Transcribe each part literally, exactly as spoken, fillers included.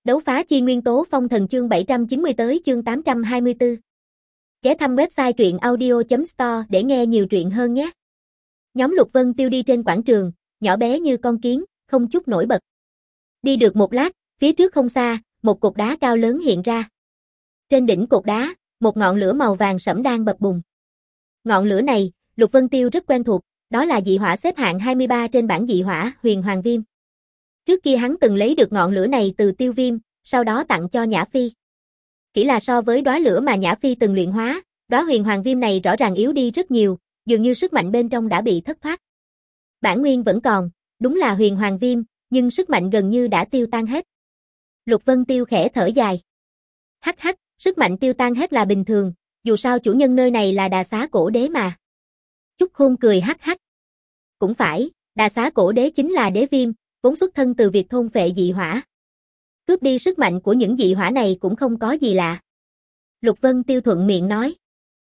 Đấu phá chi nguyên tố phong thần chương bảy trăm chín mươi tới chương tám trăm hai mươi tư. Ghé thăm website truyện audio chấm store để nghe nhiều truyện hơn nhé. Nhóm Lục Vân Tiêu đi trên quảng trường, nhỏ bé như con kiến, không chút nổi bật. Đi được một lát, phía trước không xa, một cột đá cao lớn hiện ra. Trên đỉnh cột đá, một ngọn lửa màu vàng sẫm đang bập bùng. Ngọn lửa này, Lục Vân Tiêu rất quen thuộc, đó là dị hỏa xếp hạng hai mươi ba trên bảng dị hỏa Huyền Hoàng Viêm. Trước kia hắn từng lấy được ngọn lửa này từ Tiêu Viêm, sau đó tặng cho Nhã Phi. Chỉ là so với đóa lửa mà Nhã Phi từng luyện hóa, đóa Huyền Hoàng Viêm này rõ ràng yếu đi rất nhiều, dường như sức mạnh bên trong đã bị thất thoát. Bản nguyên vẫn còn, đúng là Huyền Hoàng Viêm, nhưng sức mạnh gần như đã tiêu tan hết. Lục Vân Tiêu khẽ thở dài. Hắc hắc, sức mạnh tiêu tan hết là bình thường, dù sao chủ nhân nơi này là Đà Xá Cổ Đế mà. Trúc Khôn cười hắc hắc. Cũng phải, Đà Xá Cổ Đế chính là đế viêm, vốn xuất thân từ việc thôn phệ dị hỏa. Cướp đi sức mạnh của những dị hỏa này cũng không có gì lạ. Lục Vân Tiêu thuận miệng nói.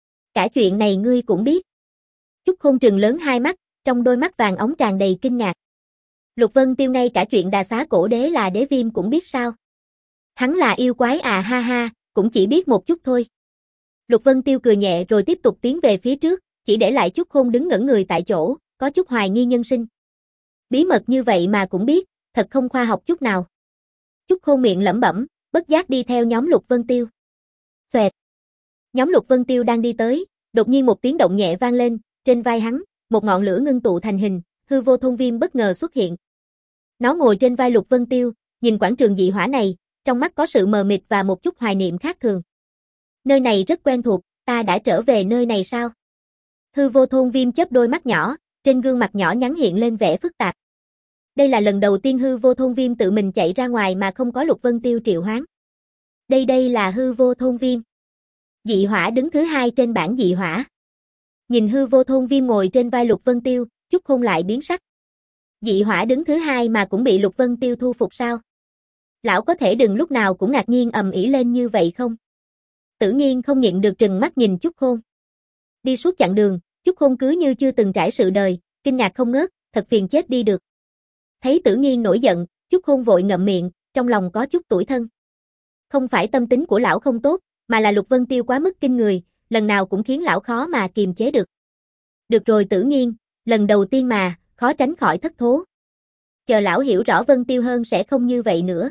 Cả chuyện này ngươi cũng biết. Trúc Khôn trừng lớn hai mắt, trong đôi mắt vàng óng tràn đầy kinh ngạc. Lục Vân Tiêu ngay cả chuyện Đà Xá Cổ Đế là đế viêm cũng biết sao? Hắn là yêu quái à ha ha, cũng chỉ biết một chút thôi. Lục Vân Tiêu cười nhẹ rồi tiếp tục tiến về phía trước, chỉ để lại Trúc Khôn đứng ngẩn người tại chỗ, có chút hoài nghi nhân sinh. Bí mật như vậy mà cũng biết, thật không khoa học chút nào. Trúc Khôn miệng lẩm bẩm, bất giác đi theo nhóm Lục Vân Tiêu. Xoẹt. Nhóm Lục Vân Tiêu đang đi tới, đột nhiên một tiếng động nhẹ vang lên, trên vai hắn, một ngọn lửa ngưng tụ thành hình, hư vô thôn viêm bất ngờ xuất hiện. Nó ngồi trên vai Lục Vân Tiêu, nhìn quảng trường dị hỏa này, trong mắt có sự mờ mịt và một chút hoài niệm khác thường. Nơi này rất quen thuộc, ta đã trở về nơi này sao? Hư vô thôn viêm chớp đôi mắt nhỏ, trên gương mặt nhỏ nhắn hiện lên vẻ phức tạp. Đây là lần đầu tiên hư vô thôn viêm tự mình chạy ra ngoài mà không có Lục Vân Tiêu triệu hoán. Đây đây là hư vô thôn viêm. Dị hỏa đứng thứ hai trên bảng dị hỏa. Nhìn hư vô thôn viêm ngồi trên vai Lục Vân Tiêu, Trúc Khôn lại biến sắc. Dị hỏa đứng thứ hai mà cũng bị Lục Vân Tiêu thu phục sao? Lão có thể đừng lúc nào cũng ngạc nhiên ầm ĩ lên như vậy không? Tử Nghiên không nhịn được trừng mắt nhìn Trúc Khôn. Đi suốt chặng đường, Trúc Khôn cứ như chưa từng trải sự đời, kinh ngạc không ngớt, thật phiền chết đi được. Thấy Tử Nghiên nổi giận, Trúc Khôn vội ngậm miệng, trong lòng có chút tủi thân. Không phải tâm tính của lão không tốt, mà là Lục Vân Tiêu quá mức kinh người, lần nào cũng khiến lão khó mà kiềm chế được. Được rồi Tử Nghiên, lần đầu tiên mà, khó tránh khỏi thất thố. Chờ lão hiểu rõ Vân Tiêu hơn sẽ không như vậy nữa.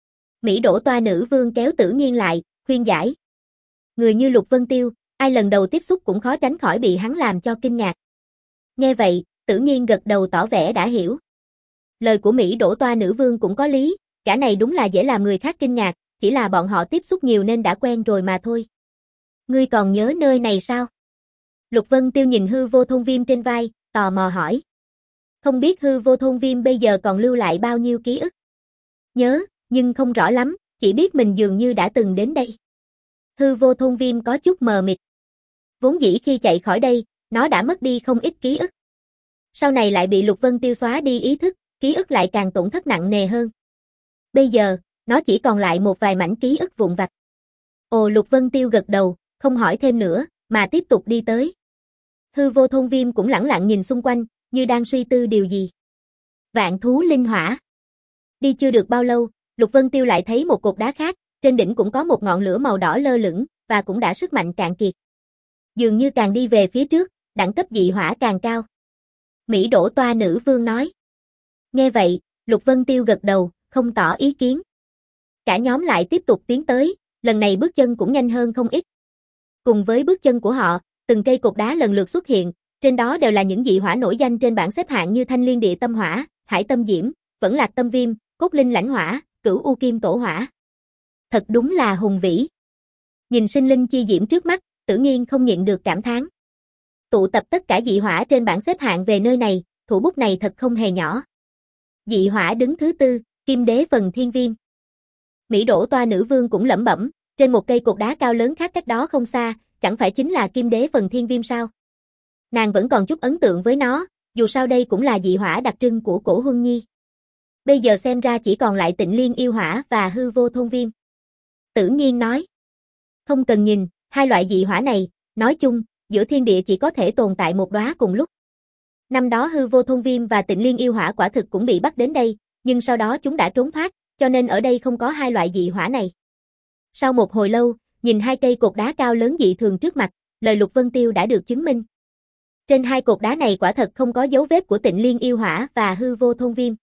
Mỹ Đỗ Toa nữ vương kéo Tử Nghiên lại, khuyên giải. Người như Lục Vân Tiêu, ai lần đầu tiếp xúc cũng khó tránh khỏi bị hắn làm cho kinh ngạc. Nghe vậy, Tử Nghiên gật đầu tỏ vẻ đã hiểu. Lời của Mỹ Đỗ Toa nữ vương cũng có lý, cả này đúng là dễ làm người khác kinh ngạc, chỉ là bọn họ tiếp xúc nhiều nên đã quen rồi mà thôi. Ngươi còn nhớ nơi này sao? Lục Vân Tiêu nhìn hư vô thôn viêm trên vai, tò mò hỏi. Không biết hư vô thôn viêm bây giờ còn lưu lại bao nhiêu ký ức? Nhớ, nhưng không rõ lắm, chỉ biết mình dường như đã từng đến đây. Hư vô thôn viêm có chút mờ mịt. Vốn dĩ khi chạy khỏi đây, nó đã mất đi không ít ký ức. Sau này lại bị Lục Vân Tiêu xóa đi ý thức, ký ức lại càng tổn thất nặng nề hơn. Bây giờ, nó chỉ còn lại một vài mảnh ký ức vụn vặt. Ồ Lục Vân Tiêu gật đầu, không hỏi thêm nữa, mà tiếp tục đi tới. Hư vô thôn viêm cũng lẳng lặng nhìn xung quanh, như đang suy tư điều gì. Vạn thú linh hỏa. Đi chưa được bao lâu, Lục Vân Tiêu lại thấy một cột đá khác, trên đỉnh cũng có một ngọn lửa màu đỏ lơ lửng, và cũng đã sức mạnh cạn kiệt. Dường như càng đi về phía trước, đẳng cấp dị hỏa càng cao. Mỹ Đỗ Toa nữ vương nói. Nghe vậy, Lục Vân Tiêu gật đầu, không tỏ ý kiến. Cả nhóm lại tiếp tục tiến tới, lần này bước chân cũng nhanh hơn không ít. Cùng với bước chân của họ, từng cây cột đá lần lượt xuất hiện, trên đó đều là những dị hỏa nổi danh trên bảng xếp hạng như Thanh Liên Địa Tâm Hỏa, Hải Tâm Diễm, Vẫn Lạc Tâm Viêm, Cốt Linh Lãnh Hỏa, Cửu U Kim Tổ Hỏa. Thật đúng là hùng vĩ. Nhìn sinh linh chi diễm trước mắt, Tử Nghiên không nhịn được cảm thán. Tụ tập tất cả dị hỏa trên bảng xếp hạng về nơi này, thủ bút này thật không hề nhỏ. Dị hỏa đứng thứ tư, Kim Đế Phần Thiên Viêm. Mỹ Đỗ Toa nữ vương cũng lẩm bẩm, trên một cây cột đá cao lớn khác cách đó không xa, chẳng phải chính là Kim Đế Phần Thiên Viêm sao? Nàng vẫn còn chút ấn tượng với nó, dù sao đây cũng là dị hỏa đặc trưng của Cổ Huân Nhi. Bây giờ xem ra chỉ còn lại Tịnh Liên yêu hỏa và hư vô thôn viêm. Tử Nghiên nói. Không cần nhìn, hai loại dị hỏa này, nói chung, giữa thiên địa chỉ có thể tồn tại một đóa cùng lúc. Năm đó hư vô thôn viêm và Tịnh Liên yêu hỏa quả thực cũng bị bắt đến đây, nhưng sau đó chúng đã trốn thoát, Cho nên ở đây không có hai loại dị hỏa này. Sau một hồi lâu, nhìn hai cây cột đá cao lớn dị thường trước mặt, lời Lục Vân Tiêu đã được chứng minh. Trên hai cột đá này quả thật không có dấu vết của Tịnh Liên yêu hỏa và hư vô thôn viêm.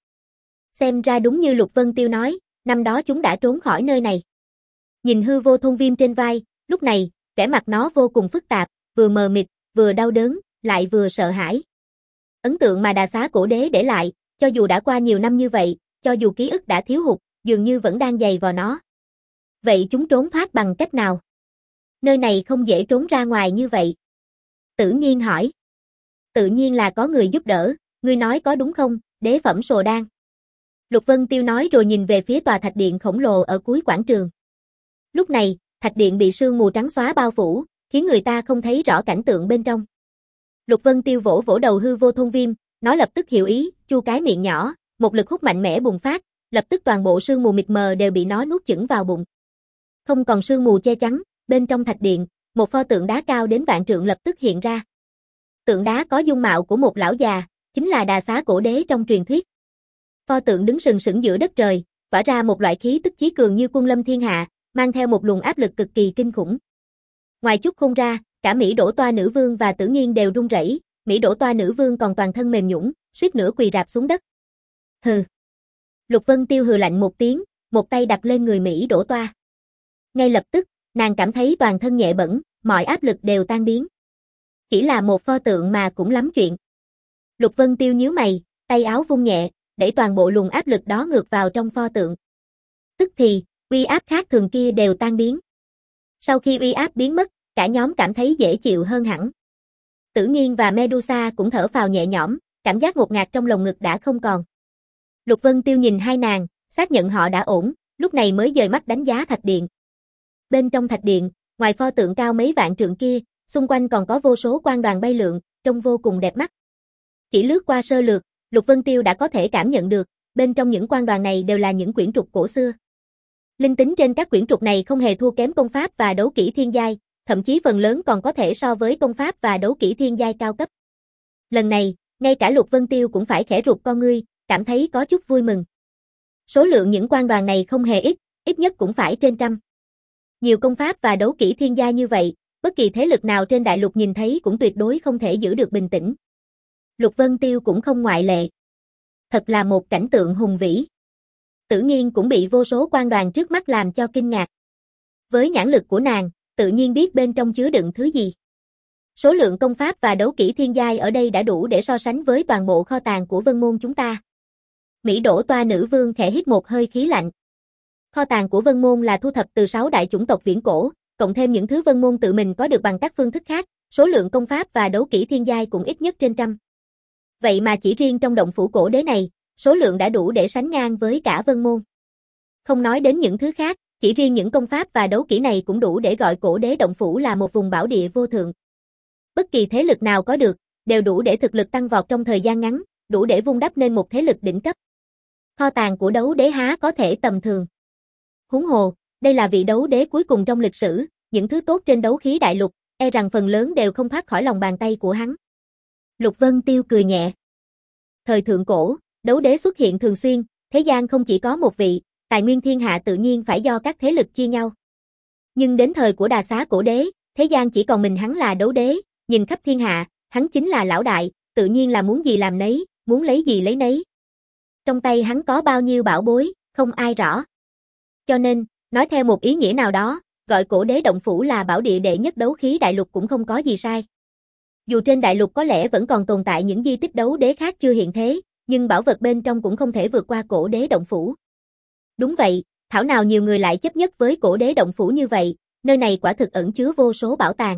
Xem ra đúng như Lục Vân Tiêu nói, năm đó chúng đã trốn khỏi nơi này. Nhìn hư vô thôn viêm trên vai, lúc này, vẻ mặt nó vô cùng phức tạp, vừa mờ mịt, vừa đau đớn, lại vừa sợ hãi. Ấn tượng mà Đà Xá Cổ Đế để lại, cho dù đã qua nhiều năm như vậy, cho dù ký ức đã thiếu hụt, dường như vẫn đang dày vào nó. Vậy chúng trốn thoát bằng cách nào? Nơi này không dễ trốn ra ngoài như vậy. Tử Nghiên hỏi. Tự nhiên là có người giúp đỡ, ngươi nói có đúng không, đế phẩm Sồ Đan. Lục Vân Tiêu nói rồi nhìn về phía tòa thạch điện khổng lồ ở cuối quảng trường. Lúc này, thạch điện bị sương mù trắng xóa bao phủ, khiến người ta không thấy rõ cảnh tượng bên trong. Lục Vân Tiêu vỗ vỗ đầu hư vô thôn viêm, nó lập tức hiểu ý, chu cái miệng nhỏ, một lực hút mạnh mẽ bùng phát, lập tức toàn bộ sương mù mịt mờ đều bị nó nuốt chửng vào bụng. Không còn sương mù che chắn, bên trong thạch điện, một pho tượng đá cao đến vạn trượng lập tức hiện ra. Tượng đá có dung mạo của một lão già, chính là Đà Xá Cổ Đế trong truyền thuyết. Pho tượng đứng sừng sững giữa đất trời, tỏa ra một loại khí tức chí cường như quân lâm thiên hạ, mang theo một luồng áp lực cực kỳ kinh khủng. Ngoài chút khôn ra, cả Mỹ Đỗ Toa Nữ Vương và Tử Nghiên đều run rẩy, Mỹ Đỗ Toa Nữ Vương còn toàn thân mềm nhũn, suýt nữa quỳ rạp xuống đất. Hừ. Lục Vân Tiêu hừ lạnh một tiếng, một tay đặt lên người Mỹ Đỗ Toa. Ngay lập tức, nàng cảm thấy toàn thân nhẹ bẫng, mọi áp lực đều tan biến. Chỉ là một pho tượng mà cũng lắm chuyện. Lục Vân Tiêu nhíu mày, tay áo vung nhẹ, đẩy toàn bộ luồng áp lực đó ngược vào trong pho tượng. Tức thì, uy áp khác thường kia đều tan biến. Sau khi uy áp biến mất, cả nhóm cảm thấy dễ chịu hơn hẳn. Tử Nghiên và Medusa cũng thở phào nhẹ nhõm, cảm giác ngột ngạt trong lồng ngực đã không còn. Lục Vân Tiêu nhìn hai nàng, xác nhận họ đã ổn, lúc này mới dời mắt đánh giá thạch điện. Bên trong thạch điện, ngoài pho tượng cao mấy vạn trượng kia, xung quanh còn có vô số quang đoàn bay lượn, trông vô cùng đẹp mắt. Chỉ lướt qua sơ lược, Lục Vân Tiêu đã có thể cảm nhận được, bên trong những quang đoàn này đều là những quyển trục cổ xưa. Linh tính trên các quyển trục này không hề thua kém công pháp và đấu kỹ thiên giai, thậm chí phần lớn còn có thể so với công pháp và đấu kỹ thiên giai cao cấp. Lần này, ngay cả Lục Vân Tiêu cũng phải khẽ rụt con ngươi, cảm thấy có chút vui mừng. Số lượng những quang đoàn này không hề ít, ít nhất cũng phải trên trăm. Nhiều công pháp và đấu kỹ thiên giai như vậy, bất kỳ thế lực nào trên đại lục nhìn thấy cũng tuyệt đối không thể giữ được bình tĩnh. Lục Vân Tiêu cũng không ngoại lệ. Thật là một cảnh tượng hùng vĩ. Tử Nghiên cũng bị vô số quang đoàn trước mắt làm cho kinh ngạc. Với nhãn lực của nàng, tự nhiên biết bên trong chứa đựng thứ gì. Số lượng công pháp và đấu kỹ thiên giai ở đây đã đủ để so sánh với toàn bộ kho tàng của Vân Môn chúng ta. Mỹ Đỗ Toa Nữ Vương khẽ hít một hơi khí lạnh. Kho tàng của Vân Môn là thu thập từ sáu đại chủng tộc viễn cổ, cộng thêm những thứ Vân Môn tự mình có được bằng các phương thức khác, số lượng công pháp và đấu kỹ thiên giai cũng ít nhất trên trăm. Vậy mà chỉ riêng trong động phủ cổ đế này, số lượng đã đủ để sánh ngang với cả Vân Môn. Không nói đến những thứ khác, chỉ riêng những công pháp và đấu kỹ này cũng đủ để gọi cổ đế động phủ là một vùng bảo địa vô thượng. Bất kỳ thế lực nào có được, đều đủ để thực lực tăng vọt trong thời gian ngắn, đủ để vun đắp nên một thế lực đỉnh cấp. Kho tàng của đấu đế há có thể tầm thường. Huống hồ, đây là vị đấu đế cuối cùng trong lịch sử, những thứ tốt trên đấu khí đại lục, e rằng phần lớn đều không thoát khỏi lòng bàn tay của hắn. Lục Vân Tiêu cười nhẹ. Thời thượng cổ, đấu đế xuất hiện thường xuyên, thế gian không chỉ có một vị, tài nguyên thiên hạ tự nhiên phải do các thế lực chia nhau. Nhưng đến thời của Đà Xá Cổ Đế, thế gian chỉ còn mình hắn là đấu đế, nhìn khắp thiên hạ, hắn chính là lão đại, tự nhiên là muốn gì làm nấy, muốn lấy gì lấy nấy. Trong tay hắn có bao nhiêu bảo bối, không ai rõ. Cho nên, nói theo một ý nghĩa nào đó, gọi cổ đế động phủ là bảo địa đệ nhất đấu khí đại lục cũng không có gì sai. Dù trên đại lục có lẽ vẫn còn tồn tại những di tích đấu đế khác chưa hiện thế, nhưng bảo vật bên trong cũng không thể vượt qua cổ đế động phủ. Đúng vậy, thảo nào nhiều người lại chấp nhất với cổ đế động phủ như vậy, nơi này quả thực ẩn chứa vô số bảo tàng.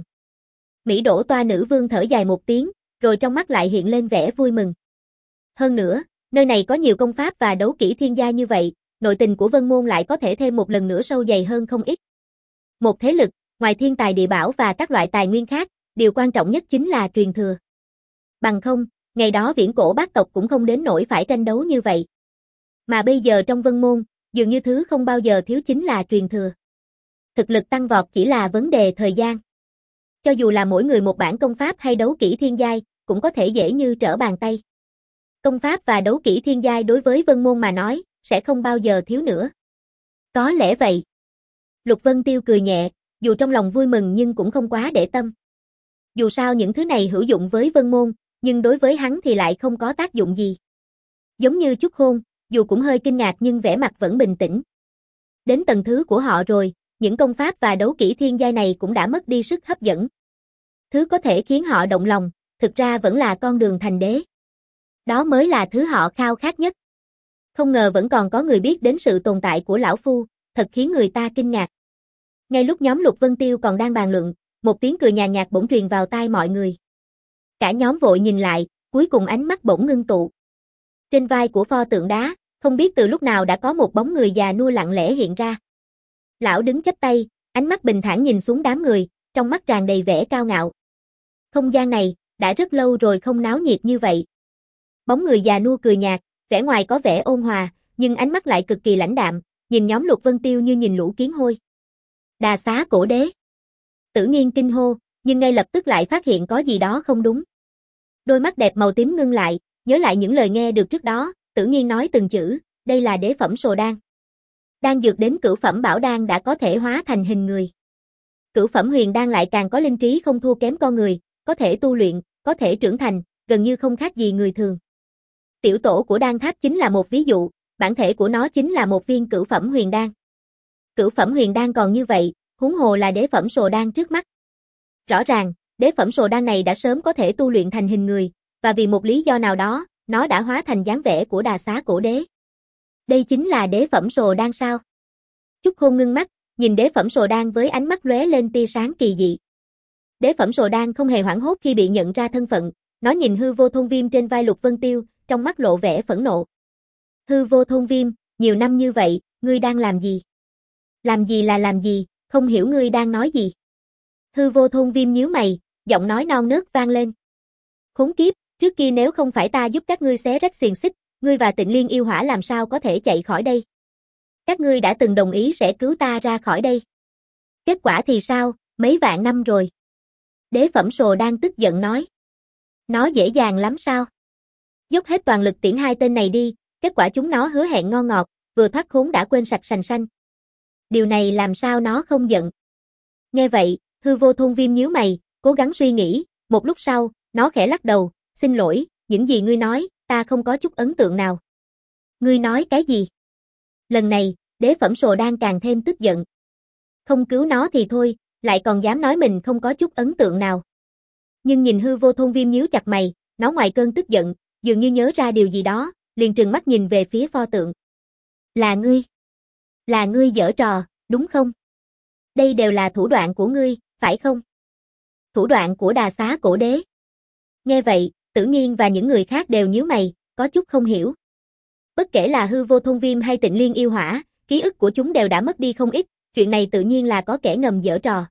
Mỹ Đỗ Toa Nữ Vương thở dài một tiếng, rồi trong mắt lại hiện lên vẻ vui mừng. Hơn nữa, nơi này có nhiều công pháp và đấu kỹ thiên gia như vậy, nội tình của Vân Môn lại có thể thêm một lần nữa sâu dày hơn không ít. Một thế lực, ngoài thiên tài địa bảo và các loại tài nguyên khác, điều quan trọng nhất chính là truyền thừa. Bằng không, ngày đó viễn cổ bát tộc cũng không đến nỗi phải tranh đấu như vậy. Mà bây giờ trong Vân Môn, dường như thứ không bao giờ thiếu chính là truyền thừa. Thực lực tăng vọt chỉ là vấn đề thời gian. Cho dù là mỗi người một bản công pháp hay đấu kỹ thiên giai, cũng có thể dễ như trở bàn tay. Công pháp và đấu kỹ thiên giai đối với Vân Môn mà nói, sẽ không bao giờ thiếu nữa. Có lẽ vậy. Lục Vân Tiêu cười nhẹ, dù trong lòng vui mừng nhưng cũng không quá để tâm. Dù sao những thứ này hữu dụng với Vân Môn, nhưng đối với hắn thì lại không có tác dụng gì. Giống như Chúc Khôn, dù cũng hơi kinh ngạc nhưng vẻ mặt vẫn bình tĩnh. Đến tầng thứ của họ rồi, những công pháp và đấu kỹ thiên giai này cũng đã mất đi sức hấp dẫn. Thứ có thể khiến họ động lòng, thực ra vẫn là con đường thành đế. Đó mới là thứ họ khao khát nhất. Không ngờ vẫn còn có người biết đến sự tồn tại của lão phu, thật khiến người ta kinh ngạc. Ngay lúc nhóm Lục Vân Tiêu còn đang bàn luận, một tiếng cười nhàn nhạt bỗng truyền vào tai mọi người. Cả nhóm vội nhìn lại, cuối cùng ánh mắt bỗng ngưng tụ. Trên vai của pho tượng đá, không biết từ lúc nào đã có một bóng người già nua lặng lẽ hiện ra. Lão đứng chắp tay, ánh mắt bình thản nhìn xuống đám người, trong mắt tràn đầy vẻ cao ngạo. Không gian này, đã rất lâu rồi không náo nhiệt như vậy. Bóng người già nua cười nhạt, vẻ ngoài có vẻ ôn hòa, nhưng ánh mắt lại cực kỳ lãnh đạm, nhìn nhóm Lục Vân Tiêu như nhìn lũ kiến hôi. Đà Xá Cổ Đế. Tử Nghiên kinh hô, nhưng ngay lập tức lại phát hiện có gì đó không đúng. Đôi mắt đẹp màu tím ngưng lại, nhớ lại những lời nghe được trước đó, Tử Nghiên nói từng chữ, đây là đế phẩm sồ đan. Đan dược đến cửu phẩm bảo đan đã có thể hóa thành hình người. Cửu phẩm huyền đan lại càng có linh trí không thua kém con người, có thể tu luyện, có thể trưởng thành, gần như không khác gì người thường. Tiểu tổ của đan tháp chính là một ví dụ, bản thể của nó chính là một viên cửu phẩm huyền đan. Cửu phẩm huyền đan còn như vậy, huống hồ là đế phẩm sồ đan trước mắt. Rõ ràng, đế phẩm sồ đan này đã sớm có thể tu luyện thành hình người, và vì một lý do nào đó, nó đã hóa thành dáng vẻ của Đà Xá Cổ Đế. Đây chính là đế phẩm sồ đan sao? Chúc Khôn ngưng mắt, nhìn đế phẩm sồ đan với ánh mắt lóe lên tia sáng kỳ dị. Đế phẩm sồ đan không hề hoảng hốt khi bị nhận ra thân phận, nó nhìn hư vô thôn viêm trên vai Lục Vân Tiêu, trong mắt lộ vẻ phẫn nộ. Hư vô thôn viêm, nhiều năm như vậy, ngươi đang làm gì? Làm gì là làm gì, không hiểu ngươi đang nói gì. Hư vô thôn viêm nhíu mày, giọng nói non nớt vang lên. Khốn kiếp, trước kia nếu không phải ta giúp các ngươi xé rách xiềng xích, ngươi và Tịnh Liên yêu hỏa làm sao có thể chạy khỏi đây? Các ngươi đã từng đồng ý sẽ cứu ta ra khỏi đây. Kết quả thì sao, mấy vạn năm rồi. Đế phẩm sồ đang tức giận nói. Nó dễ dàng lắm sao? Dốc hết toàn lực tiễn hai tên này đi, kết quả chúng nó hứa hẹn ngon ngọt, vừa thoát khốn đã quên sạch sành sanh. Điều này làm sao nó không giận? Nghe vậy, hư vô thôn viêm nhíu mày, cố gắng suy nghĩ, một lúc sau, nó khẽ lắc đầu, xin lỗi, những gì ngươi nói, ta không có chút ấn tượng nào. Ngươi nói cái gì? Lần này, đế phẩm sồ đang càng thêm tức giận. Không cứu nó thì thôi, lại còn dám nói mình không có chút ấn tượng nào. Nhưng nhìn hư vô thôn viêm nhíu chặt mày, nó ngoài cơn tức giận, dường như nhớ ra điều gì đó, liền trừng mắt nhìn về phía pho tượng. Là ngươi. Là ngươi giở trò, đúng không? Đây đều là thủ đoạn của ngươi, phải không? Thủ đoạn của Đà Xá Cổ Đế. Nghe vậy, Tử Nghiên và những người khác đều nhíu mày, có chút không hiểu. Bất kể là hư vô thôn viêm hay Tịnh Liên yêu hỏa, ký ức của chúng đều đã mất đi không ít, chuyện này tự nhiên là có kẻ ngầm giở trò.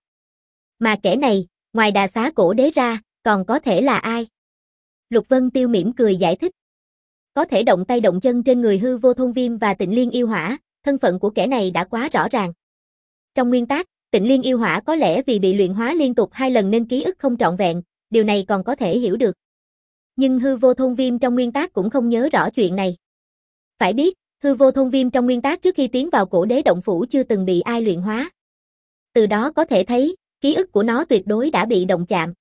Mà kẻ này, ngoài Đà Xá Cổ Đế ra, còn có thể là ai? Lục Vân Tiêu mỉm cười giải thích. Có thể động tay động chân trên người hư vô thôn viêm và Tịnh Liên yêu hỏa, thân phận của kẻ này đã quá rõ ràng. Trong nguyên tắc, Tịnh Liên yêu hỏa có lẽ vì bị luyện hóa liên tục hai lần nên ký ức không trọn vẹn, điều này còn có thể hiểu được. Nhưng hư vô thôn viêm trong nguyên tắc cũng không nhớ rõ chuyện này. Phải biết, hư vô thôn viêm trong nguyên tắc trước khi tiến vào cổ đế động phủ chưa từng bị ai luyện hóa. Từ đó có thể thấy, ký ức của nó tuyệt đối đã bị động chạm.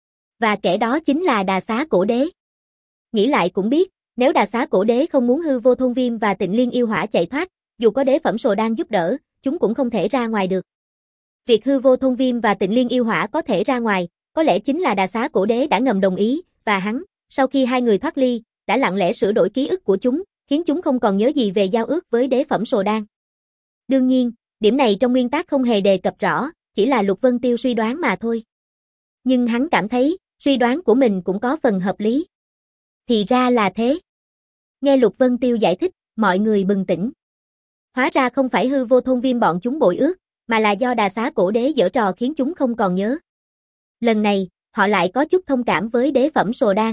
Và kẻ đó chính là Đà Xá Cổ Đế. Nghĩ lại cũng biết, nếu Đà Xá Cổ Đế không muốn hư vô thôn viêm và Tịnh Liên yêu hỏa chạy thoát, dù có đế phẩm sồ đan giúp đỡ, chúng cũng không thể ra ngoài được. Việc hư vô thôn viêm và Tịnh Liên yêu hỏa có thể ra ngoài, có lẽ chính là Đà Xá Cổ Đế đã ngầm đồng ý, và hắn, sau khi hai người thoát ly, đã lặng lẽ sửa đổi ký ức của chúng, khiến chúng không còn nhớ gì về giao ước với đế phẩm sồ đan. Đương nhiên, điểm này trong nguyên tắc không hề đề cập rõ, chỉ là Lục Vân Tiêu suy đoán mà thôi. Nhưng hắn cảm thấy, suy đoán của mình cũng có phần hợp lý. Thì ra là thế. Nghe Lục Vân Tiêu giải thích, mọi người bừng tỉnh. Hóa ra không phải hư vô thôn viêm bọn chúng bội ước, mà là do Đà Xá Cổ Đế giở trò khiến chúng không còn nhớ. Lần này, họ lại có chút thông cảm với đế phẩm sồ đan.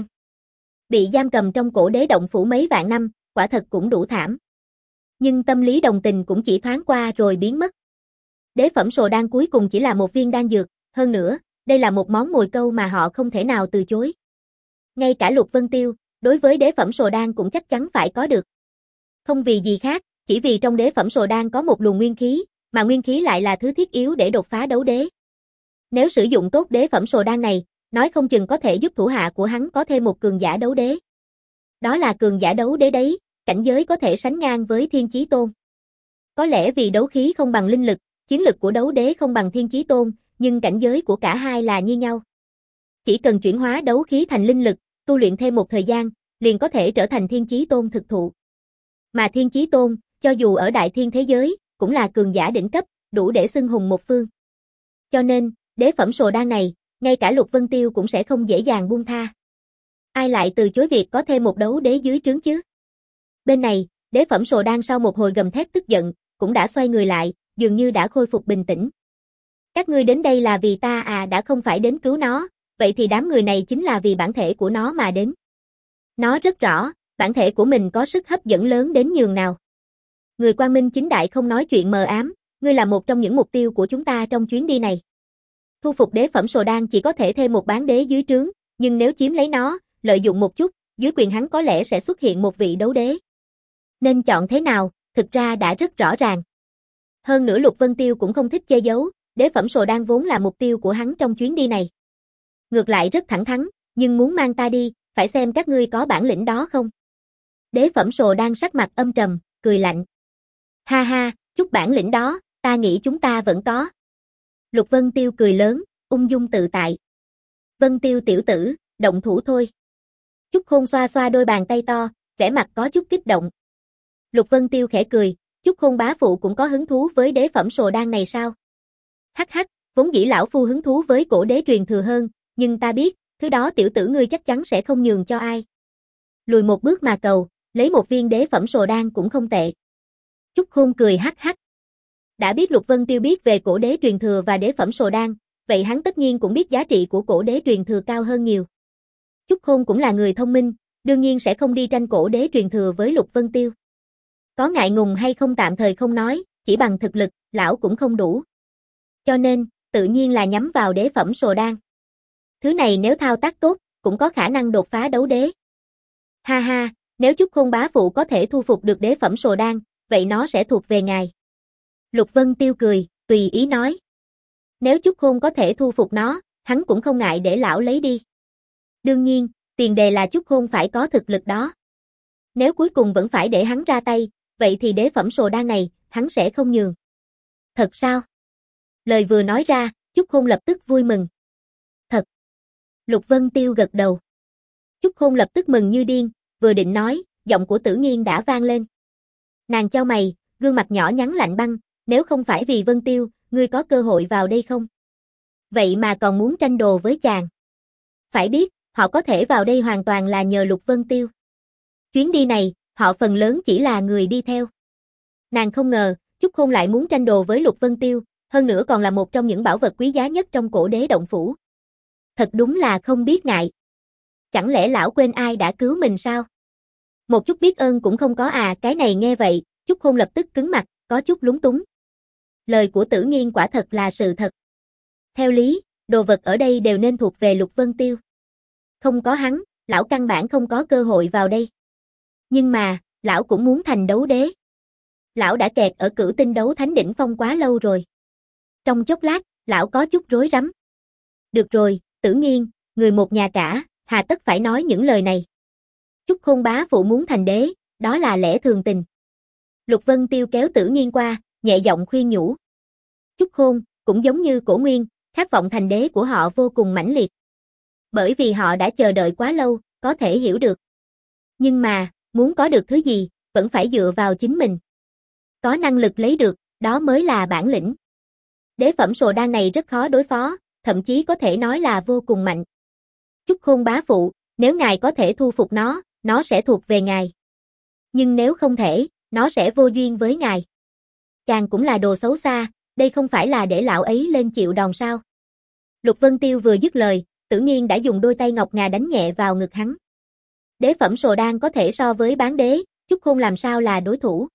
Bị giam cầm trong cổ đế động phủ mấy vạn năm, quả thật cũng đủ thảm. Nhưng tâm lý đồng tình cũng chỉ thoáng qua rồi biến mất. Đế phẩm sồ đan cuối cùng chỉ là một viên đan dược, hơn nữa, đây là một món mồi câu mà họ không thể nào từ chối. Ngay cả Lục Vân Tiêu, đối với đế phẩm sồ đan cũng chắc chắn phải có được. Không vì gì khác, Chỉ vì trong đế phẩm sồ đan có một luồng nguyên khí, mà nguyên khí lại là thứ thiết yếu để đột phá đấu đế. Nếu sử dụng tốt đế phẩm sồ đan này, nói không chừng có thể giúp thủ hạ của hắn có thêm một cường giả đấu đế. Đó là cường giả đấu đế đấy, cảnh giới có thể sánh ngang với Thiên Chí Tôn. Có lẽ vì đấu khí không bằng linh lực, chiến lực của đấu đế không bằng Thiên Chí Tôn, nhưng cảnh giới của cả hai là như nhau. Chỉ cần chuyển hóa đấu khí thành linh lực, tu luyện thêm một thời gian, liền có thể trở thành Thiên Chí Tôn thực thụ. Mà Thiên Chí Tôn, cho dù ở đại thiên thế giới, cũng là cường giả đỉnh cấp, đủ để xưng hùng một phương. Cho nên, đế phẩm sồ đan này, ngay cả Lục Vân Tiêu cũng sẽ không dễ dàng buông tha. Ai lại từ chối việc có thêm một đấu đế dưới trướng chứ? Bên này, đế phẩm sồ đan sau một hồi gầm thét tức giận, cũng đã xoay người lại, dường như đã khôi phục bình tĩnh. Các ngươi đến đây là vì ta à, đã không phải đến cứu nó, vậy thì đám người này chính là vì bản thể của nó mà đến. Nó rất rõ, bản thể của mình có sức hấp dẫn lớn đến nhường nào. Người quang minh chính đại không nói chuyện mờ ám, ngươi là một trong những mục tiêu của chúng ta trong chuyến đi này. Thu phục đế phẩm sồ đan chỉ có thể thêm một bán đế dưới trướng, nhưng nếu chiếm lấy nó, lợi dụng một chút, dưới quyền hắn có lẽ sẽ xuất hiện một vị đấu đế. Nên chọn thế nào, thực ra đã rất rõ ràng. Hơn nữa Lục Vân Tiêu cũng không thích che giấu, đế phẩm sồ đan vốn là mục tiêu của hắn trong chuyến đi này. Ngược lại rất thẳng thắn, nhưng muốn mang ta đi, phải xem các ngươi có bản lĩnh đó không. Đế phẩm sồ đan sắc mặt âm trầm, cười lạnh. Ha ha, chút bản lĩnh đó, ta nghĩ chúng ta vẫn có. Lục Vân Tiêu cười lớn, ung dung tự tại. Vân Tiêu tiểu tử, động thủ thôi. Chúc Khôn xoa xoa đôi bàn tay to, vẻ mặt có chút kích động. Lục Vân Tiêu khẽ cười, Chúc Khôn bá phụ cũng có hứng thú với đế phẩm sồ đan này sao? Hắc hắc, vốn dĩ lão phu hứng thú với cổ đế truyền thừa hơn, nhưng ta biết, thứ đó tiểu tử ngươi chắc chắn sẽ không nhường cho ai. Lùi một bước mà cầu, lấy một viên đế phẩm sồ đan cũng không tệ. Chúc Khôn cười hắc hắc. Đã biết Lục Vân Tiêu biết về cổ đế truyền thừa và đế phẩm sồ đan, vậy hắn tất nhiên cũng biết giá trị của cổ đế truyền thừa cao hơn nhiều. Chúc Khôn cũng là người thông minh, đương nhiên sẽ không đi tranh cổ đế truyền thừa với Lục Vân Tiêu. Có ngại ngùng hay không tạm thời không nói, chỉ bằng thực lực, lão cũng không đủ. Cho nên, tự nhiên là nhắm vào đế phẩm sồ đan. Thứ này nếu thao tác tốt, cũng có khả năng đột phá đấu đế. Ha ha, nếu Chúc Khôn bá phụ có thể thu phục được đế phẩm sồ đan, vậy nó sẽ thuộc về ngài. Lục Vân Tiêu cười, tùy ý nói. Nếu Chúc Khôn có thể thu phục nó, hắn cũng không ngại để lão lấy đi. Đương nhiên, tiền đề là Chúc Khôn phải có thực lực đó. Nếu cuối cùng vẫn phải để hắn ra tay, vậy thì đế phẩm sồ đan này, hắn sẽ không nhường. Thật sao? Lời vừa nói ra, Chúc Khôn lập tức vui mừng. Thật. Lục Vân Tiêu gật đầu. Chúc Khôn lập tức mừng như điên, vừa định nói, giọng của Tử Nghiên đã vang lên. Nàng chau mày, gương mặt nhỏ nhắn lạnh băng, nếu không phải vì Vân Tiêu, ngươi có cơ hội vào đây không? Vậy mà còn muốn tranh đồ với chàng. Phải biết, họ có thể vào đây hoàn toàn là nhờ Lục Vân Tiêu. Chuyến đi này, họ phần lớn chỉ là người đi theo. Nàng không ngờ, Chúc Khôn lại muốn tranh đồ với Lục Vân Tiêu, hơn nữa còn là một trong những bảo vật quý giá nhất trong cổ đế động phủ. Thật đúng là không biết ngại. Chẳng lẽ lão quên ai đã cứu mình sao? Một chút biết ơn cũng không có à, cái này nghe vậy, Chúc Khôn lập tức cứng mặt, có chút lúng túng. Lời của Tử Nghiên quả thật là sự thật. Theo lý, đồ vật ở đây đều nên thuộc về Lục Vân Tiêu. Không có hắn, lão căn bản không có cơ hội vào đây. Nhưng mà, lão cũng muốn thành đấu đế. Lão đã kẹt ở cửu tinh đấu thánh đỉnh phong quá lâu rồi. Trong chốc lát, lão có chút rối rắm. Được rồi, Tử Nghiên, người một nhà cả, hà tất phải nói những lời này. Chúc Khôn bá phụ muốn thành đế, đó là lẽ thường tình. Lục Vân Tiêu kéo Tử Nghiên qua, nhẹ giọng khuyên nhủ. Chúc Khôn, cũng giống như Cổ Nguyên, khát vọng thành đế của họ vô cùng mãnh liệt. Bởi vì họ đã chờ đợi quá lâu, có thể hiểu được. Nhưng mà, muốn có được thứ gì, vẫn phải dựa vào chính mình. Có năng lực lấy được, đó mới là bản lĩnh. Đế phẩm sồ đan này rất khó đối phó, thậm chí có thể nói là vô cùng mạnh. Chúc Khôn bá phụ, nếu ngài có thể thu phục nó, nó sẽ thuộc về ngài. Nhưng nếu không thể, nó sẽ vô duyên với ngài. Chàng cũng là đồ xấu xa, đây không phải là để lão ấy lên chịu đòn sao. Lục Vân Tiêu vừa dứt lời, Tử Nghiên đã dùng đôi tay ngọc ngà đánh nhẹ vào ngực hắn. Đế phẩm sồ đan có thể so với bán đế, Chúc Khôn làm sao là đối thủ.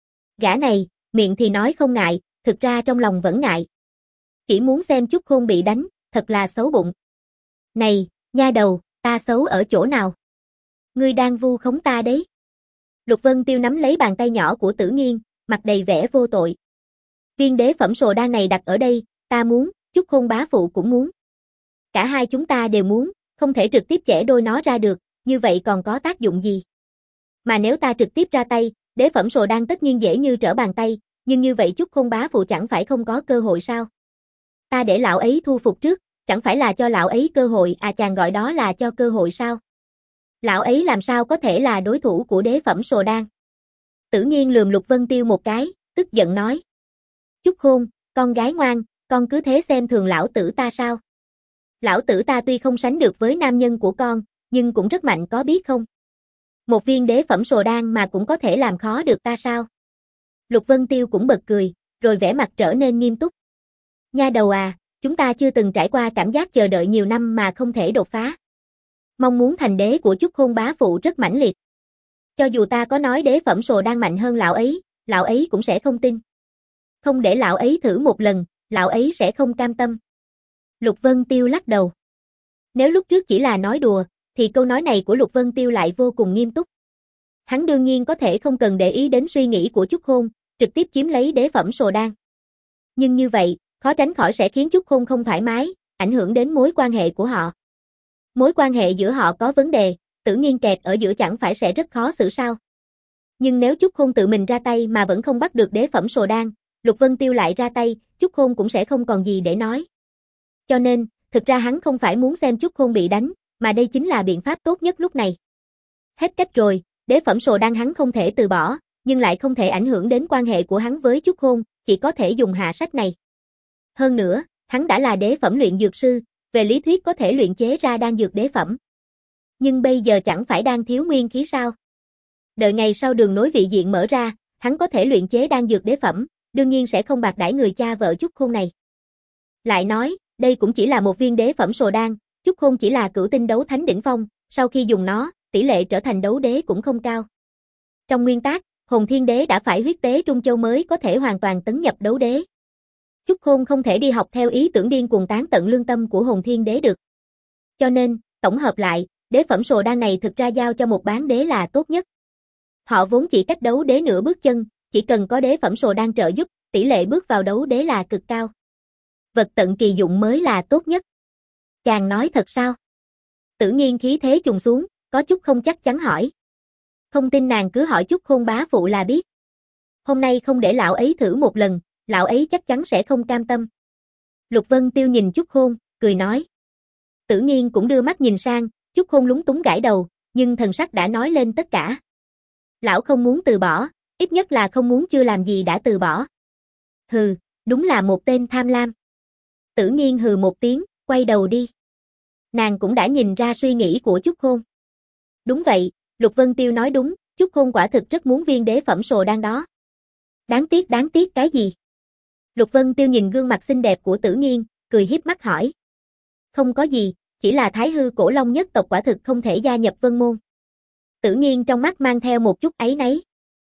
Gã này, miệng thì nói không ngại, thực ra trong lòng vẫn ngại. Chỉ muốn xem Chúc Khôn bị đánh, thật là xấu bụng. Này, nha đầu, ta xấu ở chỗ nào? Ngươi đang vu khống ta đấy. Lục Vân Tiêu nắm lấy bàn tay nhỏ của Tử Nghiên, mặt đầy vẻ vô tội. Viên đế phẩm sồ đan này đặt ở đây, ta muốn, Chúc Khôn bá phụ cũng muốn. Cả hai chúng ta đều muốn, không thể trực tiếp chẻ đôi nó ra được, như vậy còn có tác dụng gì? Mà nếu ta trực tiếp ra tay, đế phẩm sồ đan tất nhiên dễ như trở bàn tay, nhưng như vậy Chúc Khôn bá phụ chẳng phải không có cơ hội sao? Ta để lão ấy thu phục trước, chẳng phải là cho lão ấy cơ hội à, chàng gọi đó là cho cơ hội sao? Lão ấy làm sao có thể là đối thủ của đế phẩm sồ đan? Tử Nghiên lườm Lục Vân Tiêu một cái, tức giận nói. Chúc Khôn, con gái ngoan, con cứ thế xem thường lão tử ta sao? Lão tử ta tuy không sánh được với nam nhân của con, nhưng cũng rất mạnh có biết không? Một viên đế phẩm sồ đan mà cũng có thể làm khó được ta sao? Lục Vân Tiêu cũng bật cười, rồi vẻ mặt trở nên nghiêm túc. Nha đầu à, chúng ta chưa từng trải qua cảm giác chờ đợi nhiều năm mà không thể đột phá. Mong muốn thành đế của Chúc Khôn bá phụ rất mãnh liệt. Cho dù ta có nói đế phẩm sồ đan mạnh hơn lão ấy, lão ấy cũng sẽ không tin. Không để lão ấy thử một lần, lão ấy sẽ không cam tâm. Lục Vân Tiêu lắc đầu. Nếu lúc trước chỉ là nói đùa, thì câu nói này của Lục Vân Tiêu lại vô cùng nghiêm túc. Hắn đương nhiên có thể không cần để ý đến suy nghĩ của Chúc Khôn, trực tiếp chiếm lấy đế phẩm sồ đan. Nhưng như vậy, khó tránh khỏi sẽ khiến Chúc Khôn không thoải mái, ảnh hưởng đến mối quan hệ của họ. Mối quan hệ giữa họ có vấn đề, Tử Nghiên kẹt ở giữa chẳng phải sẽ rất khó xử sao? Nhưng nếu Chúc Khôn tự mình ra tay mà vẫn không bắt được đế phẩm sồ đan, Lục Vân Tiêu lại ra tay, Chúc Khôn cũng sẽ không còn gì để nói. Cho nên, thực ra hắn không phải muốn xem Chúc Khôn bị đánh, mà đây chính là biện pháp tốt nhất lúc này. Hết cách rồi, đế phẩm sồ đan hắn không thể từ bỏ, nhưng lại không thể ảnh hưởng đến quan hệ của hắn với Chúc Khôn, chỉ có thể dùng hạ sách này. Hơn nữa, hắn đã là đế phẩm luyện dược sư, về lý thuyết có thể luyện chế ra đan dược đế phẩm. Nhưng bây giờ chẳng phải đang thiếu nguyên khí sao? Đợi ngày sau đường nối vị diện mở ra, hắn có thể luyện chế đan dược đế phẩm, đương nhiên sẽ không bạc đãi người cha vợ Chúc Khôn này. Lại nói, đây cũng chỉ là một viên đế phẩm sồ đan, Chúc Khôn chỉ là cửu tinh đấu thánh đỉnh phong, sau khi dùng nó, tỷ lệ trở thành đấu đế cũng không cao. Trong nguyên tắc, Hồn Thiên Đế đã phải huyết tế Trung Châu mới có thể hoàn toàn tấn nhập đấu đế. Chúc Khôn không thể đi học theo ý tưởng điên cuồng tán tận lương tâm của Hồn Thiên Đế được. Cho nên, tổng hợp lại, đế phẩm sồ đan này thực ra giao cho một bán đế là tốt nhất. Họ vốn chỉ cách đấu đế nửa bước chân, chỉ cần có đế phẩm sồ đan trợ giúp, tỷ lệ bước vào đấu đế là cực cao. Vật tận kỳ dụng mới là tốt nhất. Chàng nói thật sao? Tử Nghiên khí thế trùng xuống, có chút không chắc chắn hỏi. Không tin nàng cứ hỏi Chúc Khôn bá phụ là biết. Hôm nay không để lão ấy thử một lần, lão ấy chắc chắn sẽ không cam tâm. Lục Vân Tiêu nhìn Chúc Khôn, cười nói. Tử Nghiên cũng đưa mắt nhìn sang, Chúc Khôn lúng túng gãi đầu, nhưng thần sắc đã nói lên tất cả. Lão không muốn từ bỏ, ít nhất là không muốn chưa làm gì đã từ bỏ. Hừ, đúng là một tên tham lam. Tử Nghiên hừ một tiếng, quay đầu đi. Nàng cũng đã nhìn ra suy nghĩ của Chúc Khôn. Đúng vậy, Lục Vân Tiêu nói đúng, Chúc Khôn quả thực rất muốn viên đế phẩm sồ đan đó. Đáng tiếc đáng tiếc cái gì? Lục Vân Tiêu nhìn gương mặt xinh đẹp của Tử Nghiên, cười hiếp mắt hỏi. Không có gì, chỉ là Thái Hư Cổ Long nhất tộc quả thực không thể gia nhập Vân Môn. Tử Nghiên trong mắt mang theo một chút áy náy.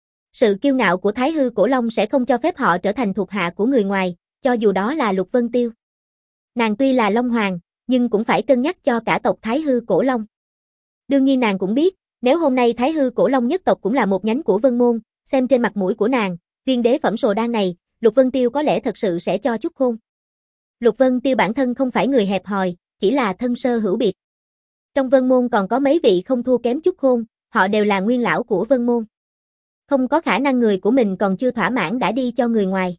Sự kiêu ngạo của Thái Hư Cổ Long sẽ không cho phép họ trở thành thuộc hạ của người ngoài, cho dù đó là Lục Vân Tiêu. Nàng tuy là Long Hoàng, nhưng cũng phải cân nhắc cho cả tộc Thái Hư Cổ Long. Đương nhiên nàng cũng biết, nếu hôm nay Thái Hư Cổ Long nhất tộc cũng là một nhánh của Vân Môn, xem trên mặt mũi của nàng, viên đế phẩm sồ đan này, Lục Vân Tiêu có lẽ thật sự sẽ cho Chúc Khôn. Lục Vân Tiêu bản thân không phải người hẹp hòi, chỉ là thân sơ hữu biệt. Trong Vân Môn còn có mấy vị không thua kém Chúc Khôn, họ đều là nguyên lão của Vân Môn. Không có khả năng người của mình còn chưa thỏa mãn đã đi cho người ngoài.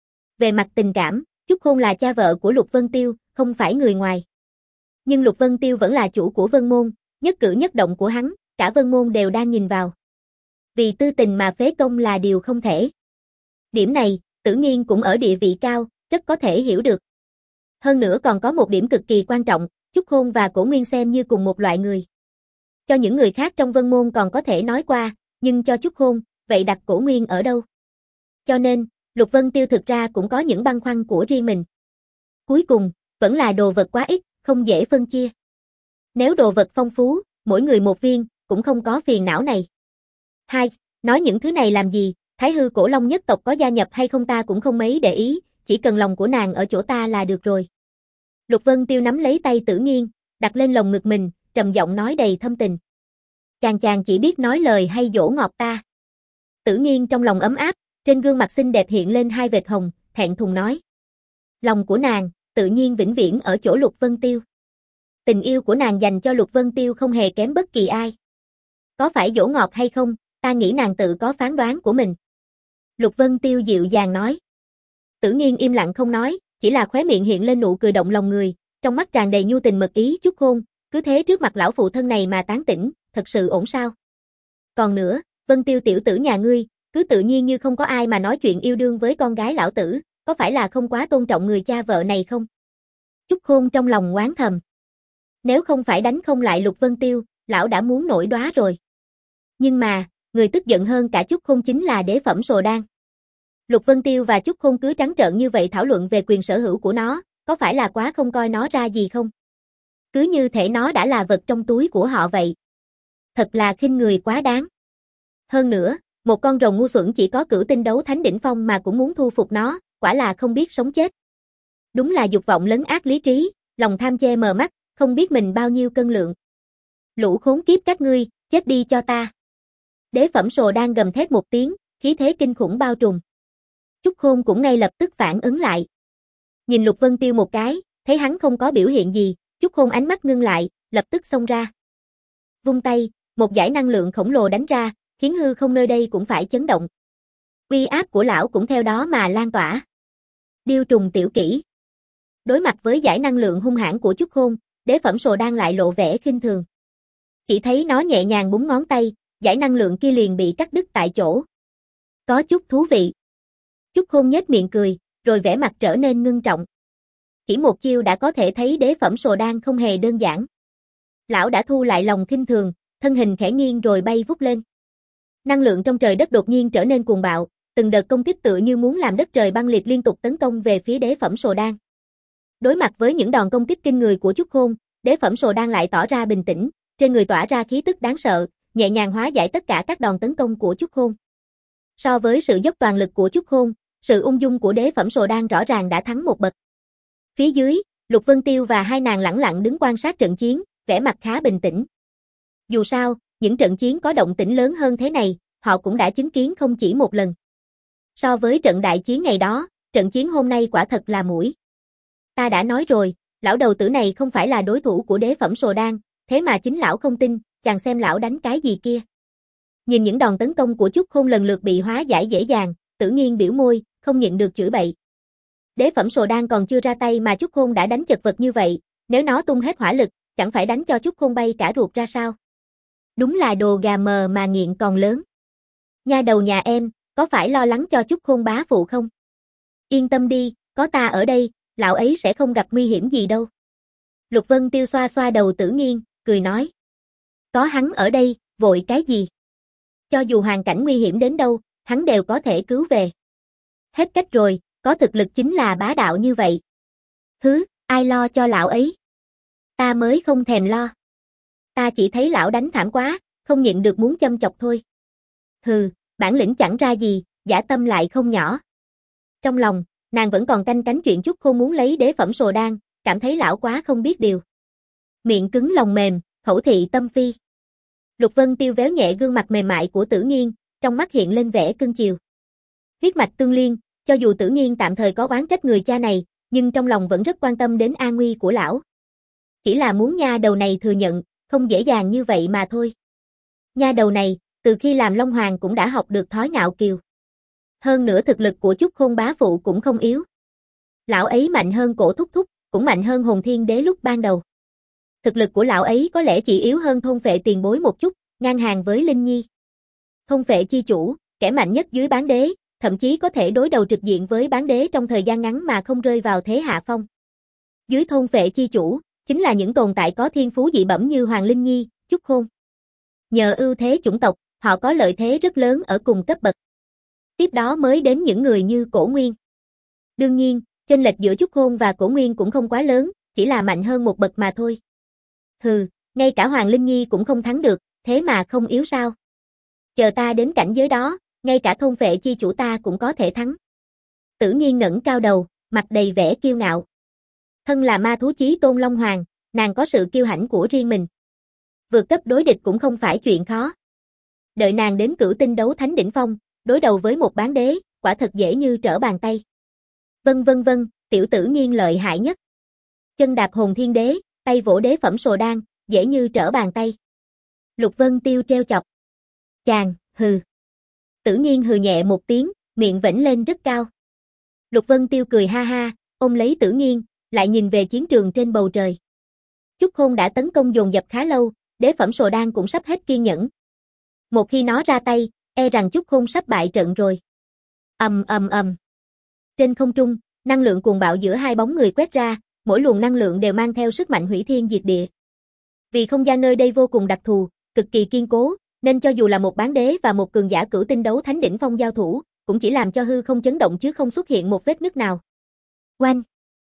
Về mặt tình cảm, Chúc Khôn là cha vợ của Lục Vân Tiêu, không phải người ngoài. Nhưng Lục Vân Tiêu vẫn là chủ của Vân Môn, nhất cử nhất động của hắn, cả Vân Môn đều đang nhìn vào. Vì tư tình mà phế công là điều không thể. Điểm này, Tử Nghiên cũng ở địa vị cao, rất có thể hiểu được. Hơn nữa còn có một điểm cực kỳ quan trọng, Chúc Khôn và Cổ Nguyên xem như cùng một loại người. Cho những người khác trong Vân Môn còn có thể nói qua, nhưng cho Chúc Khôn, vậy đặt Cổ Nguyên ở đâu? Cho nên, Lục Vân Tiêu thực ra cũng có những băn khoăn của riêng mình. Cuối cùng, vẫn là đồ vật quá ít, không dễ phân chia. Nếu đồ vật phong phú, mỗi người một viên, cũng không có phiền não này. Hai, nói những thứ này làm gì, Thái Hư Cổ Long nhất tộc có gia nhập hay không ta cũng không mấy để ý, chỉ cần lòng của nàng ở chỗ ta là được rồi. Lục Vân Tiêu nắm lấy tay Tử Nghiên, đặt lên lồng ngực mình, trầm giọng nói đầy thâm tình. Chàng chàng chỉ biết nói lời hay dỗ ngọt ta. Tử Nghiên trong lòng ấm áp, trên gương mặt xinh đẹp hiện lên hai vệt hồng, thẹn thùng nói. Lòng của nàng, tự nhiên vĩnh viễn ở chỗ Lục Vân Tiêu. Tình yêu của nàng dành cho Lục Vân Tiêu không hề kém bất kỳ ai. Có phải dỗ ngọt hay không, ta nghĩ nàng tự có phán đoán của mình. Lục Vân Tiêu dịu dàng nói. Tử Nghiên im lặng không nói, chỉ là khóe miệng hiện lên nụ cười động lòng người, trong mắt tràn đầy nhu tình mật ý. Chúc Khôn, cứ thế trước mặt lão phụ thân này mà tán tỉnh, thật sự ổn sao? Còn nữa, Vân Tiêu tiểu tử nhà ngươi, cứ tự nhiên như không có ai mà nói chuyện yêu đương với con gái lão tử, có phải là không quá tôn trọng người cha vợ này không? Chúc Khôn trong lòng oán thầm. Nếu không phải đánh không lại Lục Vân Tiêu, lão đã muốn nổi đoá rồi. Nhưng mà, người tức giận hơn cả Chúc Khôn chính là đế phẩm Sồ Đan. Lục Vân Tiêu và Chúc Khôn cứ trắng trợn như vậy thảo luận về quyền sở hữu của nó, có phải là quá không coi nó ra gì không? Cứ như thể nó đã là vật trong túi của họ vậy. Thật là khinh người quá đáng. Hơn nữa, một con rồng ngu xuẩn chỉ có cửu tinh đấu thánh đỉnh phong mà cũng muốn thu phục nó, quả là không biết sống chết. Đúng là dục vọng lấn át lý trí, lòng tham che mờ mắt, không biết mình bao nhiêu cân lượng. Lũ khốn kiếp các ngươi, chết đi cho ta. Đế phẩm Sồ Đan gầm thét một tiếng, khí thế kinh khủng bao trùm. Chúc Khôn cũng ngay lập tức phản ứng lại. Nhìn Lục Vân Tiêu một cái, thấy hắn không có biểu hiện gì, Chúc Khôn ánh mắt ngưng lại, lập tức xông ra. Vung tay, một dải năng lượng khổng lồ đánh ra, khiến hư không nơi đây cũng phải chấn động. Uy áp của lão cũng theo đó mà lan tỏa. Điêu trùng tiểu kỹ. Đối mặt với dải năng lượng hung hãn của Chúc Khôn, đế phẩm Sồ Đan lại lộ vẻ khinh thường. Chỉ thấy nó nhẹ nhàng búng ngón tay, dải năng lượng kia liền bị cắt đứt tại chỗ. Có chút thú vị. Chúc Khôn nhếch miệng cười, rồi vẻ mặt trở nên ngưng trọng. Chỉ một chiêu đã có thể thấy đế phẩm Sồ Đan không hề đơn giản. Lão đã thu lại lòng khinh thường, thân hình khẽ nghiêng rồi bay vút lên. Năng lượng trong trời đất đột nhiên trở nên cuồng bạo, từng đợt công kích tựa như muốn làm đất trời băng liệt liên tục tấn công về phía đế phẩm Sồ Đan. Đối mặt với những đòn công kích kinh người của Chúc Khôn, đế phẩm Sồ Đan lại tỏ ra bình tĩnh, trên người tỏa ra khí tức đáng sợ, nhẹ nhàng hóa giải tất cả các đòn tấn công của Chúc Khôn. So với sự dốc toàn lực của Chúc Khôn, sự ung dung của đế phẩm Sồ Đan rõ ràng đã thắng một bậc. Phía dưới, Lục Vân Tiêu và hai nàng lẳng lặng đứng quan sát trận chiến, vẻ mặt khá bình tĩnh. Dù sao, những trận chiến có động tĩnh lớn hơn thế này, họ cũng đã chứng kiến không chỉ một lần. So với trận đại chiến ngày đó, trận chiến hôm nay quả thật là muỗi. Ta đã nói rồi, lão đầu tử này không phải là đối thủ của đế phẩm Sồ Đan, thế mà chính lão không tin, chàng xem lão đánh cái gì kia. Nhìn những đòn tấn công của Chúc Khôn lần lượt bị hóa giải dễ dàng, Tử Nghiên biểu môi, không nhịn được chửi bậy. Đế phẩm Sồ Đan còn chưa ra tay mà Chúc Khôn đã đánh chật vật như vậy, nếu nó tung hết hỏa lực, chẳng phải đánh cho Chúc Khôn bay cả ruột ra sao? Đúng là đồ gà mờ mà nghiện còn lớn. Nha đầu nhà em, có phải lo lắng cho Chúc Khôn bá phụ không? Yên tâm đi, có ta ở đây, lão ấy sẽ không gặp nguy hiểm gì đâu. Lục Vân Tiêu xoa xoa đầu Tử Nghiên, cười nói. Có hắn ở đây, vội cái gì? Cho dù hoàn cảnh nguy hiểm đến đâu, hắn đều có thể cứu về. Hết cách rồi, có thực lực chính là bá đạo như vậy. Hứ, ai lo cho lão ấy? Ta mới không thèm lo. Ta chỉ thấy lão đánh thảm quá, không nhịn được muốn châm chọc thôi. Hừ, bản lĩnh chẳng ra gì, dã tâm lại không nhỏ. Trong lòng, nàng vẫn còn canh cánh chuyện Chúc Khôn muốn lấy đế phẩm Sồ Đan, cảm thấy lão quá không biết điều. Miệng cứng lòng mềm, khẩu thị tâm phi. Lục Vân Tiêu véo nhẹ gương mặt mềm mại của Tử Nghiên, trong mắt hiện lên vẻ cưng chiều. Huyết mạch tương liên, cho dù Tử Nghiên tạm thời có oán trách người cha này, nhưng trong lòng vẫn rất quan tâm đến an nguy của lão. Chỉ là muốn nha đầu này thừa nhận, không dễ dàng như vậy mà thôi. Nha đầu này, từ khi làm Long Hoàng cũng đã học được thói ngạo kiều. Hơn nữa thực lực của Chúc Khôn bá phụ cũng không yếu. Lão ấy mạnh hơn Cổ Thúc Thúc, cũng mạnh hơn Hồn Thiên Đế lúc ban đầu. Thực lực của lão ấy có lẽ chỉ yếu hơn thôn phệ tiền bối một chút, ngang hàng với Linh Nhi. Thôn phệ chi chủ, kẻ mạnh nhất dưới bán đế, thậm chí có thể đối đầu trực diện với bán đế trong thời gian ngắn mà không rơi vào thế hạ phong. Dưới thôn phệ chi chủ, chính là những tồn tại có thiên phú dị bẩm như Hoàng Linh Nhi, Chúc Khôn. Nhờ ưu thế chủng tộc, họ có lợi thế rất lớn ở cùng cấp bậc. Tiếp đó mới đến những người như Cổ Nguyên. Đương nhiên, chênh lệch giữa Chúc Khôn và Cổ Nguyên cũng không quá lớn, chỉ là mạnh hơn một bậc mà thôi. Hừ, ngay cả Hoàng Linh Nhi cũng không thắng được, thế mà không yếu sao? Chờ ta đến cảnh giới đó, ngay cả thôn phệ chi chủ ta cũng có thể thắng. Tử Nghiên ngẩng cao đầu, mặt đầy vẻ kiêu ngạo. Thân là ma thú chí tôn Long Hoàng, nàng có sự kiêu hãnh của riêng mình. Vượt cấp đối địch cũng không phải chuyện khó. Đợi nàng đến cửu tinh đấu thánh đỉnh phong, đối đầu với một bán đế, quả thật dễ như trở bàn tay. Vân vân vân, tiểu tử Nghiên lợi hại nhất. Chân đạp hồn thiên đế, tay vỗ đế phẩm sồ đan, dễ như trở bàn tay. Lục Vân Tiêu treo chọc. Chàng, hừ. Tử Nghiên hừ nhẹ một tiếng, miệng vểnh lên rất cao. Lục Vân Tiêu cười ha ha, ôm lấy Tử Nghiên, lại nhìn về chiến trường trên bầu trời. Chúc Khôn đã tấn công dồn dập khá lâu, đế phẩm sồ đan cũng sắp hết kiên nhẫn. Một khi nó ra tay, e rằng Chúc Khôn sắp bại trận rồi. Ầm ầm ầm. Trên không trung, năng lượng cuồng bạo giữa hai bóng người quét ra, mỗi luồng năng lượng đều mang theo sức mạnh hủy thiên diệt địa. Vì không gian nơi đây vô cùng đặc thù, cực kỳ kiên cố, nên cho dù là một bán đế và một cường giả cửu tinh đấu thánh đỉnh phong giao thủ, cũng chỉ làm cho hư không chấn động chứ không xuất hiện một vết nứt nào. Oanh!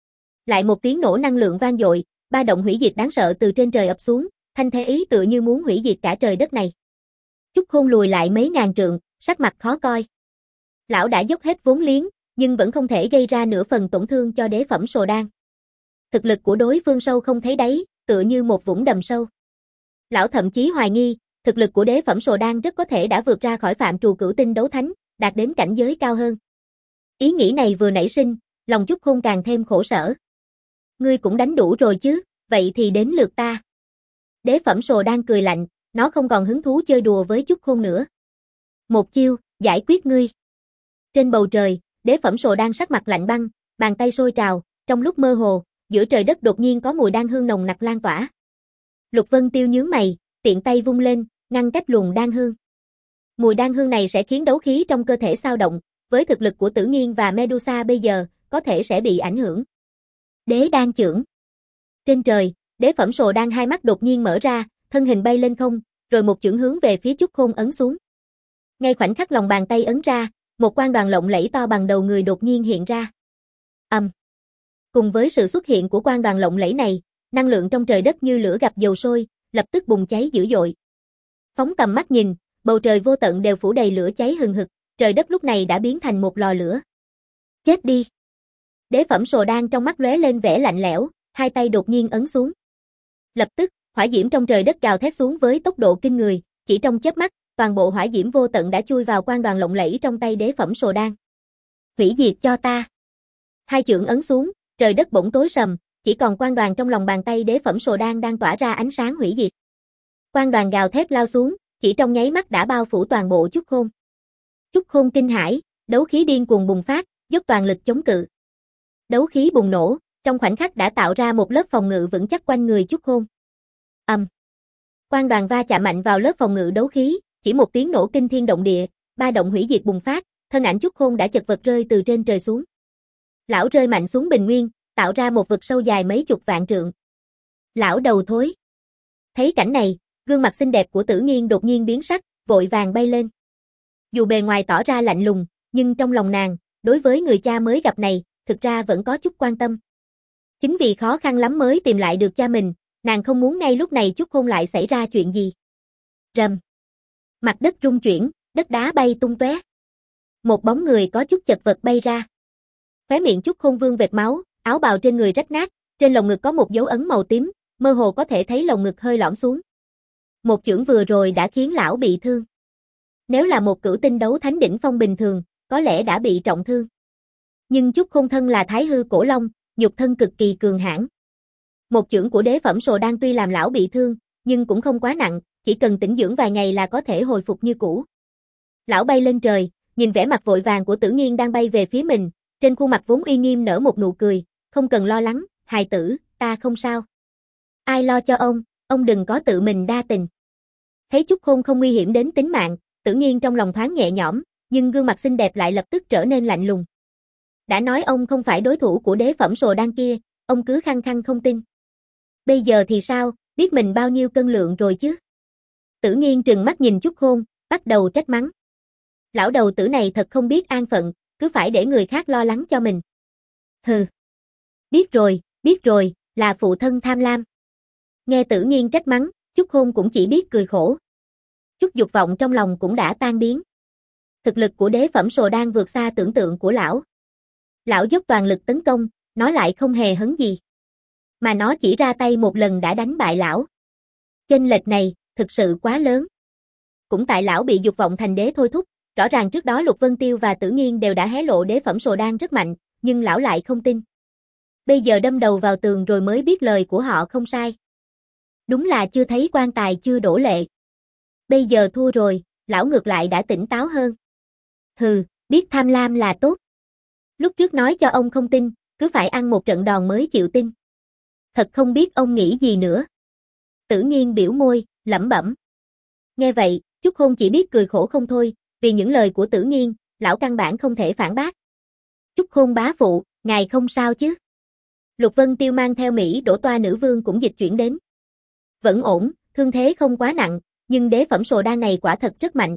Lại một tiếng nổ năng lượng vang dội, ba động hủy diệt đáng sợ từ trên trời ập xuống, thanh thế ý tựa như muốn hủy diệt cả trời đất này. Chúc Khôn lùi lại mấy ngàn trượng, sắc mặt khó coi. Lão đã dốc hết vốn liếng, nhưng vẫn không thể gây ra nửa phần tổn thương cho đế phẩm sồ đan. Thực lực của đối phương sâu không thấy đáy, tựa như một vũng đầm sâu. Lão thậm chí hoài nghi, thực lực của đế phẩm sồ đan rất có thể đã vượt ra khỏi phạm trù cửu tinh đấu thánh, đạt đến cảnh giới cao hơn. Ý nghĩ này vừa nảy sinh, lòng Chúc Khôn càng thêm khổ sở. Ngươi cũng đánh đủ rồi chứ, vậy thì đến lượt ta. Đế phẩm sồ đan cười lạnh, nó không còn hứng thú chơi đùa với Chúc Khôn nữa. Một chiêu, giải quyết ngươi. Trên bầu trời, đế phẩm sồ đan sắc mặt lạnh băng, bàn tay sôi trào, trong lúc mơ hồ, giữa trời đất đột nhiên có mùi đan hương nồng nặc lan tỏa. Lục Vân Tiêu nhướng mày, tiện tay vung lên, ngăn cách luồng đan hương. Mùi đan hương này sẽ khiến đấu khí trong cơ thể xao động, với thực lực của Tử Nghiên và Medusa bây giờ, có thể sẽ bị ảnh hưởng. Đế đan chưởng. Trên trời, đế phẩm sồ đan hai mắt đột nhiên mở ra, thân hình bay lên không, rồi một chưởng hướng về phía Chúc Khôn ấn xuống. Ngay khoảnh khắc lòng bàn tay ấn ra, một quang đoàn lộng lẫy to bằng đầu người đột nhiên hiện ra. Ầm. Um. Cùng với sự xuất hiện của quang đoàn lộng lẫy này, năng lượng trong trời đất như lửa gặp dầu sôi, lập tức bùng cháy dữ dội. Phóng tầm mắt nhìn, bầu trời vô tận đều phủ đầy lửa cháy hừng hực, trời đất lúc này đã biến thành một lò lửa. Chết đi. Đế phẩm sồ đan trong mắt lóe lên vẻ lạnh lẽo, hai tay đột nhiên ấn xuống. Lập tức, hỏa diễm trong trời đất gào thét xuống với tốc độ kinh người, chỉ trong chớp mắt, toàn bộ hỏa diễm vô tận đã chui vào quang đoàn lộng lẫy trong tay đế phẩm sồ đan. Hủy diệt cho ta. Hai chưởng ấn xuống, trời đất bỗng tối sầm, chỉ còn quang đoàn trong lòng bàn tay đế phẩm sồ đan đang tỏa ra ánh sáng hủy diệt. Quang đoàn gào thét lao xuống, chỉ trong nháy mắt đã bao phủ toàn bộ Chúc Khôn. Chúc Khôn kinh hãi, đấu khí điên cuồng bùng phát, dốc toàn lực chống cự. Đấu khí bùng nổ, trong khoảnh khắc đã tạo ra một lớp phòng ngự vững chắc quanh người Chúc Khôn. Ầm. Um. Quang đoàn va chạm mạnh vào lớp phòng ngự đấu khí, chỉ một tiếng nổ kinh thiên động địa, ba động hủy diệt bùng phát, thân ảnh Chúc Khôn đã chật vật rơi từ trên trời xuống. Lão rơi mạnh xuống bình nguyên, tạo ra một vực sâu dài mấy chục vạn trượng. Lão đầu thối. Thấy cảnh này, gương mặt xinh đẹp của Tử Nghiên đột nhiên biến sắc, vội vàng bay lên. Dù bề ngoài tỏ ra lạnh lùng, nhưng trong lòng nàng, đối với người cha mới gặp này, thực ra vẫn có chút quan tâm. Chính vì khó khăn lắm mới tìm lại được cha mình, nàng không muốn ngay lúc này Chúc Khôn lại xảy ra chuyện gì. Rầm. Mặt đất rung chuyển, đất đá bay tung tóe. Một bóng người có chút chật vật bay ra. Khóe miệng Chúc Khôn vương vệt máu, áo bào trên người rách nát, trên lồng ngực có một dấu ấn màu tím, mơ hồ có thể thấy lồng ngực hơi lõm xuống. Một chưởng vừa rồi đã khiến lão bị thương. Nếu là một cửu tinh đấu thánh đỉnh phong bình thường, có lẽ đã bị trọng thương. Nhưng Chúc Khôn thân là Thái Hư Cổ Long, nhục thân cực kỳ cường hãn. Một chưởng của đế phẩm sồ đan tuy làm lão bị thương, nhưng cũng không quá nặng, chỉ cần tĩnh dưỡng vài ngày là có thể hồi phục như cũ. Lão bay lên trời, nhìn vẻ mặt vội vàng của Tử Nghiên đang bay về phía mình, trên khuôn mặt vốn uy nghiêm nở một nụ cười, không cần lo lắng, hài tử, ta không sao. Ai lo cho ông, ông đừng có tự mình đa tình. Thấy Chúc Khôn không nguy hiểm đến tính mạng, Tử Nghiên trong lòng thoáng nhẹ nhõm, nhưng gương mặt xinh đẹp lại lập tức trở nên lạnh lùng. Đã nói ông không phải đối thủ của đế phẩm sồ đan kia, ông cứ khăng khăng không tin. Bây giờ thì sao, biết mình bao nhiêu cân lượng rồi chứ? Tử Nghiên trừng mắt nhìn Chúc Khôn, bắt đầu trách mắng. Lão đầu tử này thật không biết an phận, cứ phải để người khác lo lắng cho mình. Hừ. Biết rồi, biết rồi, là phụ thân tham lam. Nghe Tử Nghiên trách mắng, Chúc Khôn cũng chỉ biết cười khổ. Chút dục vọng trong lòng cũng đã tan biến. Thực lực của đế phẩm sồ đan vượt xa tưởng tượng của lão. Lão dốc toàn lực tấn công, nó lại không hề hấn gì. Mà nó chỉ ra tay một lần đã đánh bại lão. Chênh lệch này, thực sự quá lớn. Cũng tại lão bị dục vọng thành đế thôi thúc, rõ ràng trước đó Lục Vân Tiêu và Tử Nghiên đều đã hé lộ đế phẩm sồ đan rất mạnh, nhưng lão lại không tin. Bây giờ đâm đầu vào tường rồi mới biết lời của họ không sai. Đúng là chưa thấy quan tài chưa đổ lệ. Bây giờ thua rồi, lão ngược lại đã tỉnh táo hơn. Hừ, biết tham lam là tốt. Lúc trước nói cho ông không tin, cứ phải ăn một trận đòn mới chịu tin. Thật không biết ông nghĩ gì nữa. Tử Nghiên biểu môi, lẩm bẩm. Nghe vậy, Chúc Khôn chỉ biết cười khổ không thôi, vì những lời của Tử Nghiên, lão căn bản không thể phản bác. Chúc Khôn bá phụ, ngài không sao chứ? Lục Vân Tiêu mang theo Mỹ Đỗ Toa nữ vương cũng dịch chuyển đến. Vẫn ổn, thương thế không quá nặng, nhưng đế phẩm sồ đan này quả thật rất mạnh.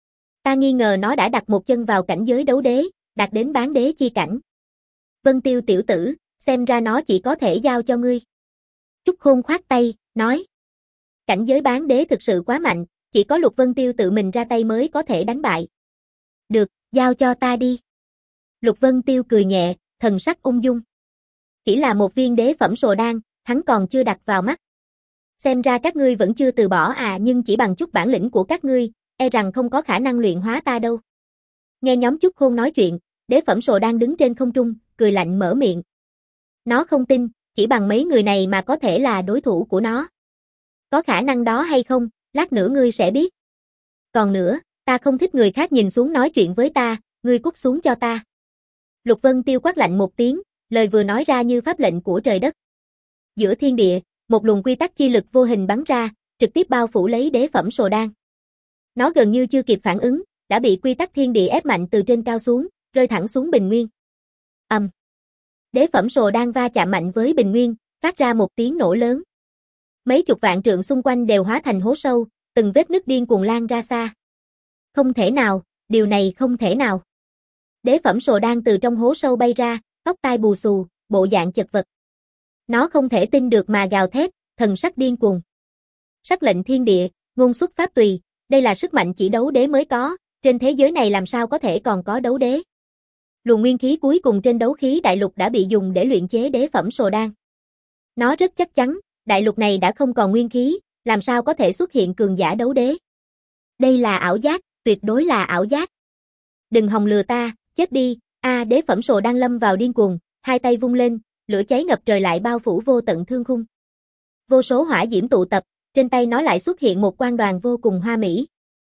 Ta nghi ngờ nó đã đặt một chân vào cảnh giới đấu đế, đạt đến bán đế chi cảnh. Vân Tiêu tiểu tử, xem ra nó chỉ có thể giao cho ngươi. Chúc Khôn khoát tay, nói. Cảnh giới bán đế thực sự quá mạnh, chỉ có Lục Vân Tiêu tự mình ra tay mới có thể đánh bại. Được, giao cho ta đi. Lục Vân Tiêu cười nhẹ, thần sắc ung dung. Chỉ là một viên đế phẩm sồ đan, hắn còn chưa đặt vào mắt. Xem ra các ngươi vẫn chưa từ bỏ à, nhưng chỉ bằng chút bản lĩnh của các ngươi, e rằng không có khả năng luyện hóa ta đâu. Nghe nhóm Chúc Khôn nói chuyện, đế phẩm sồ đan đứng trên không trung, cười lạnh mở miệng. Nó không tin, chỉ bằng mấy người này mà có thể là đối thủ của nó. Có khả năng đó hay không, lát nữa ngươi sẽ biết. Còn nữa, ta không thích người khác nhìn xuống nói chuyện với ta, ngươi cút xuống cho ta. Lục Vân Tiêu quát lạnh một tiếng, lời vừa nói ra như pháp lệnh của trời đất. Giữa thiên địa, một luồng quy tắc chi lực vô hình bắn ra, trực tiếp bao phủ lấy đế phẩm sồ đan. Nó gần như chưa kịp phản ứng, đã bị quy tắc thiên địa ép mạnh từ trên cao xuống, rơi thẳng xuống bình nguyên. Ầm. Um. Đế phẩm sồ đan va chạm mạnh với bình nguyên, phát ra một tiếng nổ lớn. Mấy chục vạn trượng xung quanh đều hóa thành hố sâu, từng vết nứt điên cuồng lan ra xa. Không thể nào, điều này không thể nào. Đế phẩm sồ đan từ trong hố sâu bay ra, tóc tai bù xù, bộ dạng chật vật. Nó không thể tin được mà gào thét, thần sắc điên cuồng. Sắc lệnh thiên địa, ngôn xuất pháp tùy, đây là sức mạnh chỉ đấu đế mới có, trên thế giới này làm sao có thể còn có đấu đế. Luồng nguyên khí cuối cùng trên đấu khí đại lục đã bị dùng để luyện chế đế phẩm sồ đan. Nó rất chắc chắn, đại lục này đã không còn nguyên khí, làm sao có thể xuất hiện cường giả đấu đế. Đây là ảo giác, tuyệt đối là ảo giác. Đừng hòng lừa ta, chết đi, a à, đế phẩm sồ đan lâm vào điên cuồng, hai tay vung lên, lửa cháy ngập trời lại bao phủ vô tận thương khung. Vô số hỏa diễm tụ tập, trên tay nó lại xuất hiện một quan đoàn vô cùng hoa mỹ.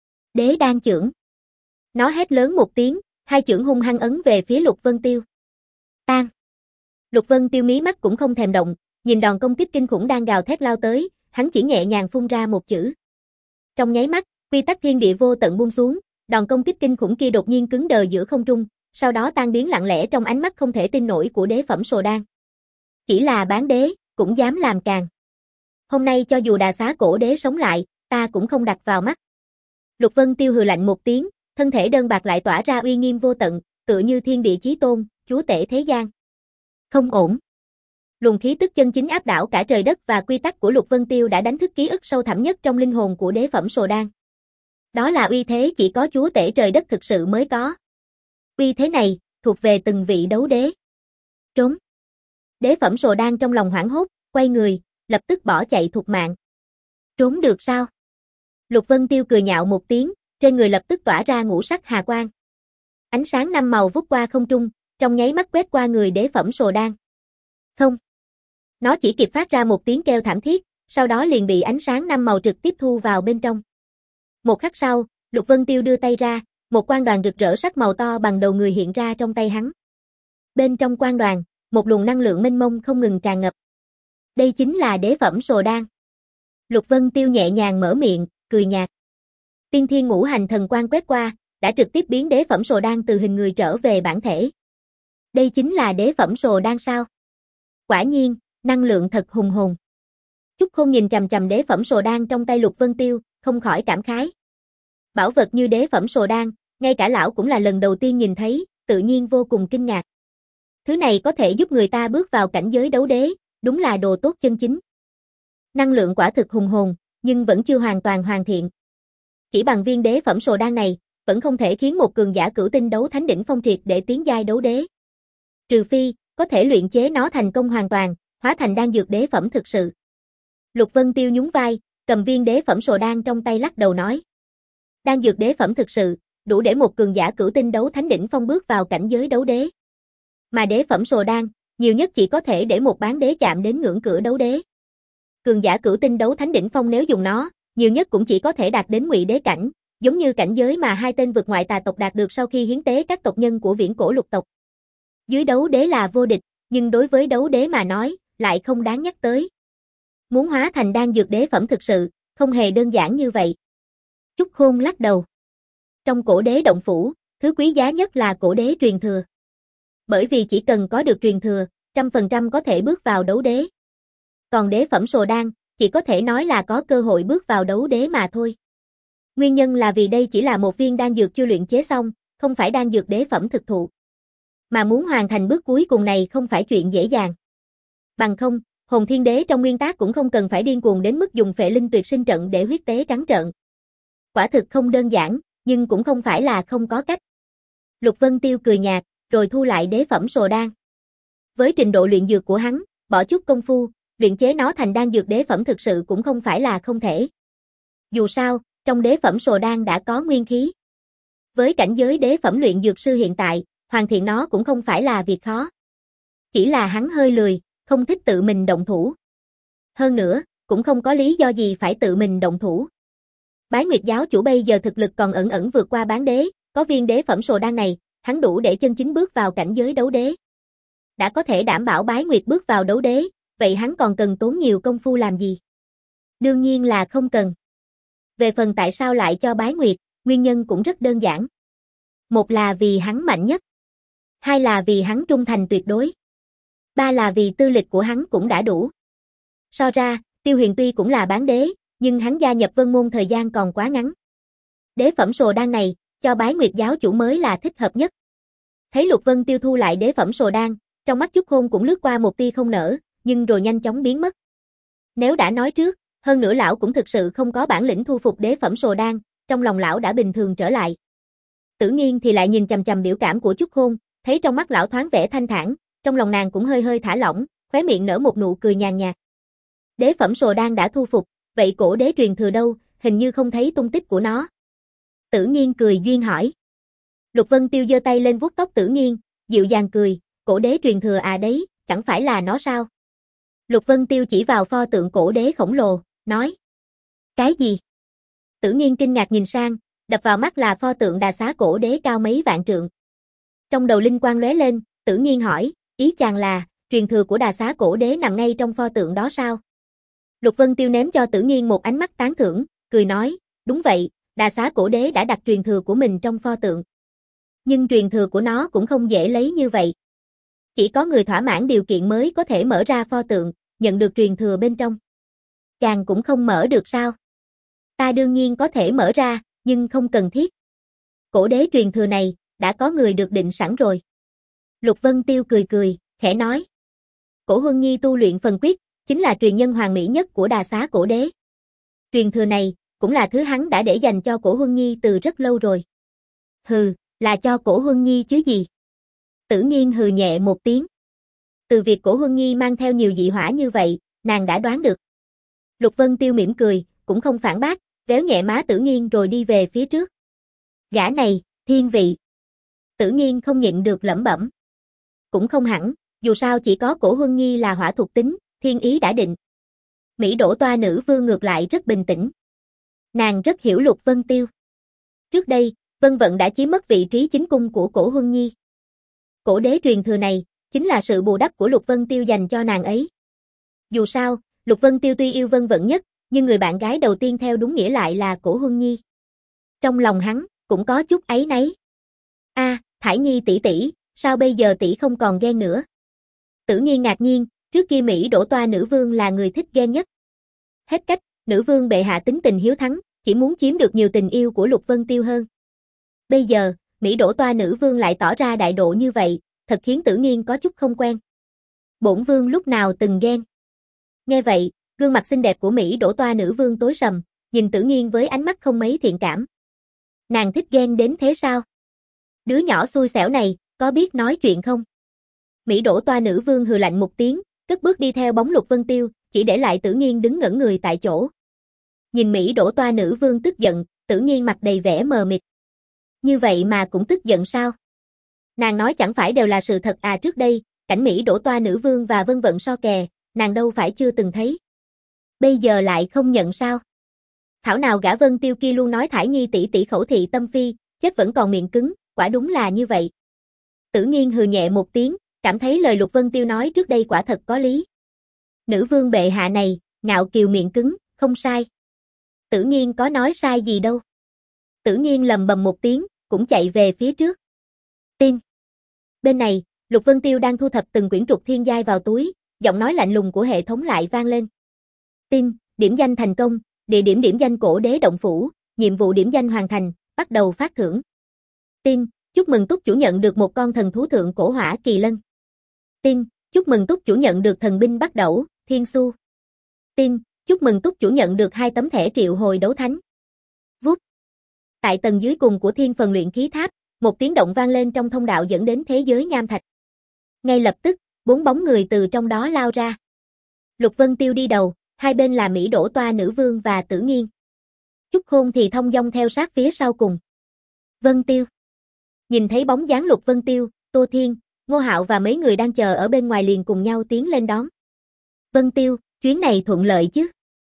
Đế đan chưởng. Nó hét lớn một tiếng, hai chưởng hung hăng ấn về phía Lục Vân Tiêu. Tan. Lục Vân Tiêu mí mắt cũng không thèm động, nhìn đòn công kích kinh khủng đang gào thét lao tới, hắn chỉ nhẹ nhàng phun ra một chữ. Trong nháy mắt, quy tắc thiên địa vô tận buông xuống, đòn công kích kinh khủng kia đột nhiên cứng đờ giữa không trung, sau đó tan biến lặng lẽ trong ánh mắt không thể tin nổi của đế phẩm sồ đan. Chỉ là bán đế, cũng dám làm càng. Hôm nay cho dù Đà Xá cổ đế sống lại, ta cũng không đặt vào mắt. Lục Vân Tiêu hừ lạnh một tiếng, thân thể đơn bạc lại tỏa ra uy nghiêm vô tận, tựa như thiên địa chí tôn, chúa tể thế gian. Không ổn. Luồng khí tức chân chính áp đảo cả trời đất và quy tắc của Lục Vân Tiêu đã đánh thức ký ức sâu thẳm nhất trong linh hồn của đế phẩm sồ đan. Đó là uy thế chỉ có chúa tể trời đất thực sự mới có. Uy thế này, thuộc về từng vị đấu đế. Trốn. Đế phẩm sồ đan trong lòng hoảng hốt, quay người, lập tức bỏ chạy thục mạng. Trốn được sao? Lục Vân Tiêu cười nhạo một tiếng, trên người lập tức tỏa ra ngũ sắc hà quang. Ánh sáng năm màu vút qua không trung, trong nháy mắt quét qua người đế phẩm sồ đan. Không. Nó chỉ kịp phát ra một tiếng kêu thảm thiết, sau đó liền bị ánh sáng năm màu trực tiếp thu vào bên trong. Một khắc sau, Lục Vân Tiêu đưa tay ra, một quang đoàn rực rỡ sắc màu to bằng đầu người hiện ra trong tay hắn. Bên trong quang đoàn, một luồng năng lượng mênh mông không ngừng tràn ngập. Đây chính là đế phẩm sồ đan. Lục Vân Tiêu nhẹ nhàng mở miệng, cười nhạt. Tiên thiên ngũ hành thần quang quét qua, đã trực tiếp biến đế phẩm sồ đan từ hình người trở về bản thể. Đây chính là đế phẩm sồ đan sao? Quả nhiên, năng lượng thật hùng hồn. Chúc Khôn nhìn chằm chằm đế phẩm sồ đan trong tay Lục Vân Tiêu, không khỏi cảm khái. Bảo vật như đế phẩm sồ đan, ngay cả lão cũng là lần đầu tiên nhìn thấy, tự nhiên vô cùng kinh ngạc. Thứ này có thể giúp người ta bước vào cảnh giới đấu đế, đúng là đồ tốt chân chính. Năng lượng quả thực hùng hồn, nhưng vẫn chưa hoàn toàn hoàn thiện. Chỉ bằng viên đế phẩm sồ đan này, vẫn không thể khiến một cường giả cửu tinh đấu thánh đỉnh phong triệt để tiến giai đấu đế. Trừ phi, có thể luyện chế nó thành công hoàn toàn, hóa thành đan dược đế phẩm thực sự. Lục Vân Tiêu nhún vai, cầm viên đế phẩm sồ đan trong tay lắc đầu nói. Đan dược đế phẩm thực sự, đủ để một cường giả cửu tinh đấu thánh đỉnh phong bước vào cảnh giới đấu đế. Mà đế phẩm sồ đan, nhiều nhất chỉ có thể để một bán đế chạm đến ngưỡng cửa đấu đế. Cường giả cửu tinh đấu thánh đỉnh phong nếu dùng nó, nhiều nhất cũng chỉ có thể đạt đến ngụy đế cảnh, giống như cảnh giới mà hai tên vượt ngoại tà tộc đạt được sau khi hiến tế các tộc nhân của viễn cổ lục tộc. Dưới đấu đế là vô địch, nhưng đối với đấu đế mà nói, lại không đáng nhắc tới. Muốn hóa thành đan dược đế phẩm thực sự, không hề đơn giản như vậy. Chúc Khôn lắc đầu. Trong cổ đế động phủ, thứ quý giá nhất là cổ đế truyền thừa. Bởi vì chỉ cần có được truyền thừa, trăm phần trăm có thể bước vào đấu đế. Còn đế phẩm sồ đan, chỉ có thể nói là có cơ hội bước vào đấu đế mà thôi. Nguyên nhân là vì đây chỉ là một viên đan dược chưa luyện chế xong, không phải đan dược đế phẩm thực thụ. Mà muốn hoàn thành bước cuối cùng này không phải chuyện dễ dàng. Bằng không, Hồn Thiên Đế trong nguyên tác cũng không cần phải điên cuồng đến mức dùng phệ linh tuyệt sinh trận để huyết tế trắng trợn. Quả thực không đơn giản, nhưng cũng không phải là không có cách. Lục Vân Tiêu cười nhạt, rồi thu lại đế phẩm sồ đan. Với trình độ luyện dược của hắn, bỏ chút công phu, luyện chế nó thành đan dược đế phẩm thực sự cũng không phải là không thể. Dù sao, trong đế phẩm sồ đan đã có nguyên khí. Với cảnh giới đế phẩm luyện dược sư hiện tại, hoàn thiện nó cũng không phải là việc khó. Chỉ là hắn hơi lười, không thích tự mình động thủ. Hơn nữa, cũng không có lý do gì phải tự mình động thủ. Bái Nguyệt giáo chủ bây giờ thực lực còn ẩn ẩn vượt qua bán đế, có viên đế phẩm sồ đan này, hắn đủ để chân chính bước vào cảnh giới đấu đế. Đã có thể đảm bảo Bái Nguyệt bước vào đấu đế, vậy hắn còn cần tốn nhiều công phu làm gì? Đương nhiên là không cần. Về phần tại sao lại cho Bái Nguyệt, nguyên nhân cũng rất đơn giản. Một là vì hắn mạnh nhất. Hai là vì hắn trung thành tuyệt đối. Ba là vì tư lịch của hắn cũng đã đủ. So ra, Tiêu Huyền tuy cũng là bán đế, nhưng hắn gia nhập Vân Môn thời gian còn quá ngắn. Đế phẩm sồ đan này, cho Bái Nguyệt giáo chủ mới là thích hợp nhất. Thấy Lục Vân Tiêu thu lại đế phẩm sồ đan, trong mắt Chúc Khôn cũng lướt qua một tia không nở, nhưng rồi nhanh chóng biến mất. Nếu đã nói trước, hơn nữa lão cũng thực sự không có bản lĩnh thu phục đế phẩm sồ đan, trong lòng lão đã bình thường trở lại. Tử Nghiên thì lại nhìn chằm chằm biểu cảm của Chúc Khôn, thấy trong mắt lão thoáng vẻ thanh thản, trong lòng nàng cũng hơi hơi thả lỏng, khóe miệng nở một nụ cười nhàn nhạt. Đế phẩm sồ đan đã thu phục, vậy cổ đế truyền thừa đâu, hình như không thấy tung tích của nó. Tử Nghiên cười duyên hỏi. Lục Vân Tiêu giơ tay lên vuốt tóc Tử Nghiên, dịu dàng cười, cổ đế truyền thừa à đấy, chẳng phải là nó sao? Lục Vân Tiêu chỉ vào pho tượng cổ đế khổng lồ, nói. Cái gì? Tử Nghiên kinh ngạc nhìn sang, đập vào mắt là pho tượng Đà Xá cổ đế cao mấy vạn trượng. Trong đầu linh quang lóe lên, Tử Nghiên hỏi, ý chàng là, truyền thừa của Đà Xá cổ đế nằm ngay trong pho tượng đó sao? Lục Vân Tiêu ném cho Tử Nghiên một ánh mắt tán thưởng, cười nói, đúng vậy, Đà Xá cổ đế đã đặt truyền thừa của mình trong pho tượng. Nhưng truyền thừa của nó cũng không dễ lấy như vậy. Chỉ có người thỏa mãn điều kiện mới có thể mở ra pho tượng, nhận được truyền thừa bên trong. Chàng cũng không mở được sao? Ta đương nhiên có thể mở ra, nhưng không cần thiết. Cổ đế truyền thừa này, đã có người được định sẵn rồi. Lục Vân Tiêu cười cười, khẽ nói. Cổ Huân Nhi tu luyện phần quyết, chính là truyền nhân hoàn mỹ nhất của Đà Xá cổ đế. Truyền thừa này, cũng là thứ hắn đã để dành cho Cổ Huân Nhi từ rất lâu rồi. Hừ, là cho Cổ Huân Nhi chứ gì? Tử Nghiên hừ nhẹ một tiếng. Từ việc Cổ Huân Nhi mang theo nhiều dị hỏa như vậy, nàng đã đoán được. Lục Vân Tiêu mỉm cười, cũng không phản bác, véo nhẹ má Tử Nghiên rồi đi về phía trước. Gã này, thiên vị. Tử Nghiên không nhịn được lẩm bẩm. Cũng không hẳn, dù sao chỉ có Cổ Huân Nhi là hỏa thuộc tính, thiên ý đã định. Mỹ Đỗ Toa nữ vương ngược lại rất bình tĩnh. Nàng rất hiểu Lục Vân Tiêu. Trước đây, Vân Vận đã chiếm mất vị trí chính cung của Cổ Huân Nhi. Cổ đế truyền thừa này, chính là sự bù đắp của Lục Vân Tiêu dành cho nàng ấy. Dù sao, Lục Vân Tiêu tuy yêu Vân Vận nhất, nhưng người bạn gái đầu tiên theo đúng nghĩa lại là Cổ Huân Nhi. Trong lòng hắn, cũng có chút áy náy. A, à, Thải Nhi tỷ tỷ, sao bây giờ tỷ không còn ghen nữa? Tử Nghiên ngạc nhiên, trước kia Mỹ Đỗ Toa nữ vương là người thích ghen nhất. Hết cách, nữ vương bệ hạ tính tình hiếu thắng, chỉ muốn chiếm được nhiều tình yêu của Lục Vân Tiêu hơn. Bây giờ, Mỹ Đỗ Toa nữ vương lại tỏ ra đại độ như vậy, thật khiến Tử Nghiên có chút không quen. Bổn vương lúc nào từng ghen? Nghe vậy, gương mặt xinh đẹp của Mỹ Đỗ Toa nữ vương tối sầm, nhìn Tử Nghiên với ánh mắt không mấy thiện cảm. Nàng thích ghen đến thế sao? Đứa nhỏ xui xẻo này, có biết nói chuyện không? Mỹ Đỗ Toa nữ vương hừ lạnh một tiếng, cất bước đi theo bóng Lục Vân Tiêu, chỉ để lại Tử Nghiên đứng ngẩn người tại chỗ. Nhìn Mỹ đổ toa nữ vương tức giận, Tử Nghiên mặt đầy vẻ mờ mịt. Như vậy mà cũng tức giận sao? Nàng nói chẳng phải đều là sự thật à, trước đây, cảnh Mỹ đổ toa nữ vương và vân vận so kè, nàng đâu phải chưa từng thấy. Bây giờ lại không nhận sao? Thảo nào gã Vân Tiêu kia luôn nói Thải Nhi tỷ tỷ khẩu thị tâm phi, chết vẫn còn miệng cứng, quả đúng là như vậy. Tử Nghiên hừ nhẹ một tiếng, cảm thấy lời Lục Vân Tiêu nói trước đây quả thật có lý. Nữ vương bệ hạ này, ngạo kiều miệng cứng, không sai. Tử Nghiên có nói sai gì đâu. Tử Nghiên lầm bầm một tiếng, cũng chạy về phía trước. Tin. Bên này, Lục Vân Tiêu đang thu thập từng quyển trục thiên giai vào túi, giọng nói lạnh lùng của hệ thống lại vang lên. Tin, điểm danh thành công, địa điểm điểm danh cổ đế động phủ, nhiệm vụ điểm danh hoàn thành, bắt đầu phát thưởng. Tin, chúc mừng túc chủ nhận được một con thần thú thượng cổ hỏa kỳ lân. Tin, chúc mừng túc chủ nhận được thần binh bắt đẩu, thiên xu. Tin, chúc mừng túc chủ nhận được hai tấm thẻ triệu hồi đấu thánh. Vút. Tại tầng dưới cùng của thiên phần luyện khí tháp, một tiếng động vang lên trong thông đạo dẫn đến thế giới nham thạch. Ngay lập tức, bốn bóng người từ trong đó lao ra. Lục Vân Tiêu đi đầu, hai bên là Mỹ đổ toa nữ vương và Tử Nghiên. Chúc Khôn thì thông dong theo sát phía sau cùng. Vân Tiêu. Nhìn thấy bóng dáng Lục Vân Tiêu, Tô Thiên, Ngô Hạo và mấy người đang chờ ở bên ngoài liền cùng nhau tiến lên đón. Vân Tiêu, chuyến này thuận lợi chứ?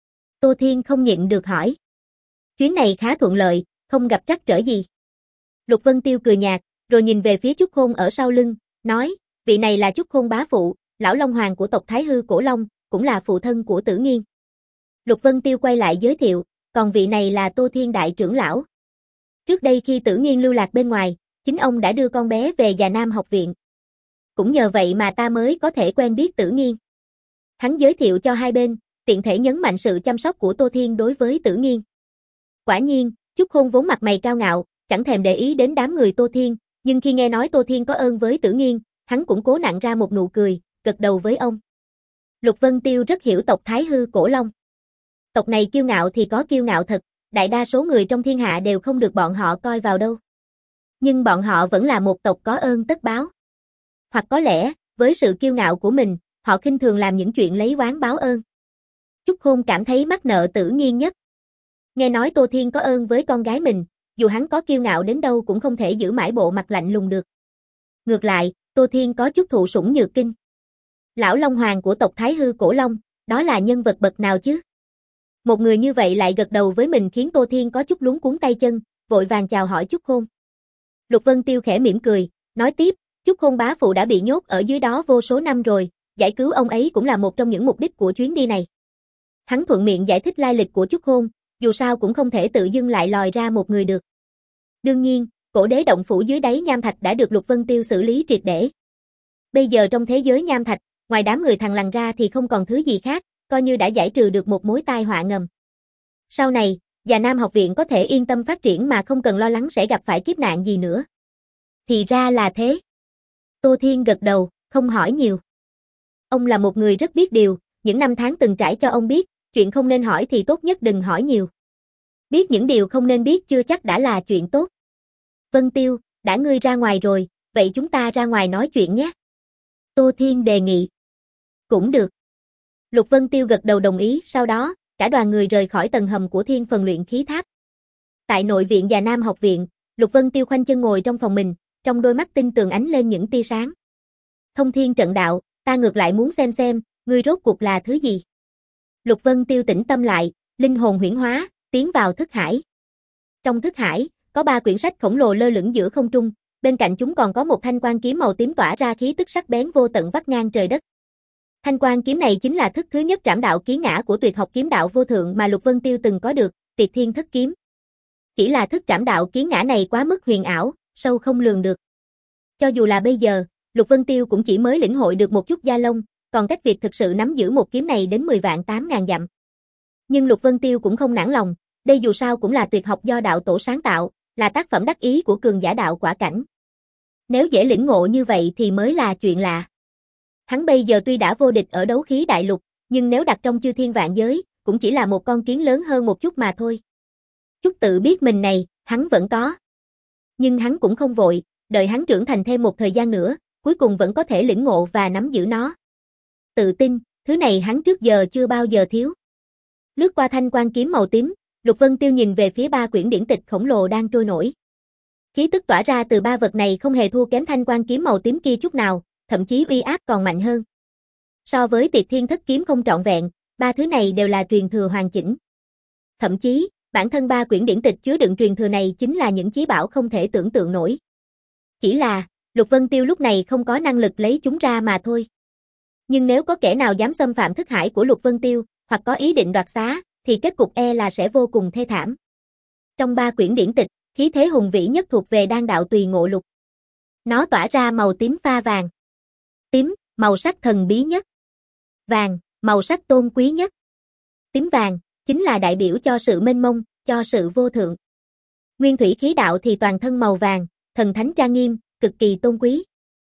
Tô Thiên không nhịn được hỏi. Chuyến này khá thuận lợi, không gặp trắc trở gì. Lục Vân Tiêu cười nhạt, rồi nhìn về phía Chúc Khôn ở sau lưng, nói, vị này là Chúc Khôn bá phụ, lão Long Hoàng của tộc Thái Hư Cổ Long, cũng là phụ thân của Tử Nghiên. Lục Vân Tiêu quay lại giới thiệu, còn vị này là Tô Thiên đại trưởng lão. Trước đây khi Tử Nghiên lưu lạc bên ngoài, chính ông đã đưa con bé về Già Nam học viện. Cũng nhờ vậy mà ta mới có thể quen biết Tử Nghiên. Hắn giới thiệu cho hai bên, tiện thể nhấn mạnh sự chăm sóc của Tô Thiên đối với Tử Nghiên. Quả nhiên, Chúc Khôn vốn mặt mày cao ngạo, chẳng thèm để ý đến đám người Tô Thiên, nhưng khi nghe nói Tô Thiên có ơn với Tử Nghiên, hắn cũng cố nặn ra một nụ cười, gật đầu với ông. Lục Vân Tiêu rất hiểu tộc Thái Hư Cổ Long. Tộc này kiêu ngạo thì có kiêu ngạo thật, đại đa số người trong thiên hạ đều không được bọn họ coi vào đâu. Nhưng bọn họ vẫn là một tộc có ơn tất báo. Hoặc có lẽ, với sự kiêu ngạo của mình, họ khinh thường làm những chuyện lấy oán báo ơn. Chúc Khôn cảm thấy mắc nợ Tử Nghiên nhất. Nghe nói Tô Thiên có ơn với con gái mình, dù hắn có kiêu ngạo đến đâu cũng không thể giữ mãi bộ mặt lạnh lùng được. Ngược lại, Tô Thiên có chút thụ sủng nhược kinh. Lão Long Hoàng của tộc Thái Hư Cổ Long, đó là nhân vật bậc nào chứ? Một người như vậy lại gật đầu với mình khiến Tô Thiên có chút luống cuống tay chân, vội vàng chào hỏi Chúc Khôn. Lục Vân Tiêu khẽ mỉm cười, nói tiếp, Chúc Khôn bá phụ đã bị nhốt ở dưới đó vô số năm rồi, giải cứu ông ấy cũng là một trong những mục đích của chuyến đi này. Hắn thuận miệng giải thích lai lịch của Chúc Khôn, dù sao cũng không thể tự dưng lại lòi ra một người được. Đương nhiên, cổ đế động phủ dưới đáy nham thạch đã được Lục Vân Tiêu xử lý triệt để. Bây giờ trong thế giới nham thạch, ngoài đám người thằng lằn ra thì không còn thứ gì khác, coi như đã giải trừ được một mối tai họa ngầm. Sau này, Già Nam học viện có thể yên tâm phát triển mà không cần lo lắng sẽ gặp phải kiếp nạn gì nữa. Thì ra là thế. Tô Thiên gật đầu, không hỏi nhiều. Ông là một người rất biết điều, những năm tháng từng trải cho ông biết, chuyện không nên hỏi thì tốt nhất đừng hỏi nhiều. Biết những điều không nên biết chưa chắc đã là chuyện tốt. Vân Tiêu, đã ngươi ra ngoài rồi, vậy chúng ta ra ngoài nói chuyện nhé. Tô Thiên đề nghị. Cũng được. Lục Vân Tiêu gật đầu đồng ý, sau đó, cả đoàn người rời khỏi tầng hầm của thiên phần luyện khí tháp. Tại nội viện Già Nam học viện, Lục Vân Tiêu khoanh chân ngồi trong phòng mình, trong đôi mắt tinh tường ánh lên những tia sáng. Thông thiên trận đạo, ta ngược lại muốn xem xem, ngươi rốt cuộc là thứ gì. Lục Vân Tiêu tĩnh tâm lại, linh hồn huyễn hóa, tiến vào thức hải. Trong thức hải, có ba quyển sách khổng lồ lơ lửng giữa không trung, bên cạnh chúng còn có một thanh quan kiếm màu tím tỏa ra khí tức sắc bén vô tận vắt ngang trời đất. Thanh quan kiếm này chính là thức thứ nhất trảm đạo ký ngã của tuyệt học kiếm đạo vô thượng mà Lục Vân Tiêu từng có được, Tiệt Thiên Thất Kiếm. Chỉ là thức trảm đạo ký ngã này quá mức huyền ảo, sâu không lường được. Cho dù là bây giờ, Lục Vân Tiêu cũng chỉ mới lĩnh hội được một chút da lông, còn cách việc thực sự nắm giữ một kiếm này đến mười vạn tám ngàn dặm. Nhưng Lục Vân Tiêu cũng không nản lòng, đây dù sao cũng là tuyệt học do đạo tổ sáng tạo, là tác phẩm đắc ý của cường giả đạo quả cảnh. Nếu dễ lĩnh ngộ như vậy thì mới là chuyện lạ. Hắn bây giờ tuy đã vô địch ở đấu khí đại lục, nhưng nếu đặt trong chư thiên vạn giới, cũng chỉ là một con kiến lớn hơn một chút mà thôi. Chút tự biết mình này, hắn vẫn có. Nhưng hắn cũng không vội, đợi hắn trưởng thành thêm một thời gian nữa, cuối cùng vẫn có thể lĩnh ngộ và nắm giữ nó. Tự tin, thứ này hắn trước giờ chưa bao giờ thiếu. Lướt qua thanh quang kiếm màu tím, Lục Vân Tiêu nhìn về phía ba quyển điển tịch khổng lồ đang trôi nổi. Khí tức tỏa ra từ ba vật này không hề thua kém thanh quang kiếm màu tím kia chút nào, thậm chí uy áp còn mạnh hơn. So với Tiệt Thiên Thất Kiếm không trọn vẹn, ba thứ này đều là truyền thừa hoàn chỉnh. Thậm chí, bản thân ba quyển điển tịch chứa đựng truyền thừa này chính là những chí bảo không thể tưởng tượng nổi. Chỉ là, Lục Vân Tiêu lúc này không có năng lực lấy chúng ra mà thôi. Nhưng nếu có kẻ nào dám xâm phạm thức hải của Lục Vân Tiêu, hoặc có ý định đoạt xá, thì kết cục e là sẽ vô cùng thê thảm. Trong ba quyển điển tịch, khí thế hùng vĩ nhất thuộc về Đan đạo tùy ngộ lục. Nó tỏa ra màu tím pha vàng. Tím, màu sắc thần bí nhất. Vàng, màu sắc tôn quý nhất. Tím vàng, chính là đại biểu cho sự mênh mông, cho sự vô thượng. Nguyên thủy khí đạo thì toàn thân màu vàng, thần thánh trang nghiêm, cực kỳ tôn quý.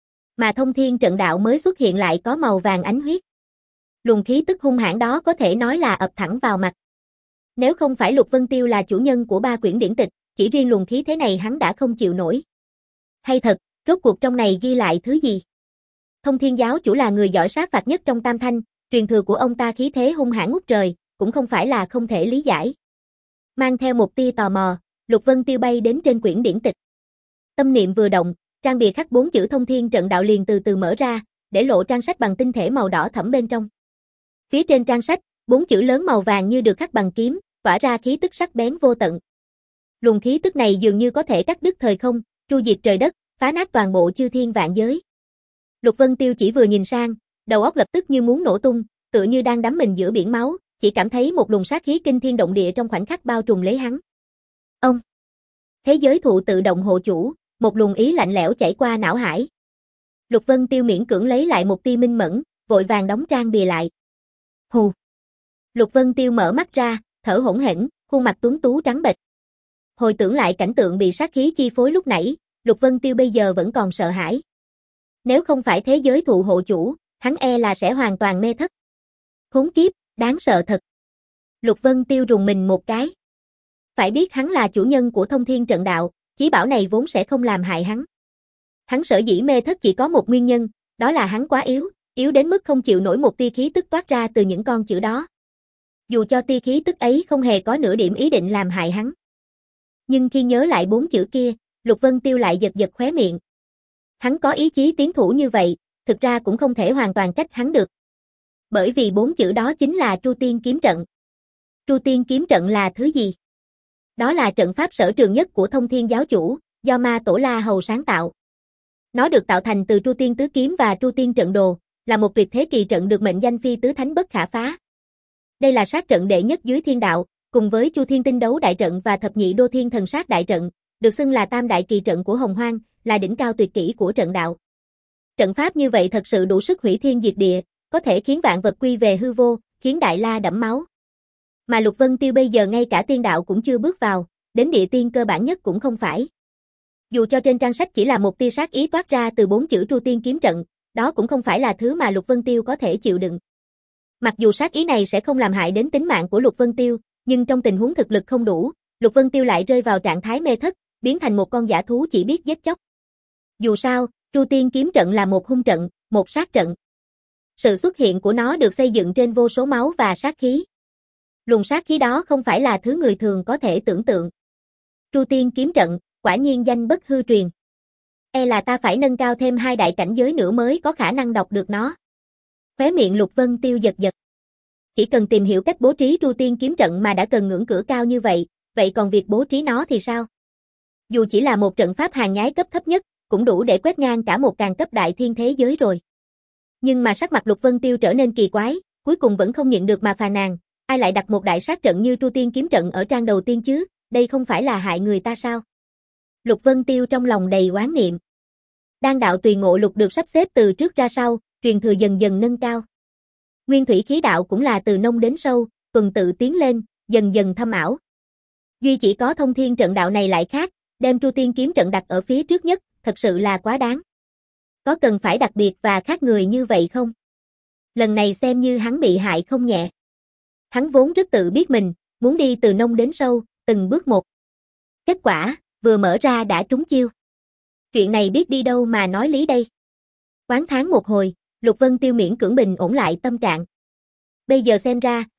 Mà thông thiên trận đạo mới xuất hiện lại có màu vàng ánh huyết. Luồng khí tức hung hãn đó có thể nói là ập thẳng vào mặt. Nếu không phải Lục Vân Tiêu là chủ nhân của ba quyển điển tịch, chỉ riêng luồng khí thế này hắn đã không chịu nổi. Hay thật, rốt cuộc trong này ghi lại thứ gì? Thông thiên giáo chủ là người giỏi sát phạt nhất trong Tam Thanh, truyền thừa của ông ta khí thế hung hãn ngút trời, cũng không phải là không thể lý giải. Mang theo một tia tò mò, Lục Vân Tiêu bay đến trên quyển điển tịch. Tâm niệm vừa động, trang bìa khắc bốn chữ thông thiên trận đạo liền từ từ mở ra, để lộ trang sách bằng tinh thể màu đỏ thẫm bên trong. Phía trên trang sách, bốn chữ lớn màu vàng như được khắc bằng kiếm, tỏa ra khí tức sắc bén vô tận. Luồng khí tức này dường như có thể cắt đứt thời không, tru diệt trời đất, phá nát toàn bộ chư thiên vạn giới. Lục Vân Tiêu chỉ vừa nhìn sang, đầu óc lập tức như muốn nổ tung, tựa như đang đắm mình giữa biển máu, chỉ cảm thấy một luồng sát khí kinh thiên động địa trong khoảnh khắc bao trùm lấy hắn. Ông! Thế giới thụ tự động hộ chủ, một luồng ý lạnh lẽo chảy qua não hải. Lục Vân Tiêu miễn cưỡng lấy lại một tia minh mẫn, vội vàng đóng trang bìa lại. Hù! Lục Vân Tiêu mở mắt ra, thở hổn hển, khuôn mặt tuấn tú trắng bệch. Hồi tưởng lại cảnh tượng bị sát khí chi phối lúc nãy, Lục Vân Tiêu bây giờ vẫn còn sợ hãi. Nếu không phải thế giới thụ hộ chủ, hắn e là sẽ hoàn toàn mê thất. Khốn kiếp, đáng sợ thật. Lục Vân Tiêu rùng mình một cái. Phải biết hắn là chủ nhân của thông thiên trận đạo, chí bảo này vốn sẽ không làm hại hắn. Hắn sở dĩ mê thất chỉ có một nguyên nhân, đó là hắn quá yếu, yếu đến mức không chịu nổi một tia khí tức toát ra từ những con chữ đó. Dù cho tia khí tức ấy không hề có nửa điểm ý định làm hại hắn. Nhưng khi nhớ lại bốn chữ kia, Lục Vân Tiêu lại giật giật khóe miệng. Hắn có ý chí tiến thủ như vậy, thực ra cũng không thể hoàn toàn trách hắn được. Bởi vì bốn chữ đó chính là Tru Tiên kiếm trận. Tru Tiên kiếm trận là thứ gì? Đó là trận pháp sở trường nhất của Thông Thiên giáo chủ, do Ma Tổ La Hầu sáng tạo. Nó được tạo thành từ Tru Tiên tứ kiếm và Tru Tiên trận đồ, là một tuyệt thế kỳ trận được mệnh danh phi tứ thánh bất khả phá. Đây là sát trận đệ nhất dưới thiên đạo, cùng với Chu Thiên Tinh Đấu đại trận và Thập Nhị Đô Thiên Thần Sát đại trận, được xưng là tam đại kỳ trận của Hồng Hoang, là đỉnh cao tuyệt kỹ của trận đạo. Trận pháp như vậy thật sự đủ sức hủy thiên diệt địa, có thể khiến vạn vật quy về hư vô, khiến Đại La đẫm máu. Mà Lục Vân Tiêu bây giờ ngay cả tiên đạo cũng chưa bước vào, đến địa tiên cơ bản nhất cũng không phải. Dù cho trên trang sách chỉ là một tia sát ý toát ra từ bốn chữ Tru Tiên kiếm trận, đó cũng không phải là thứ mà Lục Vân Tiêu có thể chịu đựng. Mặc dù sát ý này sẽ không làm hại đến tính mạng của Lục Vân Tiêu, nhưng trong tình huống thực lực không đủ, Lục Vân Tiêu lại rơi vào trạng thái mê thất, biến thành một con dã thú chỉ biết giết chóc. Dù sao, Tru Tiên kiếm trận là một hung trận, một sát trận. Sự xuất hiện của nó được xây dựng trên vô số máu và sát khí. Luồng sát khí đó không phải là thứ người thường có thể tưởng tượng. Tru Tiên kiếm trận, quả nhiên danh bất hư truyền. E là ta phải nâng cao thêm hai đại cảnh giới nữa mới có khả năng đọc được nó. Khóe miệng Lục Vân Tiêu giật giật. Chỉ cần tìm hiểu cách bố trí Tru Tiên kiếm trận mà đã cần ngưỡng cửa cao như vậy, vậy còn việc bố trí nó thì sao? Dù chỉ là một trận pháp hàng nhái cấp thấp nhất, cũng đủ để quét ngang cả một càn cấp đại thiên thế giới rồi. Nhưng mà sắc mặt Lục Vân Tiêu trở nên kỳ quái, cuối cùng vẫn không nhịn được mà phàn nàn, ai lại đặt một đại sát trận như Tru Tiên kiếm trận ở trang đầu tiên chứ, đây không phải là hại người ta sao? Lục Vân Tiêu trong lòng đầy oán niệm. Đan đạo tùy ngộ lục được sắp xếp từ trước ra sau, truyền thừa dần dần nâng cao. Nguyên thủy khí đạo cũng là từ nông đến sâu, tuần tự tiến lên, dần dần thâm ảo. Duy chỉ có thông thiên trận đạo này lại khác, đem Tru Tiên kiếm trận đặt ở phía trước nhất, thật sự là quá đáng. Có cần phải đặc biệt và khác người như vậy không? Lần này xem như hắn bị hại không nhẹ. Hắn vốn rất tự biết mình, muốn đi từ nông đến sâu, từng bước một. Kết quả, vừa mở ra đã trúng chiêu. Chuyện này biết đi đâu mà nói lý đây. Quán thán một hồi, Lục Vân Tiêu miễn cưỡng bình ổn lại tâm trạng. Bây giờ xem ra,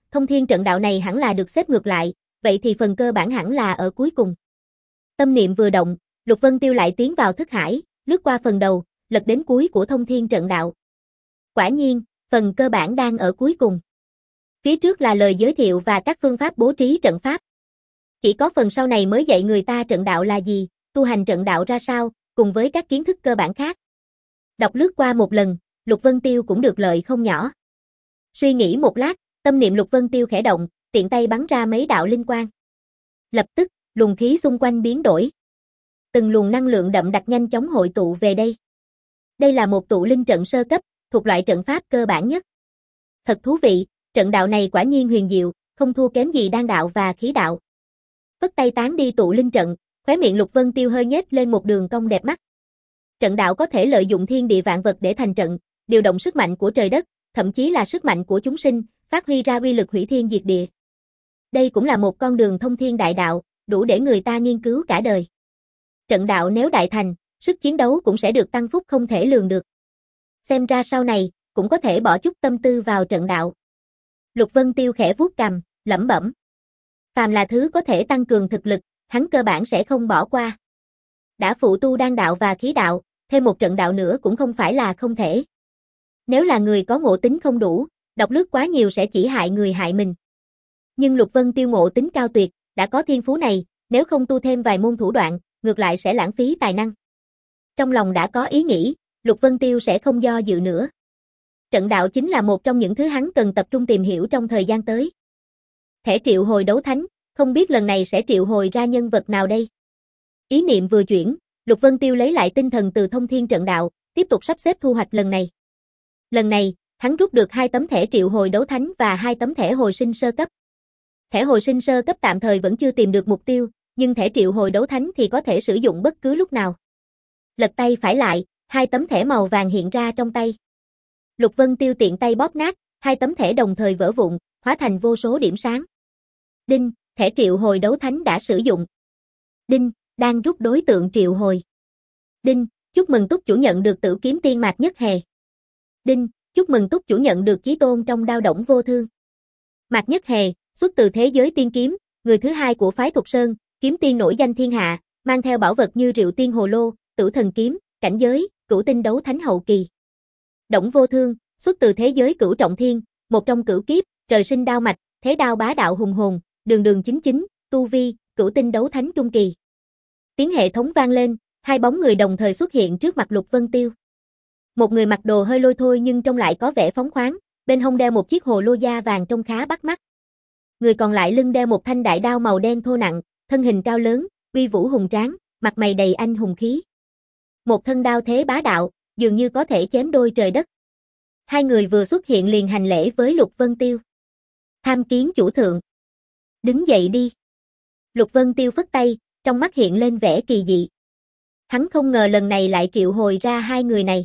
thông thiên trận đạo này hẳn là được xếp ngược lại, vậy thì phần cơ bản hẳn là ở cuối cùng. Tâm niệm vừa động, Lục Vân Tiêu lại tiến vào thức hải, lướt qua phần đầu, lật đến cuối của thông thiên trận đạo. Quả nhiên, phần cơ bản đang ở cuối cùng. Phía trước là lời giới thiệu và các phương pháp bố trí trận pháp. Chỉ có phần sau này mới dạy người ta trận đạo là gì, tu hành trận đạo ra sao, cùng với các kiến thức cơ bản khác. Đọc lướt qua một lần, Lục Vân Tiêu cũng được lợi không nhỏ. Suy nghĩ một lát, tâm niệm Lục Vân Tiêu khẽ động, tiện tay bắn ra mấy đạo linh quang. Lập tức, luồng khí xung quanh biến đổi. Từng luồng năng lượng đậm đặc nhanh chóng hội tụ về đây. Đây là một tụ linh trận sơ cấp, thuộc loại trận pháp cơ bản nhất. Thật thú vị, trận đạo này quả nhiên huyền diệu, không thua kém gì đan đạo và khí đạo. Vất tay tán đi tụ linh trận, khóe miệng Lục Vân Tiêu hơi nhếch lên một đường cong đẹp mắt. Trận đạo có thể lợi dụng thiên địa vạn vật để thành trận, điều động sức mạnh của trời đất, thậm chí là sức mạnh của chúng sinh, phát huy ra uy lực hủy thiên diệt địa. Đây cũng là một con đường thông thiên đại đạo, đủ để người ta nghiên cứu cả đời. Trận đạo nếu đại thành, sức chiến đấu cũng sẽ được tăng phúc không thể lường được. Xem ra sau này, cũng có thể bỏ chút tâm tư vào trận đạo. Lục Vân Tiêu khẽ vuốt cằm, lẩm bẩm. Phàm là thứ có thể tăng cường thực lực, hắn cơ bản sẽ không bỏ qua. Đã phụ tu đan đạo và khí đạo, thêm một trận đạo nữa cũng không phải là không thể. Nếu là người có ngộ tính không đủ, đọc lướt quá nhiều sẽ chỉ hại người hại mình. Nhưng Lục Vân Tiêu ngộ tính cao tuyệt, đã có thiên phú này, nếu không tu thêm vài môn thủ đoạn, ngược lại sẽ lãng phí tài năng. Trong lòng đã có ý nghĩ, Lục Vân Tiêu sẽ không do dự nữa. Trận đạo chính là một trong những thứ hắn cần tập trung tìm hiểu trong thời gian tới. Thẻ triệu hồi đấu thánh, không biết lần này sẽ triệu hồi ra nhân vật nào đây? Ý niệm vừa chuyển, Lục Vân Tiêu lấy lại tinh thần từ thông thiên trận đạo, tiếp tục sắp xếp thu hoạch lần này. Lần này, hắn rút được hai tấm thẻ triệu hồi đấu thánh và hai tấm thẻ hồi sinh sơ cấp. Thẻ hồi sinh sơ cấp tạm thời vẫn chưa tìm được mục tiêu, nhưng thẻ triệu hồi đấu thánh thì có thể sử dụng bất cứ lúc nào. Lật tay phải lại, hai tấm thẻ màu vàng hiện ra trong tay. Lục Vân Tiêu tiện tay bóp nát, hai tấm thẻ đồng thời vỡ vụn, hóa thành vô số điểm sáng. Đinh, thẻ triệu hồi đấu thánh đã sử dụng. Đinh, đang rút đối tượng triệu hồi. Đinh, chúc mừng túc chủ nhận được Tử Kiếm Tiên Mạc Nhất Hề. Đinh, chúc mừng túc chủ nhận được chí tôn trong Đao Đổng Vô Thương. Mạc Nhất Hề, xuất từ thế giới tiên kiếm, người thứ hai của phái Thục Sơn, kiếm tiên nổi danh thiên hạ, mang theo bảo vật như Rượu Tiên Hồ Lô, Tử Thần Kiếm, cảnh giới, Cửu Tinh Đấu Thánh hậu kỳ. Đổng Vô Thương, xuất từ thế giới Cửu Trọng Thiên, một trong cửu kiếp, trời sinh đao mạch, thế đao bá đạo hùng hồn, đường đường chính chính, tu vi, Cửu Tinh Đấu Thánh trung kỳ. Tiếng hệ thống vang lên, hai bóng người đồng thời xuất hiện trước mặt Lục Vân Tiêu. Một người mặc đồ hơi lôi thôi nhưng trông lại có vẻ phóng khoáng, bên hông đeo một chiếc hồ lô da vàng trông khá bắt mắt. Người còn lại lưng đeo một thanh đại đao màu đen thô nặng, thân hình cao lớn, uy vũ hùng tráng, mặt mày đầy anh hùng khí. Một thân đao thế bá đạo, dường như có thể chém đôi trời đất. Hai người vừa xuất hiện liền hành lễ với Lục Vân Tiêu. Tham kiến chủ thượng. Đứng dậy đi. Lục Vân Tiêu phất tay, trong mắt hiện lên vẻ kỳ dị. Hắn không ngờ lần này lại triệu hồi ra hai người này.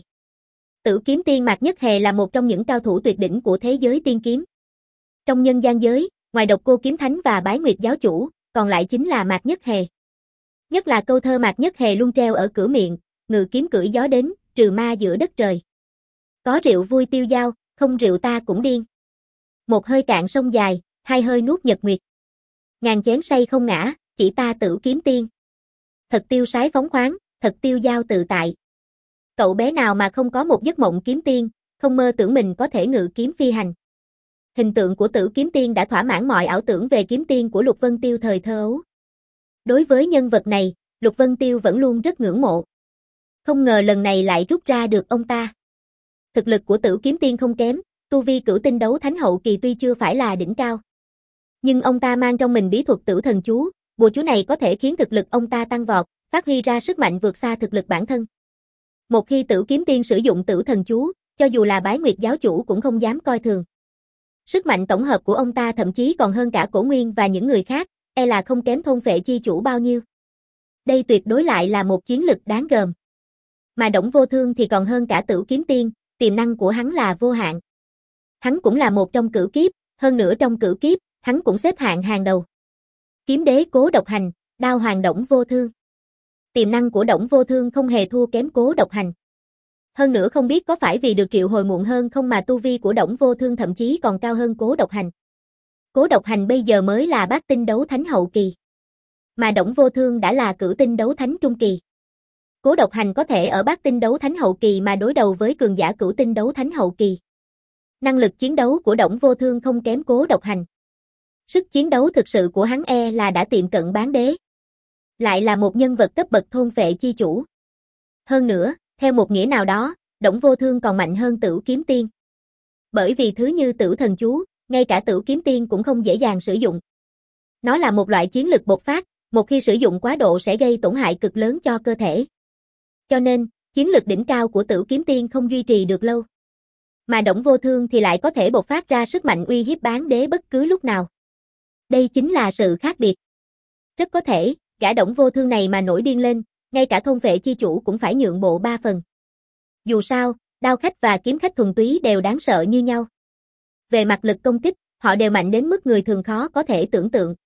Tử Kiếm Tiên Mạc Nhất Hề là một trong những cao thủ tuyệt đỉnh của thế giới tiên kiếm. Trong nhân gian giới, ngoài Độc Cô Kiếm Thánh và Bái Nguyệt giáo chủ, còn lại chính là Mạc Nhất Hề. Nhất là câu thơ Mạc Nhất Hề luôn treo ở cửa miệng, ngự kiếm cưỡi gió đến, trừ ma giữa đất trời. Có rượu vui tiêu dao, không rượu ta cũng điên. Một hơi cạn sông dài, hai hơi nuốt nhật nguyệt. Ngàn chén say không ngã, chỉ ta Tử Kiếm Tiên. Thật tiêu sái phóng khoáng, thật tiêu dao tự tại. Cậu bé nào mà không có một giấc mộng kiếm tiên, không mơ tưởng mình có thể ngự kiếm phi hành. Hình tượng của Tử Kiếm Tiên đã thỏa mãn mọi ảo tưởng về kiếm tiên của Lục Vân Tiêu thời thơ ấu. Đối với nhân vật này, Lục Vân Tiêu vẫn luôn rất ngưỡng mộ. Không ngờ lần này lại rút ra được ông ta. Thực lực của Tử Kiếm Tiên không kém, tu vi Cửu Tinh Đấu Thánh hậu kỳ tuy chưa phải là đỉnh cao. Nhưng ông ta mang trong mình bí thuật Tử Thần Chú, bùa chú này có thể khiến thực lực ông ta tăng vọt, phát huy ra sức mạnh vượt xa thực lực bản thân. Một khi Tử Kiếm Tiên sử dụng Tử Thần Chú, cho dù là Bái Nguyệt giáo chủ cũng không dám coi thường. Sức mạnh tổng hợp của ông ta thậm chí còn hơn cả Cổ Nguyên và những người khác, e là không kém thôn phệ chi chủ bao nhiêu. Đây tuyệt đối lại là một chiến lực đáng gờm. Mà Đổng Vô Thương thì còn hơn cả Tử Kiếm Tiên, tiềm năng của hắn là vô hạn. Hắn cũng là một trong cửu kiếp, hơn nữa trong cửu kiếp, hắn cũng xếp hạng hàng đầu. Kiếm đế Cố Độc Hành, đao hoàng Đổng Vô Thương. Tiềm năng của Đổng Vô Thương không hề thua kém Cố Độc Hành. Hơn nữa không biết có phải vì được triệu hồi muộn hơn không mà tu vi của Đổng Vô Thương thậm chí còn cao hơn Cố Độc Hành. Cố Độc Hành bây giờ mới là bát tinh đấu thánh hậu kỳ. Mà Đổng Vô Thương đã là cửu tinh đấu thánh trung kỳ. Cố Độc Hành có thể ở bát tinh đấu thánh hậu kỳ mà đối đầu với cường giả cửu tinh đấu thánh hậu kỳ. Năng lực chiến đấu của Đổng Vô Thương không kém Cố Độc Hành. Sức chiến đấu thực sự của hắn e là đã tiệm cận bán đế. Lại là một nhân vật cấp bậc thôn phệ chi chủ. Hơn nữa, theo một nghĩa nào đó, Đổng Vô Thương còn mạnh hơn Tửu Kiếm Tiên. Bởi vì thứ như Tửu Thần Chú, ngay cả Tửu Kiếm Tiên cũng không dễ dàng sử dụng. Nó là một loại chiến lực bộc phát, một khi sử dụng quá độ sẽ gây tổn hại cực lớn cho cơ thể. Cho nên, chiến lực đỉnh cao của Tửu Kiếm Tiên không duy trì được lâu. Mà Đổng Vô Thương thì lại có thể bộc phát ra sức mạnh uy hiếp bán đế bất cứ lúc nào. Đây chính là sự khác biệt. Rất có thể, gã Đổng Vô Thương này mà nổi điên lên, ngay cả thôn phệ chi chủ cũng phải nhượng bộ ba phần. Dù sao, đao khách và kiếm khách thuần túy đều đáng sợ như nhau. Về mặt lực công kích, họ đều mạnh đến mức người thường khó có thể tưởng tượng.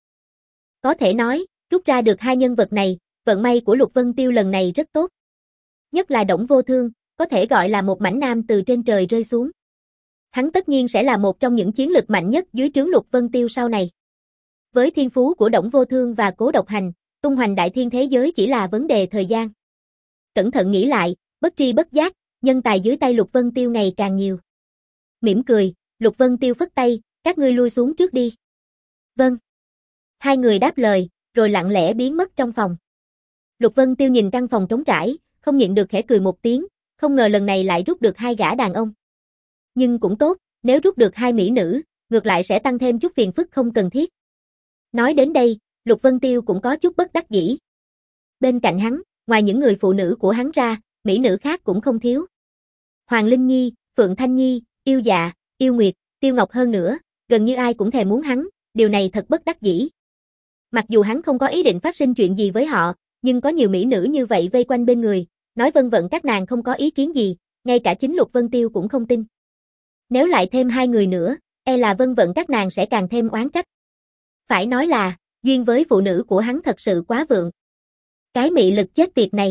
Có thể nói, rút ra được hai nhân vật này, vận may của Lục Vân Tiêu lần này rất tốt. Nhất là Đổng Vô Thương, có thể gọi là một mảnh nam từ trên trời rơi xuống. Hắn tất nhiên sẽ là một trong những chiến lực mạnh nhất dưới trướng Lục Vân Tiêu sau này. Với thiên phú của Đổng Vô Thương và Cố Độc Hành, tung hoành đại thiên thế giới chỉ là vấn đề thời gian. Cẩn thận nghĩ lại, bất tri bất giác, nhân tài dưới tay Lục Vân Tiêu ngày càng nhiều. Mỉm cười, Lục Vân Tiêu phất tay, các ngươi lui xuống trước đi. Vâng. Hai người đáp lời, rồi lặng lẽ biến mất trong phòng. Lục Vân Tiêu nhìn căn phòng trống trải, không nhịn được khẽ cười một tiếng, không ngờ lần này lại rút được hai gã đàn ông. Nhưng cũng tốt, nếu rút được hai mỹ nữ, ngược lại sẽ tăng thêm chút phiền phức không cần thiết. Nói đến đây, Lục Vân Tiêu cũng có chút bất đắc dĩ. Bên cạnh hắn, ngoài những người phụ nữ của hắn ra, mỹ nữ khác cũng không thiếu. Hoàng Linh Nhi, Phượng Thanh Nhi, Yêu Dạ, Yêu Nguyệt, Tiêu Ngọc hơn nữa, gần như ai cũng thèm muốn hắn, điều này thật bất đắc dĩ. Mặc dù hắn không có ý định phát sinh chuyện gì với họ, nhưng có nhiều mỹ nữ như vậy vây quanh bên người, nói vân vận các nàng không có ý kiến gì, ngay cả chính Lục Vân Tiêu cũng không tin. Nếu lại thêm hai người nữa, e là vân vận các nàng sẽ càng thêm oán trách. Phải nói là, duyên với phụ nữ của hắn thật sự quá vượng. Cái mị lực chết tiệt này.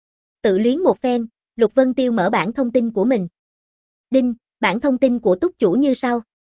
Tự luyến một phen, Lục Vân Tiêu mở bảng thông tin của mình. Đinh, bảng thông tin của túc chủ như sau.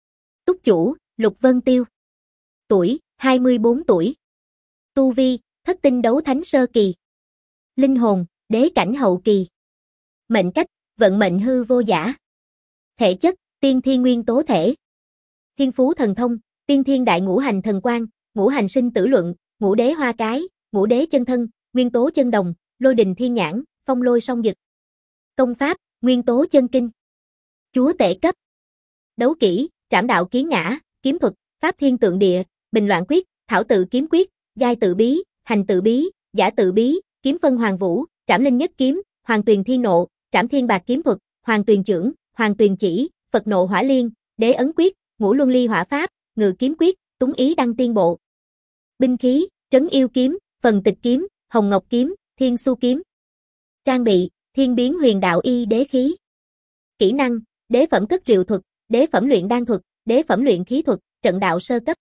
Túc chủ, Lục Vân Tiêu. Tuổi, hai mươi bốn tuổi. Tu vi, thất tinh đấu thánh sơ kỳ. Linh hồn, đế cảnh hậu kỳ. Mệnh cách, vận mệnh hư vô giả. Thể chất, tiên thiên nguyên tố thể. Thiên phú thần thông, tiên thiên đại ngũ hành thần quang, ngũ hành sinh tử luận, ngũ đế hoa cái, ngũ đế chân thân, nguyên tố chân đồng, lôi đình thiên nhãn, phong lôi song dực. Công pháp, nguyên tố chân kinh. Chúa tể cấp. Đấu kỹ, trảm đạo kiến ngã, kiếm thuật, pháp thiên tượng địa, bình loạn quyết, thảo tự kiếm quyết, giai tự bí, hành tự bí, giả tự bí, kiếm phân hoàng vũ, trảm linh nhất kiếm, hoàng tuyền thiên nộ, trảm thiên bạc kiếm thuật, hoàng tuyền chưởng, hoàng tuyền chỉ, Phật nộ hỏa liên, đế ấn quyết, ngũ luân ly hỏa pháp, ngự kiếm quyết, túng ý đăng tiên bộ. Binh khí, trấn yêu kiếm, phần tịch kiếm, hồng ngọc kiếm, thiên su kiếm. Trang bị, thiên biến huyền đạo y đế khí. Kỹ năng, đế phẩm cất rượu thuật, đế phẩm luyện đan thuật, đế phẩm luyện khí thuật, trận đạo sơ cấp.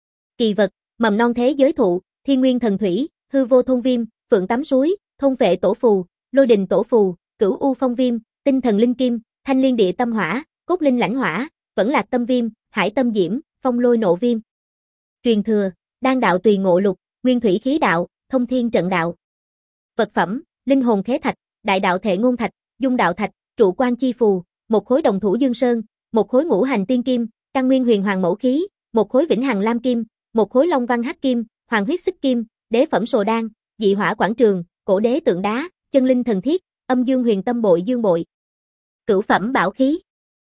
Kỳ vật, mầm non thế giới thụ, thiên nguyên thần thủy, hư vô thôn viêm, phượng tắm suối, thôn vệ tổ phù, lôi đình tổ phù, cửu u phong viêm, tinh thần linh kim, thanh liên địa tâm hỏa, cốt linh lãnh hỏa, vẫn lạc tâm viêm, hải tâm diễm, phong lôi nộ viêm. Truyền thừa, đan đạo tùy ngộ lục, nguyên thủy khí đạo, thông thiên trận đạo. Vật phẩm, linh hồn khế thạch, đại đạo thể ngôn thạch, dung đạo thạch, trụ quan chi phù, một khối đồng thủ dương sơn, một khối ngũ hành tiên kim, căn nguyên huyền hoàng mẫu khí, một khối vĩnh hằng lam kim, một khối long văn hắc kim, hoàng huyết xích kim, đế phẩm sồ đan, dị hỏa quảng trường, cổ đế tượng đá, chân linh thần thiết, âm dương huyền tâm bội dương bội. Cửu phẩm bảo khí.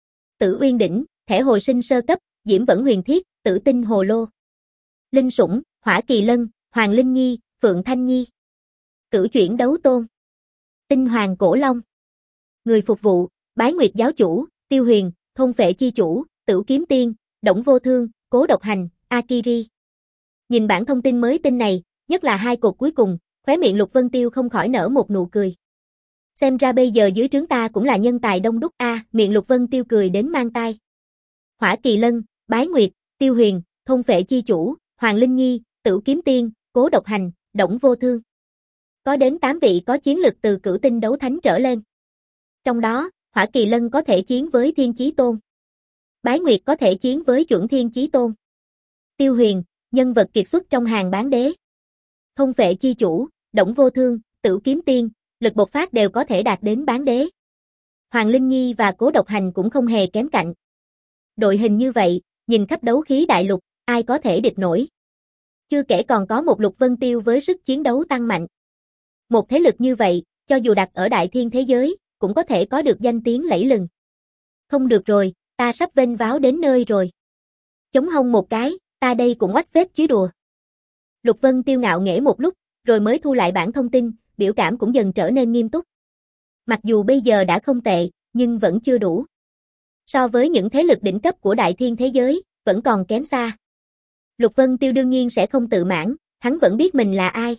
Tử Uyên đỉnh, thẻ hồi sinh sơ cấp, diễm vẫn huyền thiết, tử tinh hồ lô. Linh sủng, hỏa kỳ lân, hoàng linh nhi, phượng thanh nhi. Cửu chuyển đấu tôn. Tinh hoàng cổ long. Người phục vụ, Bái Nguyệt giáo chủ, Tiêu Huyền, thôn phệ chi chủ, Tửu kiếm tiên, Đổng Vô Thương, Cố Độc Hành, Akiri. Nhìn bản thông tin mới tin này, nhất là hai cột cuối cùng, khóe miệng Lục Vân Tiêu không khỏi nở một nụ cười. Xem ra bây giờ dưới trướng ta cũng là nhân tài đông đúc a, à, miệng Lục Vân Tiêu cười đến mang tai. Hỏa Kỳ Lân, Bái Nguyệt, Tiêu Huyền, thôn phệ chi chủ, Hoàng Linh Nhi, Tửu kiếm tiên, Cố Độc Hành, Đổng Vô Thương. Có đến tám vị có chiến lực từ cửu tinh đấu thánh trở lên. Trong đó, Hỏa Kỳ Lân có thể chiến với Thiên Chí Tôn. Bái Nguyệt có thể chiến với chuẩn Thiên Chí Tôn. Tiêu Huyền, nhân vật kiệt xuất trong hàng bán đế. Thôn Vệ chi chủ, Đổng Vô Thương, Tửu Kiếm Tiên, lực bộc phát đều có thể đạt đến bán đế. Hoàng Linh Nhi và Cố Độc Hành cũng không hề kém cạnh. Đội hình như vậy, nhìn khắp đấu khí đại lục, ai có thể địch nổi. Chưa kể còn có một Lục Vân Tiêu với sức chiến đấu tăng mạnh. Một thế lực như vậy, cho dù đặt ở đại thiên thế giới, cũng có thể có được danh tiếng lẫy lừng. Không được rồi, ta sắp vênh váo đến nơi rồi. Chống hông một cái, ta đây cũng oách phết chứ đùa. Lục Vân Tiêu ngạo nghễ một lúc, rồi mới thu lại bản thông tin, biểu cảm cũng dần trở nên nghiêm túc. Mặc dù bây giờ đã không tệ, nhưng vẫn chưa đủ. So với những thế lực đỉnh cấp của đại thiên thế giới, vẫn còn kém xa. Lục Vân Tiêu đương nhiên sẽ không tự mãn, hắn vẫn biết mình là ai.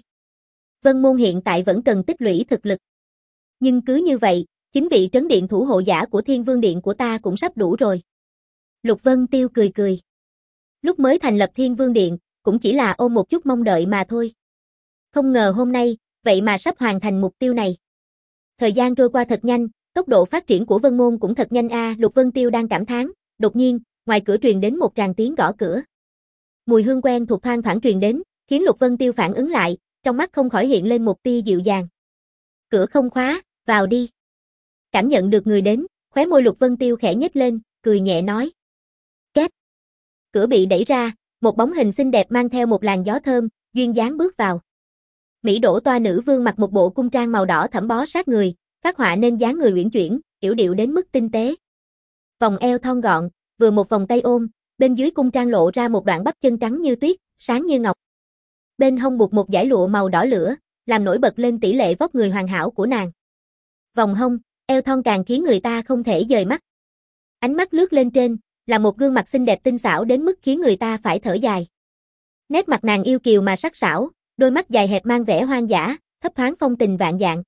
Vân Môn hiện tại vẫn cần tích lũy thực lực. Nhưng cứ như vậy, chính vị trấn điện thủ hộ giả của Thiên Vương Điện của ta cũng sắp đủ rồi. Lục Vân Tiêu cười cười. Lúc mới thành lập Thiên Vương Điện, cũng chỉ là ôm một chút mong đợi mà thôi. Không ngờ hôm nay, vậy mà sắp hoàn thành mục tiêu này. Thời gian trôi qua thật nhanh, tốc độ phát triển của Vân Môn cũng thật nhanh a. Lục Vân Tiêu đang cảm thán, đột nhiên, ngoài cửa truyền đến một tràng tiếng gõ cửa. Mùi hương quen thuộc thoang thoảng truyền đến, khiến Lục Vân Tiêu phản ứng lại, trong mắt không khỏi hiện lên một tia dịu dàng. Cửa không khóa, vào đi. Cảm nhận được người đến, khóe môi Lục Vân Tiêu khẽ nhếch lên, cười nhẹ nói. Két. Cửa bị đẩy ra, một bóng hình xinh đẹp mang theo một làn gió thơm, duyên dáng bước vào. Mỹ Đỗ Toa nữ vương mặc một bộ cung trang màu đỏ thẫm bó sát người, phát họa nên dáng người uyển chuyển, yểu điệu đến mức tinh tế. Vòng eo thon gọn, vừa một vòng tay ôm, bên dưới cung trang lộ ra một đoạn bắp chân trắng như tuyết, sáng như ngọc. Bên hông buộc một dải lụa màu đỏ lửa, làm nổi bật lên tỷ lệ vóc người hoàn hảo của nàng. Vòng hông, eo thon càng khiến người ta không thể dời mắt. Ánh mắt lướt lên trên, là một gương mặt xinh đẹp tinh xảo đến mức khiến người ta phải thở dài. Nét mặt nàng yêu kiều mà sắc sảo, đôi mắt dài hẹp mang vẻ hoang dã, thấp thoáng phong tình vạn dạng.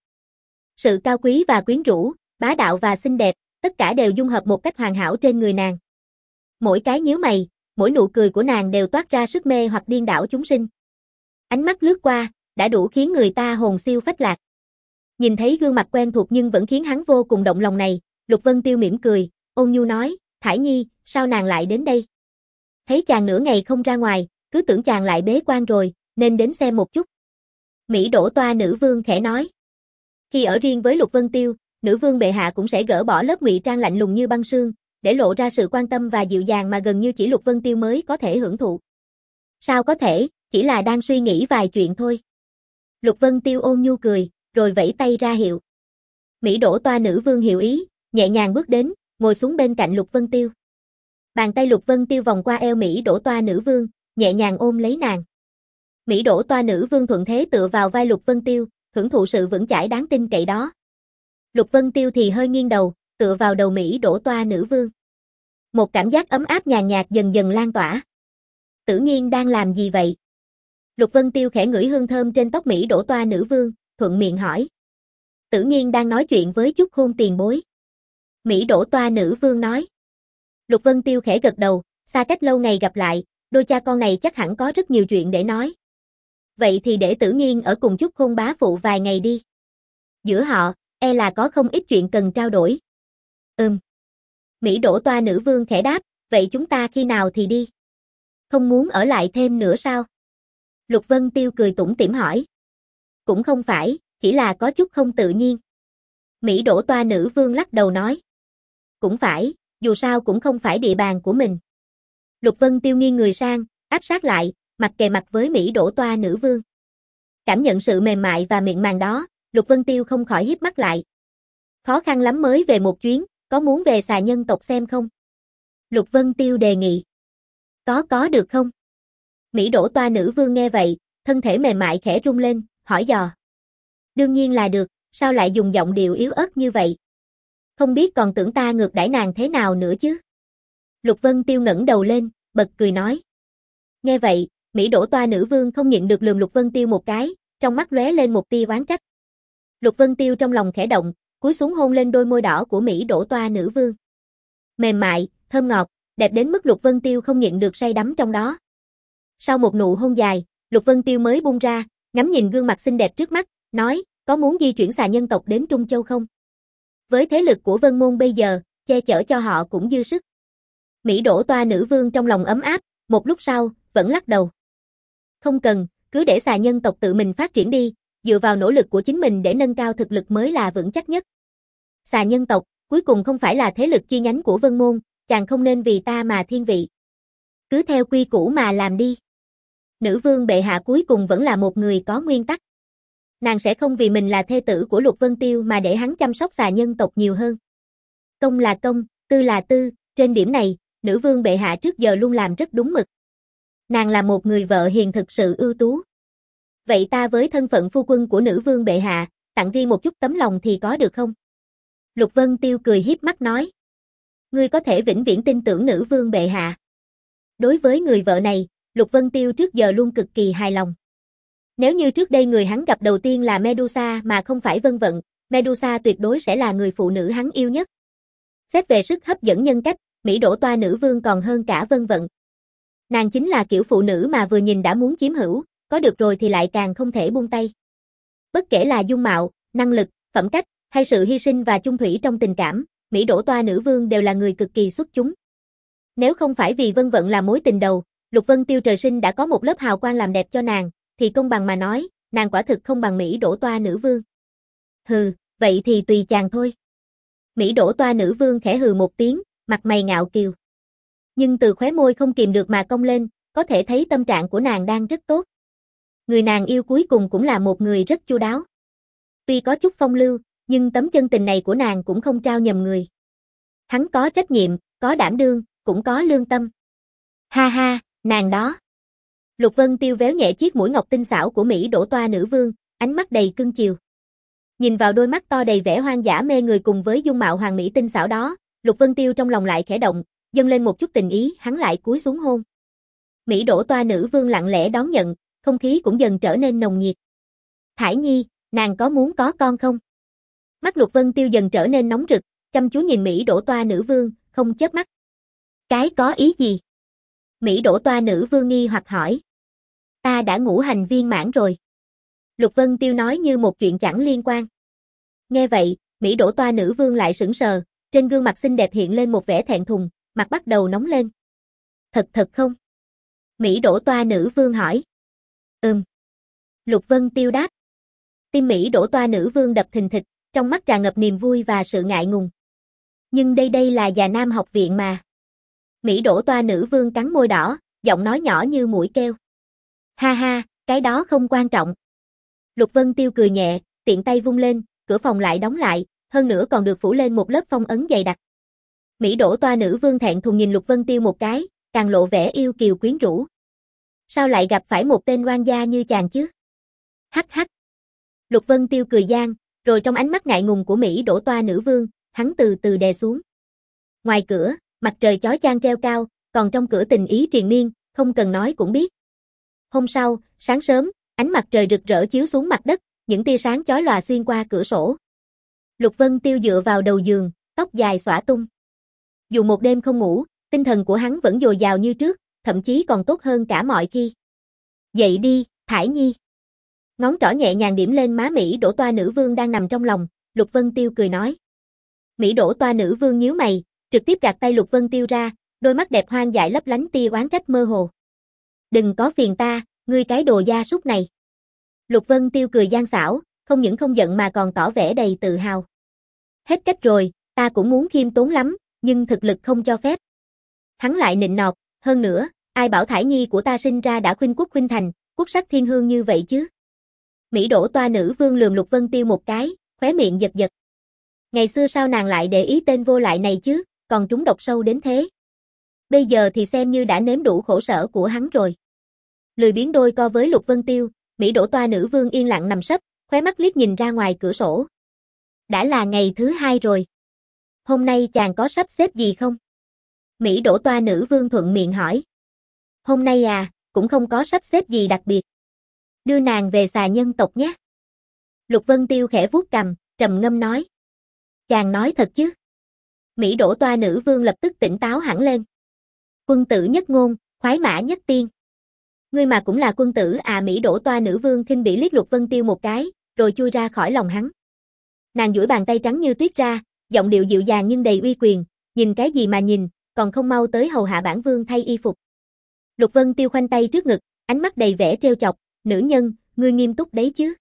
Sự cao quý và quyến rũ, bá đạo và xinh đẹp, tất cả đều dung hợp một cách hoàn hảo trên người nàng. Mỗi cái nhíu mày, mỗi nụ cười của nàng đều toát ra sức mê hoặc điên đảo chúng sinh. Ánh mắt lướt qua, đã đủ khiến người ta hồn siêu phách lạc. Nhìn thấy gương mặt quen thuộc nhưng vẫn khiến hắn vô cùng động lòng này, Lục Vân Tiêu mỉm cười, ôn nhu nói, Thải Nhi, sao nàng lại đến đây? Thấy chàng nửa ngày không ra ngoài, cứ tưởng chàng lại bế quan rồi, nên đến xem một chút. Mỹ Đỗ Toa nữ vương khẽ nói. Khi ở riêng với Lục Vân Tiêu, nữ vương bệ hạ cũng sẽ gỡ bỏ lớp ngụy trang lạnh lùng như băng sương, để lộ ra sự quan tâm và dịu dàng mà gần như chỉ Lục Vân Tiêu mới có thể hưởng thụ. Sao có thể, chỉ là đang suy nghĩ vài chuyện thôi. Lục Vân Tiêu ôn nhu cười, rồi vẫy tay ra hiệu. Mỹ Đỗ Toa nữ vương hiểu ý, nhẹ nhàng bước đến, ngồi xuống bên cạnh Lục Vân Tiêu. Bàn tay Lục Vân Tiêu vòng qua eo Mỹ Đỗ Toa nữ vương, nhẹ nhàng ôm lấy nàng. Mỹ Đỗ Toa nữ vương thuận thế tựa vào vai Lục Vân Tiêu, hưởng thụ sự vững chãi đáng tin cậy đó. Lục Vân Tiêu thì hơi nghiêng đầu, tựa vào đầu Mỹ Đỗ Toa nữ vương. Một cảm giác ấm áp nhàn nhạt dần dần lan tỏa. Tử Nghiên đang làm gì vậy? Lục Vân Tiêu khẽ ngửi hương thơm trên tóc Mỹ Đỗ Toa nữ vương, thuận miệng hỏi. Tử Nghiên đang nói chuyện với Chúc Khôn tiền bối. Mỹ Đỗ Toa nữ vương nói. Lục Vân Tiêu khẽ gật đầu, xa cách lâu ngày gặp lại, đôi cha con này chắc hẳn có rất nhiều chuyện để nói. Vậy thì để Tử Nghiên ở cùng Chúc Khôn bá phụ vài ngày đi. Giữa họ, e là có không ít chuyện cần trao đổi. Ừm. Mỹ Đỗ Toa nữ vương khẽ đáp, vậy chúng ta khi nào thì đi? Không muốn ở lại thêm nữa sao? Lục Vân Tiêu cười tủm tỉm hỏi. Cũng không phải, chỉ là có chút không tự nhiên. Mỹ Đỗ Toa nữ vương lắc đầu nói. Cũng phải, dù sao cũng không phải địa bàn của mình. Lục Vân Tiêu nghiêng người sang, áp sát lại, mặt kề mặt với Mỹ Đỗ Toa nữ vương. Cảm nhận sự mềm mại và mịn màng đó, Lục Vân Tiêu không khỏi híp mắt lại. Khó khăn lắm mới về một chuyến, có muốn về xà nhân tộc xem không? Lục Vân Tiêu đề nghị. Có có được không? Mỹ Đỗ Toa nữ vương nghe vậy, thân thể mềm mại khẽ rung lên, hỏi dò. Đương nhiên là được, sao lại dùng giọng điệu yếu ớt như vậy? Không biết còn tưởng ta ngược đãi nàng thế nào nữa chứ? Lục Vân Tiêu ngẩng đầu lên, bật cười nói. Nghe vậy, Mỹ Đỗ Toa nữ vương không nhịn được lườm Lục Vân Tiêu một cái, trong mắt lóe lên một tia oán trách. Lục Vân Tiêu trong lòng khẽ động, cúi xuống hôn lên đôi môi đỏ của Mỹ Đỗ Toa nữ vương. Mềm mại, thơm ngọt, đẹp đến mức Lục Vân Tiêu không nhịn được say đắm trong đó. Sau một nụ hôn dài, Lục Vân Tiêu mới buông ra, ngắm nhìn gương mặt xinh đẹp trước mắt, nói, có muốn di chuyển xà nhân tộc đến Trung Châu không? Với thế lực của Vân Môn bây giờ, che chở cho họ cũng dư sức. Mỹ Đỗ Toa nữ vương trong lòng ấm áp, Một lúc sau, vẫn lắc đầu. Không cần, cứ để xà nhân tộc tự mình phát triển đi, dựa vào nỗ lực của chính mình để nâng cao thực lực mới là vững chắc nhất. Xà nhân tộc, cuối cùng không phải là thế lực chi nhánh của Vân Môn, chàng không nên vì ta mà thiên vị. Cứ theo quy củ mà làm đi. Nữ vương bệ hạ cuối cùng vẫn là một người có nguyên tắc. Nàng sẽ không vì mình là thê tử của Lục Vân Tiêu mà để hắn chăm sóc xà nhân tộc nhiều hơn. Công là công, tư là tư, trên điểm này, nữ vương bệ hạ trước giờ luôn làm rất đúng mực. Nàng là một người vợ hiền thực sự ưu tú. Vậy ta với thân phận phu quân của nữ vương bệ hạ, tặng riêng một chút tấm lòng thì có được không? Lục Vân Tiêu cười hiếp mắt nói. Ngươi có thể vĩnh viễn tin tưởng nữ vương bệ hạ. Đối với người vợ này, Lục Vân Tiêu trước giờ luôn cực kỳ hài lòng. Nếu như trước đây người hắn gặp đầu tiên là Medusa mà không phải Vân Vận, Medusa tuyệt đối sẽ là người phụ nữ hắn yêu nhất. Xét về sức hấp dẫn nhân cách, Mỹ Đỗ Toa nữ vương còn hơn cả Vân Vận. Nàng chính là kiểu phụ nữ mà vừa nhìn đã muốn chiếm hữu, có được rồi thì lại càng không thể buông tay. Bất kể là dung mạo, năng lực, phẩm cách, hay sự hy sinh và chung thủy trong tình cảm, Mỹ Đỗ Toa nữ vương đều là người cực kỳ xuất chúng. Nếu không phải vì Vân Vận là mối tình đầu, Lục Vân Tiêu trời sinh đã có một lớp hào quang làm đẹp cho nàng, thì công bằng mà nói, nàng quả thực không bằng Mỹ Đỗ Toa nữ vương. Hừ, vậy thì tùy chàng thôi. Mỹ Đỗ Toa nữ vương khẽ hừ một tiếng, mặt mày ngạo kiều. Nhưng từ khóe môi không kìm được mà cong lên, có thể thấy tâm trạng của nàng đang rất tốt. Người nàng yêu cuối cùng cũng là một người rất chu đáo. Tuy có chút phong lưu, nhưng tấm chân tình này của nàng cũng không trao nhầm người. Hắn có trách nhiệm, có đảm đương, cũng có lương tâm. Ha ha, nàng đó. Lục Vân Tiêu véo nhẹ chiếc mũi ngọc tinh xảo của Mỹ Đỗ Toa nữ vương, ánh mắt đầy cưng chiều. Nhìn vào đôi mắt to đầy vẻ hoang dã mê người cùng với dung mạo hoàng mỹ tinh xảo đó, Lục Vân Tiêu trong lòng lại khẽ động, dâng lên một chút tình ý, hắn lại cúi xuống hôn. Mỹ Đỗ Toa nữ vương lặng lẽ đón nhận, không khí cũng dần trở nên nồng nhiệt. Thải Nhi, nàng có muốn có con không? Mắt Lục Vân Tiêu dần trở nên nóng rực, chăm chú nhìn Mỹ Đỗ Toa nữ vương, không chớp mắt. Cái có ý gì? Mỹ Đỗ Toa nữ vương nghi hoặc hỏi. Ta đã ngũ hành viên mãn rồi. Lục Vân Tiêu nói như một chuyện chẳng liên quan. Nghe vậy, Mỹ Đỗ Toa nữ vương lại sững sờ, trên gương mặt xinh đẹp hiện lên một vẻ thẹn thùng, mặt bắt đầu nóng lên. Thật thật không? Mỹ Đỗ Toa nữ vương hỏi. Ừm. Lục Vân Tiêu đáp. Tim Mỹ Đỗ Toa nữ vương đập thình thịch, trong mắt tràn ngập niềm vui và sự ngại ngùng. Nhưng đây đây là Già Nam học viện mà. Mỹ Đỗ Toa nữ vương cắn môi đỏ, giọng nói nhỏ như mũi keo. Ha ha, cái đó không quan trọng. Lục Vân Tiêu cười nhẹ, tiện tay vung lên, cửa phòng lại đóng lại, hơn nữa còn được phủ lên một lớp phong ấn dày đặc. Mỹ Đỗ Toa nữ vương thẹn thùng nhìn Lục Vân Tiêu một cái, càng lộ vẻ yêu kiều quyến rũ. Sao lại gặp phải một tên oan gia như chàng chứ? Hắc hắc. Lục Vân Tiêu cười gian, rồi trong ánh mắt ngại ngùng của Mỹ Đỗ Toa nữ vương, hắn từ từ đè xuống. Ngoài cửa, mặt trời chói chang treo cao, còn trong cửa tình ý triền miên, không cần nói cũng biết. Hôm sau, sáng sớm, ánh mặt trời rực rỡ chiếu xuống mặt đất, những tia sáng chói lòa xuyên qua cửa sổ. Lục Vân Tiêu dựa vào đầu giường, tóc dài xõa tung. Dù một đêm không ngủ, tinh thần của hắn vẫn dồi dào như trước, thậm chí còn tốt hơn cả mọi khi. Dậy đi, Thải Nhi. Ngón trỏ nhẹ nhàng điểm lên má Mỹ Đỗ Toa nữ vương đang nằm trong lòng, Lục Vân Tiêu cười nói. Mỹ Đỗ Toa nữ vương nhíu mày, trực tiếp gạt tay Lục Vân Tiêu ra, đôi mắt đẹp hoang dại lấp lánh tia oán trách mơ hồ. Đừng có phiền ta, ngươi cái đồ gia súc này. Lục Vân Tiêu cười gian xảo, không những không giận mà còn tỏ vẻ đầy tự hào. Hết cách rồi, ta cũng muốn khiêm tốn lắm, nhưng thực lực không cho phép. Hắn lại nịnh nọt, hơn nữa, ai bảo Thải Nhi của ta sinh ra đã khuynh quốc khuynh thành, quốc sắc thiên hương như vậy chứ? Mỹ Đỗ Toa nữ vương lườm Lục Vân Tiêu một cái, khóe miệng giật giật. Ngày xưa sao nàng lại để ý tên vô lại này chứ, còn trúng độc sâu đến thế. Bây giờ thì xem như đã nếm đủ khổ sở của hắn rồi. Lười biến đôi co với Lục Vân Tiêu, Mỹ Đỗ Toa nữ vương yên lặng nằm sấp, khóe mắt liếc nhìn ra ngoài cửa sổ. Đã là ngày thứ hai rồi. Hôm nay chàng có sắp xếp gì không? Mỹ Đỗ Toa nữ vương thuận miệng hỏi. Hôm nay à, cũng không có sắp xếp gì đặc biệt. Đưa nàng về xà nhân tộc nhé. Lục Vân Tiêu khẽ vuốt cằm, trầm ngâm nói. Chàng nói thật chứ? Mỹ Đỗ Toa nữ vương lập tức tỉnh táo hẳn lên. Quân tử nhất ngôn, khoái mã nhất tiên. Ngươi mà cũng là quân tử à? Mỹ Đỗ Toa nữ vương khinh bỉ liếc Lục Vân Tiêu một cái, rồi chui ra khỏi lòng hắn. Nàng duỗi bàn tay trắng như tuyết ra, giọng điệu dịu dàng nhưng đầy uy quyền, nhìn cái gì mà nhìn, còn không mau tới hầu hạ bản vương thay y phục. Lục Vân Tiêu khoanh tay trước ngực, ánh mắt đầy vẻ trêu chọc, nữ nhân, ngươi nghiêm túc đấy chứ?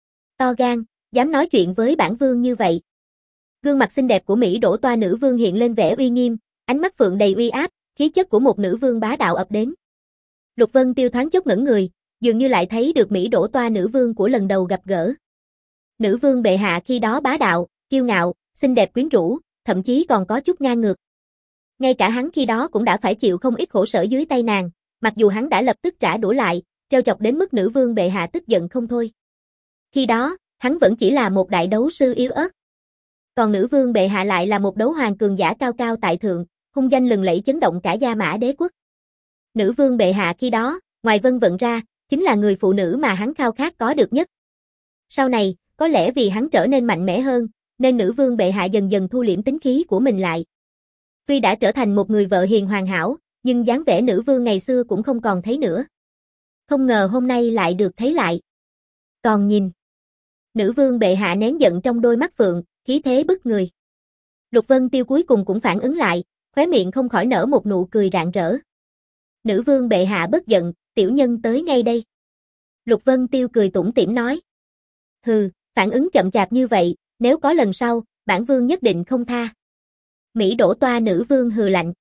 To gan, dám nói chuyện với bản vương như vậy. Gương mặt xinh đẹp của Mỹ đổ toa nữ vương hiện lên vẻ uy nghiêm, ánh mắt phượng đầy uy áp, khí chất của một nữ vương bá đạo ập đến. Lục Vân Tiêu thoáng chốc ngẩn người, dường như lại thấy được Mỹ đổ toa nữ vương của lần đầu gặp gỡ. Nữ vương bệ hạ khi đó bá đạo, kiêu ngạo, xinh đẹp quyến rũ, thậm chí còn có chút ngang ngược. Ngay cả hắn khi đó cũng đã phải chịu không ít khổ sở dưới tay nàng, mặc dù hắn đã lập tức trả đũa lại, trêu chọc đến mức nữ vương bệ hạ tức giận không thôi. Khi đó, hắn vẫn chỉ là một đại đấu sư yếu ớt. Còn nữ vương bệ hạ lại là một đấu hoàng cường giả cao cao tại thượng, hung danh lừng lẫy chấn động cả Gia Mã đế quốc. Nữ vương bệ hạ khi đó, ngoài vân vận ra, chính là người phụ nữ mà hắn khao khát có được nhất. Sau này, có lẽ vì hắn trở nên mạnh mẽ hơn, nên nữ vương bệ hạ dần dần thu liễm tính khí của mình lại. Tuy đã trở thành một người vợ hiền hoàn hảo, nhưng dáng vẻ nữ vương ngày xưa cũng không còn thấy nữa. Không ngờ hôm nay lại được thấy lại. Còn nhìn. Nữ vương bệ hạ nén giận trong đôi mắt phượng, khí thế bức người. Lục Vân Tiêu cuối cùng cũng phản ứng lại, khóe miệng không khỏi nở một nụ cười rạng rỡ. Nữ vương bệ hạ bất giận, tiểu nhân tới ngay đây. Lục Vân Tiêu cười tủm tỉm nói. Hừ, phản ứng chậm chạp như vậy, nếu có lần sau, bản vương nhất định không tha. Mỹ đổ toa nữ vương hừ lạnh.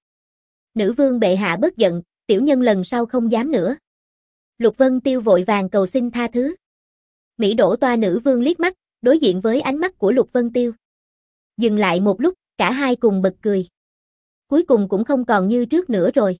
Nữ vương bệ hạ bất giận, tiểu nhân lần sau không dám nữa. Lục Vân Tiêu vội vàng cầu xin tha thứ. Mỹ đổ toa nữ vương liếc mắt, đối diện với ánh mắt của Lục Vân Tiêu. Dừng lại một lúc, cả hai cùng bật cười. Cuối cùng cũng không còn như trước nữa rồi.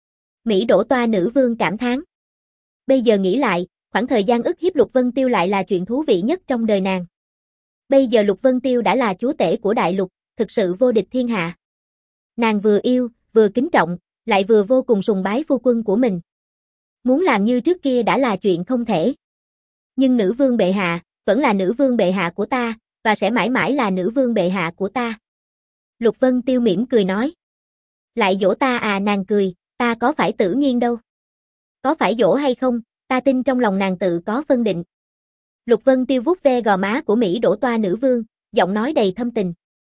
Mỹ đổ toa nữ vương cảm thán. Bây giờ nghĩ lại, khoảng thời gian ức hiếp Lục Vân Tiêu lại là chuyện thú vị nhất trong đời nàng. Bây giờ Lục Vân Tiêu đã là chúa tể của đại lục, thực sự vô địch thiên hạ. Nàng vừa yêu, vừa kính trọng, lại vừa vô cùng sùng bái phu quân của mình. Muốn làm như trước kia đã là chuyện không thể. Nhưng nữ vương bệ hạ, vẫn là nữ vương bệ hạ của ta, và sẽ mãi mãi là nữ vương bệ hạ của ta. Lục Vân Tiêu mỉm cười nói. Lại dỗ ta à? Nàng cười, ta có phải Tử Nghiên đâu. Có phải dỗ hay không, ta tin trong lòng nàng tự có phân định. Lục Vân Tiêu vuốt ve gò má của Mỹ đổ toa nữ vương, giọng nói đầy thâm tình.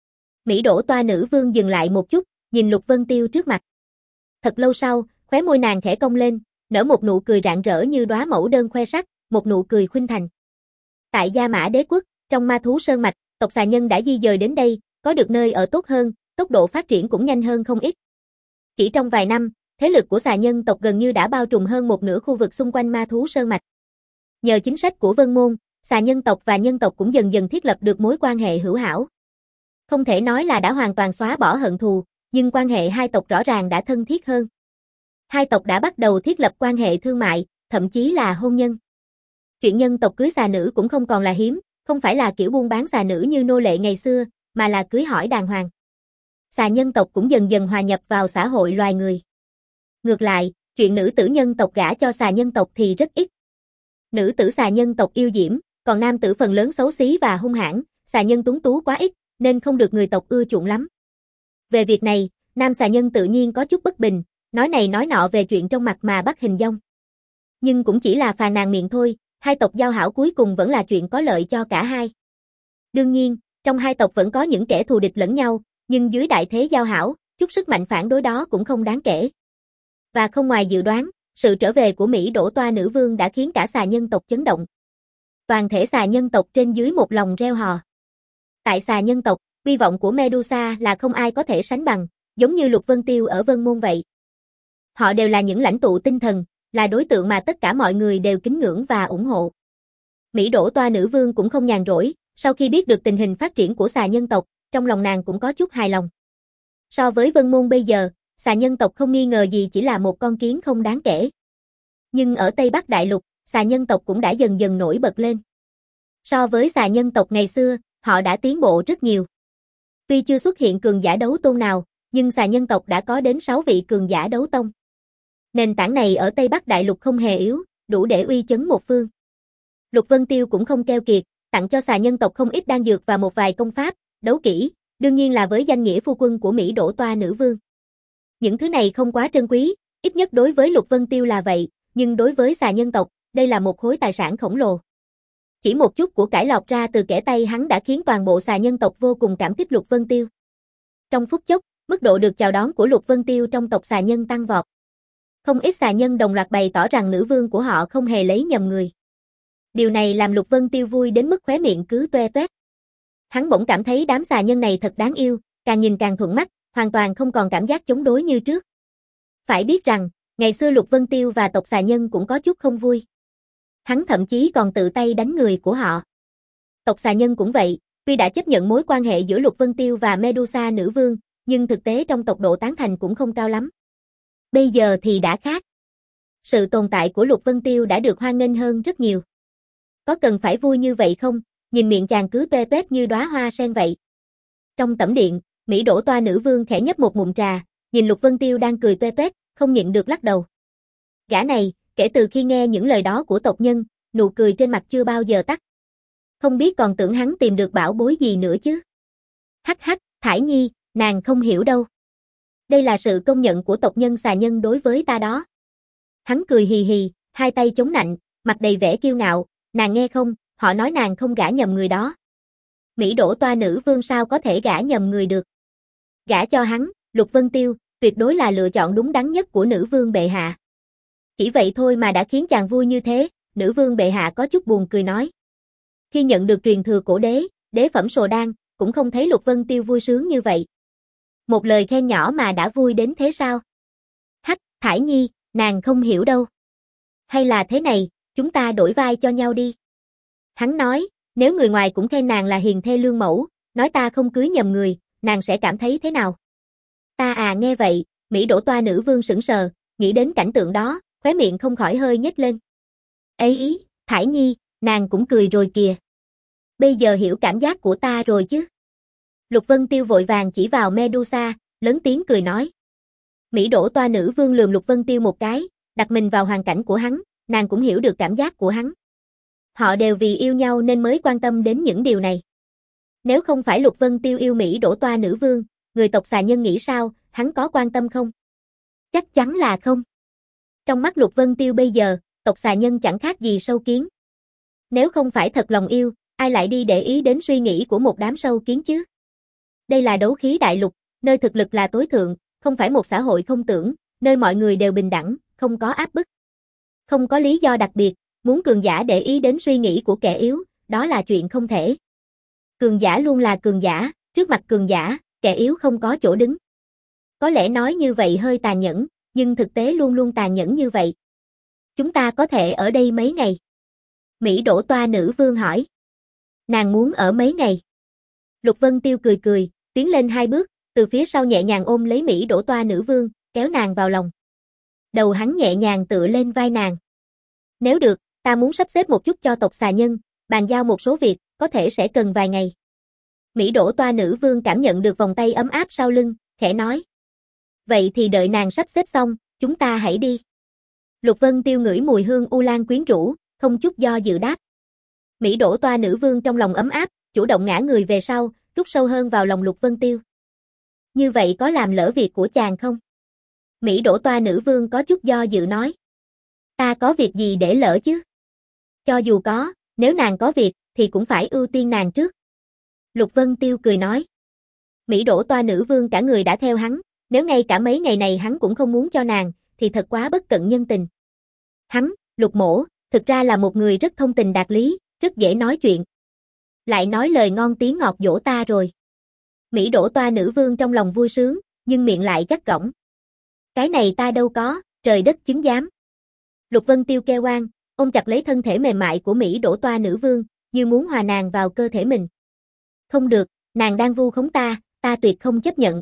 Mỹ đổ toa nữ vương dừng lại một chút, nhìn Lục Vân Tiêu trước mặt. Thật lâu sau, khóe môi nàng khẽ cong lên, nở một nụ cười rạng rỡ như đóa mẫu đơn khoe sắc, một nụ cười khuynh thành. Tại Gia Mã đế quốc, trong Ma Thú Sơn Mạch, tộc xà nhân đã di dời đến đây, có được nơi ở tốt hơn, tốc độ phát triển cũng nhanh hơn không ít. Chỉ trong vài năm, thế lực của xà nhân tộc gần như đã bao trùm hơn một nửa khu vực xung quanh Ma Thú Sơn Mạch. Nhờ chính sách của Vân Môn, xà nhân tộc và nhân tộc cũng dần dần thiết lập được mối quan hệ hữu hảo. Không thể nói là đã hoàn toàn xóa bỏ hận thù, nhưng quan hệ hai tộc rõ ràng đã thân thiết hơn. Hai tộc đã bắt đầu thiết lập quan hệ thương mại, thậm chí là hôn nhân. Chuyện nhân tộc cưới xà nữ cũng không còn là hiếm, không phải là kiểu buôn bán xà nữ như nô lệ ngày xưa, mà là cưới hỏi đàng hoàng. Xà nhân tộc cũng dần dần hòa nhập vào xã hội loài người. Ngược lại, chuyện nữ tử nhân tộc gả cho xà nhân tộc thì rất ít. Nữ tử xà nhân tộc yêu diễm, còn nam tử phần lớn xấu xí và hung hãn, xà nhân tuấn tú quá ít, nên không được người tộc ưa chuộng lắm. Về việc này, nam xà nhân tự nhiên có chút bất bình, nói này nói nọ về chuyện trong mặt mà bắt hình dong. Nhưng cũng chỉ là phàn nàn miệng thôi, hai tộc giao hảo cuối cùng vẫn là chuyện có lợi cho cả hai. Đương nhiên, trong hai tộc vẫn có những kẻ thù địch lẫn nhau, nhưng dưới đại thế giao hảo, chút sức mạnh phản đối đó cũng không đáng kể. Và không ngoài dự đoán, sự trở về của Mỹ đổ toa nữ vương đã khiến cả xà nhân tộc chấn động. Toàn thể xà nhân tộc trên dưới một lòng reo hò. Tại xà nhân tộc, uy vọng của Medusa là không ai có thể sánh bằng, giống như Lục Vân Tiêu ở Vân Môn vậy. Họ đều là những lãnh tụ tinh thần, là đối tượng mà tất cả mọi người đều kính ngưỡng và ủng hộ. Mỹ đổ toa nữ vương cũng không nhàn rỗi, sau khi biết được tình hình phát triển của xà nhân tộc, trong lòng nàng cũng có chút hài lòng. So với Vân Môn bây giờ, xà nhân tộc không nghi ngờ gì chỉ là một con kiến không đáng kể. Nhưng ở Tây Bắc Đại Lục, xà nhân tộc cũng đã dần dần nổi bật lên. So với xà nhân tộc ngày xưa, họ đã tiến bộ rất nhiều. Tuy chưa xuất hiện cường giả đấu tôn nào, nhưng xà nhân tộc đã có đến sáu vị cường giả đấu tông. Nền tảng này ở Tây Bắc Đại Lục không hề yếu, đủ để uy chấn một phương. Lục Vân Tiêu cũng không keo kiệt, tặng cho xà nhân tộc không ít đan dược và một vài công pháp, đấu kỹ, đương nhiên là với danh nghĩa phu quân của Mỹ đổ toa nữ vương. Những thứ này không quá trân quý, ít nhất đối với Lục Vân Tiêu là vậy, nhưng đối với xà nhân tộc, đây là một khối tài sản khổng lồ. Chỉ một chút của cải lọt ra từ kẻ tay hắn đã khiến toàn bộ xà nhân tộc vô cùng cảm kích Lục Vân Tiêu. Trong phút chốc, mức độ được chào đón của Lục Vân Tiêu trong tộc xà nhân tăng vọt. Không ít xà nhân đồng loạt bày tỏ rằng nữ vương của họ không hề lấy nhầm người. Điều này làm Lục Vân Tiêu vui đến mức khóe miệng cứ toe toét. Hắn bỗng cảm thấy đám xà nhân này thật đáng yêu, càng nhìn càng thuận mắt, hoàn toàn không còn cảm giác chống đối như trước. Phải biết rằng, ngày xưa Lục Vân Tiêu và tộc xà nhân cũng có chút không vui. Hắn thậm chí còn tự tay đánh người của họ. Tộc xà nhân cũng vậy, tuy đã chấp nhận mối quan hệ giữa Lục Vân Tiêu và Medusa nữ vương, nhưng thực tế trong tộc độ tán thành cũng không cao lắm. Bây giờ thì đã khác. Sự tồn tại của Lục Vân Tiêu đã được hoan nghênh hơn rất nhiều. Có cần phải vui như vậy không? Nhìn miệng chàng cứ toe toét như đóa hoa sen vậy. Trong tẩm điện, Mỹ Đỗ Toa nữ vương khẽ nhấp một ngụm trà, nhìn Lục Vân Tiêu đang cười toe toét, không nhịn được lắc đầu. Gã này, kể từ khi nghe những lời đó của tộc nhân, nụ cười trên mặt chưa bao giờ tắt. Không biết còn tưởng hắn tìm được bảo bối gì nữa chứ. Hắc hắc, Thải Nhi, nàng không hiểu đâu. Đây là sự công nhận của tộc nhân xà nhân đối với ta đó. Hắn cười hì hì, hai tay chống nạnh, mặt đầy vẻ kiêu ngạo, nàng nghe không, họ nói nàng không gả nhầm người đó. Mỹ Đỗ Toa nữ vương sao có thể gả nhầm người được. Gả cho hắn, Lục Vân Tiêu, tuyệt đối là lựa chọn đúng đắn nhất của nữ vương bệ hạ. Chỉ vậy thôi mà đã khiến chàng vui như thế, nữ vương bệ hạ có chút buồn cười nói. Khi nhận được truyền thừa cổ đế, đế phẩm sồ đan, cũng không thấy Lục Vân Tiêu vui sướng như vậy. Một lời khen nhỏ mà đã vui đến thế sao? Hắc, Thải Nhi, nàng không hiểu đâu. Hay là thế này, chúng ta đổi vai cho nhau đi. Hắn nói, nếu người ngoài cũng khen nàng là hiền thê lương mẫu, nói ta không cưới nhầm người, nàng sẽ cảm thấy thế nào? Ta à nghe vậy, Mỹ Đỗ Toa nữ vương sững sờ, nghĩ đến cảnh tượng đó, khóe miệng không khỏi hơi nhếch lên. Ấy ý, Thải Nhi, nàng cũng cười rồi kìa. Bây giờ hiểu cảm giác của ta rồi chứ? Lục Vân Tiêu vội vàng chỉ vào Medusa, lớn tiếng cười nói. Mỹ Đỗ Toa nữ vương lườm Lục Vân Tiêu một cái, đặt mình vào hoàn cảnh của hắn, nàng cũng hiểu được cảm giác của hắn. Họ đều vì yêu nhau nên mới quan tâm đến những điều này. Nếu không phải Lục Vân Tiêu yêu Mỹ Đỗ Toa nữ vương, người tộc xà nhân nghĩ sao, hắn có quan tâm không? Chắc chắn là không. Trong mắt Lục Vân Tiêu bây giờ, tộc xà nhân chẳng khác gì sâu kiến. Nếu không phải thật lòng yêu, ai lại đi để ý đến suy nghĩ của một đám sâu kiến chứ? Đây là đấu khí đại lục, nơi thực lực là tối thượng, không phải một xã hội không tưởng, nơi mọi người đều bình đẳng, không có áp bức. Không có lý do đặc biệt, muốn cường giả để ý đến suy nghĩ của kẻ yếu, đó là chuyện không thể. Cường giả luôn là cường giả, trước mặt cường giả, kẻ yếu không có chỗ đứng. Có lẽ nói như vậy hơi tàn nhẫn, nhưng thực tế luôn luôn tàn nhẫn như vậy. Chúng ta có thể ở đây mấy ngày? Mỹ Đỗ Toa nữ vương hỏi. Nàng muốn ở mấy ngày? Lục Vân Tiêu cười cười, tiến lên hai bước, từ phía sau nhẹ nhàng ôm lấy Mỹ Đỗ Toa nữ vương, kéo nàng vào lòng. Đầu hắn nhẹ nhàng tựa lên vai nàng. Nếu được, ta muốn sắp xếp một chút cho tộc xà nhân, bàn giao một số việc, có thể sẽ cần vài ngày. Mỹ Đỗ Toa nữ vương cảm nhận được vòng tay ấm áp sau lưng, khẽ nói. Vậy thì đợi nàng sắp xếp xong, chúng ta hãy đi. Lục Vân Tiêu ngửi mùi hương u lan quyến rũ, không chút do dự đáp. Mỹ Đỗ Toa nữ vương trong lòng ấm áp, chủ động ngã người về sau, rút sâu hơn vào lòng Lục Vân Tiêu. Như vậy có làm lỡ việc của chàng không? Mỹ Đỗ Toa nữ vương có chút do dự nói. Ta có việc gì để lỡ chứ? Cho dù có, nếu nàng có việc, thì cũng phải ưu tiên nàng trước. Lục Vân Tiêu cười nói. Mỹ Đỗ Toa nữ vương cả người đã theo hắn, nếu ngay cả mấy ngày này hắn cũng không muốn cho nàng, thì thật quá bất cận nhân tình. Hắn, Lục Mỗ, thực ra là một người rất thông tình đạt lý, rất dễ nói chuyện. Lại nói lời ngon tiếng ngọt dỗ ta rồi. Mỹ Đỗ Toa nữ vương trong lòng vui sướng, nhưng miệng lại gắt gỏng. Cái này ta đâu có, trời đất chứng giám. Lục Vân Tiêu kêu oan, ôm chặt lấy thân thể mềm mại của Mỹ Đỗ Toa nữ vương, như muốn hòa nàng vào cơ thể mình. Không được, nàng đang vu khống ta, ta tuyệt không chấp nhận.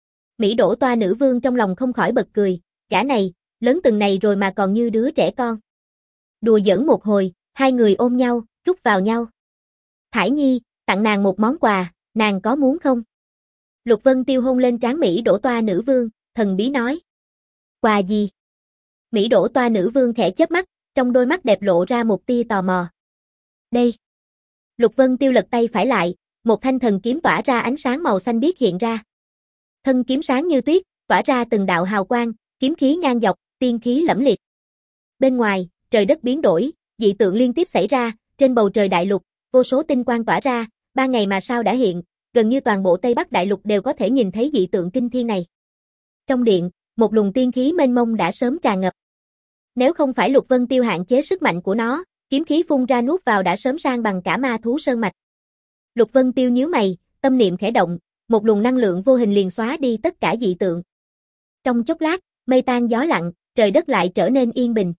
Mỹ Đỗ Toa nữ vương trong lòng không khỏi bật cười, gã này, lớn từng này rồi mà còn như đứa trẻ con. Đùa giỡn một hồi, hai người ôm nhau, rút vào nhau. Thải Nhi, tặng nàng một món quà, nàng có muốn không? Lục Vân Tiêu hôn lên trán Mỹ Đỗ Toa nữ vương, thần bí nói. Quà gì? Mỹ Đỗ Toa nữ vương khẽ chớp mắt, trong đôi mắt đẹp lộ ra một tia tò mò. Đây. Lục Vân Tiêu lật tay phải lại, một thanh thần kiếm tỏa ra ánh sáng màu xanh biếc hiện ra. Thân kiếm sáng như tuyết, tỏa ra từng đạo hào quang, kiếm khí ngang dọc, tiên khí lẫm liệt. Bên ngoài, trời đất biến đổi, dị tượng liên tiếp xảy ra, trên bầu trời đại lục, vô số tinh quang tỏa ra, ba ngày mà sao đã hiện, gần như toàn bộ Tây Bắc đại lục đều có thể nhìn thấy dị tượng kinh thiên này. Trong điện, một luồng tiên khí mênh mông đã sớm tràn ngập. Nếu không phải Lục Vân Tiêu hạn chế sức mạnh của nó, kiếm khí phun ra nuốt vào đã sớm sang bằng cả ma thú sơn mạch. Lục Vân Tiêu nhíu mày, tâm niệm khẽ động, một luồng năng lượng vô hình liền xóa đi tất cả dị tượng. Trong chốc lát, mây tan gió lặng, trời đất lại trở nên yên bình.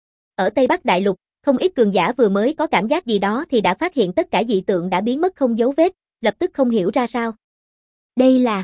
Ở Tây Bắc Đại Lục, không ít cường giả vừa mới có cảm giác gì đó thì đã phát hiện tất cả dị tượng đã biến mất không dấu vết, lập tức không hiểu ra sao. Đây là...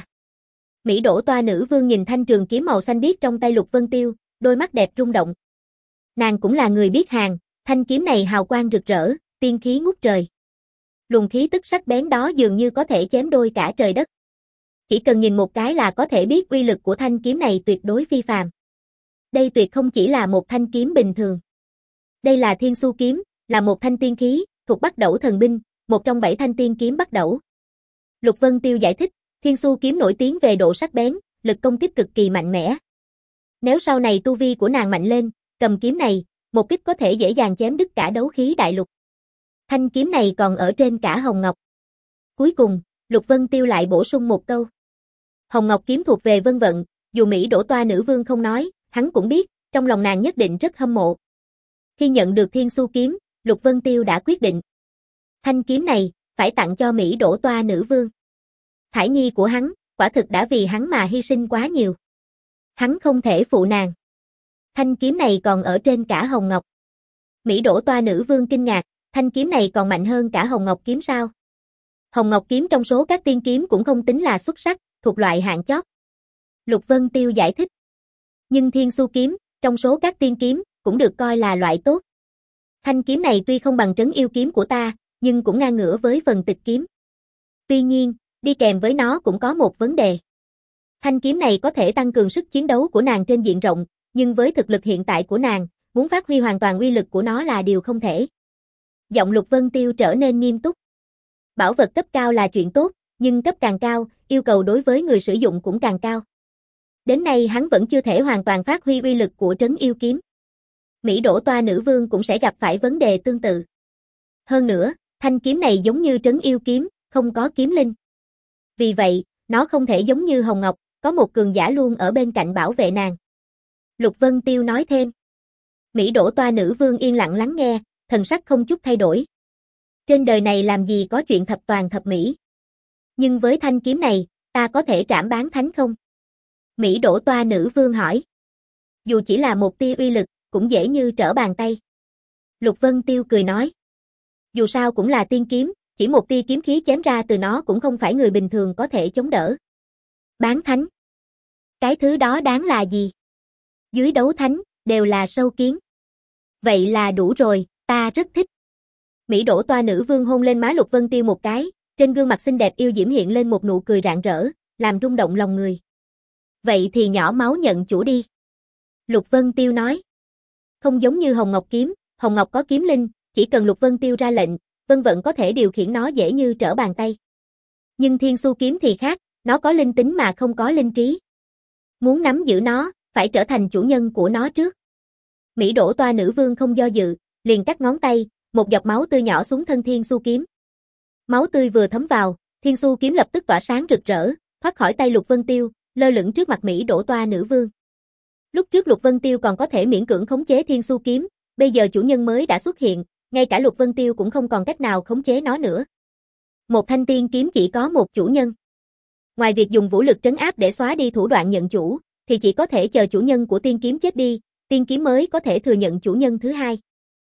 Mỹ Đỗ Toa Nữ Vương nhìn thanh trường kiếm màu xanh biếc trong tay Lục Vân Tiêu, đôi mắt đẹp rung động. Nàng cũng là người biết hàng, thanh kiếm này hào quang rực rỡ, tiên khí ngút trời. Luồng khí tức sắc bén đó dường như có thể chém đôi cả trời đất. Chỉ cần nhìn một cái là có thể biết uy lực của thanh kiếm này tuyệt đối phi phàm. Đây tuyệt không chỉ là một thanh kiếm bình thường. Đây là Thiên Su kiếm, là một thanh tiên khí, thuộc Bắc Đẩu thần binh, một trong bảy thanh tiên kiếm Bắc Đẩu. Lục Vân Tiêu giải thích, Thiên Su kiếm nổi tiếng về độ sắc bén, lực công kích cực kỳ mạnh mẽ. Nếu sau này tu vi của nàng mạnh lên, cầm kiếm này, một kích có thể dễ dàng chém đứt cả đấu khí đại lục. Thanh kiếm này còn ở trên cả Hồng Ngọc. Cuối cùng, Lục Vân Tiêu lại bổ sung một câu. Hồng Ngọc kiếm thuộc về Vân Vận, dù Mỹ Đỗ Toa Nữ Vương không nói, hắn cũng biết, trong lòng nàng nhất định rất hâm mộ. Khi nhận được Thiên Su kiếm, Lục Vân Tiêu đã quyết định. Thanh kiếm này, phải tặng cho Mỹ Đỗ Toa Nữ Vương. Thải nhi của hắn, quả thực đã vì hắn mà hy sinh quá nhiều. Hắn không thể phụ nàng. Thanh kiếm này còn ở trên cả Hồng Ngọc. Mỹ Đỗ Toa Nữ Vương kinh ngạc, thanh kiếm này còn mạnh hơn cả Hồng Ngọc kiếm sao? Hồng Ngọc kiếm trong số các tiên kiếm cũng không tính là xuất sắc, thuộc loại hạng chót. Lục Vân Tiêu giải thích. Nhưng Thiên Su kiếm, trong số các tiên kiếm, cũng được coi là loại tốt. Thanh kiếm này tuy không bằng Trấn Yêu kiếm của ta, nhưng cũng ngang ngửa với Vân Tịch kiếm. Tuy nhiên, đi kèm với nó cũng có một vấn đề. Thanh kiếm này có thể tăng cường sức chiến đấu của nàng trên diện rộng, nhưng với thực lực hiện tại của nàng, muốn phát huy hoàn toàn uy lực của nó là điều không thể. Giọng Lục Vân Tiêu trở nên nghiêm túc. Bảo vật cấp cao là chuyện tốt, nhưng cấp càng cao, yêu cầu đối với người sử dụng cũng càng cao. Đến nay hắn vẫn chưa thể hoàn toàn phát huy uy lực của Trấn Yêu kiếm. Mỹ Đỗ Toa Nữ Vương cũng sẽ gặp phải vấn đề tương tự. Hơn nữa, thanh kiếm này giống như Trấn Yêu kiếm, không có kiếm linh. Vì vậy, nó không thể giống như Hồng Ngọc, có một cường giả luôn ở bên cạnh bảo vệ nàng. Lục Vân Tiêu nói thêm. Mỹ Đỗ Toa Nữ Vương yên lặng lắng nghe, thần sắc không chút thay đổi. Trên đời này làm gì có chuyện thập toàn thập mỹ. Nhưng với thanh kiếm này, ta có thể trảm bán thánh không? Mỹ Đỗ Toa Nữ Vương hỏi. Dù chỉ là một tia uy lực, cũng dễ như trở bàn tay. Lục Vân Tiêu cười nói. Dù sao cũng là tiên kiếm, chỉ một tia kiếm khí chém ra từ nó cũng không phải người bình thường có thể chống đỡ. Bán thánh. Cái thứ đó đáng là gì? Dưới đấu thánh, đều là sâu kiến. Vậy là đủ rồi, ta rất thích. Mỹ Đỗ Toa Nữ Vương hôn lên má Lục Vân Tiêu một cái, trên gương mặt xinh đẹp yêu diễm hiện lên một nụ cười rạng rỡ, làm rung động lòng người. Vậy thì nhỏ máu nhận chủ đi. Lục Vân Tiêu nói. Không giống như Hồng Ngọc kiếm, Hồng Ngọc có kiếm linh, chỉ cần Lục Vân Tiêu ra lệnh, Vân Vận có thể điều khiển nó dễ như trở bàn tay. Nhưng Thiên Su kiếm thì khác, nó có linh tính mà không có linh trí. Muốn nắm giữ nó, phải trở thành chủ nhân của nó trước. Mỹ Đỗ Toa Nữ Vương không do dự, liền cắt ngón tay, một giọt máu tươi nhỏ xuống thân Thiên Su kiếm. Máu tươi vừa thấm vào, Thiên Su kiếm lập tức tỏa sáng rực rỡ, thoát khỏi tay Lục Vân Tiêu, lơ lửng trước mặt Mỹ Đỗ Toa Nữ Vương. Lúc trước Lục Vân Tiêu còn có thể miễn cưỡng khống chế Thiên Su kiếm, bây giờ chủ nhân mới đã xuất hiện, ngay cả Lục Vân Tiêu cũng không còn cách nào khống chế nó nữa. Một thanh tiên kiếm chỉ có một chủ nhân. Ngoài việc dùng vũ lực trấn áp để xóa đi thủ đoạn nhận chủ, thì chỉ có thể chờ chủ nhân của tiên kiếm chết đi, tiên kiếm mới có thể thừa nhận chủ nhân thứ hai.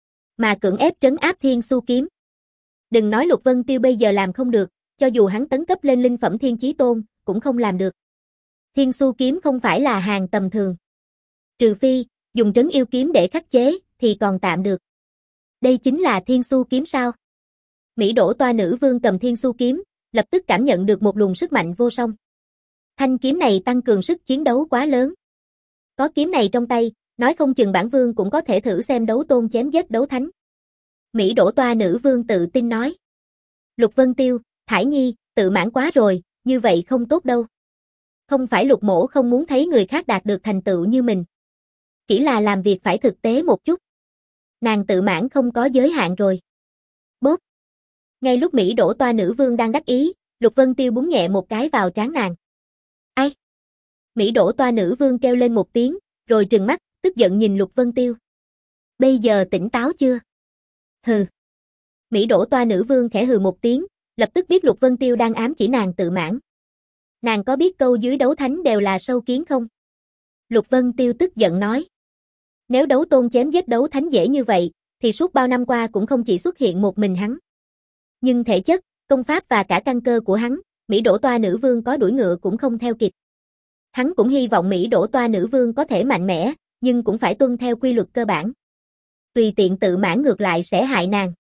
Mà cưỡng ép trấn áp Thiên Su kiếm. Đừng nói Lục Vân Tiêu bây giờ làm không được, cho dù hắn tấn cấp lên linh phẩm Thiên Chí Tôn, cũng không làm được. Thiên Su kiếm không phải là hàng tầm thường. Trừ phi, dùng Trấn Yêu kiếm để khắc chế, thì còn tạm được. Đây chính là Thiên Su kiếm sao? Mỹ Đỗ Toa Nữ Vương cầm Thiên Su kiếm, lập tức cảm nhận được một luồng sức mạnh vô song. Thanh kiếm này tăng cường sức chiến đấu quá lớn. Có kiếm này trong tay, nói không chừng bản vương cũng có thể thử xem đấu tôn chém giết đấu thánh. Mỹ Đỗ Toa Nữ Vương tự tin nói. Lục Vân Tiêu, Thải Nhi, tự mãn quá rồi, như vậy không tốt đâu. Không phải Lục Mỗ không muốn thấy người khác đạt được thành tựu như mình. Chỉ là làm việc phải thực tế một chút. Nàng tự mãn không có giới hạn rồi. Bốp. Ngay lúc Mỹ Đỗ Toa Nữ Vương đang đắc ý, Lục Vân Tiêu búng nhẹ một cái vào trán nàng. Ai? Mỹ Đỗ Toa nữ vương kêu lên một tiếng, rồi trừng mắt, tức giận nhìn Lục Vân Tiêu. Bây giờ tỉnh táo chưa? Hừ. Mỹ Đỗ Toa nữ vương khẽ hừ một tiếng, lập tức biết Lục Vân Tiêu đang ám chỉ nàng tự mãn. Nàng có biết câu dưới đấu thánh đều là sâu kiến không? Lục Vân Tiêu tức giận nói. Nếu đấu tôn chém giết đấu thánh dễ như vậy, thì suốt bao năm qua cũng không chỉ xuất hiện một mình hắn. Nhưng thể chất, công pháp và cả căn cơ của hắn, Mỹ Đỗ Toa nữ vương có đuổi ngựa cũng không theo kịp. Hắn cũng hy vọng Mỹ Đỗ Toa nữ vương có thể mạnh mẽ, nhưng cũng phải tuân theo quy luật cơ bản. Tùy tiện tự mãn ngược lại sẽ hại nàng.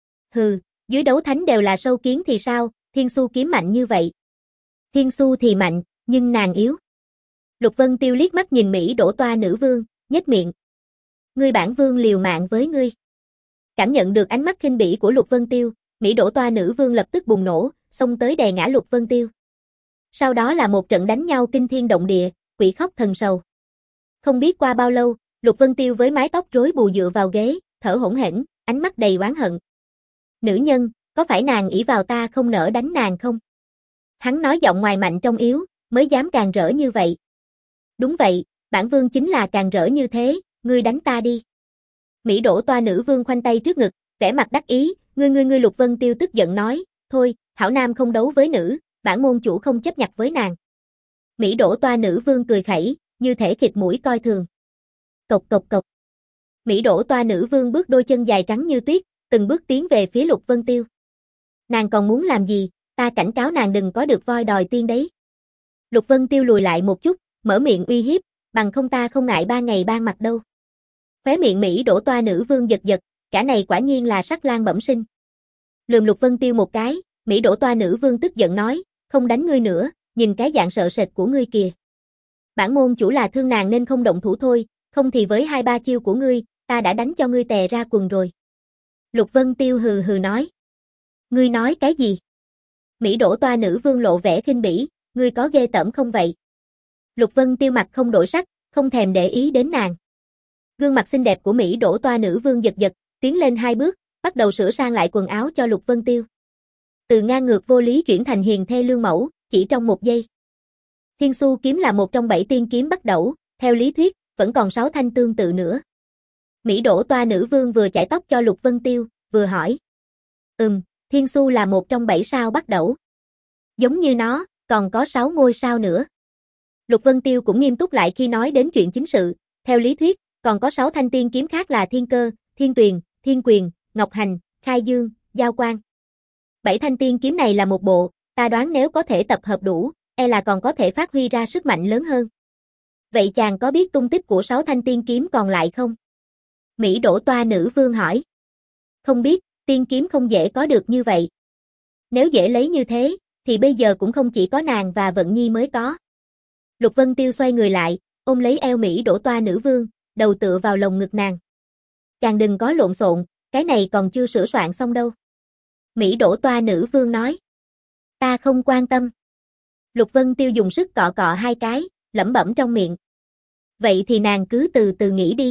Hừ, dưới đấu thánh đều là sâu kiến thì sao, Thiên Su kiếm mạnh như vậy. Thiên Su thì mạnh, nhưng nàng yếu. Lục Vân Tiêu liếc mắt nhìn Mỹ Đỗ Toa nữ vương, nhếch miệng. Ngươi bản vương liều mạng với ngươi. Cảm nhận được ánh mắt khinh bỉ của Lục Vân Tiêu, Mỹ Đỗ Toa nữ vương lập tức bùng nổ, xông tới đè ngã Lục Vân Tiêu. Sau đó là một trận đánh nhau kinh thiên động địa, quỷ khóc thần sầu. Không biết qua bao lâu, Lục Vân Tiêu với mái tóc rối bù dựa vào ghế, thở hổn hển, ánh mắt đầy oán hận. Nữ nhân, có phải nàng ỷ vào ta không nỡ đánh nàng không? Hắn nói giọng ngoài mạnh trong yếu, mới dám càng rỡ như vậy. Đúng vậy, bản vương chính là càng rỡ như thế, ngươi đánh ta đi. Mỹ Đỗ Toa nữ vương khoanh tay trước ngực, vẻ mặt đắc ý, ngươi ngươi ngươi Lục Vân Tiêu tức giận nói, thôi, hảo nam không đấu với nữ, bản môn chủ không chấp nhặt với nàng. Mỹ Đỗ Toa nữ vương cười khẩy, như thể khịt mũi coi thường. Cộc cộc cộc. Mỹ Đỗ Toa nữ vương bước đôi chân dài trắng như tuyết, từng bước tiến về phía Lục Vân Tiêu. Nàng còn muốn làm gì, ta cảnh cáo nàng đừng có được voi đòi tiên đấy. Lục Vân Tiêu lùi lại một chút, mở miệng uy hiếp, bằng không ta không ngại ba ngày ban mặt đâu. Khóe miệng Mỹ Đỗ Toa nữ vương giật giật, cả này quả nhiên là sắc lang bẩm sinh. Lườm Lục Vân Tiêu một cái, Mỹ Đỗ Toa nữ vương tức giận nói, không đánh ngươi nữa, nhìn cái dạng sợ sệt của ngươi kìa. Bản môn chủ là thương nàng nên không động thủ thôi, không thì với hai ba chiêu của ngươi, ta đã đánh cho ngươi tè ra quần rồi. Lục Vân Tiêu hừ hừ nói. Ngươi nói cái gì? Mỹ Đỗ Toa nữ vương lộ vẻ khinh bỉ, ngươi có ghê tởm không vậy? Lục Vân Tiêu mặt không đổi sắc, không thèm để ý đến nàng. Gương mặt xinh đẹp của Mỹ Đỗ Toa nữ vương giật giật, tiến lên hai bước, bắt đầu sửa sang lại quần áo cho Lục Vân Tiêu. Từ ngang ngược vô lý chuyển thành hiền thê lương mẫu, chỉ trong một giây. Thiên Su kiếm là một trong bảy tiên kiếm bắt đầu, theo lý thuyết, vẫn còn sáu thanh tương tự nữa. Mỹ Đỗ Toa nữ vương vừa chải tóc cho Lục Vân Tiêu, vừa hỏi. Ừm, Thiên Su là một trong bảy sao bắt đầu. Giống như nó, còn có sáu ngôi sao nữa. Lục Vân Tiêu cũng nghiêm túc lại khi nói đến chuyện chính sự, theo lý thuyết, còn có sáu thanh tiên kiếm khác là Thiên Cơ, Thiên Tuyền, Thiên Quyền, Ngọc Hành, Khai Dương, Giao Quang. Bảy thanh tiên kiếm này là một bộ, ta đoán nếu có thể tập hợp đủ, e là còn có thể phát huy ra sức mạnh lớn hơn. Vậy chàng có biết tung tích của sáu thanh tiên kiếm còn lại không? Mỹ Đỗ Toa nữ vương hỏi. Không biết, tiên kiếm không dễ có được như vậy. Nếu dễ lấy như thế, thì bây giờ cũng không chỉ có nàng và Vận Nhi mới có. Lục Vân Tiêu xoay người lại, ôm lấy eo Mỹ Đỗ Toa nữ vương, đầu tựa vào lồng ngực nàng. Chàng đừng có lộn xộn, cái này còn chưa sửa soạn xong đâu. Mỹ Đỗ Toa nữ vương nói. Ta không quan tâm. Lục Vân Tiêu dùng sức cọ cọ hai cái, lẩm bẩm trong miệng. Vậy thì nàng cứ từ từ nghĩ đi.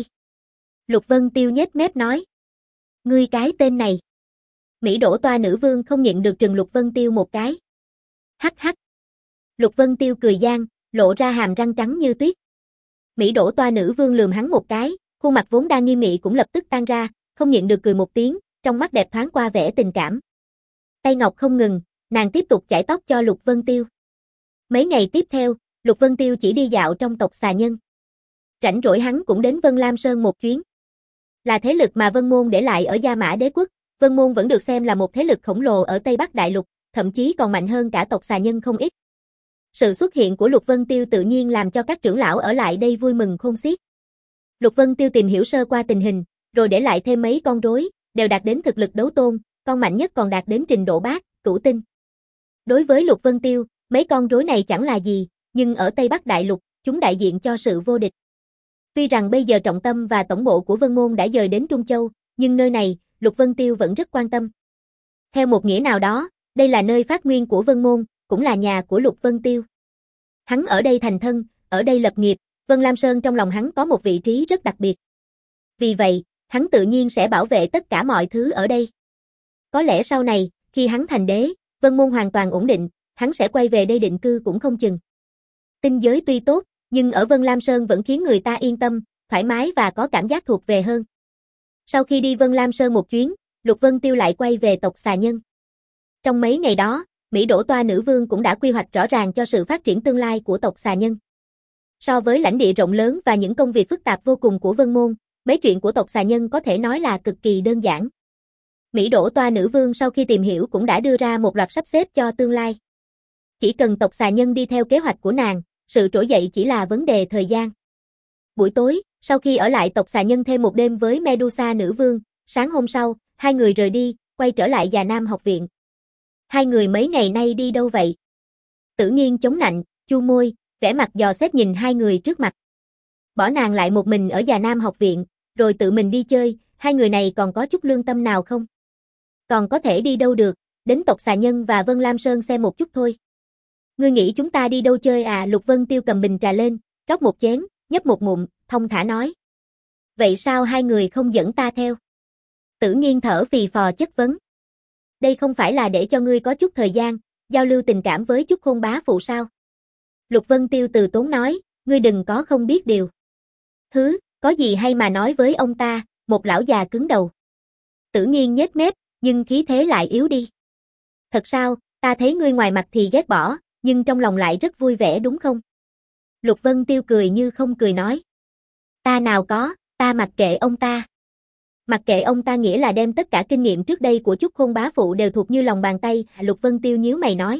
Lục Vân Tiêu nhếch mép nói. Ngươi cái tên này. Mỹ Đỗ Toa nữ vương không nhịn được trừng Lục Vân Tiêu một cái. Hắc hắc. Lục Vân Tiêu cười gian, lộ ra hàm răng trắng như tuyết. Mỹ Đỗ Toa nữ vương lườm hắn một cái, khuôn mặt vốn đang nghiêm nghị cũng lập tức tan ra, không nhịn được cười một tiếng, trong mắt đẹp thoáng qua vẻ tình cảm. Tay ngọc không ngừng, nàng tiếp tục chải tóc cho Lục Vân Tiêu. Mấy ngày tiếp theo, Lục Vân Tiêu chỉ đi dạo trong tộc xà nhân. Rảnh rỗi hắn cũng đến Vân Lam Sơn một chuyến. Là thế lực mà Vân Môn để lại ở Gia Mã Đế quốc, Vân Môn vẫn được xem là một thế lực khổng lồ ở Tây Bắc Đại Lục, thậm chí còn mạnh hơn cả tộc xà nhân không ít. Sự xuất hiện của Lục Vân Tiêu tự nhiên làm cho các trưởng lão ở lại đây vui mừng khôn xiết. Lục Vân Tiêu tìm hiểu sơ qua tình hình, rồi để lại thêm mấy con rối, đều đạt đến thực lực đấu tôn, con mạnh nhất còn đạt đến trình độ bát, cửu tinh. Đối với Lục Vân Tiêu, mấy con rối này chẳng là gì, nhưng ở Tây Bắc Đại Lục, chúng đại diện cho sự vô địch. Tuy rằng bây giờ trọng tâm và tổng bộ của Vân Môn đã dời đến Trung Châu, nhưng nơi này, Lục Vân Tiêu vẫn rất quan tâm. Theo một nghĩa nào đó, đây là nơi phát nguyên của Vân Môn, cũng là nhà của Lục Vân Tiêu. Hắn ở đây thành thân, ở đây lập nghiệp, Vân Lam Sơn trong lòng hắn có một vị trí rất đặc biệt. Vì vậy, hắn tự nhiên sẽ bảo vệ tất cả mọi thứ ở đây. Có lẽ sau này, khi hắn thành đế, Vân Môn hoàn toàn ổn định, hắn sẽ quay về đây định cư cũng không chừng. Tinh giới tuy tốt, nhưng ở Vân Lam Sơn vẫn khiến người ta yên tâm, thoải mái và có cảm giác thuộc về hơn. Sau khi đi Vân Lam Sơn một chuyến, Lục Vân Tiêu lại quay về tộc Xà Nhân. Trong mấy ngày đó, Mỹ Đỗ Toa Nữ Vương cũng đã quy hoạch rõ ràng cho sự phát triển tương lai của tộc Xà Nhân. So với lãnh địa rộng lớn và những công việc phức tạp vô cùng của Vân Môn, mấy chuyện của tộc Xà Nhân có thể nói là cực kỳ đơn giản. Mỹ Đỗ Toa Nữ Vương sau khi tìm hiểu cũng đã đưa ra một loạt sắp xếp cho tương lai. Chỉ cần tộc Xà Nhân đi theo kế hoạch của nàng, sự trỗi dậy chỉ là vấn đề thời gian. Buổi tối, sau khi ở lại tộc Xà Nhân thêm một đêm với Medusa Nữ Vương, sáng hôm sau, hai người rời đi, quay trở lại Già Nam học viện. Hai người mấy ngày nay đi đâu vậy? Tử Nghiên chống nạnh, chu môi, vẻ mặt dò xét nhìn hai người trước mặt. Bỏ nàng lại một mình ở Già Nam học viện, rồi tự mình đi chơi, hai người này còn có chút lương tâm nào không? Còn có thể đi đâu được, đến tộc Xà Nhân và Vân Lam Sơn xem một chút thôi. Ngươi nghĩ chúng ta đi đâu chơi à? Lục Vân Tiêu cầm bình trà lên, rót một chén, nhấp một ngụm, thông thả nói. Vậy sao hai người không dẫn ta theo? Tử Nghiên thở phì phò chất vấn. Đây không phải là để cho ngươi có chút thời gian, giao lưu tình cảm với Chúc Khôn bá phụ sao? Lục Vân Tiêu từ tốn nói, ngươi đừng có không biết điều. Thứ, có gì hay mà nói với ông ta, một lão già cứng đầu. Tử Nghiên nhếch mép, nhưng khí thế lại yếu đi. Thật sao, ta thấy ngươi ngoài mặt thì ghét bỏ, nhưng trong lòng lại rất vui vẻ đúng không? Lục Vân Tiêu cười như không cười nói. Ta nào có, ta mặc kệ ông ta. Mặc kệ ông ta nghĩa là đem tất cả kinh nghiệm trước đây của Chúc Khôn bá phụ đều thuộc như lòng bàn tay, Lục Vân Tiêu nhíu mày nói.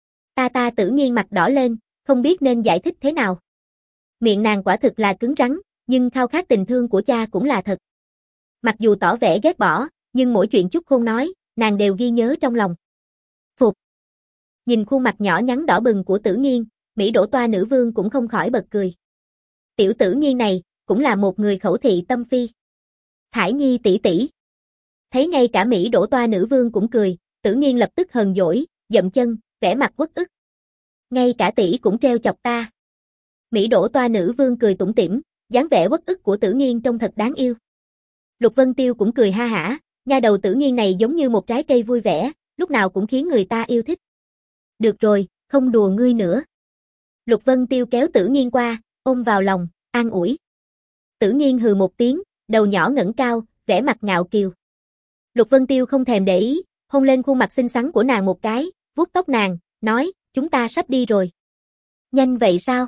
Ta ta Tử Nghiên mặt đỏ lên, không biết nên giải thích thế nào. Miệng nàng quả thực là cứng rắn, nhưng khao khát tình thương của cha cũng là thật. Mặc dù tỏ vẻ ghét bỏ, nhưng mỗi chuyện Chúc Khôn nói, nàng đều ghi nhớ trong lòng. Phục. Nhìn khuôn mặt nhỏ nhắn đỏ bừng của Tử Nghiên, Mỹ Đỗ Toa Nữ Vương cũng không khỏi bật cười. Tiểu Tử Nghiên này, cũng là một người khẩu thị tâm phi. Thải Nhi tỷ tỷ. Thấy ngay cả Mỹ Đỗ Toa Nữ Vương cũng cười, Tử Nghiên lập tức hờn dỗi, dậm chân, vẻ mặt uất ức. Ngay cả tỷ cũng treo chọc ta. Mỹ Đỗ Toa Nữ Vương cười tủm tỉm, dáng vẻ uất ức của Tử Nghiên trông thật đáng yêu. Lục Vân Tiêu cũng cười ha hả, nha đầu Tử Nghiên này giống như một trái cây vui vẻ, lúc nào cũng khiến người ta yêu thích. Được rồi, không đùa ngươi nữa. Lục Vân Tiêu kéo Tử Nghiên qua, ôm vào lòng, an ủi. Tử Nghiên hừ một tiếng, đầu nhỏ ngẩng cao, vẻ mặt ngạo kiều. Lục Vân Tiêu không thèm để ý, hôn lên khuôn mặt xinh xắn của nàng một cái, vuốt tóc nàng, nói, chúng ta sắp đi rồi. Nhanh vậy sao?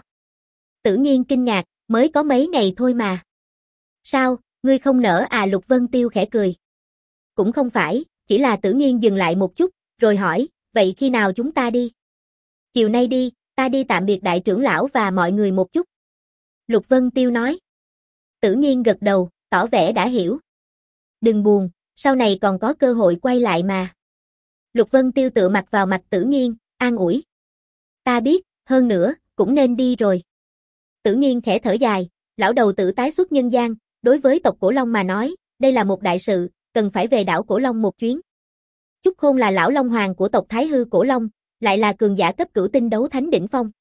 Tử Nghiên kinh ngạc, mới có mấy ngày thôi mà. Sao, ngươi không nỡ à? Lục Vân Tiêu khẽ cười. Cũng không phải, chỉ là Tử Nghiên dừng lại một chút, rồi hỏi, vậy khi nào chúng ta đi? Chiều nay đi, ta đi tạm biệt đại trưởng lão và mọi người một chút. Lục Vân Tiêu nói. Tử Nghiên gật đầu, tỏ vẻ đã hiểu. Đừng buồn, sau này còn có cơ hội quay lại mà. Lục Vân Tiêu tựa mặt vào mặt Tử Nghiên, an ủi. Ta biết, hơn nữa, cũng nên đi rồi. Tử Nghiên khẽ thở dài, lão đầu tử tái xuất nhân gian, đối với tộc Cổ Long mà nói, đây là một đại sự, cần phải về đảo Cổ Long một chuyến. Chúc Khôn là lão Long Hoàng của tộc Thái Hư Cổ Long, lại là cường giả cấp cửu tinh đấu thánh đỉnh phong.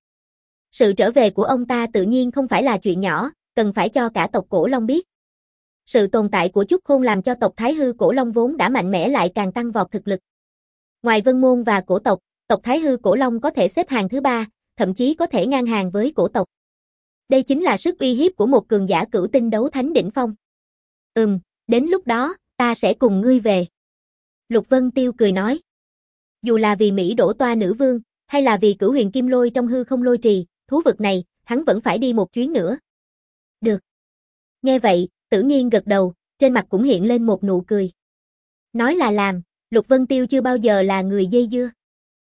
Sự trở về của ông ta tự nhiên không phải là chuyện nhỏ, cần phải cho cả tộc Cổ Long biết. Sự tồn tại của Chúc Khôn làm cho tộc Thái Hư Cổ Long vốn đã mạnh mẽ lại càng tăng vọt thực lực. Ngoài Vân Môn và cổ tộc, tộc Thái Hư Cổ Long có thể xếp hàng thứ ba, thậm chí có thể ngang hàng với cổ tộc. Đây chính là sức uy hiếp của một cường giả cửu tinh đấu thánh đỉnh phong. Ừm, đến lúc đó, ta sẽ cùng ngươi về. Lục Vân Tiêu cười nói. Dù là vì Mỹ Đỗ Toa Nữ Vương, hay là vì Cửu Huyền Kim Lôi trong hư không lôi trì, thú vực này, hắn vẫn phải đi một chuyến nữa. Được. Nghe vậy, Tử Nghiên gật đầu, trên mặt cũng hiện lên một nụ cười. Nói là làm, Lục Vân Tiêu chưa bao giờ là người dây dưa.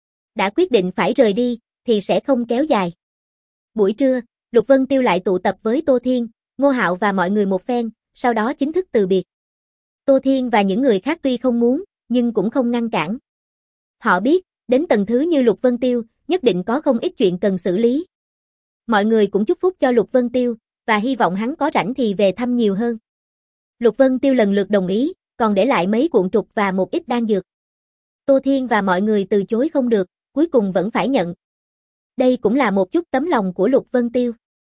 Đã quyết định phải rời đi, thì sẽ không kéo dài. Buổi trưa, Lục Vân Tiêu lại tụ tập với Tô Thiên, Ngô Hạo và mọi người một phen, sau đó chính thức từ biệt. Tô Thiên và những người khác tuy không muốn, nhưng cũng không ngăn cản. Họ biết, đến tầng thứ như Lục Vân Tiêu, nhất định có không ít chuyện cần xử lý. Mọi người cũng chúc phúc cho Lục Vân Tiêu, và hy vọng hắn có rảnh thì về thăm nhiều hơn. Lục Vân Tiêu lần lượt đồng ý, còn để lại mấy cuộn trục và một ít đan dược. Tô Thiên và mọi người từ chối không được, cuối cùng vẫn phải nhận. Đây cũng là một chút tấm lòng của Lục Vân Tiêu.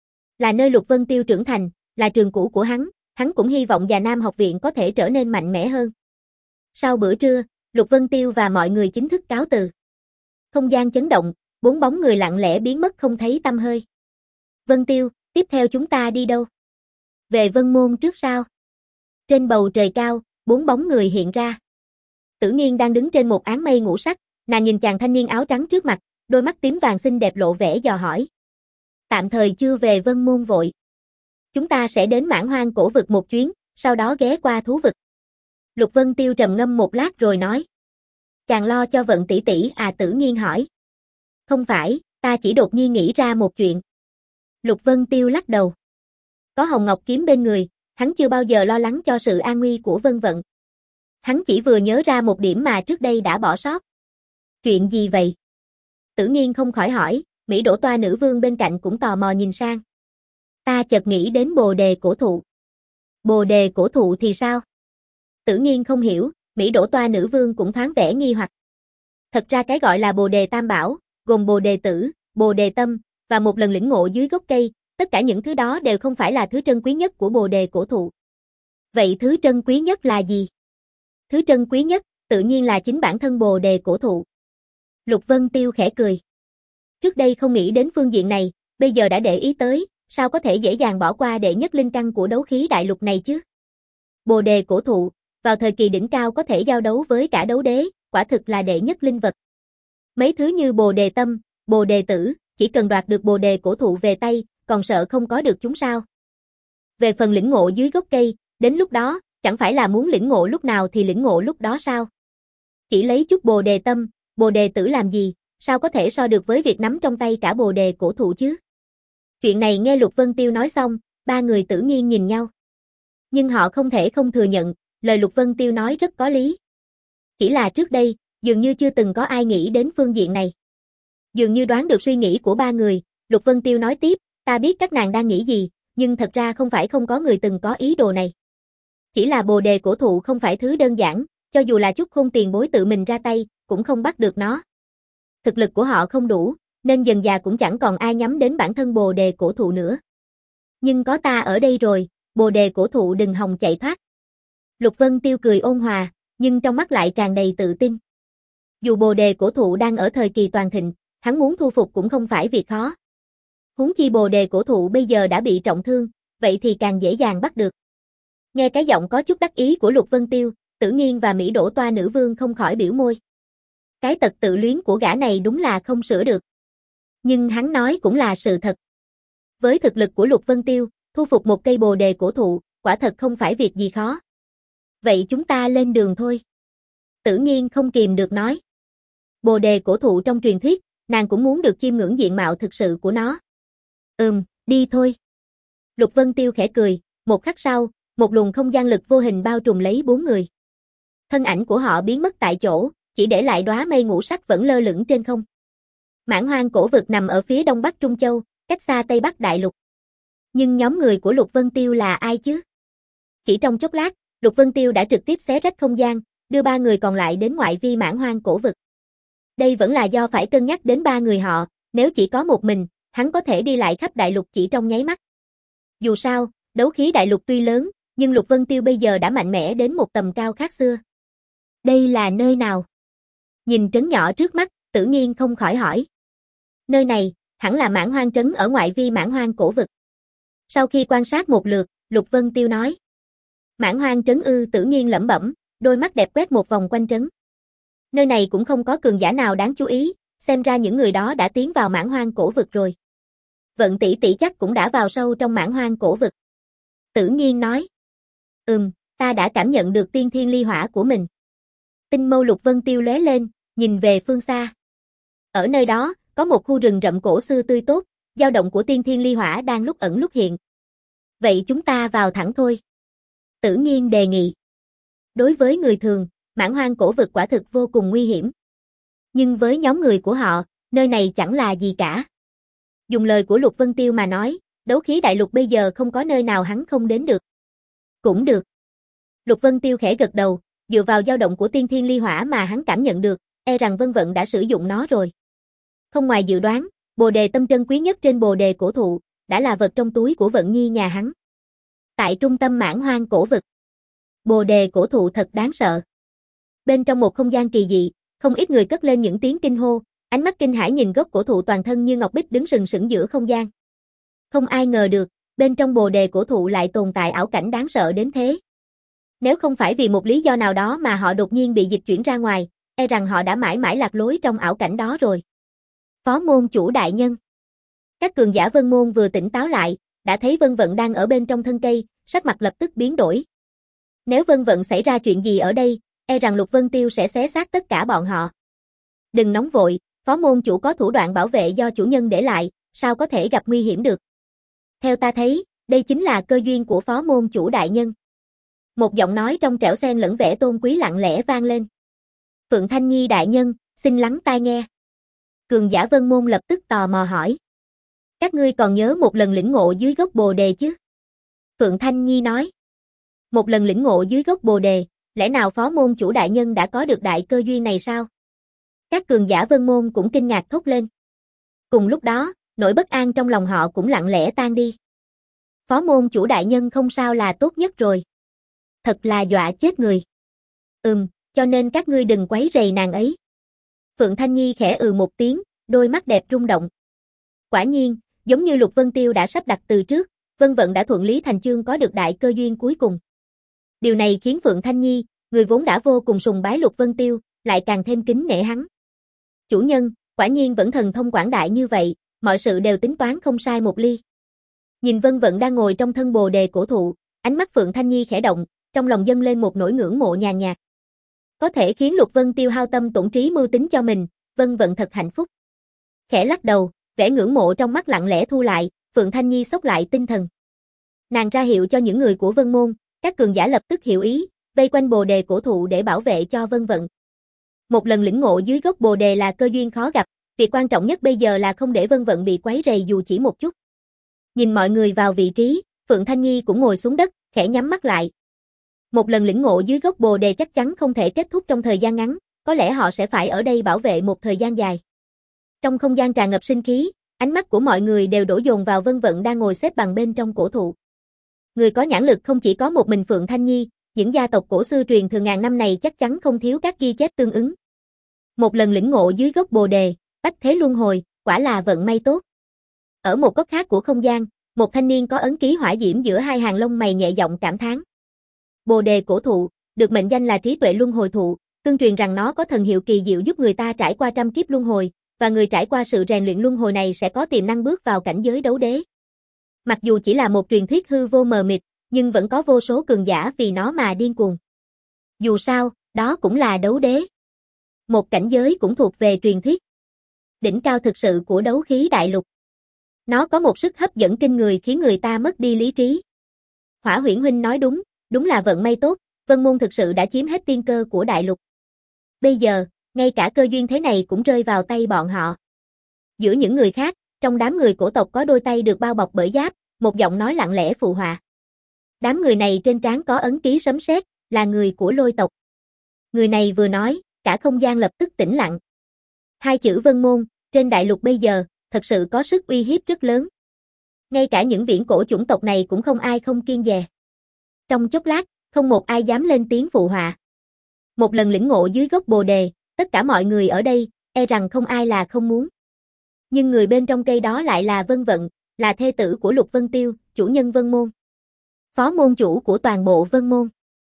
Là nơi Lục Vân Tiêu trưởng thành, là trường cũ của hắn, hắn cũng hy vọng Già Nam học viện có thể trở nên mạnh mẽ hơn. Sau bữa trưa, Lục Vân Tiêu và mọi người chính thức cáo từ. Không gian chấn động, bốn bóng người lặng lẽ biến mất không thấy tăm hơi. Vân Tiêu, tiếp theo chúng ta đi đâu? Về Vân Môn trước sao? Trên bầu trời cao, bốn bóng người hiện ra. Tử Nghiên đang đứng trên một áng mây ngũ sắc, nàng nhìn chàng thanh niên áo trắng trước mặt, đôi mắt tím vàng xinh đẹp lộ vẻ dò hỏi. Tạm thời chưa về Vân Môn vội. Chúng ta sẽ đến Mãn Hoang cổ vực một chuyến, sau đó ghé qua thú vực. Lục Vân Tiêu trầm ngâm một lát rồi nói. Chàng lo cho Vận tỷ tỷ à? Tử Nghiên hỏi. Không phải, ta chỉ đột nhiên nghĩ ra một chuyện. Lục Vân Tiêu lắc đầu. Có Hồng Ngọc kiếm bên người, hắn chưa bao giờ lo lắng cho sự an nguy của Vân Vận. Hắn chỉ vừa nhớ ra một điểm mà trước đây đã bỏ sót. Chuyện gì vậy? Tử Nghiên không khỏi hỏi, Mỹ Đỗ Toa nữ vương bên cạnh cũng tò mò nhìn sang. Ta chợt nghĩ đến bồ đề cổ thụ. Bồ đề cổ thụ thì sao? Tử Nghiên không hiểu, Mỹ Đỗ Toa nữ vương cũng thoáng vẻ nghi hoặc. Thật ra cái gọi là bồ đề tam bảo, gồm bồ đề tử, bồ đề tâm, và một lần lĩnh ngộ dưới gốc cây, tất cả những thứ đó đều không phải là thứ trân quý nhất của bồ đề cổ thụ. Vậy thứ trân quý nhất là gì? Thứ trân quý nhất, tự nhiên là chính bản thân bồ đề cổ thụ. Lục Vân Tiêu khẽ cười. Trước đây không nghĩ đến phương diện này, bây giờ đã để ý tới, sao có thể dễ dàng bỏ qua đệ nhất linh căn của đấu khí đại lục này chứ? Bồ đề cổ thụ, vào thời kỳ đỉnh cao có thể giao đấu với cả đấu đế, quả thực là đệ nhất linh vật. Mấy thứ như bồ đề tâm, bồ đề tử, chỉ cần đoạt được bồ đề cổ thụ về tay, còn sợ không có được chúng sao? Về phần lĩnh ngộ dưới gốc cây, đến lúc đó, chẳng phải là muốn lĩnh ngộ lúc nào thì lĩnh ngộ lúc đó sao? Chỉ lấy chút bồ đề tâm, bồ đề tử làm gì, sao có thể so được với việc nắm trong tay cả bồ đề cổ thụ chứ? Chuyện này nghe Lục Vân Tiêu nói xong, ba người Tử Nghiên nhìn nhau. Nhưng họ không thể không thừa nhận, lời Lục Vân Tiêu nói rất có lý. Chỉ là trước đây, dường như chưa từng có ai nghĩ đến phương diện này. Dường như đoán được suy nghĩ của ba người, Lục Vân Tiêu nói tiếp, ta biết các nàng đang nghĩ gì, nhưng thật ra không phải không có người từng có ý đồ này. Chỉ là bồ đề cổ thụ không phải thứ đơn giản, cho dù là chút khôn tiền bối tự mình ra tay, cũng không bắt được nó. Thực lực của họ không đủ, nên dần dà cũng chẳng còn ai nhắm đến bản thân bồ đề cổ thụ nữa. Nhưng có ta ở đây rồi, bồ đề cổ thụ đừng hòng chạy thoát. Lục Vân Tiêu cười ôn hòa, nhưng trong mắt lại tràn đầy tự tin. Dù bồ đề cổ thụ đang ở thời kỳ toàn thịnh, hắn muốn thu phục cũng không phải việc khó. Huống chi bồ đề cổ thụ bây giờ đã bị trọng thương, vậy thì càng dễ dàng bắt được. Nghe cái giọng có chút đắc ý của Lục Vân Tiêu, Tử Nghiên và Mỹ Đỗ Toa nữ vương không khỏi biểu môi. Cái tật tự luyến của gã này đúng là không sửa được. Nhưng hắn nói cũng là sự thật. Với thực lực của Lục Vân Tiêu, thu phục một cây bồ đề cổ thụ, quả thật không phải việc gì khó. Vậy chúng ta lên đường thôi. Tử Nghiên không kìm được nói. Bồ đề cổ thụ trong truyền thuyết, nàng cũng muốn được chiêm ngưỡng diện mạo thực sự của nó. Ừm, đi thôi. Lục Vân Tiêu khẽ cười, một khắc sau, một luồng không gian lực vô hình bao trùm lấy bốn người. Thân ảnh của họ biến mất tại chỗ, chỉ để lại đóa mây ngũ sắc vẫn lơ lửng trên không. Mãn Hoang cổ vực nằm ở phía đông bắc Trung Châu, cách xa Tây Bắc Đại Lục. Nhưng nhóm người của Lục Vân Tiêu là ai chứ? Chỉ trong chốc lát, Lục Vân Tiêu đã trực tiếp xé rách không gian, đưa ba người còn lại đến ngoại vi Mãn Hoang cổ vực. Đây vẫn là do phải cân nhắc đến ba người họ, nếu chỉ có một mình, hắn có thể đi lại khắp đại lục chỉ trong nháy mắt. Dù sao, đấu khí đại lục tuy lớn, nhưng Lục Vân Tiêu bây giờ đã mạnh mẽ đến một tầm cao khác xưa. Đây là nơi nào? Nhìn trấn nhỏ trước mắt, Tử Nghiên không khỏi hỏi. Nơi này, hẳn là Mãn Hoang trấn ở ngoại vi Mãn Hoang cổ vực. Sau khi quan sát một lượt, Lục Vân Tiêu nói. Mãn Hoang trấn ư? Tử Nghiên lẩm bẩm, đôi mắt đẹp quét một vòng quanh trấn. Nơi này cũng không có cường giả nào đáng chú ý, xem ra những người đó đã tiến vào Mãn Hoang cổ vực rồi. Vận tỷ tỷ chắc cũng đã vào sâu trong Mãn Hoang cổ vực. Tử Nghiên nói. Ừm, ta đã cảm nhận được tiên thiên ly hỏa của mình. Tinh mâu Lục Vân Tiêu lóe lên, nhìn về phương xa. Ở nơi đó, có một khu rừng rậm cổ xưa tươi tốt, dao động của tiên thiên ly hỏa đang lúc ẩn lúc hiện. Vậy chúng ta vào thẳng thôi. Tử Nghiên đề nghị. Đối với người thường, Mãn Hoang cổ vực quả thực vô cùng nguy hiểm. Nhưng với nhóm người của họ, nơi này chẳng là gì cả. Dùng lời của Lục Vân Tiêu mà nói, đấu khí đại lục bây giờ không có nơi nào hắn không đến được. Cũng được. Lục Vân Tiêu khẽ gật đầu, dựa vào dao động của tiên thiên ly hỏa mà hắn cảm nhận được, e rằng Vân Vận đã sử dụng nó rồi. Không ngoài dự đoán, bồ đề tâm trân quý nhất trên bồ đề cổ thụ, đã là vật trong túi của Vận Nhi nhà hắn. Tại trung tâm Mãn Hoang cổ vực, bồ đề cổ thụ thật đáng sợ. Bên trong một không gian kỳ dị, không ít người cất lên những tiếng kinh hô, ánh mắt kinh hãi nhìn gốc cổ thụ toàn thân như ngọc bích đứng sừng sững giữa không gian. Không ai ngờ được, bên trong bồ đề cổ thụ lại tồn tại ảo cảnh đáng sợ đến thế. Nếu không phải vì một lý do nào đó mà họ đột nhiên bị dịch chuyển ra ngoài, e rằng họ đã mãi mãi lạc lối trong ảo cảnh đó rồi. Phó môn chủ đại nhân. Các cường giả Vân Môn vừa tỉnh táo lại, đã thấy Vân Vận đang ở bên trong thân cây, sắc mặt lập tức biến đổi. Nếu Vân Vận xảy ra chuyện gì ở đây, e rằng Lục Vân Tiêu sẽ xé xác tất cả bọn họ. Đừng nóng vội, phó môn chủ có thủ đoạn bảo vệ do chủ nhân để lại, sao có thể gặp nguy hiểm được. Theo ta thấy, đây chính là cơ duyên của phó môn chủ đại nhân. Một giọng nói trong trẻo xen lẫn vẻ tôn quý lặng lẽ vang lên. Phượng Thanh Nhi đại nhân, xin lắng tai nghe. Cường giả Vân Môn lập tức tò mò hỏi. Các ngươi còn nhớ một lần lĩnh ngộ dưới gốc bồ đề chứ? Phượng Thanh Nhi nói. Một lần lĩnh ngộ dưới gốc bồ đề, lẽ nào phó môn chủ đại nhân đã có được đại cơ duyên này sao? Các cường giả Vân Môn cũng kinh ngạc thốt lên. Cùng lúc đó, nỗi bất an trong lòng họ cũng lặng lẽ tan đi. Phó môn chủ đại nhân không sao là tốt nhất rồi. Thật là dọa chết người. Ừm, cho nên các ngươi đừng quấy rầy nàng ấy. Phượng Thanh Nhi khẽ ừ một tiếng, đôi mắt đẹp rung động. Quả nhiên, giống như Lục Vân Tiêu đã sắp đặt từ trước, Vân Vận đã thuận lý thành chương có được đại cơ duyên cuối cùng. Điều này khiến Phượng Thanh Nhi, người vốn đã vô cùng sùng bái Lục Vân Tiêu, lại càng thêm kính nể hắn. Chủ nhân, quả nhiên vẫn thần thông quảng đại như vậy, mọi sự đều tính toán không sai một ly. Nhìn Vân Vận đang ngồi trong thân bồ đề cổ thụ, ánh mắt Phượng Thanh Nhi khẽ động, trong lòng dâng lên một nỗi ngưỡng mộ nhàn nhạt. Có thể khiến Lục Vân Tiêu hao tâm tổn trí mưu tính cho mình, Vân Vận thật hạnh phúc. Khẽ lắc đầu, vẻ ngưỡng mộ trong mắt lặng lẽ thu lại, Phượng Thanh Nhi xốc lại tinh thần. Nàng ra hiệu cho những người của Vân Môn, các cường giả lập tức hiểu ý, vây quanh bồ đề cổ thụ để bảo vệ cho Vân Vận. Một lần lĩnh ngộ dưới gốc bồ đề là cơ duyên khó gặp, việc quan trọng nhất bây giờ là không để Vân Vận bị quấy rầy dù chỉ một chút. Nhìn mọi người vào vị trí, Phượng Thanh Nhi cũng ngồi xuống đất, khẽ nhắm mắt lại. Một lần lĩnh ngộ dưới gốc bồ đề chắc chắn không thể kết thúc trong thời gian ngắn, có lẽ họ sẽ phải ở đây bảo vệ một thời gian dài. Trong không gian tràn ngập sinh khí, ánh mắt của mọi người đều đổ dồn vào Vân Vận đang ngồi xếp bằng bên trong cổ thụ. Người có nhãn lực không chỉ có một mình Phượng Thanh Nhi, những gia tộc cổ xưa truyền thừa ngàn năm này chắc chắn không thiếu các ghi chép tương ứng. Một lần lĩnh ngộ dưới gốc bồ đề, bách thế luân hồi, quả là vận may tốt. Ở một góc khác của không gian, một thanh niên có ấn ký hỏa diễm giữa hai hàng lông mày nhẹ giọng cảm thán. Bồ đề cổ thụ, được mệnh danh là trí tuệ luân hồi thụ, tương truyền rằng nó có thần hiệu kỳ diệu giúp người ta trải qua trăm kiếp luân hồi, và người trải qua sự rèn luyện luân hồi này sẽ có tiềm năng bước vào cảnh giới đấu đế. Mặc dù chỉ là một truyền thuyết hư vô mờ mịt, nhưng vẫn có vô số cường giả vì nó mà điên cuồng. Dù sao, đó cũng là đấu đế. Một cảnh giới cũng thuộc về truyền thuyết. Đỉnh cao thực sự của đấu khí đại lục. Nó có một sức hấp dẫn kinh người khiến người ta mất đi lý trí. Hỏa Huyễn huynh nói đúng, đúng là vận may tốt, Vân Môn thực sự đã chiếm hết tiên cơ của đại lục. Bây giờ, ngay cả cơ duyên thế này cũng rơi vào tay bọn họ. Giữa những người khác, trong đám người cổ tộc có đôi tay được bao bọc bởi giáp, một giọng nói lặng lẽ phụ họa. Đám người này trên trán có ấn ký sấm sét, là người của Lôi tộc. Người này vừa nói, cả không gian lập tức tĩnh lặng. Hai chữ Vân Môn, trên đại lục bây giờ, thật sự có sức uy hiếp rất lớn. Ngay cả những viễn cổ chủng tộc này cũng không ai không kiêng dè. Trong chốc lát, không một ai dám lên tiếng phụ họa. Một lần lĩnh ngộ dưới gốc bồ đề, tất cả mọi người ở đây, e rằng không ai là không muốn. Nhưng người bên trong cây đó lại là Vân Vận, là thê tử của Lục Vân Tiêu, chủ nhân Vân Môn. Phó môn chủ của toàn bộ Vân Môn.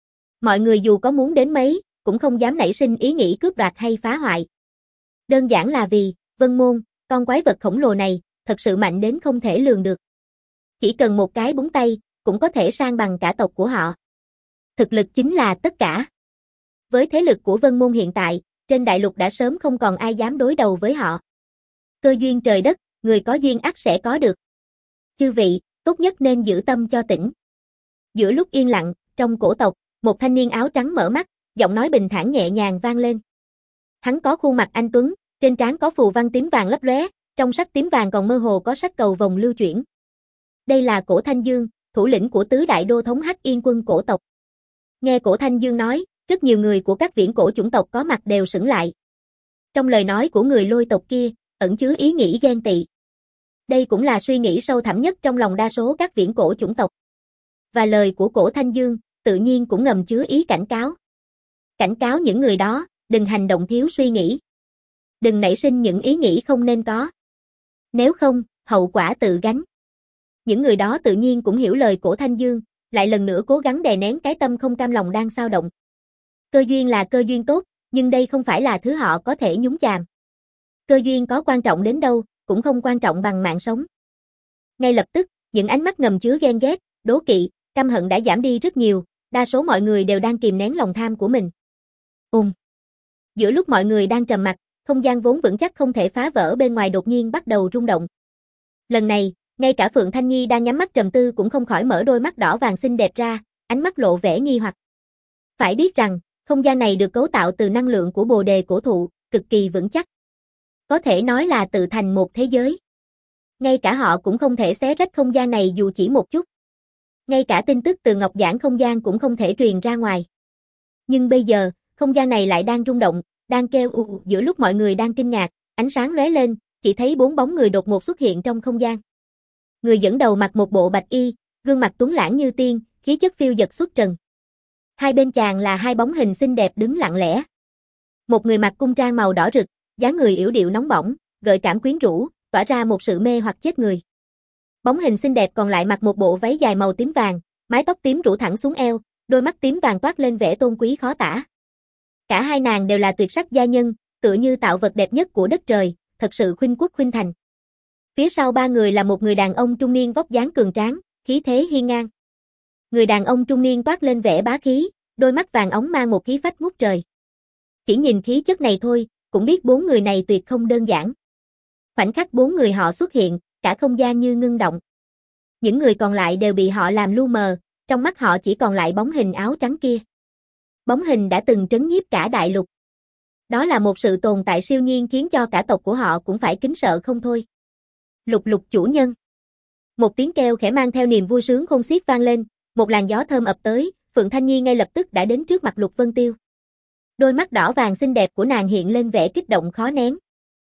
Mọi người dù có muốn đến mấy, cũng không dám nảy sinh ý nghĩ cướp đoạt hay phá hoại. Đơn giản là vì, Vân Môn, con quái vật khổng lồ này, thật sự mạnh đến không thể lường được. Chỉ cần một cái búng tay, cũng có thể san bằng cả tộc của họ. Thực lực chính là tất cả. Với thế lực của Vân Môn hiện tại, trên đại lục đã sớm không còn ai dám đối đầu với họ. Cơ duyên trời đất, người có duyên ắt sẽ có được. Chư vị, tốt nhất nên giữ tâm cho tĩnh. Giữa lúc yên lặng, trong cổ tộc, một thanh niên áo trắng mở mắt, giọng nói bình thản nhẹ nhàng vang lên. Hắn có khuôn mặt anh tuấn, trên trán có phù văn tím vàng lấp lóe, trong sắc tím vàng còn mơ hồ có sắc cầu vồng lưu chuyển. Đây là Cổ Thanh Dương, thủ lĩnh của tứ đại đô thống Hắc Yên quân cổ tộc. Nghe Cổ Thanh Dương nói, rất nhiều người của các viễn cổ chủng tộc có mặt đều sững lại. Trong lời nói của người Lôi tộc kia, ẩn chứa ý nghĩ ghen tị. Đây cũng là suy nghĩ sâu thẳm nhất trong lòng đa số các viễn cổ chủng tộc. Và lời của Cổ Thanh Dương, tự nhiên cũng ngầm chứa ý cảnh cáo. Cảnh cáo những người đó, đừng hành động thiếu suy nghĩ. Đừng nảy sinh những ý nghĩ không nên có. Nếu không, hậu quả tự gánh. Những người đó tự nhiên cũng hiểu lời Cổ Thanh Dương, lại lần nữa cố gắng đè nén cái tâm không cam lòng đang xao động. Cơ duyên là cơ duyên tốt, nhưng đây không phải là thứ họ có thể nhúng chàm. Cơ duyên có quan trọng đến đâu, cũng không quan trọng bằng mạng sống. Ngay lập tức, những ánh mắt ngầm chứa ghen ghét, đố kỵ, căm hận đã giảm đi rất nhiều, đa số mọi người đều đang kìm nén lòng tham của mình. Ùm. Giữa lúc mọi người đang trầm mặc, không gian vốn vững chắc không thể phá vỡ bên ngoài đột nhiên bắt đầu rung động. Lần này, ngay cả Phượng Thanh Nhi đang nhắm mắt trầm tư cũng không khỏi mở đôi mắt đỏ vàng xinh đẹp ra, ánh mắt lộ vẻ nghi hoặc. Phải biết rằng, không gian này được cấu tạo từ năng lượng của Bồ Đề cổ thụ, cực kỳ vững chắc. Có thể nói là tự thành một thế giới. Ngay cả họ cũng không thể xé rách không gian này dù chỉ một chút. Ngay cả tin tức từ ngọc giản không gian cũng không thể truyền ra ngoài. Nhưng bây giờ, không gian này lại đang rung động, đang kêu ù. Giữa lúc mọi người đang kinh ngạc, ánh sáng lóe lên, chỉ thấy bốn bóng người đột ngột xuất hiện trong không gian. Người dẫn đầu mặc một bộ bạch y, gương mặt tuấn lãng như tiên, khí chất phiêu dật xuất trần. Hai bên chàng là hai bóng hình xinh đẹp đứng lặng lẽ. Một người mặc cung trang màu đỏ rực, dáng người yểu điệu nóng bỏng, gợi cảm quyến rũ, tỏa ra một sự mê hoặc chết người. Bóng hình xinh đẹp còn lại mặc một bộ váy dài màu tím vàng, mái tóc tím rủ thẳng xuống eo, đôi mắt tím vàng toát lên vẻ tôn quý khó tả. Cả hai nàng đều là tuyệt sắc gia nhân, tựa như tạo vật đẹp nhất của đất trời, thật sự khuynh quốc khuynh thành. Phía sau ba người là một người đàn ông trung niên vóc dáng cường tráng, khí thế hiên ngang. Người đàn ông trung niên toát lên vẻ bá khí, đôi mắt vàng óng mang một khí phách ngút trời. Chỉ nhìn khí chất này thôi, cũng biết bốn người này tuyệt không đơn giản. Khoảnh khắc bốn người họ xuất hiện, cả không gian như ngưng động. Những người còn lại đều bị họ làm lu mờ, trong mắt họ chỉ còn lại bóng hình áo trắng kia. Bóng hình đã từng trấn nhiếp cả đại lục. Đó là một sự tồn tại siêu nhiên khiến cho cả tộc của họ cũng phải kính sợ không thôi. Lục Lục chủ nhân. Một tiếng kêu khẽ mang theo niềm vui sướng khôn xiết vang lên, một làn gió thơm ập tới, Phượng Thanh Nhi ngay lập tức đã đến trước mặt Lục Vân Tiêu. Đôi mắt đỏ vàng xinh đẹp của nàng hiện lên vẻ kích động khó nén.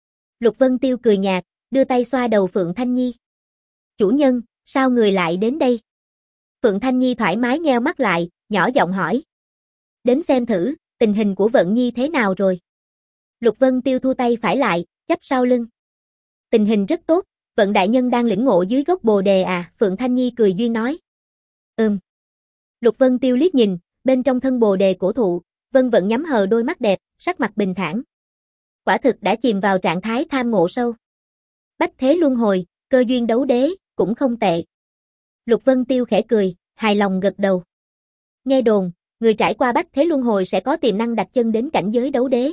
Lục Vân Tiêu cười nhạt, đưa tay xoa đầu Phượng Thanh Nhi. Chủ nhân, sao người lại đến đây? Phượng Thanh Nhi thoải mái nheo mắt lại, nhỏ giọng hỏi. Đến xem thử, tình hình của Vận Nhi thế nào rồi? Lục Vân Tiêu thu tay phải lại, chắp sau lưng. Tình hình rất tốt, Vận đại nhân đang lĩnh ngộ dưới gốc bồ đề à? Phượng Thanh Nhi cười duyên nói. Ừm. Lục Vân Tiêu liếc nhìn, bên trong thân bồ đề cổ thụ, Vân Vận nhắm hờ đôi mắt đẹp, sắc mặt bình thản. Quả thực đã chìm vào trạng thái tham ngộ sâu. Bách thế luân hồi, cơ duyên đấu đế, cũng không tệ. Lục Vân Tiêu khẽ cười, hài lòng gật đầu. Nghe đồn, người trải qua bách thế luân hồi sẽ có tiềm năng đặt chân đến cảnh giới đấu đế.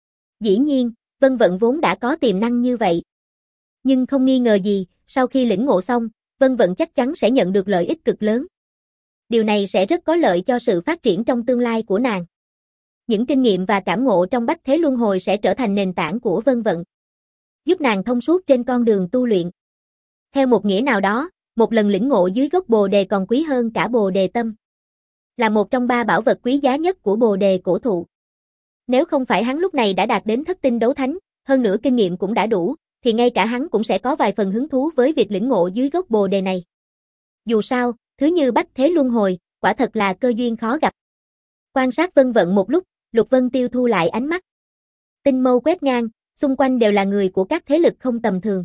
Dĩ nhiên, Vân Vận vốn đã có tiềm năng như vậy. Nhưng không nghi ngờ gì, sau khi lĩnh ngộ xong, Vân Vận chắc chắn sẽ nhận được lợi ích cực lớn. Điều này sẽ rất có lợi cho sự phát triển trong tương lai của nàng. Những kinh nghiệm và cảm ngộ trong bách thế luân hồi sẽ trở thành nền tảng của Vân Vận, giúp nàng thông suốt trên con đường tu luyện. Theo một nghĩa nào đó, một lần lĩnh ngộ dưới gốc bồ đề còn quý hơn cả bồ đề tâm. Là một trong ba bảo vật quý giá nhất của bồ đề cổ thụ. Nếu không phải hắn lúc này đã đạt đến thất tinh đấu thánh, hơn nữa kinh nghiệm cũng đã đủ, thì ngay cả hắn cũng sẽ có vài phần hứng thú với việc lĩnh ngộ dưới gốc bồ đề này. Dù sao, thứ như bách thế luân hồi, quả thật là cơ duyên khó gặp. Quan sát Vân Vận một lúc, Lục Vân Tiêu thu lại ánh mắt. Tinh mâu quét ngang, xung quanh đều là người của các thế lực không tầm thường.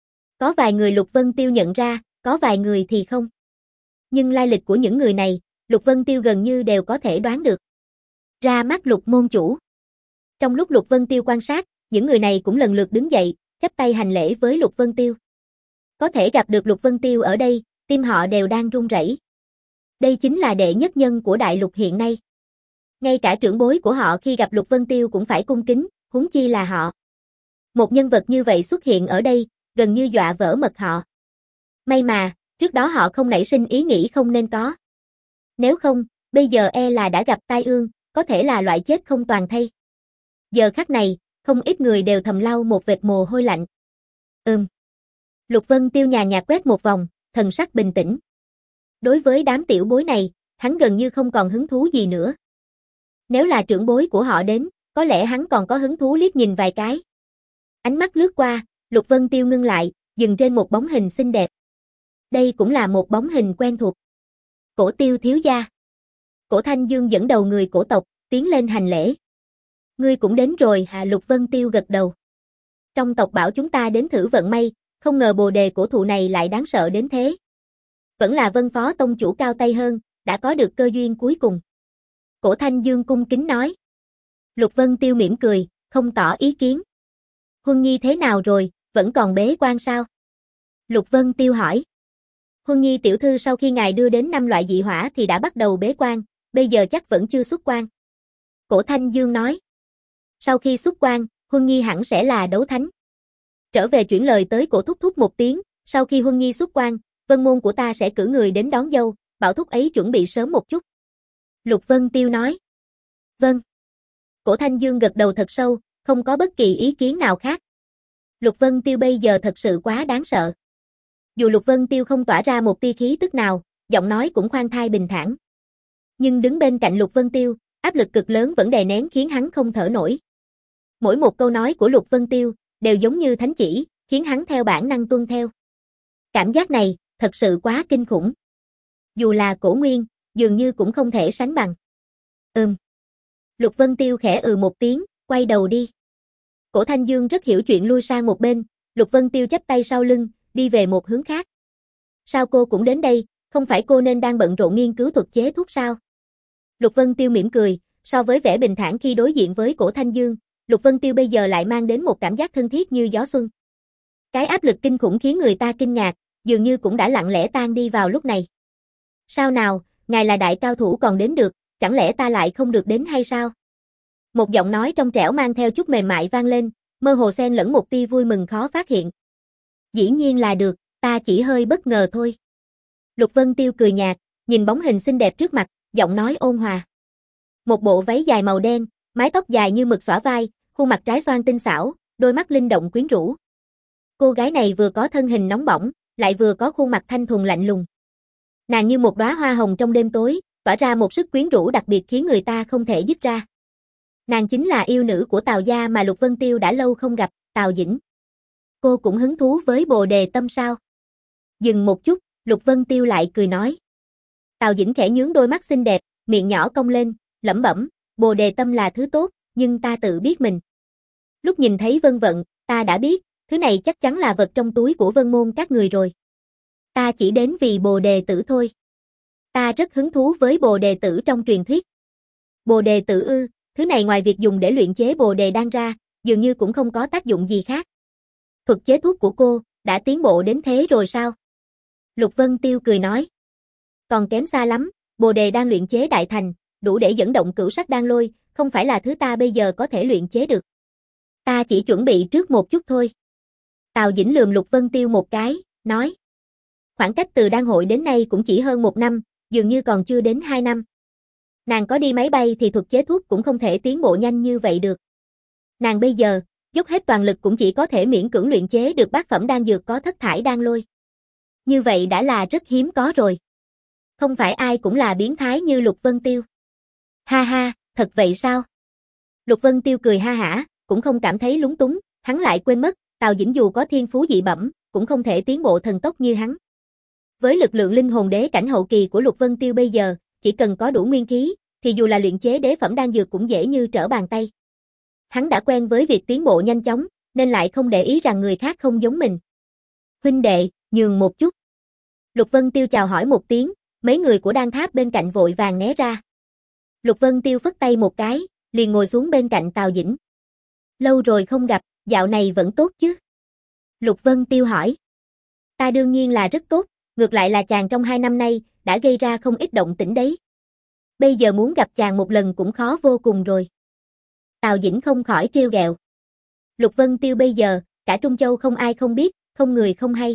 Có vài người Lục Vân Tiêu nhận ra, có vài người thì không. Nhưng lai lịch của những người này, Lục Vân Tiêu gần như đều có thể đoán được. Ra mắt Lục môn chủ. Trong lúc Lục Vân Tiêu quan sát, những người này cũng lần lượt đứng dậy, chắp tay hành lễ với Lục Vân Tiêu. Có thể gặp được Lục Vân Tiêu ở đây, tim họ đều đang run rẩy. Đây chính là đệ nhất nhân của đại lục hiện nay. Ngay cả trưởng bối của họ khi gặp Lục Vân Tiêu cũng phải cung kính, huống chi là họ. Một nhân vật như vậy xuất hiện ở đây, gần như dọa vỡ mật họ. May mà, trước đó họ không nảy sinh ý nghĩ không nên có. Nếu không, bây giờ e là đã gặp tai ương, có thể là loại chết không toàn thây. Giờ khắc này, không ít người đều thầm lau một vệt mồ hôi lạnh. Ừm. Lục Vân Tiêu nhàn nhạt quét một vòng, thần sắc bình tĩnh. Đối với đám tiểu bối này, hắn gần như không còn hứng thú gì nữa. Nếu là trưởng bối của họ đến, có lẽ hắn còn có hứng thú liếc nhìn vài cái. Ánh mắt lướt qua, Lục Vân Tiêu ngưng lại, dừng trên một bóng hình xinh đẹp. Đây cũng là một bóng hình quen thuộc. Cổ Tiêu thiếu gia. Cổ Thanh Dương dẫn đầu người cổ tộc, tiến lên hành lễ. Ngươi cũng đến rồi hả? Lục Vân Tiêu gật đầu. Trong tộc bảo chúng ta đến thử vận may, không ngờ bồ đề cổ thụ này lại đáng sợ đến thế. Vẫn là Vân Phó tông chủ cao tay hơn, đã có được cơ duyên cuối cùng. Cổ Thanh Dương cung kính nói. Lục Vân Tiêu mỉm cười, không tỏ ý kiến. Huân Nhi thế nào rồi, vẫn còn bế quan sao? Lục Vân Tiêu hỏi. Huân Nhi tiểu thư sau khi ngài đưa đến năm loại dị hỏa thì đã bắt đầu bế quan, bây giờ chắc vẫn chưa xuất quan. Cổ Thanh Dương nói. Sau khi xuất quan, Huân Nhi hẳn sẽ là đấu thánh. Trở về chuyển lời tới Cổ thúc thúc một tiếng, sau khi Huân Nhi xuất quan, Vân môn của ta sẽ cử người đến đón dâu, bảo thúc ấy chuẩn bị sớm một chút. Lục Vân Tiêu nói. Vâng. Cổ Thanh Dương gật đầu thật sâu, không có bất kỳ ý kiến nào khác. Lục Vân Tiêu bây giờ thật sự quá đáng sợ. Dù Lục Vân Tiêu không tỏa ra một tia khí tức nào, giọng nói cũng khoan thai bình thản. Nhưng đứng bên cạnh Lục Vân Tiêu, áp lực cực lớn vẫn đè nén khiến hắn không thở nổi. Mỗi một câu nói của Lục Vân Tiêu đều giống như thánh chỉ, khiến hắn theo bản năng tuân theo. Cảm giác này, thật sự quá kinh khủng. Dù là Cổ Nguyên, dường như cũng không thể sánh bằng. Ừm. Lục Vân Tiêu khẽ ừ một tiếng, quay đầu đi. Cổ Thanh Dương rất hiểu chuyện lui sang một bên, Lục Vân Tiêu chắp tay sau lưng, đi về một hướng khác. Sao cô cũng đến đây, không phải cô nên đang bận rộn nghiên cứu thuật chế thuốc sao? Lục Vân Tiêu mỉm cười, so với vẻ bình thản khi đối diện với Cổ Thanh Dương, Lục Vân Tiêu bây giờ lại mang đến một cảm giác thân thiết như gió xuân. Cái áp lực kinh khủng khiến người ta kinh ngạc, dường như cũng đã lặng lẽ tan đi vào lúc này. Sao nào, ngài là đại cao thủ còn đến được, chẳng lẽ ta lại không được đến hay sao? Một giọng nói trong trẻo mang theo chút mềm mại vang lên, mơ hồ xen lẫn một tia vui mừng khó phát hiện. Dĩ nhiên là được, ta chỉ hơi bất ngờ thôi. Lục Vân Tiêu cười nhạt, nhìn bóng hình xinh đẹp trước mặt, giọng nói ôn hòa. Một bộ váy dài màu đen, mái tóc dài như mực xõa vai, khuôn mặt trái xoan tinh xảo, đôi mắt linh động quyến rũ. Cô gái này vừa có thân hình nóng bỏng, lại vừa có khuôn mặt thanh thuần lạnh lùng. Nàng như một đóa hoa hồng trong đêm tối, tỏa ra một sức quyến rũ đặc biệt khiến người ta không thể dứt ra. Nàng chính là yêu nữ của Tào gia mà Lục Vân Tiêu đã lâu không gặp, Tào Dĩnh. Cô cũng hứng thú với Bồ Đề Tâm sao? Dừng một chút, Lục Vân Tiêu lại cười nói. Tào Dĩnh khẽ nhướng đôi mắt xinh đẹp, miệng nhỏ cong lên, lẩm bẩm, Bồ Đề Tâm là thứ tốt, nhưng ta tự biết mình. Lúc nhìn thấy Vân Vận, ta đã biết, thứ này chắc chắn là vật trong túi của Vân môn các người rồi. Ta chỉ đến vì Bồ Đề Tử thôi. Ta rất hứng thú với Bồ Đề Tử trong truyền thuyết. Bồ Đề Tử ư, thứ này ngoài việc dùng để luyện chế Bồ Đề đan ra, dường như cũng không có tác dụng gì khác. Thuật chế thuốc của cô, đã tiến bộ đến thế rồi sao? Lục Vân Tiêu cười nói. Còn kém xa lắm, Bồ Đề đan luyện chế đại thành, đủ để dẫn động cửu sắc đan lôi, không phải là thứ ta bây giờ có thể luyện chế được. Ta chỉ chuẩn bị trước một chút thôi. Tào Dĩnh lườm Lục Vân Tiêu một cái, nói. Khoảng cách từ đan hội đến nay cũng chỉ hơn một năm, dường như còn chưa đến hai năm. Nàng có đi máy bay thì thuật chế thuốc cũng không thể tiến bộ nhanh như vậy được. Nàng bây giờ, dốc hết toàn lực cũng chỉ có thể miễn cưỡng luyện chế được bát phẩm đan dược có thất thải đan lôi. Như vậy đã là rất hiếm có rồi. Không phải ai cũng là biến thái như Lục Vân Tiêu. Ha ha, thật vậy sao? Lục Vân Tiêu cười ha hả, cũng không cảm thấy lúng túng, hắn lại quên mất, Tào Dĩnh dù có thiên phú dị bẩm, cũng không thể tiến bộ thần tốc như hắn. Với lực lượng linh hồn đế cảnh hậu kỳ của Lục Vân Tiêu bây giờ, chỉ cần có đủ nguyên khí, thì dù là luyện chế đế phẩm đan dược cũng dễ như trở bàn tay. Hắn đã quen với việc tiến bộ nhanh chóng, nên lại không để ý rằng người khác không giống mình. Huynh đệ, nhường một chút. Lục Vân Tiêu chào hỏi một tiếng, mấy người của đan tháp bên cạnh vội vàng né ra. Lục Vân Tiêu phất tay một cái, liền ngồi xuống bên cạnh Tào Dĩnh. Lâu rồi không gặp, dạo này vẫn tốt chứ? Lục Vân Tiêu hỏi. Ta đương nhiên là rất tốt, ngược lại là chàng trong hai năm nay, đã gây ra không ít động tĩnh đấy. Bây giờ muốn gặp chàng một lần cũng khó vô cùng rồi. Tào Dĩnh không khỏi trêu ghẹo. Lục Vân Tiêu bây giờ, cả Trung Châu không ai không biết, không người không hay.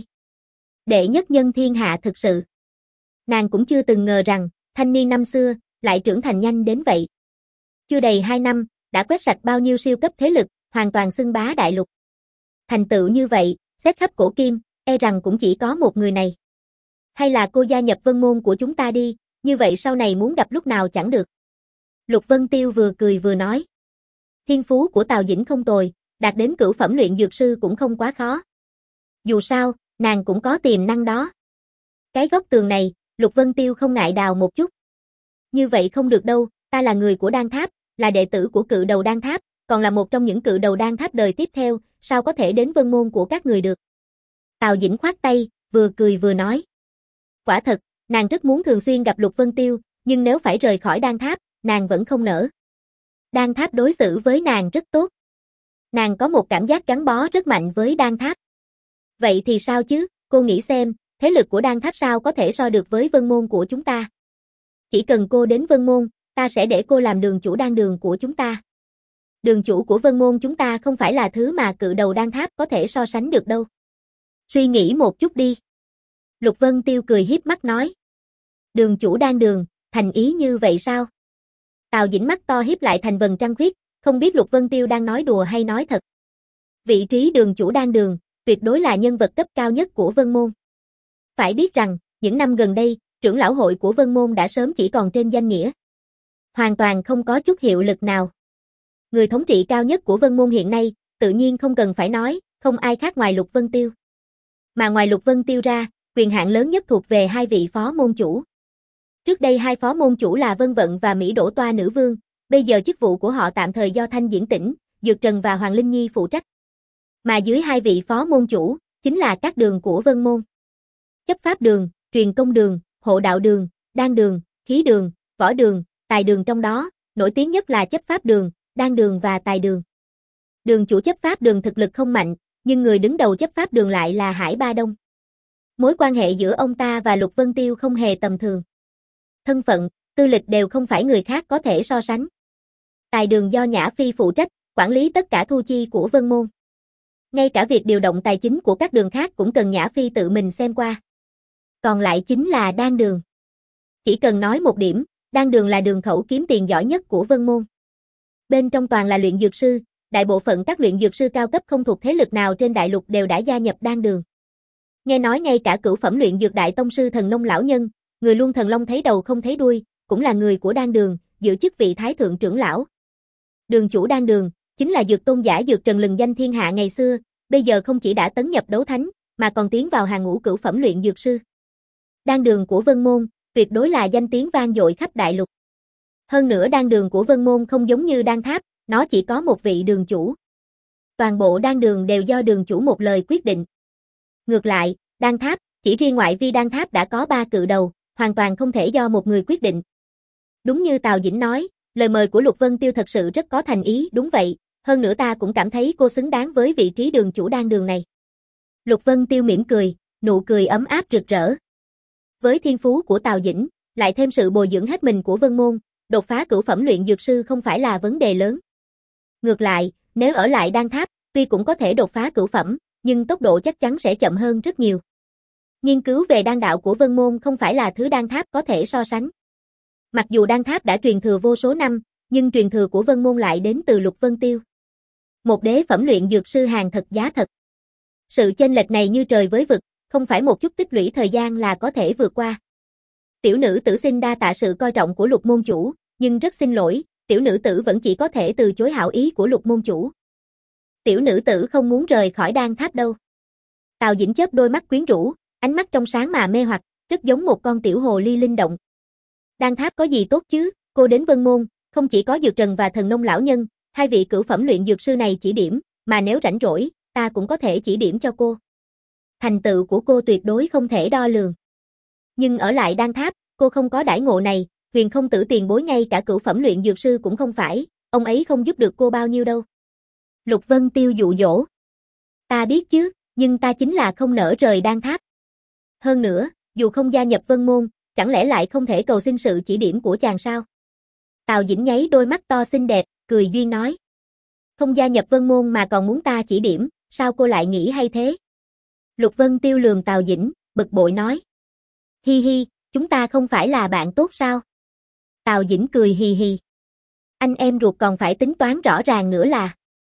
Đệ nhất nhân thiên hạ thực sự. Nàng cũng chưa từng ngờ rằng, thanh niên năm xưa, lại trưởng thành nhanh đến vậy. Chưa đầy hai năm, đã quét sạch bao nhiêu siêu cấp thế lực, hoàn toàn xưng bá đại lục. Thành tựu như vậy, xét khắp cổ kim, e rằng cũng chỉ có một người này. Hay là cô gia nhập Vân môn của chúng ta đi, như vậy sau này muốn gặp lúc nào chẳng được. Lục Vân Tiêu vừa cười vừa nói. Thiên phú của Tào Dĩnh không tồi, đạt đến cửu phẩm luyện dược sư cũng không quá khó. Dù sao, nàng cũng có tiềm năng đó. Cái góc tường này, Lục Vân Tiêu không ngại đào một chút. Như vậy không được đâu, ta là người của đan tháp, là đệ tử của cự đầu đan tháp, còn là một trong những cự đầu đan tháp đời tiếp theo, sao có thể đến Vân môn của các người được. Tào Dĩnh khoát tay, vừa cười vừa nói. Quả thật, nàng rất muốn thường xuyên gặp Lục Vân Tiêu, nhưng nếu phải rời khỏi Đan Tháp, nàng vẫn không nỡ. Đan Tháp đối xử với nàng rất tốt. Nàng có một cảm giác gắn bó rất mạnh với Đan Tháp. Vậy thì sao chứ, cô nghĩ xem, thế lực của Đan Tháp sao có thể so được với Vân Môn của chúng ta. Chỉ cần cô đến Vân Môn, ta sẽ để cô làm đường chủ đan đường của chúng ta. Đường chủ của Vân Môn chúng ta không phải là thứ mà cự đầu Đan Tháp có thể so sánh được đâu. Suy nghĩ một chút đi. Lục Vân Tiêu cười hiếp mắt nói. Đường chủ đan đường, thành ý như vậy sao? Tào Dĩnh mắt to hiếp lại thành vầng trăng khuyết, không biết Lục Vân Tiêu đang nói đùa hay nói thật. Vị trí đường chủ đan đường, tuyệt đối là nhân vật cấp cao nhất của Vân Môn. Phải biết rằng, những năm gần đây, trưởng lão hội của Vân Môn đã sớm chỉ còn trên danh nghĩa. Hoàn toàn không có chút hiệu lực nào. Người thống trị cao nhất của Vân Môn hiện nay, tự nhiên không cần phải nói, không ai khác ngoài Lục Vân Tiêu. Mà ngoài Lục Vân Tiêu ra, quyền hạn lớn nhất thuộc về hai vị phó môn chủ. Trước đây hai phó môn chủ là Vân Vận và Mỹ Đỗ Toa Nữ Vương, bây giờ chức vụ của họ tạm thời do Thanh Diễn Tĩnh, Dược Trần và Hoàng Linh Nhi phụ trách. Mà dưới hai vị phó môn chủ, chính là các đường của Vân Môn. Chấp pháp đường, truyền công đường, hộ đạo đường, đan đường, khí đường, võ đường, tài đường, trong đó, nổi tiếng nhất là chấp pháp đường, đan đường và tài đường. Đường chủ chấp pháp đường thực lực không mạnh, nhưng người đứng đầu chấp pháp đường lại là Hải Ba Đông. Mối quan hệ giữa ông ta và Lục Vân Tiêu không hề tầm thường. Thân phận, tư lịch đều không phải người khác có thể so sánh. Tài đường do Nhã Phi phụ trách, quản lý tất cả thu chi của Vân Môn. Ngay cả việc điều động tài chính của các đường khác cũng cần Nhã Phi tự mình xem qua. Còn lại chính là đan đường. Chỉ cần nói một điểm, đan đường là đường khẩu kiếm tiền giỏi nhất của Vân Môn. Bên trong toàn là luyện dược sư, đại bộ phận các luyện dược sư cao cấp không thuộc thế lực nào trên đại lục đều đã gia nhập đan đường. Nghe nói ngay cả cửu phẩm luyện dược đại tông sư Thần Nông lão nhân, người luôn thần long thấy đầu không thấy đuôi, cũng là người của đan đường, giữ chức vị thái thượng trưởng lão. Đường chủ đan đường, chính là Dược tôn giả Dược Trần lừng danh thiên hạ ngày xưa, bây giờ không chỉ đã tấn nhập đấu thánh, mà còn tiến vào hàng ngũ cửu phẩm luyện dược sư. Đan đường của Vân Môn, tuyệt đối là danh tiếng vang dội khắp đại lục. Hơn nữa đan đường của Vân Môn không giống như Đan Tháp, nó chỉ có một vị đường chủ. Toàn bộ đan đường đều do đường chủ một lời quyết định. Ngược lại, Đan Tháp, chỉ riêng ngoại vi Đan Tháp đã có ba cự đầu, hoàn toàn không thể do một người quyết định. Đúng như Tào Dĩnh nói, lời mời của Lục Vân Tiêu thật sự rất có thành ý, đúng vậy, hơn nữa ta cũng cảm thấy cô xứng đáng với vị trí đường chủ đan đường này. Lục Vân Tiêu mỉm cười, nụ cười ấm áp rực rỡ. Với thiên phú của Tào Dĩnh, lại thêm sự bồi dưỡng hết mình của Vân Môn, đột phá cửu phẩm luyện dược sư không phải là vấn đề lớn. Ngược lại, nếu ở lại Đan Tháp, tuy cũng có thể đột phá cửu phẩm, nhưng tốc độ chắc chắn sẽ chậm hơn rất nhiều. Nghiên cứu về đan đạo của Vân Môn không phải là thứ Đan Tháp có thể so sánh. Mặc dù Đan Tháp đã truyền thừa vô số năm, nhưng truyền thừa của Vân Môn lại đến từ Lục Vân Tiêu. Một đế phẩm luyện dược sư hàng thật giá thật. Sự chênh lệch này như trời với vực, không phải một chút tích lũy thời gian là có thể vượt qua. Tiểu nữ tử xin đa tạ sự coi trọng của Lục môn chủ, nhưng rất xin lỗi, tiểu nữ tử vẫn chỉ có thể từ chối hảo ý của Lục môn chủ. Tiểu nữ tử không muốn rời khỏi Đan Tháp đâu. Tào Dĩnh chớp đôi mắt quyến rũ, ánh mắt trong sáng mà mê hoặc, rất giống một con tiểu hồ ly linh động. Đan Tháp có gì tốt chứ, cô đến Vân Môn, không chỉ có Dược Trần và Thần Nông lão nhân, hai vị cửu phẩm luyện dược sư này chỉ điểm, mà nếu rảnh rỗi, ta cũng có thể chỉ điểm cho cô. Thành tựu của cô tuyệt đối không thể đo lường. Nhưng ở lại Đan Tháp, cô không có đãi ngộ này, Huyền Không Tử tiền bối ngay cả cửu phẩm luyện dược sư cũng không phải, ông ấy không giúp được cô bao nhiêu đâu. Lục Vân Tiêu dụ dỗ. Ta biết chứ, nhưng ta chính là không nỡ rời Đan Tháp. Hơn nữa, dù không gia nhập Vân Môn, chẳng lẽ lại không thể cầu xin sự chỉ điểm của chàng sao? Tào Dĩnh nháy đôi mắt to xinh đẹp, cười duyên nói. Không gia nhập Vân Môn mà còn muốn ta chỉ điểm, sao cô lại nghĩ hay thế? Lục Vân Tiêu lườm Tào Dĩnh, bực bội nói. Hi hi, chúng ta không phải là bạn tốt sao? Tào Dĩnh cười hì hì. Anh em ruột còn phải tính toán rõ ràng nữa là.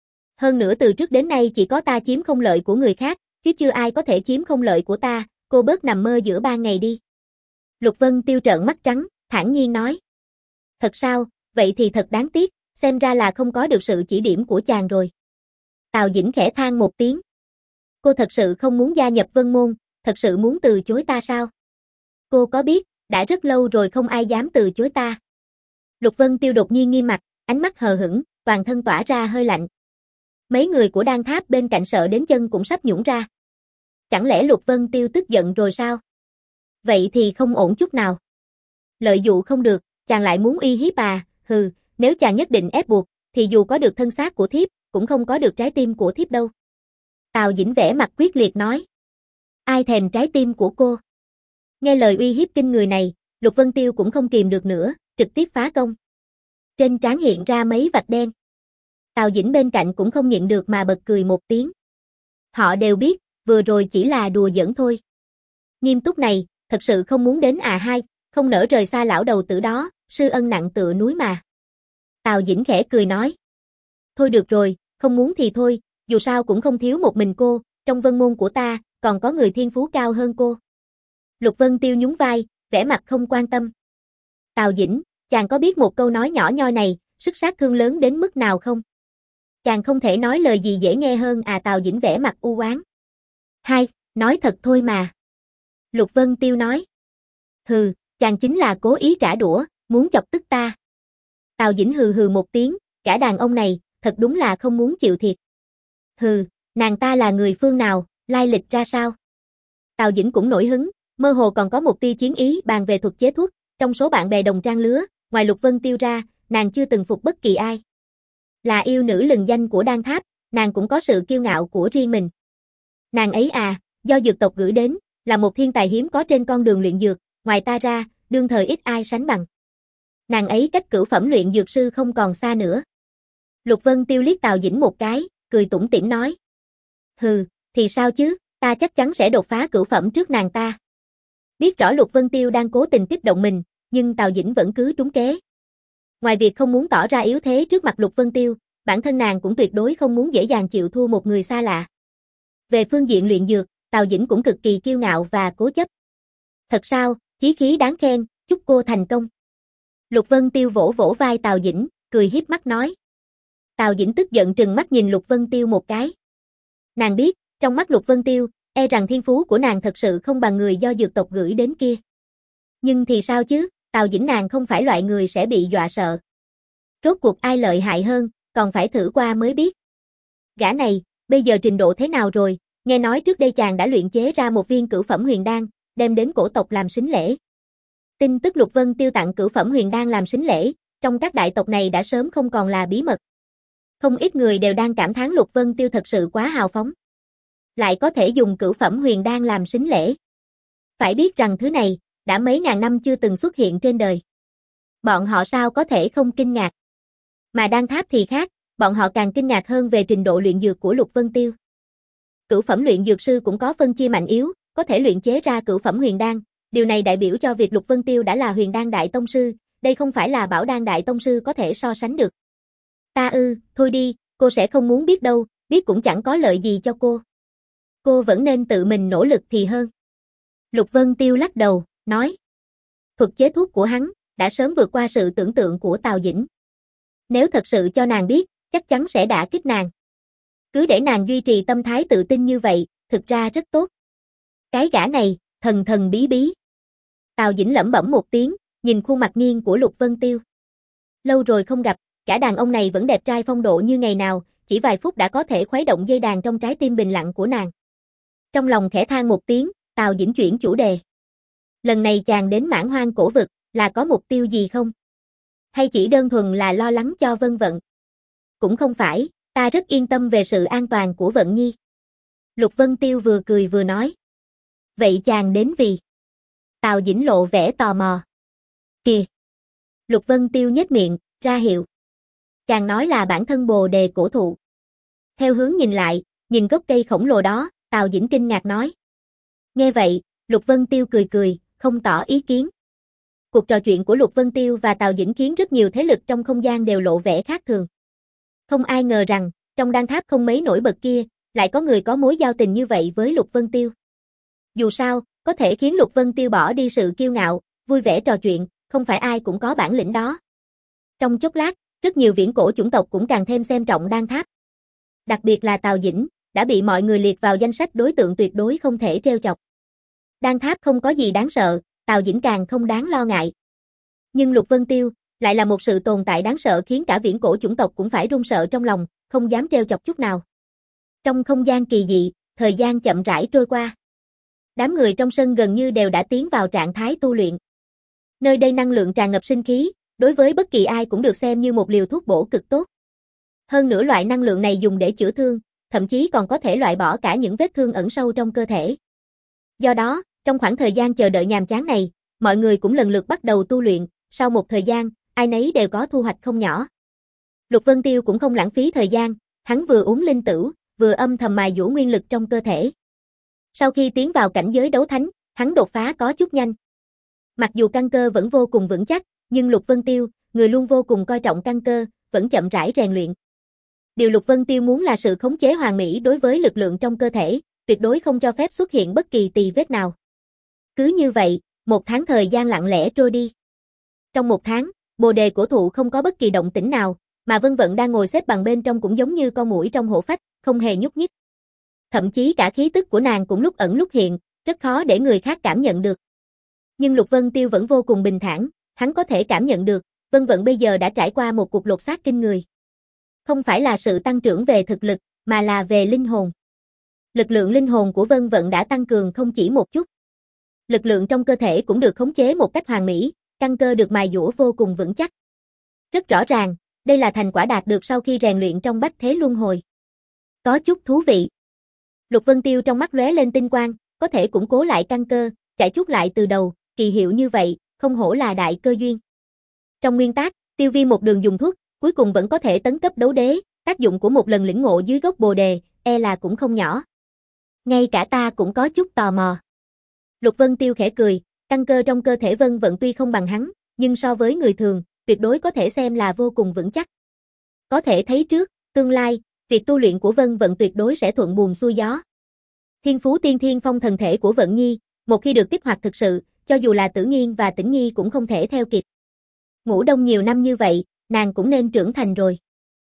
Hơn nữa từ trước đến nay chỉ có ta chiếm không lợi của người khác, chứ chưa ai có thể chiếm không lợi của ta, cô bớt nằm mơ giữa ban ngày đi. Lục Vân Tiêu trợn mắt trắng, thản nhiên nói. Thật sao, vậy thì thật đáng tiếc, xem ra là không có được sự chỉ điểm của chàng rồi. Tào Dĩnh khẽ than một tiếng. Cô thật sự không muốn gia nhập Vân Môn, thật sự muốn từ chối ta sao? Cô có biết, đã rất lâu rồi không ai dám từ chối ta. Lục Vân Tiêu đột nhiên nghiêm mặt, ánh mắt hờ hững, toàn thân tỏa ra hơi lạnh. Mấy người của Đan Tháp bên cạnh sợ đến chân cũng sắp nhũn ra. Chẳng lẽ Lục Vân Tiêu tức giận rồi sao? Vậy thì không ổn chút nào. Lợi dụ không được, chàng lại muốn uy hiếp à, hừ, nếu chàng nhất định ép buộc, thì dù có được thân xác của thiếp, cũng không có được trái tim của thiếp đâu. Tào Dĩnh vẻ mặt quyết liệt nói. Ai thèm trái tim của cô? Nghe lời uy hiếp kinh người này, Lục Vân Tiêu cũng không kìm được nữa, trực tiếp phá công. Trên trán hiện ra mấy vạch đen. Tào Dĩnh bên cạnh cũng không nhịn được mà bật cười một tiếng. Họ đều biết, vừa rồi chỉ là đùa giỡn thôi. Nghiêm túc này, thật sự không muốn đến à hai, không nỡ rời xa lão đầu tử đó, sư ân nặng tựa núi mà. Tào Dĩnh khẽ cười nói. Thôi được rồi, không muốn thì thôi, dù sao cũng không thiếu một mình cô, trong vân môn của ta, còn có người thiên phú cao hơn cô. Lục Vân Tiêu nhún vai, vẻ mặt không quan tâm. Tào Dĩnh, chàng có biết một câu nói nhỏ nhoi này, sức sát thương lớn đến mức nào không? Chàng không thể nói lời gì dễ nghe hơn à. Tào Dĩnh vẻ mặt u oán. Hai, nói thật thôi mà. Lục Vân Tiêu nói. Hừ, chàng chính là cố ý trả đũa, muốn chọc tức ta. Tào Dĩnh hừ hừ một tiếng, cả đàn ông này, thật đúng là không muốn chịu thiệt. Hừ, nàng ta là người phương nào, lai lịch ra sao? Tào Dĩnh cũng nổi hứng, mơ hồ còn có một tia chiến ý bàn về thuật chế thuốc, trong số bạn bè đồng trang lứa, ngoài Lục Vân Tiêu ra, nàng chưa từng phục bất kỳ ai. Là yêu nữ lừng danh của Đan Tháp, nàng cũng có sự kiêu ngạo của riêng mình. Nàng ấy à, do dược tộc gửi đến, là một thiên tài hiếm có trên con đường luyện dược, ngoài ta ra, đương thời ít ai sánh bằng. Nàng ấy cách cửu phẩm luyện dược sư không còn xa nữa. Lục Vân Tiêu liếc Tào Dĩnh một cái, cười tủm tỉm nói. Hừ, thì sao chứ, ta chắc chắn sẽ đột phá cửu phẩm trước nàng ta. Biết rõ Lục Vân Tiêu đang cố tình kích động mình, nhưng Tào Dĩnh vẫn cứ trúng kế. Ngoài việc không muốn tỏ ra yếu thế trước mặt Lục Vân Tiêu, bản thân nàng cũng tuyệt đối không muốn dễ dàng chịu thua một người xa lạ. Về phương diện luyện dược, Tào Dĩnh cũng cực kỳ kiêu ngạo và cố chấp. Thật sao, chí khí đáng khen, chúc cô thành công. Lục Vân Tiêu vỗ vỗ vai Tào Dĩnh, cười hiếp mắt nói. Tào Dĩnh tức giận trừng mắt nhìn Lục Vân Tiêu một cái. Nàng biết, trong mắt Lục Vân Tiêu, e rằng thiên phú của nàng thật sự không bằng người do dược tộc gửi đến kia. Nhưng thì sao chứ, Tào Dĩnh nàng không phải loại người sẽ bị dọa sợ. Rốt cuộc ai lợi hại hơn, còn phải thử qua mới biết. Gã này, bây giờ trình độ thế nào rồi, nghe nói trước đây chàng đã luyện chế ra một viên cửu phẩm huyền đan, đem đến cổ tộc làm sính lễ. Tin tức Lục Vân Tiêu tặng cửu phẩm huyền đan làm sính lễ, trong các đại tộc này đã sớm không còn là bí mật. Không ít người đều đang cảm thán Lục Vân Tiêu thật sự quá hào phóng. Lại có thể dùng cửu phẩm huyền đan làm sính lễ. Phải biết rằng thứ này, đã mấy ngàn năm chưa từng xuất hiện trên đời. Bọn họ sao có thể không kinh ngạc. Mà Đan Tháp thì khác, bọn họ càng kinh ngạc hơn về trình độ luyện dược của Lục Vân Tiêu. Cửu phẩm luyện dược sư cũng có phân chia mạnh yếu, có thể luyện chế ra cửu phẩm huyền đan, điều này đại biểu cho việc Lục Vân Tiêu đã là huyền đan đại tông sư, đây không phải là bảo đan đại tông sư có thể so sánh được. Ta ư, thôi đi, cô sẽ không muốn biết đâu, biết cũng chẳng có lợi gì cho cô. Cô vẫn nên tự mình nỗ lực thì hơn. Lục Vân Tiêu lắc đầu, nói. Thuật chế thuốc của hắn, đã sớm vượt qua sự tưởng tượng của Tào Dĩnh. Nếu thật sự cho nàng biết, chắc chắn sẽ đả kích nàng. Cứ để nàng duy trì tâm thái tự tin như vậy, thực ra rất tốt. Cái gã này, thần thần bí bí. Tào Dĩnh lẩm bẩm một tiếng, nhìn khuôn mặt nghiêng của Lục Vân Tiêu. Lâu rồi không gặp, cả đàn ông này vẫn đẹp trai phong độ như ngày nào, chỉ vài phút đã có thể khuấy động dây đàn trong trái tim bình lặng của nàng. Trong lòng khẽ than một tiếng, Tào Dĩnh chuyển chủ đề. Lần này chàng đến Mãn Hoang cổ vực, là có mục tiêu gì không? Hay chỉ đơn thuần là lo lắng cho Vân Vận? Cũng không phải, ta rất yên tâm về sự an toàn của Vận Nhi. Lục Vân Tiêu vừa cười vừa nói. Vậy chàng đến vì? Tào Dĩnh lộ vẻ tò mò. Kìa! Lục Vân Tiêu nhếch miệng, ra hiệu. Chàng nói là bản thân bồ đề cổ thụ. Theo hướng nhìn lại, nhìn gốc cây khổng lồ đó, Tào Dĩnh kinh ngạc nói. Nghe vậy, Lục Vân Tiêu cười cười, không tỏ ý kiến. Cuộc trò chuyện của Lục Vân Tiêu và Tào Dĩnh khiến rất nhiều thế lực trong không gian đều lộ vẻ khác thường. Không ai ngờ rằng, trong Đan Tháp không mấy nổi bật kia, lại có người có mối giao tình như vậy với Lục Vân Tiêu. Dù sao, có thể khiến Lục Vân Tiêu bỏ đi sự kiêu ngạo, vui vẻ trò chuyện, không phải ai cũng có bản lĩnh đó. Trong chốc lát, rất nhiều viễn cổ chủng tộc cũng càng thêm xem trọng Đan Tháp. Đặc biệt là Tào Dĩnh, đã bị mọi người liệt vào danh sách đối tượng tuyệt đối không thể trêu chọc. Đan Tháp không có gì đáng sợ, Tào Dĩnh càng không đáng lo ngại. Nhưng Lục Vân Tiêu, lại là một sự tồn tại đáng sợ khiến cả viễn cổ chủng tộc cũng phải run sợ trong lòng, không dám trêu chọc chút nào. Trong không gian kỳ dị, thời gian chậm rãi trôi qua. Đám người trong sân gần như đều đã tiến vào trạng thái tu luyện. Nơi đây năng lượng tràn ngập sinh khí, đối với bất kỳ ai cũng được xem như một liều thuốc bổ cực tốt. Hơn nữa loại năng lượng này dùng để chữa thương, thậm chí còn có thể loại bỏ cả những vết thương ẩn sâu trong cơ thể. Do đó, trong khoảng thời gian chờ đợi nhàm chán này, mọi người cũng lần lượt bắt đầu tu luyện, sau một thời gian, ai nấy đều có thu hoạch không nhỏ. Lục Vân Tiêu cũng không lãng phí thời gian, hắn vừa uống linh tửu, vừa âm thầm mài dũa nguyên lực trong cơ thể. Sau khi tiến vào cảnh giới đấu thánh, hắn đột phá có chút nhanh. Mặc dù căn cơ vẫn vô cùng vững chắc, nhưng Lục Vân Tiêu, người luôn vô cùng coi trọng căn cơ, vẫn chậm rãi rèn luyện. Điều Lục Vân Tiêu muốn là sự khống chế hoàn mỹ đối với lực lượng trong cơ thể, tuyệt đối không cho phép xuất hiện bất kỳ tì vết nào. Cứ như vậy, một tháng thời gian lặng lẽ trôi đi. Trong một tháng, bồ đề cổ thụ không có bất kỳ động tĩnh nào, mà Vân Vận đang ngồi xếp bằng bên trong cũng giống như con muỗi trong hổ phách, không hề nhúc nhích. Thậm chí cả khí tức của nàng cũng lúc ẩn lúc hiện, rất khó để người khác cảm nhận được. Nhưng Lục Vân Tiêu vẫn vô cùng bình thản, hắn có thể cảm nhận được, Vân Vận bây giờ đã trải qua một cuộc lột xác kinh người. Không phải là sự tăng trưởng về thực lực, mà là về linh hồn. Lực lượng linh hồn của Vân Vận đã tăng cường không chỉ một chút. Lực lượng trong cơ thể cũng được khống chế một cách hoàn mỹ, căn cơ được mài dũa vô cùng vững chắc. Rất rõ ràng, đây là thành quả đạt được sau khi rèn luyện trong bách thế luân hồi. Có chút thú vị. Lục Vân Tiêu trong mắt lóe lên tinh quang, có thể củng cố lại căn cơ, chạy chút lại từ đầu, kỳ hiệu như vậy, không hổ là đại cơ duyên. Trong nguyên tắc, Tiêu Viêm một đường dùng thuốc, cuối cùng vẫn có thể tấn cấp đấu đế, tác dụng của một lần lĩnh ngộ dưới gốc bồ đề, e là cũng không nhỏ. Ngay cả ta cũng có chút tò mò. Lục Vân Tiêu khẽ cười, căn cơ trong cơ thể Vân Vận tuy không bằng hắn, nhưng so với người thường, tuyệt đối có thể xem là vô cùng vững chắc. Có thể thấy trước, tương lai, việc tu luyện của Vân Vận tuyệt đối sẽ thuận buồm xuôi gió. Thiên phú tiên thiên phong thần thể của Vận Nhi, một khi được kích hoạt thực sự, cho dù là Tử Nghiên và Tĩnh Nhi cũng không thể theo kịp. Ngủ đông nhiều năm như vậy, nàng cũng nên trưởng thành rồi.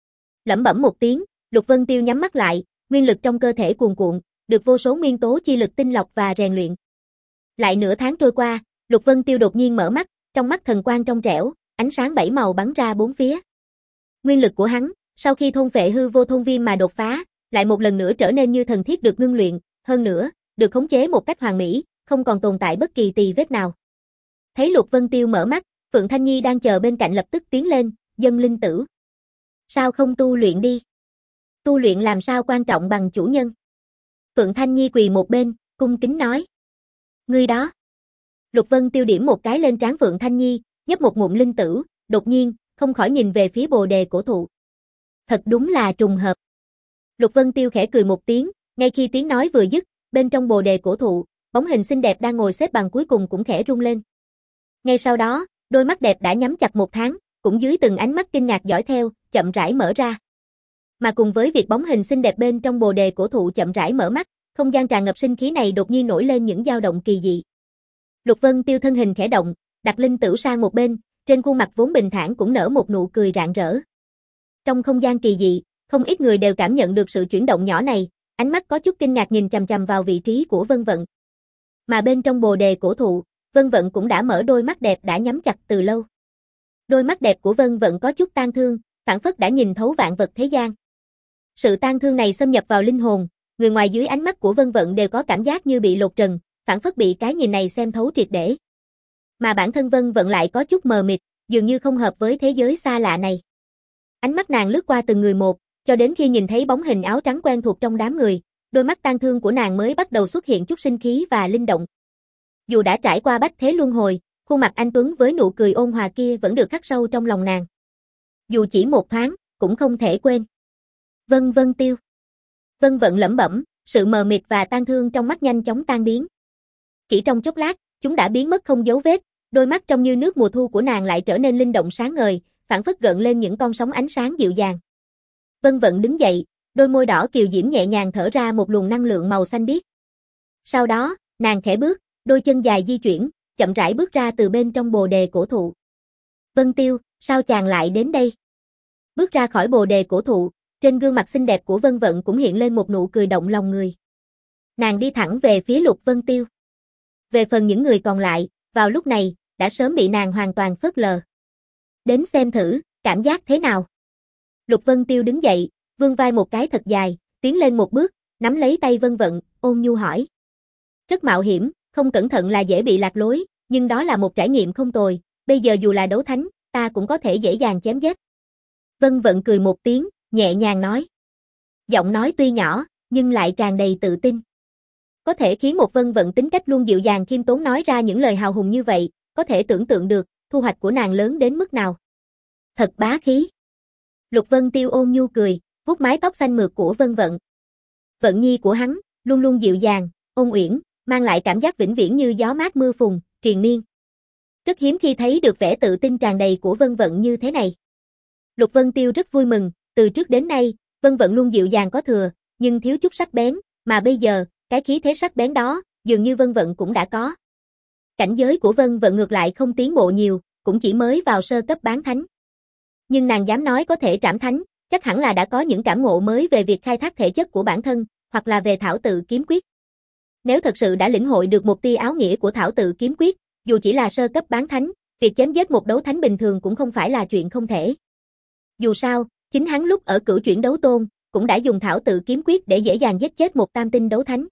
Lẩm bẩm một tiếng, Lục Vân Tiêu nhắm mắt lại, nguyên lực trong cơ thể cuồn cuộn, được vô số nguyên tố chi lực tinh lọc và rèn luyện. Lại nửa tháng trôi qua, Lục Vân Tiêu đột nhiên mở mắt, trong mắt thần quang trong trẻo, ánh sáng bảy màu bắn ra bốn phía. Nguyên lực của hắn, sau khi thôn phệ hư vô thôn viêm mà đột phá, lại một lần nữa trở nên như thần thiết được ngưng luyện, hơn nữa, được khống chế một cách hoàn mỹ, không còn tồn tại bất kỳ tì vết nào. Thấy Lục Vân Tiêu mở mắt, Phượng Thanh Nhi đang chờ bên cạnh lập tức tiến lên, dâng linh tử. Sao không tu luyện đi? Tu luyện làm sao quan trọng bằng chủ nhân? Phượng Thanh Nhi quỳ một bên, cung kính nói. Ngươi đó. Lục Vân Tiêu điểm một cái lên trán Phượng Thanh Nhi, nhấp một ngụm linh tử, đột nhiên, không khỏi nhìn về phía bồ đề cổ thụ. Thật đúng là trùng hợp. Lục Vân Tiêu khẽ cười một tiếng, ngay khi tiếng nói vừa dứt, bên trong bồ đề cổ thụ, bóng hình xinh đẹp đang ngồi xếp bằng cuối cùng cũng khẽ rung lên. Ngay sau đó, đôi mắt đẹp đã nhắm chặt một tháng, cũng dưới từng ánh mắt kinh ngạc dõi theo, chậm rãi mở ra. Mà cùng với việc bóng hình xinh đẹp bên trong bồ đề cổ thụ chậm rãi mở mắt, không gian tràn ngập sinh khí này đột nhiên nổi lên những dao động kỳ dị. Lục Vân Tiêu thân hình khẽ động, đặt linh tử sang một bên, trên khuôn mặt vốn bình thản cũng nở một nụ cười rạng rỡ. Trong không gian kỳ dị, không ít người đều cảm nhận được sự chuyển động nhỏ này, ánh mắt có chút kinh ngạc nhìn chằm chằm vào vị trí của Vân Vận. Mà bên trong bồ đề cổ thụ, Vân Vận cũng đã mở đôi mắt đẹp đã nhắm chặt từ lâu. Đôi mắt đẹp của Vân Vận có chút tang thương, phảng phất đã nhìn thấu vạn vật thế gian. Sự tang thương này xâm nhập vào linh hồn, người ngoài dưới ánh mắt của Vân Vận đều có cảm giác như bị lột trần, phảng phất bị cái nhìn này xem thấu triệt để. Mà bản thân Vân Vận lại có chút mờ mịt, dường như không hợp với thế giới xa lạ này. Ánh mắt nàng lướt qua từng người một, cho đến khi nhìn thấy bóng hình áo trắng quen thuộc trong đám người, đôi mắt tang thương của nàng mới bắt đầu xuất hiện chút sinh khí và linh động. Dù đã trải qua bách thế luân hồi, khuôn mặt anh tuấn với nụ cười ôn hòa kia vẫn được khắc sâu trong lòng nàng. Dù chỉ một thoáng, cũng không thể quên. Vân Vân Tiêu. Vân Vận lẩm bẩm, sự mờ mịt và tang thương trong mắt nhanh chóng tan biến. Chỉ trong chốc lát, chúng đã biến mất không dấu vết, đôi mắt trong như nước mùa thu của nàng lại trở nên linh động sáng ngời, phảng phất gợn lên những con sóng ánh sáng dịu dàng. Vân Vận đứng dậy, đôi môi đỏ kiều diễm nhẹ nhàng thở ra một luồng năng lượng màu xanh biếc. Sau đó, nàng khẽ bước, đôi chân dài di chuyển, chậm rãi bước ra từ bên trong bồ đề cổ thụ. Vân Tiêu, sao chàng lại đến đây? Bước ra khỏi bồ đề cổ thụ, trên gương mặt xinh đẹp của Vân Vận cũng hiện lên một nụ cười động lòng người. Nàng đi thẳng về phía Lục Vân Tiêu. Về phần những người còn lại, vào lúc này, đã sớm bị nàng hoàn toàn phớt lờ. Đến xem thử, cảm giác thế nào? Lục Vân Tiêu đứng dậy, vươn vai một cái thật dài, tiến lên một bước, nắm lấy tay Vân Vận, ôn nhu hỏi. Rất mạo hiểm, không cẩn thận là dễ bị lạc lối, nhưng đó là một trải nghiệm không tồi, bây giờ dù là đấu thánh, ta cũng có thể dễ dàng chém giết. Vân Vận cười một tiếng, nhẹ nhàng nói. Giọng nói tuy nhỏ, nhưng lại tràn đầy tự tin. Có thể khiến một Vân Vận tính cách luôn dịu dàng khiêm tốn nói ra những lời hào hùng như vậy, có thể tưởng tượng được, thu hoạch của nàng lớn đến mức nào. Thật bá khí. Lục Vân Tiêu ôn nhu cười, vuốt mái tóc xanh mượt của Vân Vận. Vận nhi của hắn, luôn luôn dịu dàng, ôn uyển, mang lại cảm giác vĩnh viễn như gió mát mưa phùn, triền miên. Rất hiếm khi thấy được vẻ tự tin tràn đầy của Vân Vận như thế này. Lục Vân Tiêu rất vui mừng, từ trước đến nay, Vân Vận luôn dịu dàng có thừa, nhưng thiếu chút sắc bén, mà bây giờ, cái khí thế sắc bén đó, dường như Vân Vận cũng đã có. Cảnh giới của Vân Vận ngược lại không tiến bộ nhiều, cũng chỉ mới vào sơ cấp bán thánh. Nhưng nàng dám nói có thể trảm thánh, chắc hẳn là đã có những cảm ngộ mới về việc khai thác thể chất của bản thân, hoặc là về thảo tự kiếm quyết. Nếu thật sự đã lĩnh hội được một tia áo nghĩa của thảo tự kiếm quyết, dù chỉ là sơ cấp bán thánh, việc chém giết một đấu thánh bình thường cũng không phải là chuyện không thể. Dù sao, chính hắn lúc ở cửu chuyển đấu tôn, cũng đã dùng thảo tự kiếm quyết để dễ dàng giết chết một tam tinh đấu thánh.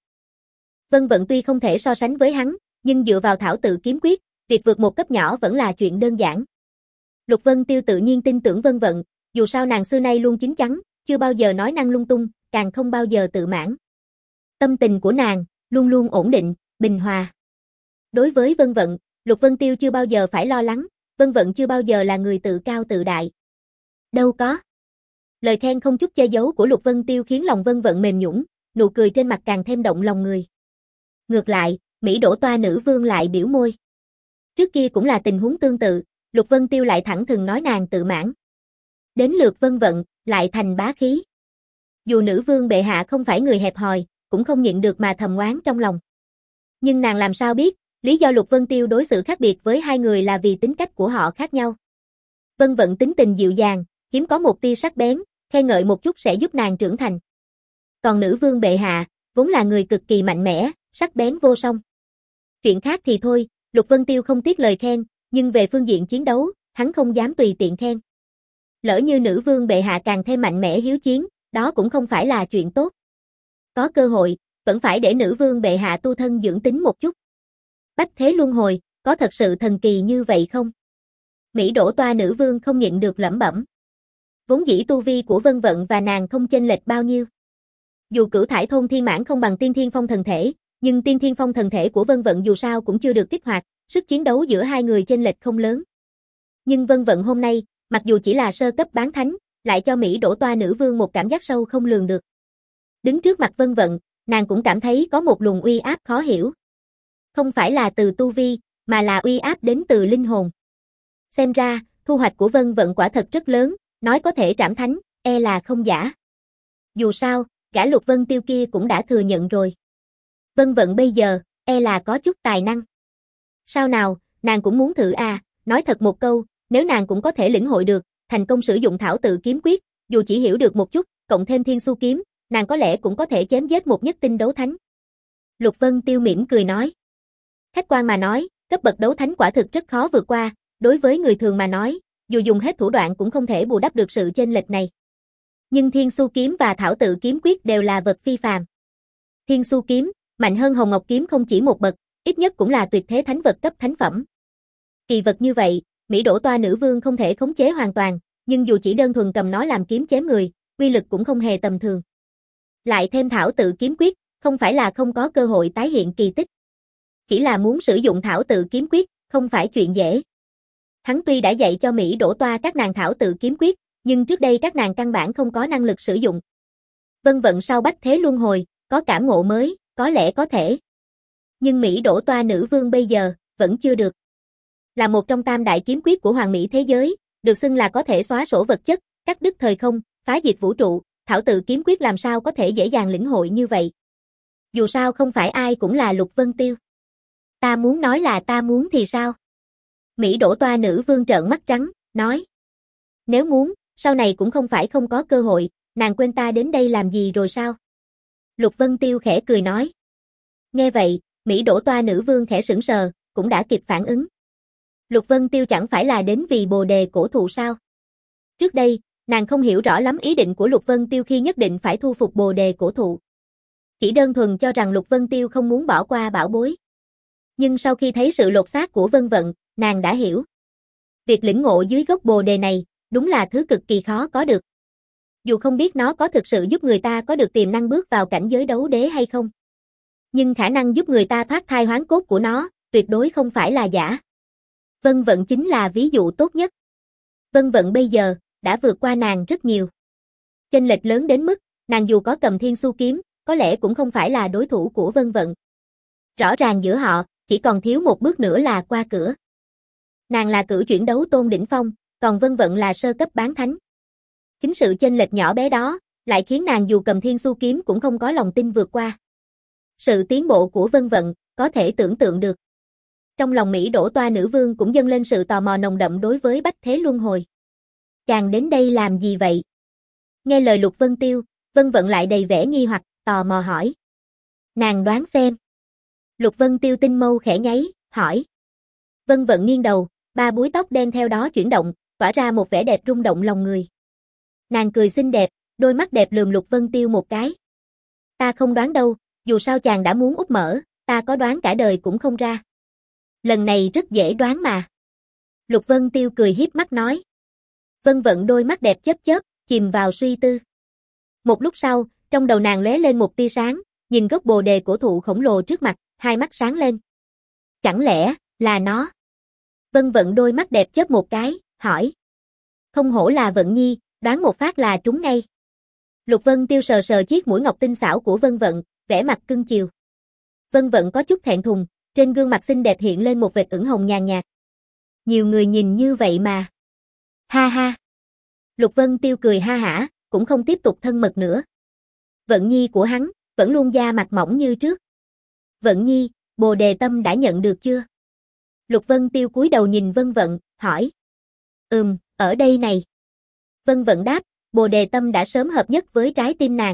Vân Vận tuy không thể so sánh với hắn, nhưng dựa vào thảo tự kiếm quyết, việc vượt một cấp nhỏ vẫn là chuyện đơn giản. Lục Vân Tiêu tự nhiên tin tưởng Vân Vận, dù sao nàng xưa nay luôn chín chắn, chưa bao giờ nói năng lung tung, càng không bao giờ tự mãn. Tâm tình của nàng, luôn luôn ổn định, bình hòa. Đối với Vân Vận, Lục Vân Tiêu chưa bao giờ phải lo lắng, Vân Vận chưa bao giờ là người tự cao tự đại. Đâu có. Lời khen không chút che giấu của Lục Vân Tiêu khiến lòng Vân Vận mềm nhũn, nụ cười trên mặt càng thêm động lòng người. Ngược lại, Mỹ Đỗ Toa nữ vương lại biểu môi. Trước kia cũng là tình huống tương tự, Lục Vân Tiêu lại thẳng thừng nói nàng tự mãn. Đến lượt Vân Vận, lại thành bá khí. Dù nữ vương bệ hạ không phải người hẹp hòi, cũng không nhịn được mà thầm oán trong lòng. Nhưng nàng làm sao biết, lý do Lục Vân Tiêu đối xử khác biệt với hai người là vì tính cách của họ khác nhau. Vân Vận tính tình dịu dàng, hiếm có một tia sắc bén, khen ngợi một chút sẽ giúp nàng trưởng thành. Còn nữ vương bệ hạ, vốn là người cực kỳ mạnh mẽ, sắc bén vô song. Chuyện khác thì thôi, Lục Vân Tiêu không tiếc lời khen, nhưng về phương diện chiến đấu, hắn không dám tùy tiện khen. Lỡ như nữ vương bệ hạ càng thêm mạnh mẽ hiếu chiến, đó cũng không phải là chuyện tốt. Có cơ hội, vẫn phải để nữ vương bệ hạ tu thân dưỡng tính một chút. Bách thế luân hồi, có thật sự thần kỳ như vậy không? Mỹ Đỗ Toa nữ vương không nhịn được lẩm bẩm. Vốn dĩ tu vi của Vân Vận và nàng không chênh lệch bao nhiêu. Dù cửu thải thôn thiên mãn không bằng tiên thiên phong thần thể, nhưng tiên thiên phong thần thể của Vân Vận dù sao cũng chưa được kích hoạt, sức chiến đấu giữa hai người chênh lệch không lớn. Nhưng Vân Vận hôm nay, mặc dù chỉ là sơ cấp bán thánh, lại cho Mỹ Đỗ Toa nữ vương một cảm giác sâu không lường được. Đứng trước mặt Vân Vận, nàng cũng cảm thấy có một luồng uy áp khó hiểu. Không phải là từ tu vi, mà là uy áp đến từ linh hồn. Xem ra, thu hoạch của Vân Vận quả thật rất lớn, nói có thể trảm thánh, e là không giả. Dù sao, gã Lục Vân Tiêu kia cũng đã thừa nhận rồi. Vân Vận bây giờ, e là có chút tài năng. Sao nào, nàng cũng muốn thử à, nói thật một câu, nếu nàng cũng có thể lĩnh hội được, thành công sử dụng thảo tự kiếm quyết, dù chỉ hiểu được một chút, cộng thêm thiên su kiếm, nàng có lẽ cũng có thể chém giết một nhất tinh đấu thánh. Lục Vân Tiêu mỉm cười nói. Khách quan mà nói, cấp bậc đấu thánh quả thực rất khó vượt qua, đối với người thường mà nói, dù dùng hết thủ đoạn cũng không thể bù đắp được sự chênh lệch này. Nhưng thiên su kiếm và thảo tự kiếm quyết đều là vật phi phàm. Thiên su kiếm, mạnh hơn Hồng Ngọc kiếm không chỉ một bậc, ít nhất cũng là tuyệt thế thánh vật cấp thánh phẩm. Kỳ vật như vậy, Mỹ Đỗ Toa nữ vương không thể khống chế hoàn toàn, nhưng dù chỉ đơn thuần cầm nó làm kiếm chém người, uy lực cũng không hề tầm thường. Lại thêm thảo tự kiếm quyết, không phải là không có cơ hội tái hiện kỳ tích. Chỉ là muốn sử dụng thảo tự kiếm quyết, không phải chuyện dễ. Hắn tuy đã dạy cho Mỹ Đỗ Toa các nàng thảo tự kiếm quyết, nhưng trước đây các nàng căn bản không có năng lực sử dụng. Vân Vận sau bách thế luân hồi, có cảm ngộ mới, có lẽ có thể. Nhưng Mỹ Đỗ Toa nữ vương bây giờ, vẫn chưa được. Là một trong tam đại kiếm quyết của Hoàng Mỹ thế giới, được xưng là có thể xóa sổ vật chất, cắt đứt thời không, phá diệt vũ trụ, thảo tự kiếm quyết làm sao có thể dễ dàng lĩnh hội như vậy. Dù sao không phải ai cũng là Lục Vân Tiêu. Ta muốn nói là ta muốn thì sao? Mỹ Đỗ Toa nữ vương trợn mắt trắng, nói. Nếu muốn, sau này cũng không phải không có cơ hội, nàng quên ta đến đây làm gì rồi sao? Lục Vân Tiêu khẽ cười nói. Nghe vậy, Mỹ Đỗ Toa nữ vương khẽ sững sờ, cũng đã kịp phản ứng. Lục Vân Tiêu chẳng phải là đến vì bồ đề cổ thụ sao? Trước đây, nàng không hiểu rõ lắm ý định của Lục Vân Tiêu khi nhất định phải thu phục bồ đề cổ thụ. chỉ đơn thuần cho rằng Lục Vân Tiêu không muốn bỏ qua bảo bối. Nhưng sau khi thấy sự lột xác của Vân Vận, nàng đã hiểu. Việc lĩnh ngộ dưới gốc bồ đề này, đúng là thứ cực kỳ khó có được. Dù không biết nó có thực sự giúp người ta có được tiềm năng bước vào cảnh giới đấu đế hay không. Nhưng khả năng giúp người ta thoát thai hoán cốt của nó, tuyệt đối không phải là giả. Vân Vận chính là ví dụ tốt nhất. Vân Vận bây giờ, đã vượt qua nàng rất nhiều. Chênh lệch lớn đến mức, nàng dù có cầm thiên su kiếm, có lẽ cũng không phải là đối thủ của Vân Vận. Rõ ràng giữa họ, chỉ còn thiếu một bước nữa là qua cửa. Nàng là cử chuyển đấu tôn đỉnh phong, còn Vân Vận là sơ cấp bán thánh. Chính sự chênh lệch nhỏ bé đó, lại khiến nàng dù cầm thiên su kiếm cũng không có lòng tin vượt qua. Sự tiến bộ của Vân Vận, có thể tưởng tượng được. Trong lòng Mỹ Đỗ Toa nữ vương cũng dâng lên sự tò mò nồng đậm đối với Bách Thế Luân Hồi. Chàng đến đây làm gì vậy? Nghe lời Lục Vân Tiêu, Vân Vận lại đầy vẻ nghi hoặc, tò mò hỏi. Nàng đoán xem. Lục Vân Tiêu tinh mâu khẽ nháy, hỏi. Vân Vận nghiêng đầu, ba búi tóc đen theo đó chuyển động, tỏa ra một vẻ đẹp rung động lòng người. Nàng cười xinh đẹp, đôi mắt đẹp lườm Lục Vân Tiêu một cái. Ta không đoán đâu, dù sao chàng đã muốn úp mở, ta có đoán cả đời cũng không ra. Lần này rất dễ đoán mà. Lục Vân Tiêu cười hiếp mắt nói. Vân Vận đôi mắt đẹp chớp chớp, chìm vào suy tư. Một lúc sau, trong đầu nàng lóe lên một tia sáng, nhìn gốc bồ đề cổ thụ khổng lồ trước mặt, hai mắt sáng lên. Chẳng lẽ, là nó? Vân Vận đôi mắt đẹp chớp một cái, hỏi. Không hổ là Vận Nhi, đoán một phát là trúng ngay. Lục Vân Tiêu sờ sờ chiếc mũi ngọc tinh xảo của Vân Vận, vẻ mặt cưng chiều. Vân Vận có chút thẹn thùng, trên gương mặt xinh đẹp hiện lên một vệt ửng hồng nhàn nhạt. Nhiều người nhìn như vậy mà. Ha ha. Lục Vân Tiêu cười ha hả, cũng không tiếp tục thân mật nữa. Vận Nhi của hắn, vẫn luôn da mặt mỏng như trước. Vận Nhi, bồ đề tâm đã nhận được chưa? Lục Vân Tiêu cúi đầu nhìn Vân Vận, hỏi. Ừm, ở đây này. Vân Vận đáp, bồ đề tâm đã sớm hợp nhất với trái tim nàng.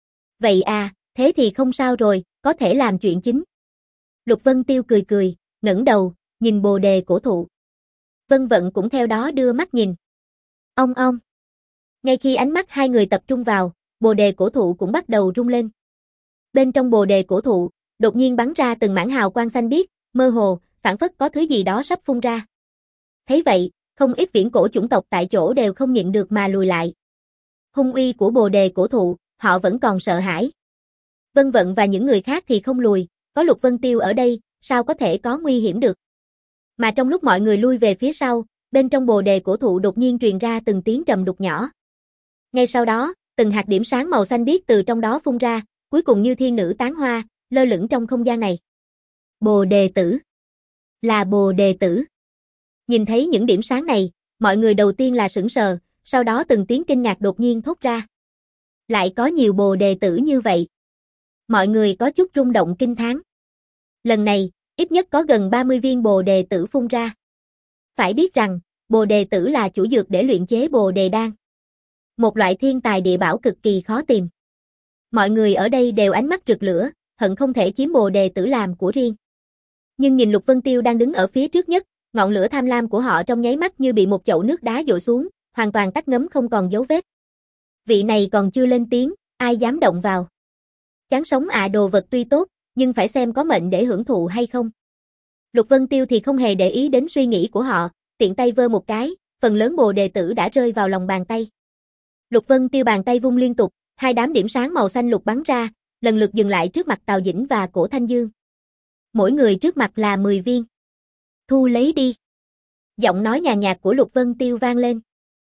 Vậy à, thế thì không sao rồi, có thể làm chuyện chính. Lục Vân Tiêu cười cười, ngẩng đầu, nhìn bồ đề cổ thụ. Vân Vận cũng theo đó đưa mắt nhìn. Ong ong. Ngay khi ánh mắt hai người tập trung vào, bồ đề cổ thụ cũng bắt đầu rung lên. Bên trong bồ đề cổ thụ, đột nhiên bắn ra từng mảng hào quang xanh biếc, mơ hồ, phảng phất có thứ gì đó sắp phun ra. Thấy vậy, không ít viễn cổ chủng tộc tại chỗ đều không nhịn được mà lùi lại. Hung uy của bồ đề cổ thụ, họ vẫn còn sợ hãi. Vân Vận và những người khác thì không lùi, có Lục Vân Tiêu ở đây, sao có thể có nguy hiểm được. Mà trong lúc mọi người lui về phía sau, bên trong bồ đề cổ thụ đột nhiên truyền ra từng tiếng trầm đục nhỏ. Ngay sau đó, từng hạt điểm sáng màu xanh biếc từ trong đó phun ra, cuối cùng như thiên nữ tán hoa, lơ lửng trong không gian này. Bồ đề tử. Là bồ đề tử. Nhìn thấy những điểm sáng này, mọi người đầu tiên là sửng sờ, sau đó từng tiếng kinh ngạc đột nhiên thốt ra. Lại có nhiều bồ đề tử như vậy. Mọi người có chút rung động kinh thán. Lần này, ít nhất có gần ba mươi viên bồ đề tử phun ra. Phải biết rằng, bồ đề tử là chủ dược để luyện chế bồ đề đan. Một loại thiên tài địa bảo cực kỳ khó tìm. Mọi người ở đây đều ánh mắt rực lửa, hận không thể chiếm bồ đề tử làm của riêng. Nhưng nhìn Lục Vân Tiêu đang đứng ở phía trước nhất, ngọn lửa tham lam của họ trong nháy mắt như bị một chậu nước đá dội xuống, hoàn toàn tắt ngấm không còn dấu vết. Vị này còn chưa lên tiếng, ai dám động vào. Chán sống ạ, đồ vật tuy tốt, nhưng phải xem có mệnh để hưởng thụ hay không. Lục Vân Tiêu thì không hề để ý đến suy nghĩ của họ, tiện tay vơ một cái, phần lớn bồ đề tử đã rơi vào lòng bàn tay. Lục Vân Tiêu bàn tay vung liên tục, hai đám điểm sáng màu xanh lục bắn ra, lần lượt dừng lại trước mặt Tào Dĩnh và Cổ Thanh Dương. Mỗi người trước mặt là mười viên. Thu lấy đi. Giọng nói nhàn nhạt của Lục Vân Tiêu vang lên.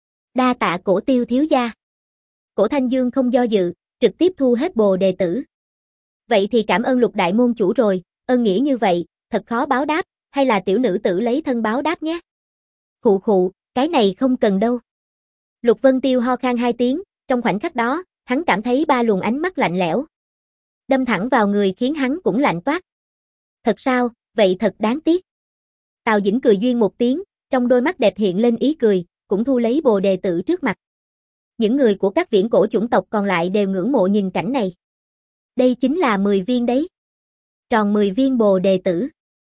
Đa tạ Cổ Tiêu thiếu gia. Cổ Thanh Dương không do dự, trực tiếp thu hết bồ đề tử. Vậy thì cảm ơn Lục đại môn chủ rồi, ơn nghĩa như vậy, thật khó báo đáp, hay là tiểu nữ tử lấy thân báo đáp nhé. Khụ khụ, cái này không cần đâu. Lục Vân Tiêu ho khan hai tiếng, trong khoảnh khắc đó, hắn cảm thấy ba luồng ánh mắt lạnh lẽo. Đâm thẳng vào người khiến hắn cũng lạnh toát. Thật sao, vậy thật đáng tiếc. Tào Dĩnh cười duyên một tiếng, trong đôi mắt đẹp hiện lên ý cười, cũng thu lấy bồ đề tử trước mặt. Những người của các viễn cổ chủng tộc còn lại đều ngưỡng mộ nhìn cảnh này. Đây chính là mười viên đấy. Tròn mười viên bồ đề tử.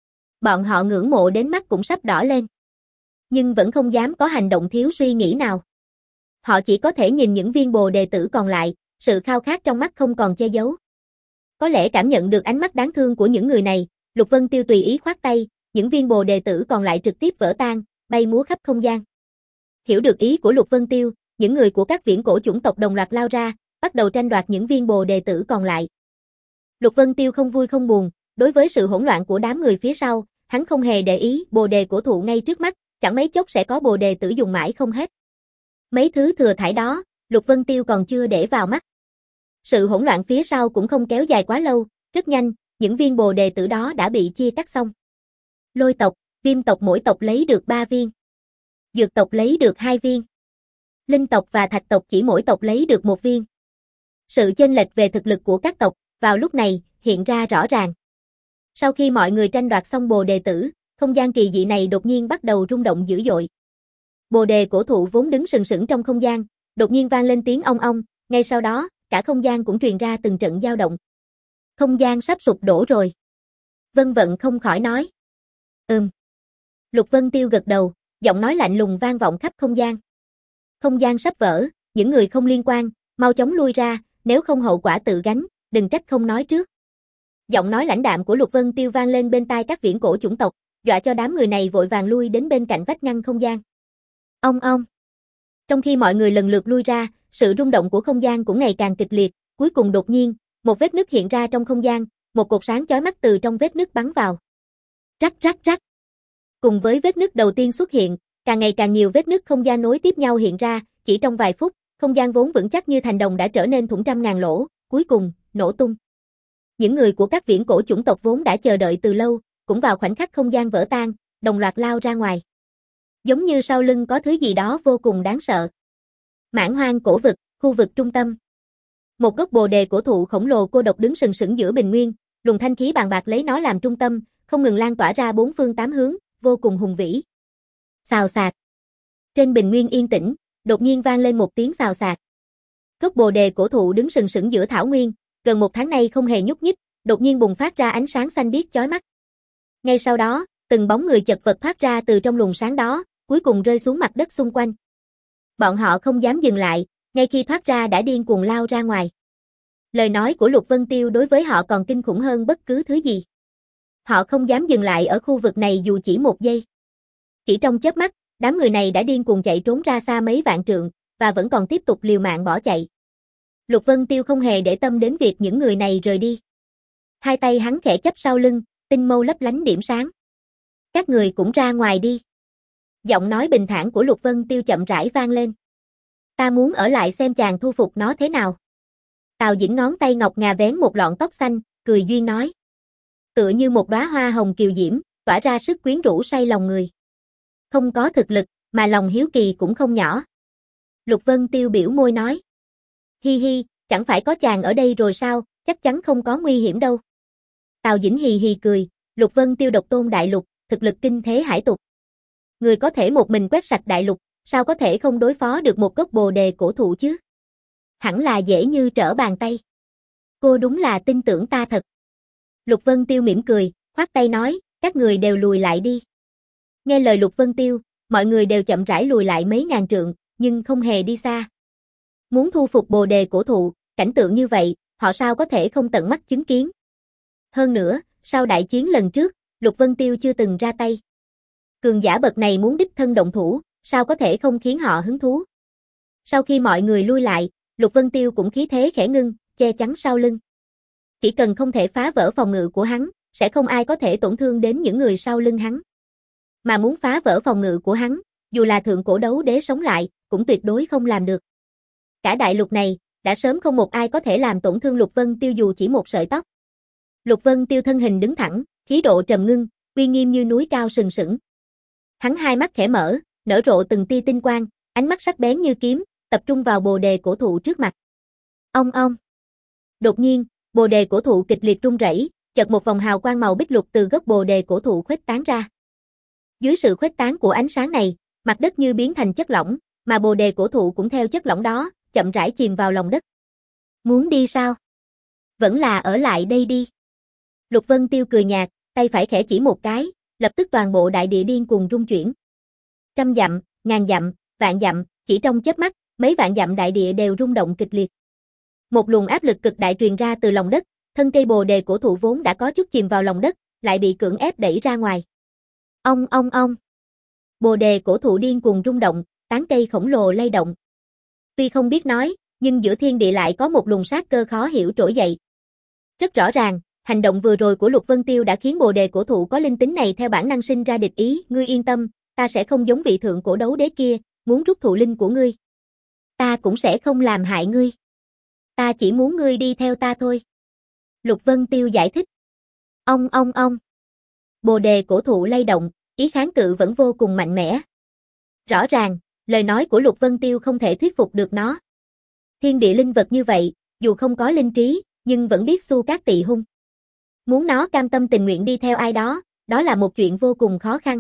Bọn họ ngưỡng mộ đến mắt cũng sắp đỏ lên. Nhưng vẫn không dám có hành động thiếu suy nghĩ nào. Họ chỉ có thể nhìn những viên bồ đề tử còn lại, sự khao khát trong mắt không còn che giấu. Có lẽ cảm nhận được ánh mắt đáng thương của những người này, Lục Vân Tiêu tùy ý khoát tay, những viên bồ đề tử còn lại trực tiếp vỡ tan, bay múa khắp không gian. Hiểu được ý của Lục Vân Tiêu, những người của các viễn cổ chủng tộc đồng loạt lao ra, bắt đầu tranh đoạt những viên bồ đề tử còn lại. Lục Vân Tiêu không vui không buồn, đối với sự hỗn loạn của đám người phía sau, hắn không hề để ý bồ đề cổ thụ ngay trước mắt, chẳng mấy chốc sẽ có bồ đề tử dùng mãi không hết. Mấy thứ thừa thải đó, Lục Vân Tiêu còn chưa để vào mắt. Sự hỗn loạn phía sau cũng không kéo dài quá lâu, rất nhanh, những viên bồ đề tử đó đã bị chia cắt xong. Lôi tộc, viêm tộc mỗi tộc lấy được ba viên. Dược tộc lấy được hai viên. Linh tộc và thạch tộc chỉ mỗi tộc lấy được một viên. Sự chênh lệch về thực lực của các tộc, vào lúc này, hiện ra rõ ràng. Sau khi mọi người tranh đoạt xong bồ đề tử, không gian kỳ dị này đột nhiên bắt đầu rung động dữ dội. Bồ đề cổ thụ vốn đứng sừng sững trong không gian, đột nhiên vang lên tiếng ong ong, ngay sau đó, cả không gian cũng truyền ra từng trận dao động. Không gian sắp sụp đổ rồi. Vân Vận không khỏi nói. Ừm. Lục Vân Tiêu gật đầu, giọng nói lạnh lùng vang vọng khắp không gian. Không gian sắp vỡ, những người không liên quan, mau chóng lui ra, nếu không hậu quả tự gánh, đừng trách không nói trước. Giọng nói lãnh đạm của Lục Vân Tiêu vang lên bên tai các viễn cổ chủng tộc, dọa cho đám người này vội vàng lui đến bên cạnh vách ngăn không gian. Ong ong. Trong khi mọi người lần lượt lui ra, sự rung động của không gian cũng ngày càng kịch liệt, cuối cùng đột nhiên, một vết nứt hiện ra trong không gian, một cột sáng chói mắt từ trong vết nứt bắn vào. Rắc rắc rắc. Cùng với vết nứt đầu tiên xuất hiện, càng ngày càng nhiều vết nứt không gian nối tiếp nhau hiện ra, chỉ trong vài phút, không gian vốn vững chắc như thành đồng đã trở nên thủng trăm ngàn lỗ, cuối cùng, nổ tung. Những người của các viễn cổ chủng tộc vốn đã chờ đợi từ lâu, cũng vào khoảnh khắc không gian vỡ tan, đồng loạt lao ra ngoài. Giống như sau lưng có thứ gì đó vô cùng đáng sợ. Mãn Hoang cổ vực, khu vực trung tâm. Một gốc bồ đề cổ thụ khổng lồ cô độc đứng sừng sững giữa bình nguyên, luồng thanh khí bàn bạc lấy nó làm trung tâm, không ngừng lan tỏa ra bốn phương tám hướng, vô cùng hùng vĩ. Xào xạc. Trên bình nguyên yên tĩnh, đột nhiên vang lên một tiếng xào xạc. Gốc bồ đề cổ thụ đứng sừng sững giữa thảo nguyên, gần một tháng nay không hề nhúc nhích, đột nhiên bùng phát ra ánh sáng xanh biếc chói mắt. Ngay sau đó, từng bóng người chật vật thoát ra từ trong luồng sáng đó, cuối cùng rơi xuống mặt đất xung quanh. Bọn họ không dám dừng lại, ngay khi thoát ra đã điên cuồng lao ra ngoài. Lời nói của Lục Vân Tiêu đối với họ còn kinh khủng hơn bất cứ thứ gì. Họ không dám dừng lại ở khu vực này dù chỉ một giây. Chỉ trong chớp mắt, đám người này đã điên cuồng chạy trốn ra xa mấy vạn trượng, và vẫn còn tiếp tục liều mạng bỏ chạy. Lục Vân Tiêu không hề để tâm đến việc những người này rời đi. Hai tay hắn khẽ chắp sau lưng, tinh mâu lấp lánh điểm sáng. Các người cũng ra ngoài đi. Giọng nói bình thản của Lục Vân Tiêu chậm rãi vang lên. Ta muốn ở lại xem chàng thu phục nó thế nào. Tào Dĩnh ngón tay ngọc ngà vén một lọn tóc xanh, cười duyên nói. Tựa như một đóa hoa hồng kiều diễm, tỏa ra sức quyến rũ say lòng người. Không có thực lực, mà lòng hiếu kỳ cũng không nhỏ. Lục Vân Tiêu biểu môi nói. Hi hi, chẳng phải có chàng ở đây rồi sao, chắc chắn không có nguy hiểm đâu. Tào Dĩnh hì hì cười, Lục Vân Tiêu độc tôn đại lục, thực lực kinh thế hải tục. Người có thể một mình quét sạch đại lục, sao có thể không đối phó được một gốc bồ đề cổ thụ chứ? Hẳn là dễ như trở bàn tay. Cô đúng là tin tưởng ta thật. Lục Vân Tiêu mỉm cười, khoát tay nói, các người đều lùi lại đi. Nghe lời Lục Vân Tiêu, mọi người đều chậm rãi lùi lại mấy ngàn trượng, nhưng không hề đi xa. Muốn thu phục bồ đề cổ thụ, cảnh tượng như vậy, họ sao có thể không tận mắt chứng kiến. Hơn nữa, sau đại chiến lần trước, Lục Vân Tiêu chưa từng ra tay. Cường giả bậc này muốn đích thân động thủ, sao có thể không khiến họ hứng thú. Sau khi mọi người lui lại, Lục Vân Tiêu cũng khí thế khẽ ngưng, che chắn sau lưng. Chỉ cần không thể phá vỡ phòng ngự của hắn, sẽ không ai có thể tổn thương đến những người sau lưng hắn. Mà muốn phá vỡ phòng ngự của hắn, dù là thượng cổ đấu đế sống lại, cũng tuyệt đối không làm được. Cả đại lục này, đã sớm không một ai có thể làm tổn thương Lục Vân Tiêu dù chỉ một sợi tóc. Lục Vân Tiêu thân hình đứng thẳng, khí độ trầm ngưng, uy nghiêm như núi cao sừng sững. Hắn hai mắt khẽ mở, nở rộ từng tia tinh quang, ánh mắt sắc bén như kiếm, tập trung vào bồ đề cổ thụ trước mặt. Ong ong. Đột nhiên, bồ đề cổ thụ kịch liệt rung rẩy, chợt một vòng hào quang màu bích lục từ gốc bồ đề cổ thụ khuếch tán ra. Dưới sự khuếch tán của ánh sáng này, mặt đất như biến thành chất lỏng, mà bồ đề cổ thụ cũng theo chất lỏng đó, chậm rãi chìm vào lòng đất. Muốn đi sao? Vẫn là ở lại đây đi. Lục Vân Tiêu cười nhạt, tay phải khẽ chỉ một cái, lập tức toàn bộ đại địa điên cuồng rung chuyển. Trăm dặm, ngàn dặm, vạn dặm, chỉ trong chớp mắt, mấy vạn dặm đại địa đều rung động kịch liệt. Một luồng áp lực cực đại truyền ra từ lòng đất, thân cây bồ đề cổ thụ vốn đã có chút chìm vào lòng đất, lại bị cưỡng ép đẩy ra ngoài. Ong ong ong. Bồ đề cổ thụ điên cuồng rung động, tán cây khổng lồ lay động. Tuy không biết nói, nhưng giữa thiên địa lại có một luồng sát cơ khó hiểu trỗi dậy. Rất rõ ràng, hành động vừa rồi của Lục Vân Tiêu đã khiến bồ đề cổ thụ có linh tính này theo bản năng sinh ra địch ý, ngươi yên tâm, ta sẽ không giống vị thượng cổ đấu đế kia, muốn rút thụ linh của ngươi. Ta cũng sẽ không làm hại ngươi. Ta chỉ muốn ngươi đi theo ta thôi. Lục Vân Tiêu giải thích. Ong ong ong. Bồ đề cổ thụ lay động, ý kháng cự vẫn vô cùng mạnh mẽ. Rõ ràng, lời nói của Lục Vân Tiêu không thể thuyết phục được nó. Thiên địa linh vật như vậy, dù không có linh trí, nhưng vẫn biết xu cát tị hung. Muốn nó cam tâm tình nguyện đi theo ai đó, đó là một chuyện vô cùng khó khăn.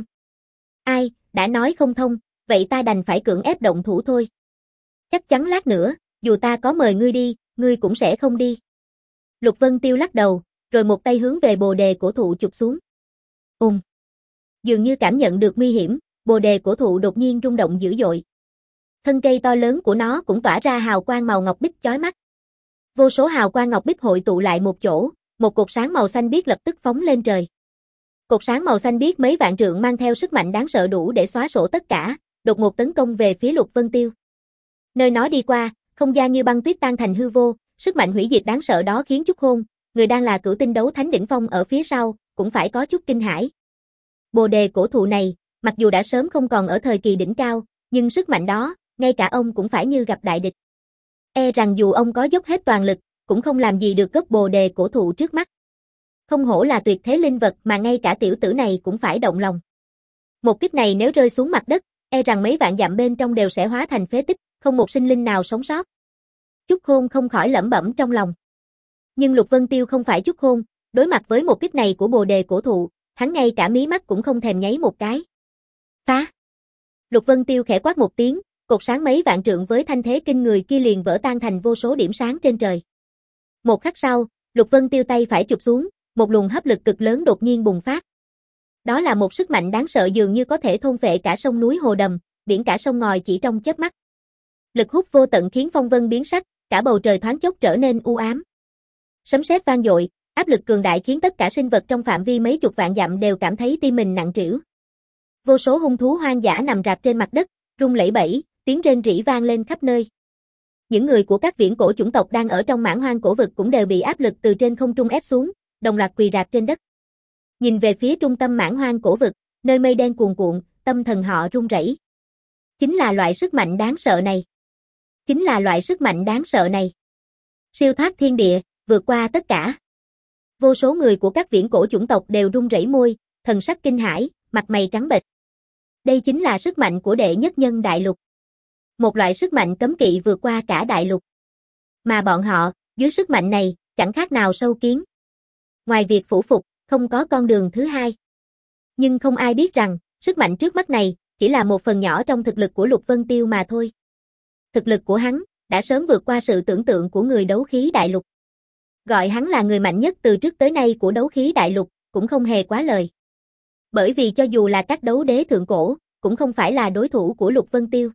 Ai, đã nói không thông, vậy ta đành phải cưỡng ép động thủ thôi. Chắc chắn lát nữa, dù ta có mời ngươi đi, ngươi cũng sẽ không đi. Lục Vân Tiêu lắc đầu, rồi một tay hướng về bồ đề cổ thụ chụp xuống. Ùm. Dường như cảm nhận được nguy hiểm, bồ đề cổ thụ đột nhiên rung động dữ dội. Thân cây to lớn của nó cũng tỏa ra hào quang màu ngọc bích chói mắt. Vô số hào quang ngọc bích hội tụ lại một chỗ, một cột sáng màu xanh biếc lập tức phóng lên trời. Cột sáng màu xanh biếc mấy vạn trượng mang theo sức mạnh đáng sợ đủ để xóa sổ tất cả, đột ngột tấn công về phía Lục Vân Tiêu. Nơi nó đi qua, không gian như băng tuyết tan thành hư vô, sức mạnh hủy diệt đáng sợ đó khiến Chúc Khôn, người đang là cửu tinh đấu thánh đỉnh phong ở phía sau, cũng phải có chút kinh hãi. Bồ đề cổ thụ này, mặc dù đã sớm không còn ở thời kỳ đỉnh cao, nhưng sức mạnh đó, ngay cả ông cũng phải như gặp đại địch. E rằng dù ông có dốc hết toàn lực, cũng không làm gì được gốc bồ đề cổ thụ trước mắt. Không hổ là tuyệt thế linh vật mà ngay cả tiểu tử này cũng phải động lòng. Một kích này nếu rơi xuống mặt đất, e rằng mấy vạn dặm bên trong đều sẽ hóa thành phế tích, không một sinh linh nào sống sót. Chúc Khôn không khỏi lẩm bẩm trong lòng. Nhưng Lục Vân Tiêu không phải Chúc Khôn, đối mặt với một kích này của bồ đề cổ thụ, hắn ngay cả mí mắt cũng không thèm nháy một cái. Phá! Lục Vân Tiêu khẽ quát một tiếng, cột sáng mấy vạn trượng với thanh thế kinh người kia liền vỡ tan thành vô số điểm sáng trên trời. Một khắc sau, Lục Vân Tiêu tay phải chụp xuống, một luồng hấp lực cực lớn đột nhiên bùng phát. Đó là một sức mạnh đáng sợ dường như có thể thôn phệ cả sông núi hồ đầm, biển cả sông ngòi chỉ trong chớp mắt. Lực hút vô tận khiến phong vân biến sắc, cả bầu trời thoáng chốc trở nên u ám. Sấm sét vang dội, áp lực cường đại khiến tất cả sinh vật trong phạm vi mấy chục vạn dặm đều cảm thấy tim mình nặng trĩu. Vô số hung thú hoang dã nằm rạp trên mặt đất, rung lẩy bẩy, tiếng rên rỉ vang lên khắp nơi. Những người của các viễn cổ chủng tộc đang ở trong mãn hoang cổ vực cũng đều bị áp lực từ trên không trung ép xuống, đồng loạt quỳ rạp trên đất. Nhìn về phía trung tâm mãn hoang cổ vực, nơi mây đen cuồn cuộn, tâm thần họ run rẩy. Chính là loại sức mạnh đáng sợ này. Chính là loại sức mạnh đáng sợ này. Siêu thoát thiên địa, vượt qua tất cả. Vô số người của các viễn cổ chủng tộc đều run rẩy môi, thần sắc kinh hãi, mặt mày trắng bệch. Đây chính là sức mạnh của đệ nhất nhân đại lục. Một loại sức mạnh cấm kỵ vượt qua cả đại lục. Mà bọn họ, dưới sức mạnh này, chẳng khác nào sâu kiến. Ngoài việc phủ phục, không có con đường thứ hai. Nhưng không ai biết rằng, sức mạnh trước mắt này, chỉ là một phần nhỏ trong thực lực của Lục Vân Tiêu mà thôi. Thực lực của hắn, đã sớm vượt qua sự tưởng tượng của người đấu khí đại lục. Gọi hắn là người mạnh nhất từ trước tới nay của đấu khí đại lục, cũng không hề quá lời. Bởi vì cho dù là các đấu đế thượng cổ, cũng không phải là đối thủ của Lục Vân Tiêu.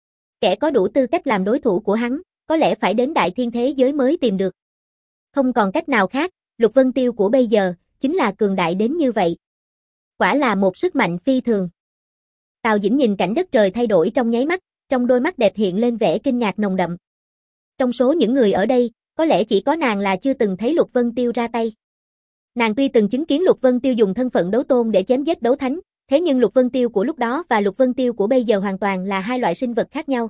Kẻ có đủ tư cách làm đối thủ của hắn, có lẽ phải đến đại thiên thế giới mới tìm được. Không còn cách nào khác, Lục Vân Tiêu của bây giờ, chính là cường đại đến như vậy. Quả là một sức mạnh phi thường. Tào Dĩnh nhìn cảnh đất trời thay đổi trong nháy mắt, trong đôi mắt đẹp hiện lên vẻ kinh ngạc nồng đậm. Trong số những người ở đây, có lẽ chỉ có nàng là chưa từng thấy Lục Vân Tiêu ra tay. Nàng tuy từng chứng kiến Lục Vân Tiêu dùng thân phận đấu tôn để chém giết đấu thánh, thế nhưng Lục Vân Tiêu của lúc đó và Lục Vân Tiêu của bây giờ hoàn toàn là hai loại sinh vật khác nhau.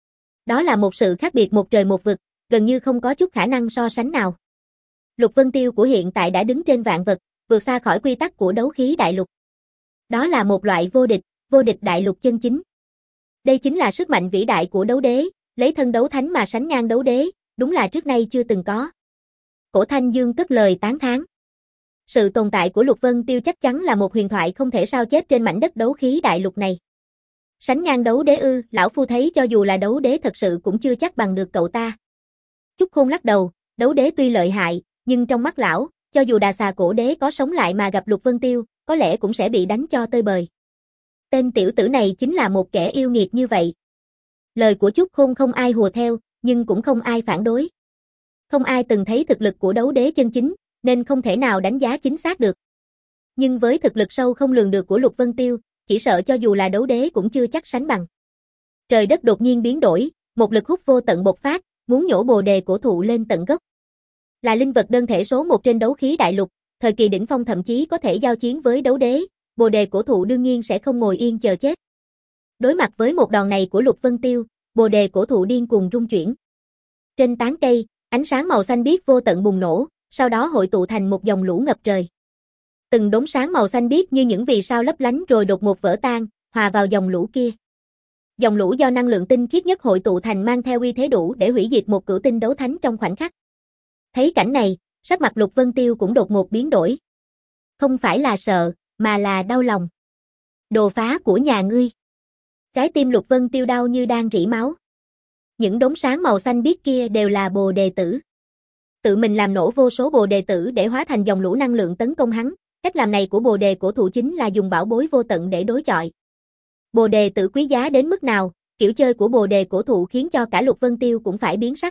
Đó là một sự khác biệt một trời một vực, gần như không có chút khả năng so sánh nào. Lục Vân Tiêu của hiện tại đã đứng trên vạn vật, vượt xa khỏi quy tắc của đấu khí đại lục. Đó là một loại vô địch, vô địch đại lục chân chính. Đây chính là sức mạnh vĩ đại của đấu đế, lấy thân đấu thánh mà sánh ngang đấu đế, đúng là trước nay chưa từng có. Cổ Thanh Dương cất lời tán thán. Sự tồn tại của Lục Vân Tiêu chắc chắn là một huyền thoại không thể sao chép trên mảnh đất đấu khí đại lục này. Sánh ngang đấu đế ư, lão phu thấy cho dù là đấu đế thật sự cũng chưa chắc bằng được cậu ta. Chúc Khôn lắc đầu, đấu đế tuy lợi hại, nhưng trong mắt lão, cho dù đà xà cổ đế có sống lại mà gặp Lục Vân Tiêu, có lẽ cũng sẽ bị đánh cho tơi bời. Tên tiểu tử này chính là một kẻ yêu nghiệt như vậy. Lời của Chúc Khôn không ai hùa theo, nhưng cũng không ai phản đối. Không ai từng thấy thực lực của đấu đế chân chính, nên không thể nào đánh giá chính xác được. Nhưng với thực lực sâu không lường được của Lục Vân Tiêu, chỉ sợ cho dù là đấu đế cũng chưa chắc sánh bằng. Trời đất đột nhiên biến đổi, một lực hút vô tận bộc phát, muốn nhổ bồ đề cổ thụ lên tận gốc. Là linh vật đơn thể số một trên đấu khí đại lục, thời kỳ đỉnh phong thậm chí có thể giao chiến với đấu đế, bồ đề cổ thụ đương nhiên sẽ không ngồi yên chờ chết. Đối mặt với một đòn này của Lục Vân Tiêu, bồ đề cổ thụ điên cuồng rung chuyển. Trên tán cây, ánh sáng màu xanh biếc vô tận bùng nổ, sau đó hội tụ thành một dòng lũ ngập trời. Từng đốm sáng màu xanh biếc như những vì sao lấp lánh rồi đột ngột vỡ tan, hòa vào dòng lũ kia. Dòng lũ do năng lượng tinh khiết nhất hội tụ thành mang theo uy thế đủ để hủy diệt một cửu tinh đấu thánh trong khoảnh khắc. Thấy cảnh này, sắc mặt Lục Vân Tiêu cũng đột ngột biến đổi. Không phải là sợ, mà là đau lòng. Đồ phá của nhà ngươi. Trái tim Lục Vân Tiêu đau như đang rỉ máu. Những đốm sáng màu xanh biếc kia đều là bồ đề tử. Tự mình làm nổ vô số bồ đề tử để hóa thành dòng lũ năng lượng tấn công hắn. Cách làm này của bồ đề cổ thụ chính là dùng bảo bối vô tận để đối chọi. Bồ đề tử quý giá đến mức nào, kiểu chơi của bồ đề cổ thụ khiến cho cả Lục Vân Tiêu cũng phải biến sắc.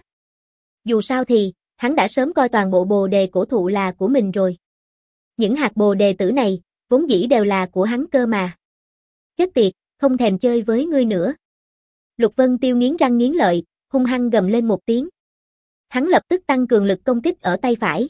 Dù sao thì, hắn đã sớm coi toàn bộ bồ đề cổ thụ là của mình rồi. Những hạt bồ đề tử này, vốn dĩ đều là của hắn cơ mà. Chết tiệt, không thèm chơi với ngươi nữa. Lục Vân Tiêu nghiến răng nghiến lợi, hung hăng gầm lên một tiếng. Hắn lập tức tăng cường lực công kích ở tay phải.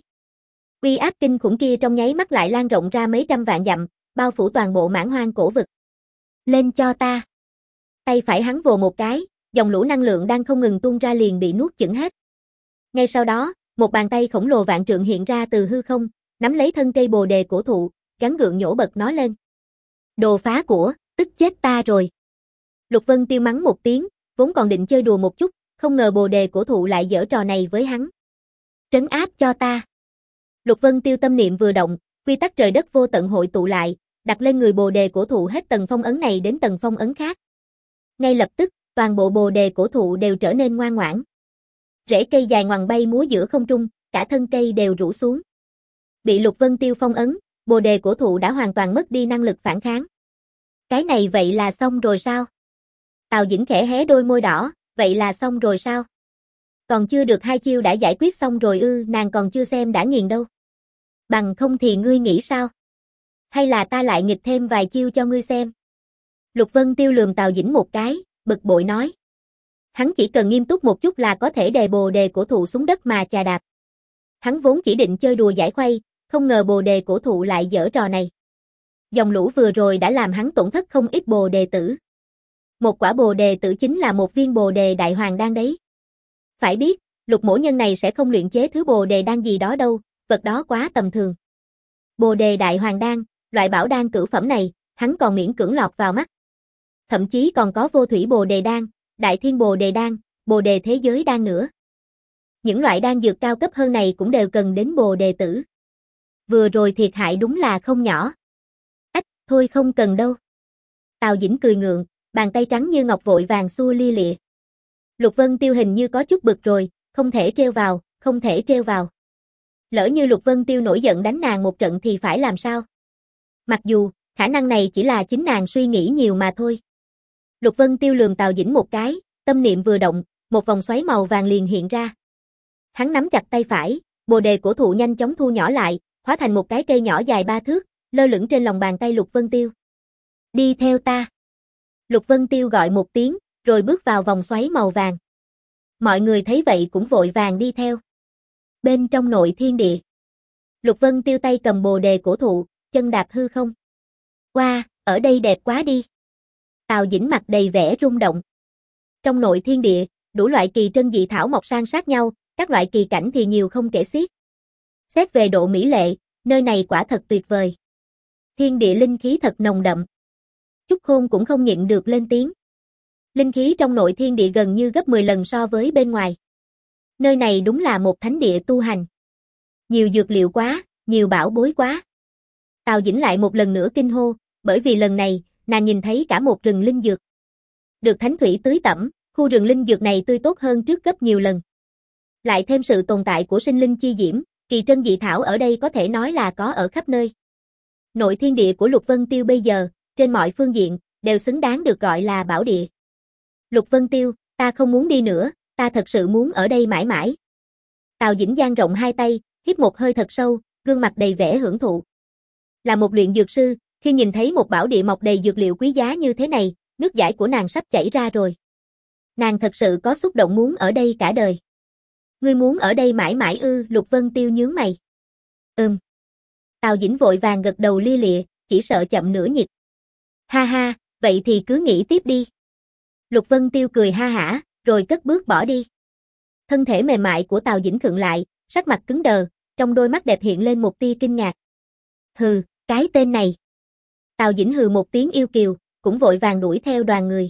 Uy áp kinh khủng kia trong nháy mắt lại lan rộng ra mấy trăm vạn dặm, bao phủ toàn bộ mãn hoang cổ vực. Lên cho ta. Tay phải hắn vồ một cái, dòng lũ năng lượng đang không ngừng tuôn ra liền bị nuốt chửng hết. Ngay sau đó, một bàn tay khổng lồ vạn trượng hiện ra từ hư không, nắm lấy thân cây bồ đề cổ thụ, gắng gượng nhổ bật nó lên. Đồ phá của, tức chết ta rồi. Lục Vân Tiêu mắng một tiếng, vốn còn định chơi đùa một chút, không ngờ bồ đề cổ thụ lại giở trò này với hắn. Trấn áp cho ta. Lục Vân Tiêu tâm niệm vừa động, quy tắc trời đất vô tận hội tụ lại, đặt lên người bồ đề cổ thụ hết tầng phong ấn này đến tầng phong ấn khác. Ngay lập tức, toàn bộ bồ đề cổ thụ đều trở nên ngoan ngoãn. Rễ cây dài ngoằng bay múa giữa không trung, cả thân cây đều rũ xuống. Bị Lục Vân Tiêu phong ấn, bồ đề cổ thụ đã hoàn toàn mất đi năng lực phản kháng. Cái này vậy là xong rồi sao? Tào Dĩnh khẽ hé đôi môi đỏ, vậy là xong rồi sao? Còn chưa được hai chiêu đã giải quyết xong rồi ư, nàng còn chưa xem đã nghiền đâu. Bằng không thì ngươi nghĩ sao? Hay là ta lại nghịch thêm vài chiêu cho ngươi xem? Lục Vân Tiêu lườm Tào Dĩnh một cái, bực bội nói. Hắn chỉ cần nghiêm túc một chút là có thể đè bồ đề cổ thụ xuống đất mà chà đạp. Hắn vốn chỉ định chơi đùa giải khuây, không ngờ bồ đề cổ thụ lại giở trò này. Dòng lũ vừa rồi đã làm hắn tổn thất không ít bồ đề tử. Một quả bồ đề tử chính là một viên bồ đề đại hoàng đan đấy. Phải biết, Lục mỗ nhân này sẽ không luyện chế thứ bồ đề đan gì đó đâu, vật đó quá tầm thường. Bồ đề đại hoàng đan, loại bảo đan cửu phẩm này, hắn còn miễn cưỡng lọt vào mắt. Thậm chí còn có vô thủy bồ đề đan, đại thiên bồ đề đan, bồ đề thế giới đan nữa. Những loại đan dược cao cấp hơn này cũng đều cần đến bồ đề tử. Vừa rồi thiệt hại đúng là không nhỏ. Ách, thôi không cần đâu. Tào Dĩnh cười ngượng, bàn tay trắng như ngọc vội vàng xua lia lịa. Lục Vân Tiêu hình như có chút bực rồi, không thể trêu vào, không thể trêu vào. Lỡ như Lục Vân Tiêu nổi giận đánh nàng một trận thì phải làm sao? Mặc dù, khả năng này chỉ là chính nàng suy nghĩ nhiều mà thôi. Lục Vân Tiêu lườm Tào Dĩnh một cái, tâm niệm vừa động, một vòng xoáy màu vàng liền hiện ra. Hắn nắm chặt tay phải, bồ đề cổ thụ nhanh chóng thu nhỏ lại, hóa thành một cái cây nhỏ dài ba thước, lơ lửng trên lòng bàn tay Lục Vân Tiêu. Đi theo ta. Lục Vân Tiêu gọi một tiếng, rồi bước vào vòng xoáy màu vàng. Mọi người thấy vậy cũng vội vàng đi theo. Bên trong nội thiên địa, Lục Vân Tiêu tay cầm bồ đề cổ thụ, chân đạp hư không. Wow, ở đây đẹp quá đi. Tào Dĩnh mặt đầy vẻ rung động. Trong nội thiên địa, đủ loại kỳ trân dị thảo mọc san sát nhau, các loại kỳ cảnh thì nhiều không kể xiết. Xét về độ mỹ lệ, nơi này quả thật tuyệt vời. Thiên địa linh khí thật nồng đậm. Chúc Khôn cũng không nhịn được lên tiếng. Linh khí trong nội thiên địa gần như gấp mười lần so với bên ngoài. Nơi này đúng là một thánh địa tu hành. Nhiều dược liệu quá, nhiều bảo bối quá. Tào Dĩnh lại một lần nữa kinh hô, bởi vì lần này, nàng nhìn thấy cả một rừng linh dược. Được thánh thủy tưới tẩm, khu rừng linh dược này tươi tốt hơn trước gấp nhiều lần. Lại thêm sự tồn tại của sinh linh chi diễm, kỳ trân dị thảo ở đây có thể nói là có ở khắp nơi. Nội thiên địa của Lục Vân Tiêu bây giờ, trên mọi phương diện, đều xứng đáng được gọi là bảo địa. Lục Vân Tiêu, ta không muốn đi nữa, ta thật sự muốn ở đây mãi mãi. Tào Dĩnh dang rộng hai tay, hít một hơi thật sâu, gương mặt đầy vẻ hưởng thụ. Là một luyện dược sư, khi nhìn thấy một bảo địa mọc đầy dược liệu quý giá như thế này, nước dãi của nàng sắp chảy ra rồi. Nàng thật sự có xúc động muốn ở đây cả đời. Ngươi muốn ở đây mãi mãi ư? Lục Vân Tiêu nhướng mày. Ừm. Tào Dĩnh vội vàng gật đầu lia lịa, chỉ sợ chậm nửa nhịp. Ha ha, vậy thì cứ nghĩ tiếp đi. Lục Vân Tiêu cười ha hả, rồi cất bước bỏ đi. Thân thể mềm mại của Tào Dĩnh khựng lại, sắc mặt cứng đờ, trong đôi mắt đẹp hiện lên một tia kinh ngạc. Hừ, cái tên này. Tào Dĩnh hừ một tiếng yêu kiều, cũng vội vàng đuổi theo đoàn người.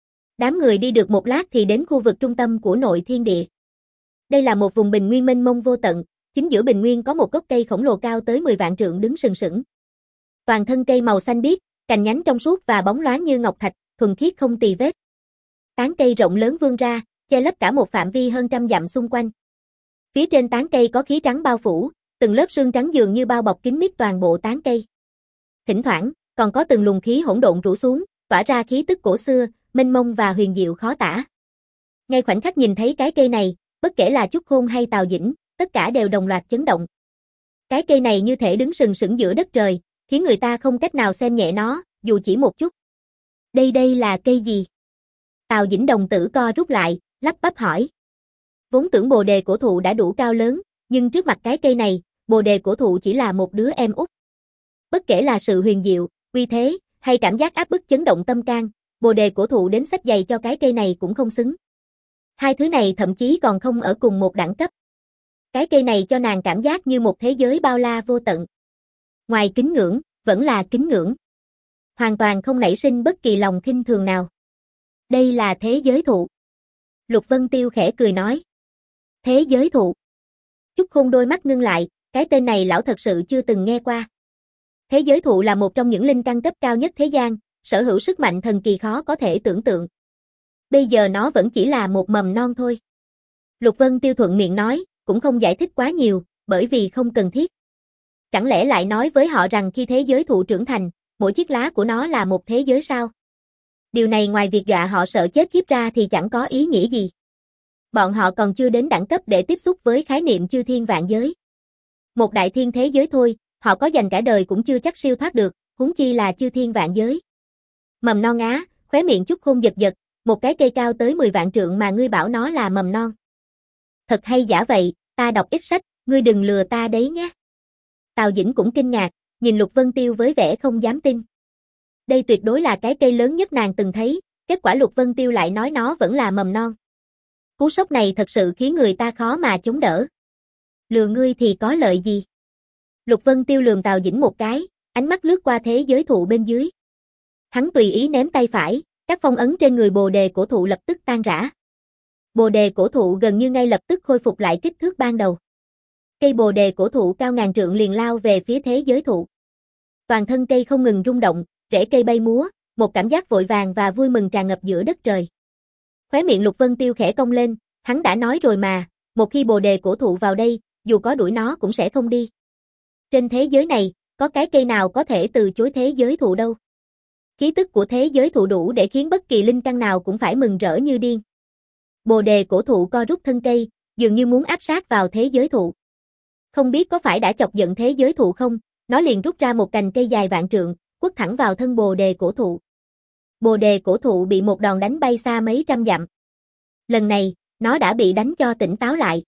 Đám người đi được một lát thì đến khu vực trung tâm của nội thiên địa. Đây là một vùng bình nguyên mênh mông vô tận, chính giữa bình nguyên có một gốc cây khổng lồ cao tới mười vạn trượng đứng sừng sững. Toàn thân cây màu xanh biếc, cành nhánh trong suốt và bóng loáng như ngọc thạch, thuần khiết không tì vết. Tán cây rộng lớn vươn ra, che lấp cả một phạm vi hơn trăm dặm xung quanh. Phía trên tán cây có khí trắng bao phủ, từng lớp sương trắng dường như bao bọc kín mít toàn bộ tán cây. Thỉnh thoảng, còn có từng luồng khí hỗn độn rủ xuống, tỏa ra khí tức cổ xưa, mênh mông và huyền diệu khó tả. Ngay khoảnh khắc nhìn thấy cái cây này, bất kể là Chúc Khôn hay Tào Dĩnh, tất cả đều đồng loạt chấn động. Cái cây này như thể đứng sừng sững giữa đất trời, khiến người ta không cách nào xem nhẹ nó, dù chỉ một chút. Đây đây là cây gì? Tào Dĩnh đồng tử co rút lại, lắp bắp hỏi. Vốn tưởng bồ đề cổ thụ đã đủ cao lớn, nhưng trước mặt cái cây này, bồ đề cổ thụ chỉ là một đứa em út. Bất kể là sự huyền diệu, uy thế, hay cảm giác áp bức chấn động tâm can, bồ đề cổ thụ đến xách giày cho cái cây này cũng không xứng. Hai thứ này thậm chí còn không ở cùng một đẳng cấp. Cái cây này cho nàng cảm giác như một thế giới bao la vô tận. Ngoài kính ngưỡng, vẫn là kính ngưỡng. Hoàn toàn không nảy sinh bất kỳ lòng khinh thường nào. Đây là thế giới thụ. Lục Vân Tiêu khẽ cười nói. Thế giới thụ. Chúc Khôn đôi mắt ngưng lại, cái tên này lão thật sự chưa từng nghe qua. Thế giới thụ là một trong những linh căn cấp cao nhất thế gian, sở hữu sức mạnh thần kỳ khó có thể tưởng tượng. Bây giờ nó vẫn chỉ là một mầm non thôi. Lục Vân Tiêu thuận miệng nói, cũng không giải thích quá nhiều, bởi vì không cần thiết. Chẳng lẽ lại nói với họ rằng khi thế giới thụ trưởng thành, mỗi chiếc lá của nó là một thế giới sao? Điều này ngoài việc dọa họ sợ chết khiếp ra thì chẳng có ý nghĩa gì. Bọn họ còn chưa đến đẳng cấp để tiếp xúc với khái niệm chư thiên vạn giới. Một đại thiên thế giới thôi, họ có dành cả đời cũng chưa chắc siêu thoát được, huống chi là chư thiên vạn giới. Mầm non á, khóe miệng Chúc Khôn giật giật, một cái cây cao tới mười vạn trượng mà ngươi bảo nó là mầm non. Thật hay giả vậy, ta đọc ít sách, ngươi đừng lừa ta đấy nhé. Tào Dĩnh cũng kinh ngạc, nhìn Lục Vân Tiêu với vẻ không dám tin. Đây tuyệt đối là cái cây lớn nhất nàng từng thấy, kết quả Lục Vân Tiêu lại nói nó vẫn là mầm non. Cú sốc này thật sự khiến người ta khó mà chống đỡ. Lừa ngươi thì có lợi gì? Lục Vân Tiêu lườm Tào Dĩnh một cái, ánh mắt lướt qua thế giới thụ bên dưới. Hắn tùy ý ném tay phải, các phong ấn trên người bồ đề cổ thụ lập tức tan rã. Bồ đề cổ thụ gần như ngay lập tức khôi phục lại kích thước ban đầu. Cây bồ đề cổ thụ cao ngàn trượng liền lao về phía thế giới thụ. Toàn thân cây không ngừng rung động, rễ cây bay múa, một cảm giác vội vàng và vui mừng tràn ngập giữa đất trời. Khóe miệng Lục Vân Tiêu khẽ cong lên, hắn đã nói rồi mà, một khi bồ đề cổ thụ vào đây, dù có đuổi nó cũng sẽ không đi. Trên thế giới này, có cái cây nào có thể từ chối thế giới thụ đâu. Khí tức của thế giới thụ đủ để khiến bất kỳ linh căn nào cũng phải mừng rỡ như điên. Bồ đề cổ thụ co rút thân cây, dường như muốn áp sát vào thế giới thụ. Không biết có phải đã chọc giận thế giới thụ không, nó liền rút ra một cành cây dài vạn trượng, quất thẳng vào thân bồ đề cổ thụ. Bồ đề cổ thụ bị một đòn đánh bay xa mấy trăm dặm. Lần này, nó đã bị đánh cho tỉnh táo lại.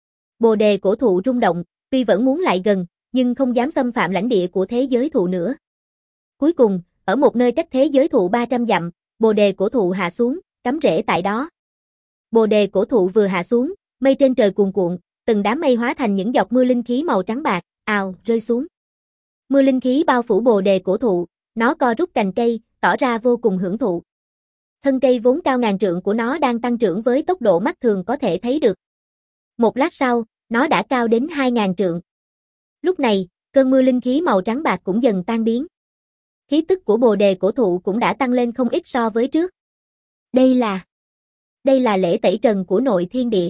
Bồ đề cổ thụ rung động, tuy vẫn muốn lại gần, nhưng không dám xâm phạm lãnh địa của thế giới thụ nữa. Cuối cùng, ở một nơi cách thế giới thụ ba trăm dặm, bồ đề cổ thụ hạ xuống, cắm rễ tại đó. Bồ đề cổ thụ vừa hạ xuống, mây trên trời cuồn cuộn, từng đám mây hóa thành những giọt mưa linh khí màu trắng bạc, ào, rơi xuống. Mưa linh khí bao phủ bồ đề cổ thụ, nó co rút cành cây, tỏ ra vô cùng hưởng thụ. Thân cây vốn cao ngàn trượng của nó đang tăng trưởng với tốc độ mắt thường có thể thấy được. Một lát sau, nó đã cao đến hai ngàn trượng. Lúc này, cơn mưa linh khí màu trắng bạc cũng dần tan biến. Khí tức của bồ đề cổ thụ cũng đã tăng lên không ít so với trước. Đây là... Đây là lễ tẩy trần của nội thiên địa.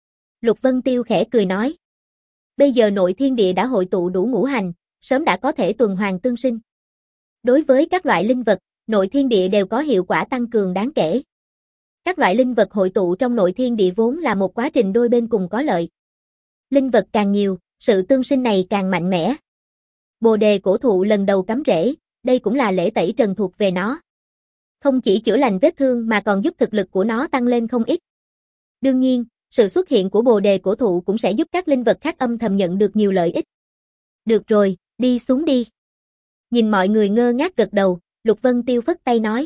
Lục Vân Tiêu khẽ cười nói. Bây giờ nội thiên địa đã hội tụ đủ ngũ hành, sớm đã có thể tuần hoàn tương sinh. Đối với các loại linh vật, nội thiên địa đều có hiệu quả tăng cường đáng kể. Các loại linh vật hội tụ trong nội thiên địa vốn là một quá trình đôi bên cùng có lợi. Linh vật càng nhiều, Sự tương sinh này càng mạnh mẽ. Bồ đề cổ thụ lần đầu cắm rễ, đây cũng là lễ tẩy trần thuộc về nó. Không chỉ chữa lành vết thương mà còn giúp thực lực của nó tăng lên không ít. Đương nhiên, sự xuất hiện của bồ đề cổ thụ cũng sẽ giúp các linh vật khác âm thầm nhận được nhiều lợi ích. Được rồi, đi xuống đi. Nhìn mọi người ngơ ngác gật đầu, Lục Vân Tiêu phất tay nói.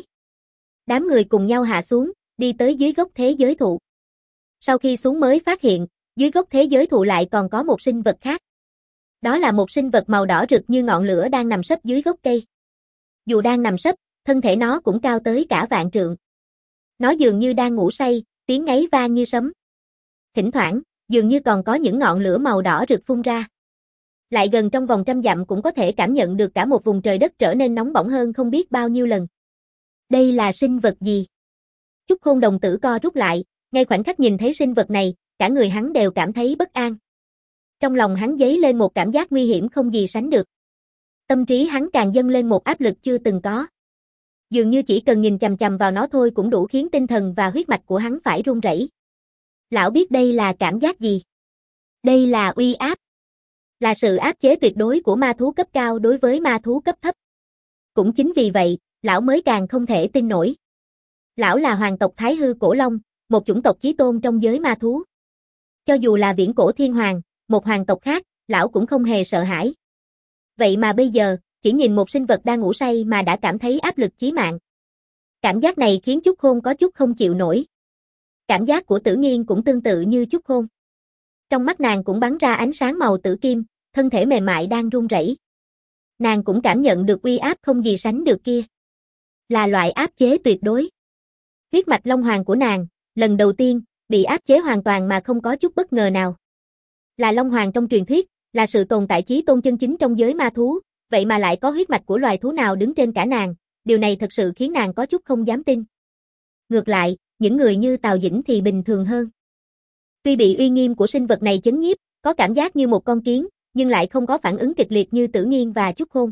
Đám người cùng nhau hạ xuống, đi tới dưới gốc thế giới thụ. Sau khi xuống mới phát hiện, dưới gốc thế giới thụ lại còn có một sinh vật khác. Đó là một sinh vật màu đỏ rực như ngọn lửa đang nằm sấp dưới gốc cây. Dù đang nằm sấp, thân thể nó cũng cao tới cả vạn trượng. Nó dường như đang ngủ say, tiếng ngáy vang như sấm. Thỉnh thoảng, dường như còn có những ngọn lửa màu đỏ rực phun ra. Lại gần trong vòng trăm dặm cũng có thể cảm nhận được cả một vùng trời đất trở nên nóng bỏng hơn không biết bao nhiêu lần. Đây là sinh vật gì? Chúc Khôn đồng tử co rút lại, ngay khoảnh khắc nhìn thấy sinh vật này, cả người hắn đều cảm thấy bất an. Trong lòng hắn dấy lên một cảm giác nguy hiểm không gì sánh được. Tâm trí hắn càng dâng lên một áp lực chưa từng có. Dường như chỉ cần nhìn chằm chằm vào nó thôi cũng đủ khiến tinh thần và huyết mạch của hắn phải run rẩy. Lão biết đây là cảm giác gì? Đây là uy áp. Là sự áp chế tuyệt đối của ma thú cấp cao đối với ma thú cấp thấp. Cũng chính vì vậy, lão mới càng không thể tin nổi. Lão là hoàng tộc Thái Hư Cổ Long, một chủng tộc chí tôn trong giới ma thú. Cho dù là Viễn Cổ Thiên Hoàng, một hoàng tộc khác, lão cũng không hề sợ hãi. Vậy mà bây giờ, chỉ nhìn một sinh vật đang ngủ say mà đã cảm thấy áp lực chí mạng. Cảm giác này khiến Chúc Khôn có chút không chịu nổi. Cảm giác của Tử Nghiên cũng tương tự như Chúc Khôn. Trong mắt nàng cũng bắn ra ánh sáng màu tử kim, thân thể mềm mại đang run rẩy. Nàng cũng cảm nhận được uy áp không gì sánh được kia. Là loại áp chế tuyệt đối. Huyết mạch Long Hoàng của nàng, lần đầu tiên, bị áp chế hoàn toàn mà không có chút bất ngờ nào. Là Long Hoàng trong truyền thuyết, là sự tồn tại chí tôn chân chính trong giới ma thú, vậy mà lại có huyết mạch của loài thú nào đứng trên cả nàng, điều này thật sự khiến nàng có chút không dám tin. Ngược lại, những người như Tào Dĩnh thì bình thường hơn. Tuy bị uy nghiêm của sinh vật này chấn nhiếp, có cảm giác như một con kiến, nhưng lại không có phản ứng kịch liệt như Tử Nghiên và Chúc Khôn.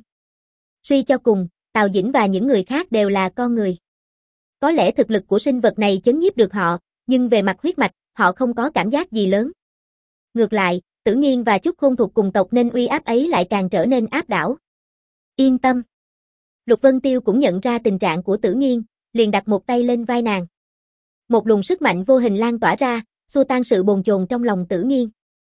Suy cho cùng, Tào Dĩnh và những người khác đều là con người. Có lẽ thực lực của sinh vật này chấn nhiếp được họ, nhưng về mặt huyết mạch, họ không có cảm giác gì lớn. Ngược lại, Tử Nghiên và Chúc Khôn thuộc cùng tộc nên uy áp ấy lại càng trở nên áp đảo. Yên tâm. Lục Vân Tiêu cũng nhận ra tình trạng của Tử Nghiên, liền đặt một tay lên vai nàng. Một luồng sức mạnh vô hình lan tỏa ra, xua tan sự bồn chồn trong lòng Tử Nghiên.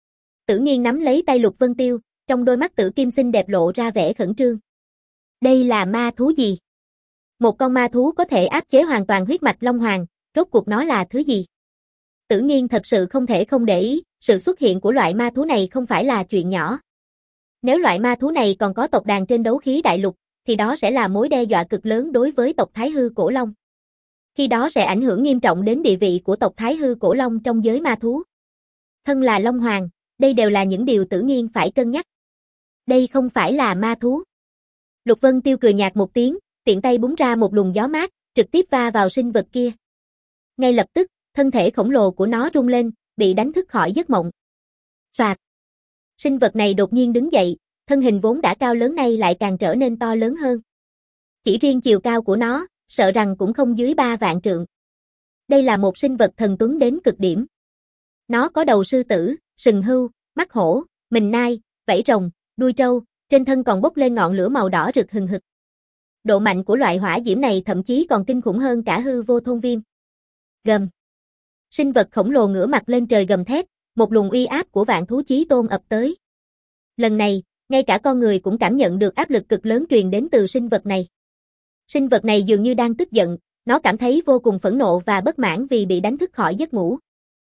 Tử Nghiên nắm lấy tay Lục Vân Tiêu, trong đôi mắt tử kim xinh đẹp lộ ra vẻ khẩn trương. Đây là ma thú gì? Một con ma thú có thể áp chế hoàn toàn huyết mạch Long Hoàng, rốt cuộc nó là thứ gì? Tử Nghiên thật sự không thể không để ý, sự xuất hiện của loại ma thú này không phải là chuyện nhỏ. Nếu loại ma thú này còn có tộc đàn trên đấu khí đại lục, thì đó sẽ là mối đe dọa cực lớn đối với tộc Thái Hư Cổ Long. Khi đó sẽ ảnh hưởng nghiêm trọng đến địa vị của tộc Thái Hư Cổ Long trong giới ma thú. Thân là Long Hoàng, đây đều là những điều Tử Nghiên phải cân nhắc. Đây không phải là ma thú. Lục Vân Tiêu cười nhạt một tiếng, tiện tay búng ra một luồng gió mát, trực tiếp va vào sinh vật kia. Ngay lập tức, thân thể khổng lồ của nó rung lên, bị đánh thức khỏi giấc mộng. Soạt. Sinh vật này đột nhiên đứng dậy, thân hình vốn đã cao lớn nay lại càng trở nên to lớn hơn. Chỉ riêng chiều cao của nó, sợ rằng cũng không dưới ba vạn trượng. Đây là một sinh vật thần tuấn đến cực điểm. Nó có đầu sư tử, sừng hươu, mắt hổ, mình nai, vảy rồng, đuôi trâu, trên thân còn bốc lên ngọn lửa màu đỏ rực hừng hực. Độ mạnh của loại hỏa diễm này thậm chí còn kinh khủng hơn cả hư vô thôn viêm. Gầm. Sinh vật khổng lồ ngửa mặt lên trời gầm thét, một luồng uy áp của vạn thú chí tôn ập tới. Lần này, ngay cả con người cũng cảm nhận được áp lực cực lớn truyền đến từ sinh vật này. Sinh vật này dường như đang tức giận, nó cảm thấy vô cùng phẫn nộ và bất mãn vì bị đánh thức khỏi giấc ngủ.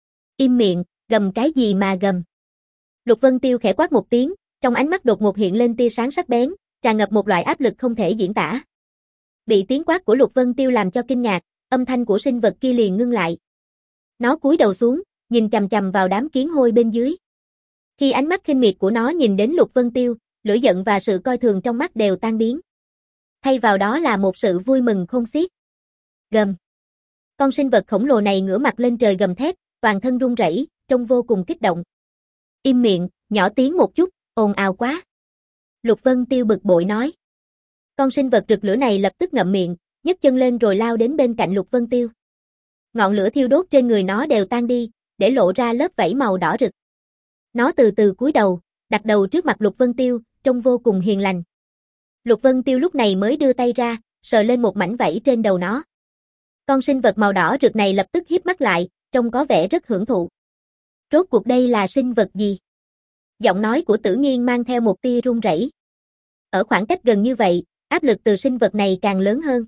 Im miệng, gầm cái gì mà gầm. Lục Vân Tiêu khẽ quát một tiếng, trong ánh mắt đột ngột hiện lên tia sáng sắc bén, tràn ngập một loại áp lực không thể diễn tả. Bị tiếng quát của Lục Vân Tiêu làm cho kinh ngạc, âm thanh của sinh vật kia liền ngưng lại. Nó cúi đầu xuống, nhìn chằm chằm vào đám kiến hôi bên dưới. Khi ánh mắt khinh miệt của nó nhìn đến Lục Vân Tiêu, lửa giận và sự coi thường trong mắt đều tan biến. Thay vào đó là một sự vui mừng khôn xiết. Gầm. Con sinh vật khổng lồ này ngửa mặt lên trời gầm thét, toàn thân run rẩy, trông vô cùng kích động. Im miệng, nhỏ tiếng một chút, ồn ào quá. Lục Vân Tiêu bực bội nói. Con sinh vật rực lửa này lập tức ngậm miệng, nhấc chân lên rồi lao đến bên cạnh Lục Vân Tiêu. Ngọn lửa thiêu đốt trên người nó đều tan đi, để lộ ra lớp vảy màu đỏ rực. Nó từ từ cúi đầu, đặt đầu trước mặt Lục Vân Tiêu, trông vô cùng hiền lành. Lục Vân Tiêu lúc này mới đưa tay ra, sờ lên một mảnh vảy trên đầu nó. Con sinh vật màu đỏ rực này lập tức híp mắt lại, trông có vẻ rất hưởng thụ. Rốt cuộc đây là sinh vật gì? Giọng nói của Tử Nghiên mang theo một tia run rẩy. Ở khoảng cách gần như vậy, áp lực từ sinh vật này càng lớn hơn.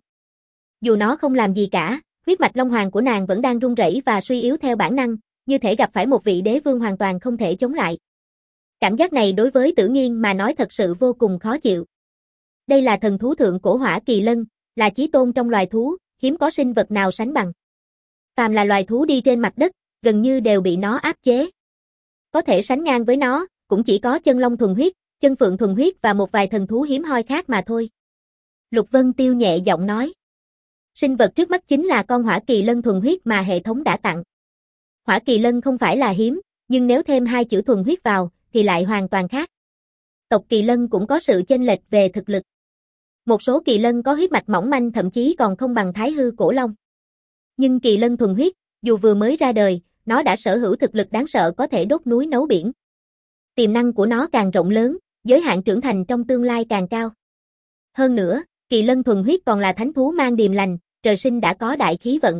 Dù nó không làm gì cả, huyết mạch long hoàng của nàng vẫn đang run rẩy và suy yếu theo bản năng, như thể gặp phải một vị đế vương hoàn toàn không thể chống lại. Cảm giác này đối với Tử Nghiên mà nói thật sự vô cùng khó chịu. Đây là thần thú thượng cổ hỏa kỳ lân, là chí tôn trong loài thú, hiếm có sinh vật nào sánh bằng. Phàm là loài thú đi trên mặt đất, gần như đều bị nó áp chế. Có thể sánh ngang với nó, cũng chỉ có chân long thuần huyết, chân phượng thuần huyết và một vài thần thú hiếm hoi khác mà thôi. Lục Vân Tiêu nhẹ giọng nói. Sinh vật trước mắt chính là con hỏa kỳ lân thuần huyết mà hệ thống đã tặng. Hỏa kỳ lân không phải là hiếm, nhưng nếu thêm hai chữ thuần huyết vào, thì lại hoàn toàn khác. Tộc kỳ lân cũng có sự chênh lệch về thực lực. Một số kỳ lân có huyết mạch mỏng manh thậm chí còn không bằng thái hư cổ long. Nhưng kỳ lân thuần huyết, dù vừa mới ra đời, nó đã sở hữu thực lực đáng sợ có thể đốt núi nấu biển. Tiềm năng của nó càng rộng lớn, giới hạn trưởng thành trong tương lai càng cao. Hơn nữa, kỳ lân thuần huyết còn là thánh thú mang điềm lành, trời sinh đã có đại khí vận.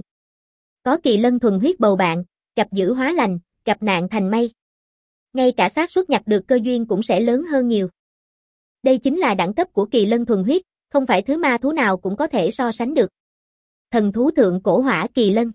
Có kỳ lân thuần huyết bầu bạn, gặp dữ hóa lành, gặp nạn thành may. Ngay cả xác suất nhặt được cơ duyên cũng sẽ lớn hơn nhiều. Đây chính là đẳng cấp của kỳ lân thuần huyết, không phải thứ ma thú nào cũng có thể so sánh được. Thần thú thượng cổ hỏa kỳ lân.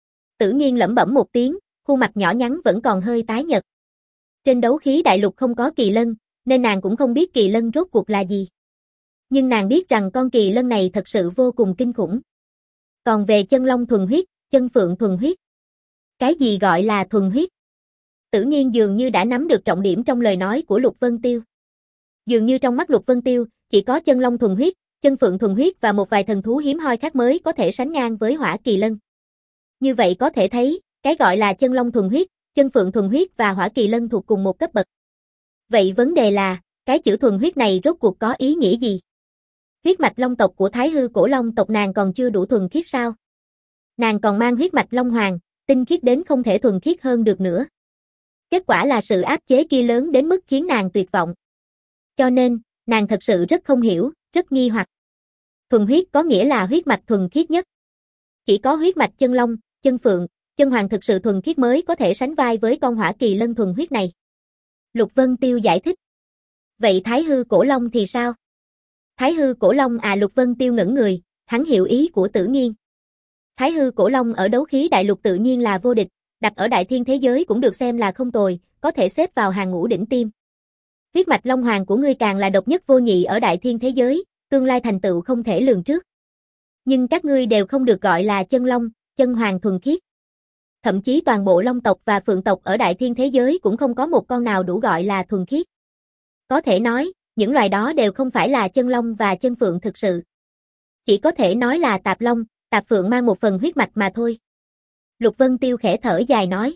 Tử Nghiên lẩm bẩm một tiếng, khuôn mặt nhỏ nhắn vẫn còn hơi tái nhợt. Trên đấu khí đại lục không có kỳ lân, nên nàng cũng không biết kỳ lân rốt cuộc là gì. Nhưng nàng biết rằng con kỳ lân này thật sự vô cùng kinh khủng. Còn về chân long thuần huyết, chân phượng thuần huyết. Cái gì gọi là thuần huyết? Tử Nghiên dường như đã nắm được trọng điểm trong lời nói của Lục Vân Tiêu. Dường như trong mắt Lục Vân Tiêu, chỉ có chân long thuần huyết, chân phượng thuần huyết và một vài thần thú hiếm hoi khác mới có thể sánh ngang với hỏa kỳ lân. Như vậy có thể thấy, cái gọi là chân long thuần huyết, chân phượng thuần huyết và hỏa kỳ lân thuộc cùng một cấp bậc. Vậy vấn đề là, cái chữ thuần huyết này rốt cuộc có ý nghĩa gì? Huyết mạch long tộc của Thái hư cổ long tộc nàng còn chưa đủ thuần khiết sao? Nàng còn mang huyết mạch long hoàng, tinh khiết đến không thể thuần khiết hơn được nữa. Kết quả là sự áp chế kia lớn đến mức khiến nàng tuyệt vọng. Cho nên, nàng thật sự rất không hiểu, rất nghi hoặc. Thuần huyết có nghĩa là huyết mạch thuần khiết nhất. Chỉ có huyết mạch chân long, chân phượng, chân hoàng thực sự thuần khiết mới có thể sánh vai với con hỏa kỳ lân thuần huyết này. Lục Vân Tiêu giải thích. Vậy Thái hư cổ long thì sao? Thái hư cổ long à? Lục Vân Tiêu ngẩn người, hắn hiểu ý của Tử Nghiên. Thái hư cổ long ở đấu khí đại lục tự nhiên là vô địch, đặt ở đại thiên thế giới cũng được xem là không tồi, có thể xếp vào hàng ngũ đỉnh tiêm. Huyết mạch long hoàng của ngươi càng là độc nhất vô nhị ở đại thiên thế giới, tương lai thành tựu không thể lường trước. Nhưng các ngươi đều không được gọi là chân long, chân hoàng thuần khiết. Thậm chí toàn bộ long tộc và phượng tộc ở đại thiên thế giới cũng không có một con nào đủ gọi là thuần khiết. Có thể nói, những loài đó đều không phải là chân long và chân phượng thực sự. Chỉ có thể nói là tạp long, tạp phượng mang một phần huyết mạch mà thôi. Lục Vân Tiêu khẽ thở dài nói.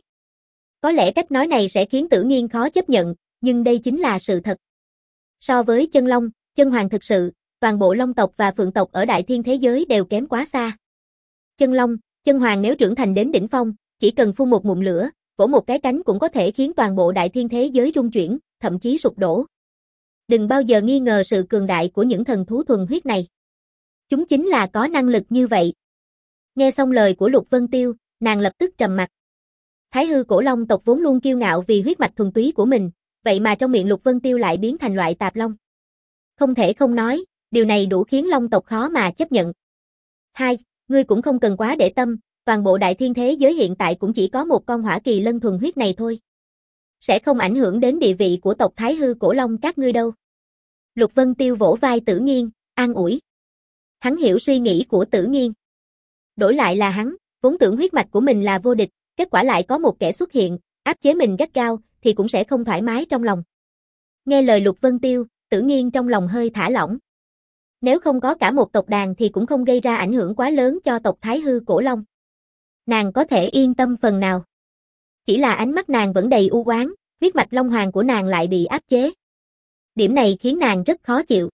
Có lẽ cách nói này sẽ khiến Tử Nghiên khó chấp nhận, nhưng đây chính là sự thật. So với chân long, chân hoàng thực sự, toàn bộ long tộc và phượng tộc ở đại thiên thế giới đều kém quá xa. Chân long, chân hoàng nếu trưởng thành đến đỉnh phong, chỉ cần phun một ngụm lửa, vỗ một cái cánh cũng có thể khiến toàn bộ đại thiên thế giới rung chuyển, thậm chí sụp đổ. Đừng bao giờ nghi ngờ sự cường đại của những thần thú thuần huyết này. Chúng chính là có năng lực như vậy. Nghe xong lời của Lục Vân Tiêu, nàng lập tức trầm mặt. Thái hư cổ long tộc vốn luôn kiêu ngạo vì huyết mạch thuần túy của mình, vậy mà trong miệng Lục Vân Tiêu lại biến thành loại tạp long. Không thể không nói, điều này đủ khiến long tộc khó mà chấp nhận. Hai, ngươi cũng không cần quá để tâm, toàn bộ đại thiên thế giới hiện tại cũng chỉ có một con hỏa kỳ lân thuần huyết này thôi. Sẽ không ảnh hưởng đến địa vị của tộc Thái hư cổ long các ngươi đâu. Lục Vân Tiêu vỗ vai Tử Nghiên, an ủi. Hắn hiểu suy nghĩ của Tử Nghiên. Đổi lại là hắn, vốn tưởng huyết mạch của mình là vô địch, kết quả lại có một kẻ xuất hiện, áp chế mình gắt gao, thì cũng sẽ không thoải mái trong lòng. Nghe lời Lục Vân Tiêu, Tử Nghiên trong lòng hơi thả lỏng. Nếu không có cả một tộc đàn thì cũng không gây ra ảnh hưởng quá lớn cho tộc Thái hư cổ long. Nàng có thể yên tâm phần nào. Chỉ là ánh mắt nàng vẫn đầy u oán, huyết mạch long hoàng của nàng lại bị áp chế. Điểm này khiến nàng rất khó chịu.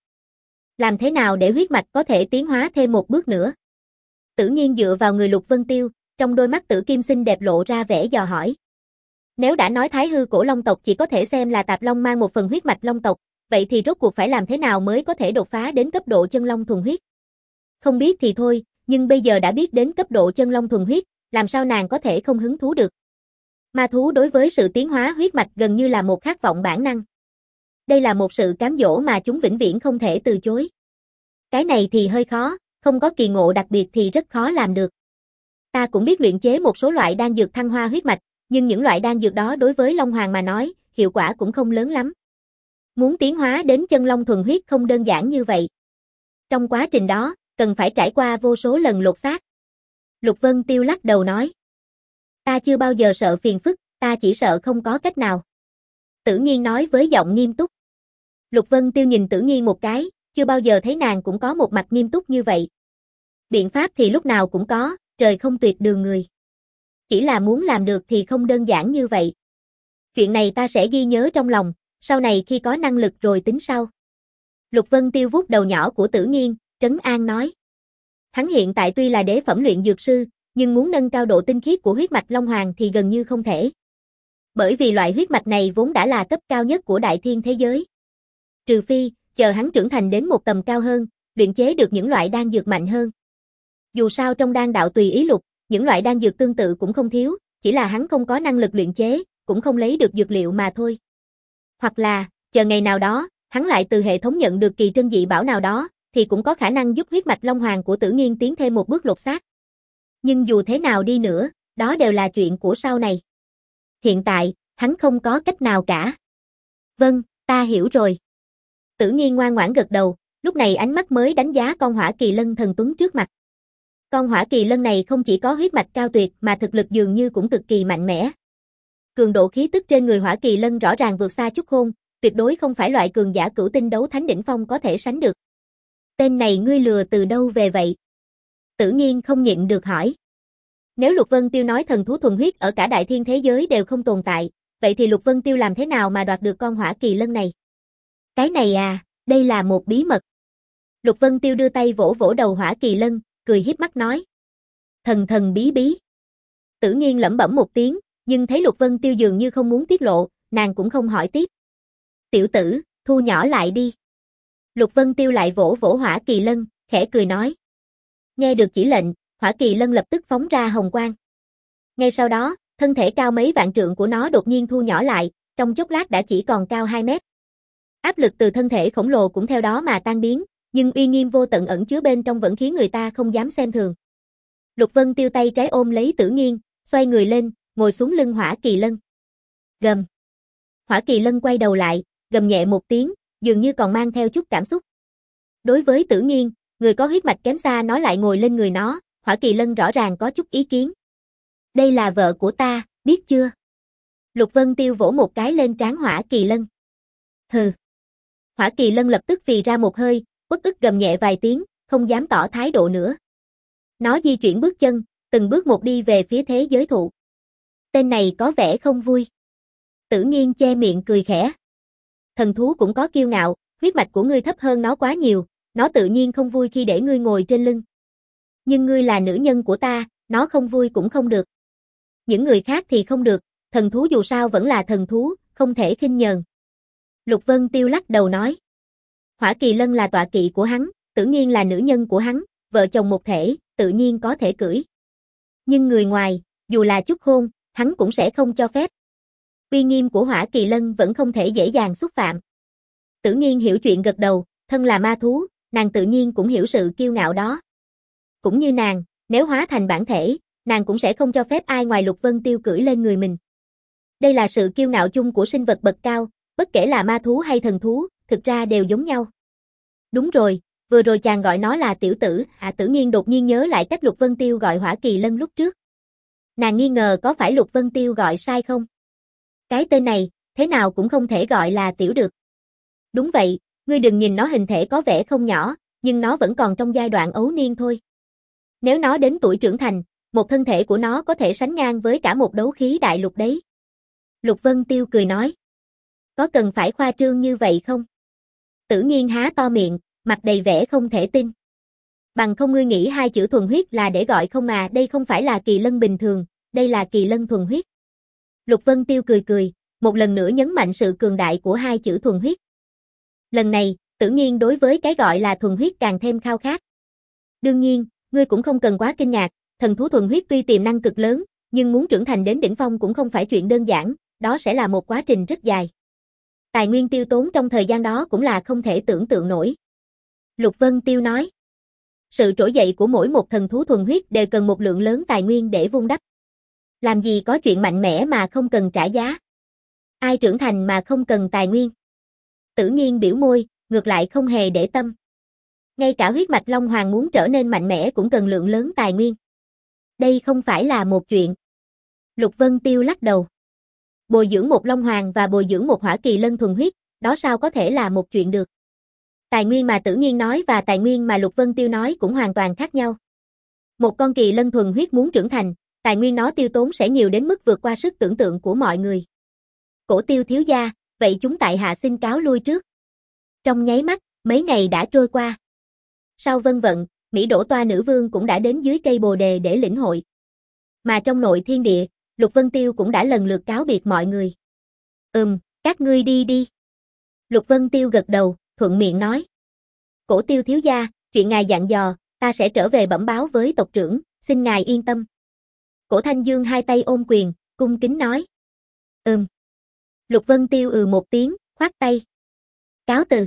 Làm thế nào để huyết mạch có thể tiến hóa thêm một bước nữa? Tử Nghiên dựa vào người Lục Vân Tiêu, trong đôi mắt tử kim xinh đẹp lộ ra vẻ dò hỏi. Nếu đã nói Thái hư cổ long tộc chỉ có thể xem là tạp long mang một phần huyết mạch long tộc, vậy thì rốt cuộc phải làm thế nào mới có thể đột phá đến cấp độ chân long thuần huyết? Không biết thì thôi, nhưng bây giờ đã biết đến cấp độ chân long thuần huyết, làm sao nàng có thể không hứng thú được? Ma thú đối với sự tiến hóa huyết mạch gần như là một khát vọng bản năng. Đây là một sự cám dỗ mà chúng vĩnh viễn không thể từ chối. Cái này thì hơi khó, không có kỳ ngộ đặc biệt thì rất khó làm được. Ta cũng biết luyện chế một số loại đan dược thăng hoa huyết mạch, nhưng những loại đan dược đó đối với Long Hoàng mà nói, hiệu quả cũng không lớn lắm. Muốn tiến hóa đến chân long thuần huyết không đơn giản như vậy. Trong quá trình đó, cần phải trải qua vô số lần lột xác. Lục Vân Tiêu lắc đầu nói. Ta chưa bao giờ sợ phiền phức, ta chỉ sợ không có cách nào. Tử Nghiên nói với giọng nghiêm túc. Lục Vân Tiêu nhìn Tử Nghiên một cái, chưa bao giờ thấy nàng cũng có một mặt nghiêm túc như vậy. Biện pháp thì lúc nào cũng có, trời không tuyệt đường người. Chỉ là muốn làm được thì không đơn giản như vậy. Chuyện này ta sẽ ghi nhớ trong lòng, sau này khi có năng lực rồi tính sau. Lục Vân Tiêu vuốt đầu nhỏ của Tử Nghiên, trấn an nói. Hắn hiện tại tuy là đế phẩm luyện dược sư, nhưng muốn nâng cao độ tinh khiết của huyết mạch Long Hoàng thì gần như không thể. Bởi vì loại huyết mạch này vốn đã là cấp cao nhất của đại thiên thế giới. Trừ phi, chờ hắn trưởng thành đến một tầm cao hơn, luyện chế được những loại đan dược mạnh hơn. Dù sao trong đan đạo tùy ý lục, những loại đan dược tương tự cũng không thiếu, chỉ là hắn không có năng lực luyện chế, cũng không lấy được dược liệu mà thôi. Hoặc là, chờ ngày nào đó, hắn lại từ hệ thống nhận được kỳ trân dị bảo nào đó, thì cũng có khả năng giúp huyết mạch Long Hoàng của Tử Nghiên tiến thêm một bước lột xác. Nhưng dù thế nào đi nữa, đó đều là chuyện của sau này. Hiện tại, hắn không có cách nào cả. Vâng, ta hiểu rồi. Tử Nghiên ngoan ngoãn gật đầu, lúc này ánh mắt mới đánh giá con hỏa kỳ lân thần tuấn trước mặt. Con hỏa kỳ lân này không chỉ có huyết mạch cao tuyệt mà thực lực dường như cũng cực kỳ mạnh mẽ. Cường độ khí tức trên người hỏa kỳ lân rõ ràng vượt xa Chúc Khôn, tuyệt đối không phải loại cường giả cửu tinh đấu thánh đỉnh phong có thể sánh được. Tên này ngươi lừa từ đâu về vậy? Tử Nghiên không nhịn được hỏi. Nếu Lục Vân Tiêu nói thần thú thuần huyết ở cả đại thiên thế giới đều không tồn tại, vậy thì Lục Vân Tiêu làm thế nào mà đoạt được con hỏa kỳ lân này? Cái này à, đây là một bí mật. Lục Vân Tiêu đưa tay vỗ vỗ đầu hỏa kỳ lân, cười hiếp mắt nói. Thần thần bí bí. Tử Nghiên lẩm bẩm một tiếng, nhưng thấy Lục Vân Tiêu dường như không muốn tiết lộ, nàng cũng không hỏi tiếp. Tiểu tử, thu nhỏ lại đi. Lục Vân Tiêu lại vỗ vỗ hỏa kỳ lân, khẽ cười nói. Nghe được chỉ lệnh, hỏa kỳ lân lập tức phóng ra hồng quang. Ngay sau đó, thân thể cao mấy vạn trượng của nó đột nhiên thu nhỏ lại, trong chốc lát đã chỉ còn cao hai mét. Áp lực từ thân thể khổng lồ cũng theo đó mà tan biến, nhưng uy nghiêm vô tận ẩn chứa bên trong vẫn khiến người ta không dám xem thường. Lục Vân Tiêu tay trái ôm lấy Tử Nghiên, xoay người lên, ngồi xuống lưng hỏa kỳ lân. Gầm. Hỏa kỳ lân quay đầu lại, gầm nhẹ một tiếng, dường như còn mang theo chút cảm xúc. Đối với Tử Nghiên, người có huyết mạch kém xa nó lại ngồi lên người nó, hỏa kỳ lân rõ ràng có chút ý kiến. Đây là vợ của ta, biết chưa? Lục Vân Tiêu vỗ một cái lên trán hỏa kỳ lân. Hừ. Hỏa kỳ lân lập tức phì ra một hơi, uất ức gầm nhẹ vài tiếng, không dám tỏ thái độ nữa. Nó di chuyển bước chân, từng bước một đi về phía thế giới thụ. Tên này có vẻ không vui. Tử Nghiên che miệng cười khẽ. Thần thú cũng có kiêu ngạo, huyết mạch của ngươi thấp hơn nó quá nhiều, nó tự nhiên không vui khi để ngươi ngồi trên lưng. Nhưng ngươi là nữ nhân của ta, nó không vui cũng không được. Những người khác thì không được, thần thú dù sao vẫn là thần thú, không thể khinh nhờn. Lục Vân Tiêu lắc đầu nói. Hỏa kỳ lân là tọa kỵ của hắn, Tử Nghiên là nữ nhân của hắn, vợ chồng một thể, tự nhiên có thể cưỡi. Nhưng người ngoài, dù là Chúc Khôn, hắn cũng sẽ không cho phép. Uy nghiêm của hỏa kỳ lân vẫn không thể dễ dàng xúc phạm. Tử Nghiên hiểu chuyện gật đầu, thân là ma thú, nàng tự nhiên cũng hiểu sự kiêu ngạo đó. Cũng như nàng, nếu hóa thành bản thể, nàng cũng sẽ không cho phép ai ngoài Lục Vân Tiêu cưỡi lên người mình. Đây là sự kiêu ngạo chung của sinh vật bậc cao, bất kể là ma thú hay thần thú, thực ra đều giống nhau. Đúng rồi, vừa rồi chàng gọi nó là tiểu tử, à Tử Nghiên đột nhiên nhớ lại cách Lục Vân Tiêu gọi hỏa kỳ lân lúc trước. Nàng nghi ngờ có phải Lục Vân Tiêu gọi sai không? Cái tên này, thế nào cũng không thể gọi là tiểu được. Đúng vậy, ngươi đừng nhìn nó hình thể có vẻ không nhỏ, nhưng nó vẫn còn trong giai đoạn ấu niên thôi. Nếu nó đến tuổi trưởng thành, một thân thể của nó có thể sánh ngang với cả một đấu khí đại lục đấy. Lục Vân Tiêu cười nói. Có cần phải khoa trương như vậy không? Tử Nghiên há to miệng, mặt đầy vẻ không thể tin. Bằng không ngươi nghĩ hai chữ thuần huyết là để gọi không à, đây không phải là kỳ lân bình thường, đây là kỳ lân thuần huyết. Lục Vân Tiêu cười cười, một lần nữa nhấn mạnh sự cường đại của hai chữ thuần huyết. Lần này, Tử Nghiên đối với cái gọi là thuần huyết càng thêm khao khát. Đương nhiên, ngươi cũng không cần quá kinh ngạc, thần thú thuần huyết tuy tiềm năng cực lớn, nhưng muốn trưởng thành đến đỉnh phong cũng không phải chuyện đơn giản, đó sẽ là một quá trình rất dài. Tài nguyên tiêu tốn trong thời gian đó cũng là không thể tưởng tượng nổi. Lục Vân Tiêu nói. Sự trỗi dậy của mỗi một thần thú thuần huyết đều cần một lượng lớn tài nguyên để vun đắp. Làm gì có chuyện mạnh mẽ mà không cần trả giá. Ai trưởng thành mà không cần tài nguyên. Tử Nghiên biểu môi, ngược lại không hề để tâm. Ngay cả huyết mạch Long Hoàng muốn trở nên mạnh mẽ cũng cần lượng lớn tài nguyên. Đây không phải là một chuyện. Lục Vân Tiêu lắc đầu. Bồi dưỡng một Long Hoàng và bồi dưỡng một Hỏa Kỳ Lân thuần huyết, đó sao có thể là một chuyện được. Tài nguyên mà Tử Nghiên nói và tài nguyên mà Lục Vân Tiêu nói cũng hoàn toàn khác nhau. Một con kỳ lân thuần huyết muốn trưởng thành, tài nguyên nó tiêu tốn sẽ nhiều đến mức vượt qua sức tưởng tượng của mọi người. Cổ Tiêu thiếu gia, vậy chúng tại hạ xin cáo lui trước. Trong nháy mắt, mấy ngày đã trôi qua. Sau vân vận, Mỹ Đỗ Toa nữ vương cũng đã đến dưới cây bồ đề để lĩnh hội. Mà trong nội thiên địa, Lục Vân Tiêu cũng đã lần lượt cáo biệt mọi người. Ừm, các ngươi đi đi. Lục Vân Tiêu gật đầu, thuận miệng nói. Cổ Tiêu thiếu gia, chuyện ngài dặn dò, ta sẽ trở về bẩm báo với tộc trưởng, xin ngài yên tâm. Cổ Thanh Dương hai tay ôm quyền, cung kính nói. Ừm. Lục Vân Tiêu ừ một tiếng, khoát tay. Cáo từ.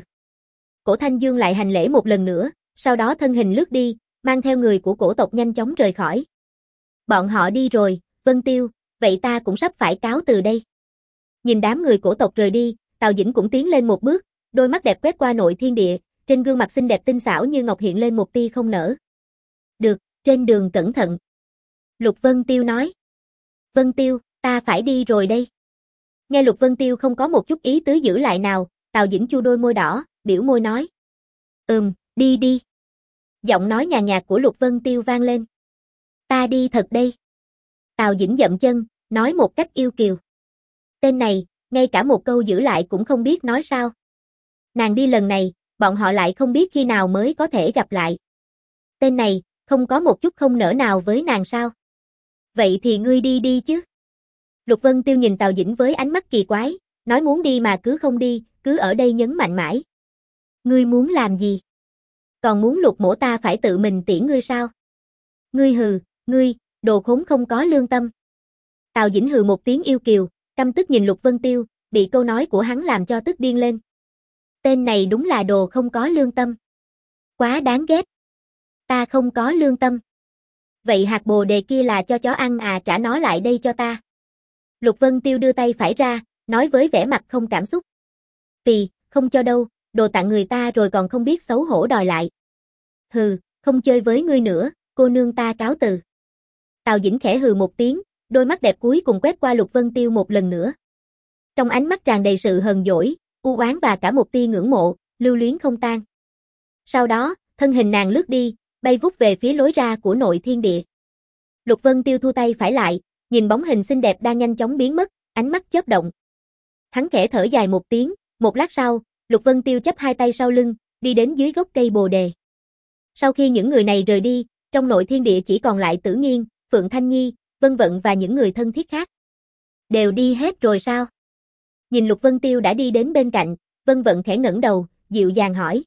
Cổ Thanh Dương lại hành lễ một lần nữa, sau đó thân hình lướt đi, mang theo người của cổ tộc nhanh chóng rời khỏi. Bọn họ đi rồi, Vân Tiêu, vậy ta cũng sắp phải cáo từ đây. Nhìn đám người cổ tộc rời đi, Tào Dĩnh cũng tiến lên một bước, đôi mắt đẹp quét qua nội thiên địa, trên gương mặt xinh đẹp tinh xảo như ngọc hiện lên một tia không nở. Được, trên đường cẩn thận. Lục Vân Tiêu nói. Vân Tiêu, ta phải đi rồi đây. Nghe Lục Vân Tiêu không có một chút ý tứ giữ lại nào, Tào Dĩnh chu đôi môi đỏ, biểu môi nói. Ừm, đi đi. Giọng nói nhàn nhạt của Lục Vân Tiêu vang lên. Ta đi thật đây. Tào Dĩnh dậm chân, nói một cách yêu kiều. Tên này, ngay cả một câu giữ lại cũng không biết nói sao. Nàng đi lần này, bọn họ lại không biết khi nào mới có thể gặp lại. Tên này, không có một chút không nỡ nào với nàng sao? Vậy thì ngươi đi đi chứ. Lục Vân Tiêu nhìn Tào Dĩnh với ánh mắt kỳ quái, nói muốn đi mà cứ không đi, cứ ở đây nhấn mạnh mãi. Ngươi muốn làm gì? Còn muốn Lục mỗ ta phải tự mình tiễn ngươi sao? Ngươi hừ, ngươi, đồ khốn không có lương tâm. Tào Dĩnh hừ một tiếng yêu kiều, căm tức nhìn Lục Vân Tiêu, bị câu nói của hắn làm cho tức điên lên. Tên này đúng là đồ không có lương tâm. Quá đáng ghét. Ta không có lương tâm. Vậy hạt bồ đề kia là cho chó ăn à, trả nó lại đây cho ta. Lục Vân Tiêu đưa tay phải ra, nói với vẻ mặt không cảm xúc. Vì, không cho đâu, đồ tặng người ta rồi còn không biết xấu hổ đòi lại. Hừ, không chơi với ngươi nữa, cô nương ta cáo từ. Tào Dĩnh khẽ hừ một tiếng, đôi mắt đẹp cuối cùng quét qua Lục Vân Tiêu một lần nữa. Trong ánh mắt tràn đầy sự hờn dỗi, u oán và cả một tia ngưỡng mộ, lưu luyến không tan. Sau đó, thân hình nàng lướt đi, bay vút về phía lối ra của nội thiên địa. Lục Vân Tiêu thu tay phải lại, nhìn bóng hình xinh đẹp đang nhanh chóng biến mất, ánh mắt chớp động. Hắn khẽ thở dài một tiếng, một lát sau, Lục Vân Tiêu chắp hai tay sau lưng, đi đến dưới gốc cây bồ đề. Sau khi những người này rời đi, trong nội thiên địa chỉ còn lại Tử Nghiên, Phượng Thanh Nhi, Vân Vận và những người thân thiết khác. Đều đi hết rồi sao? Nhìn Lục Vân Tiêu đã đi đến bên cạnh, Vân Vận khẽ ngẩng đầu, dịu dàng hỏi.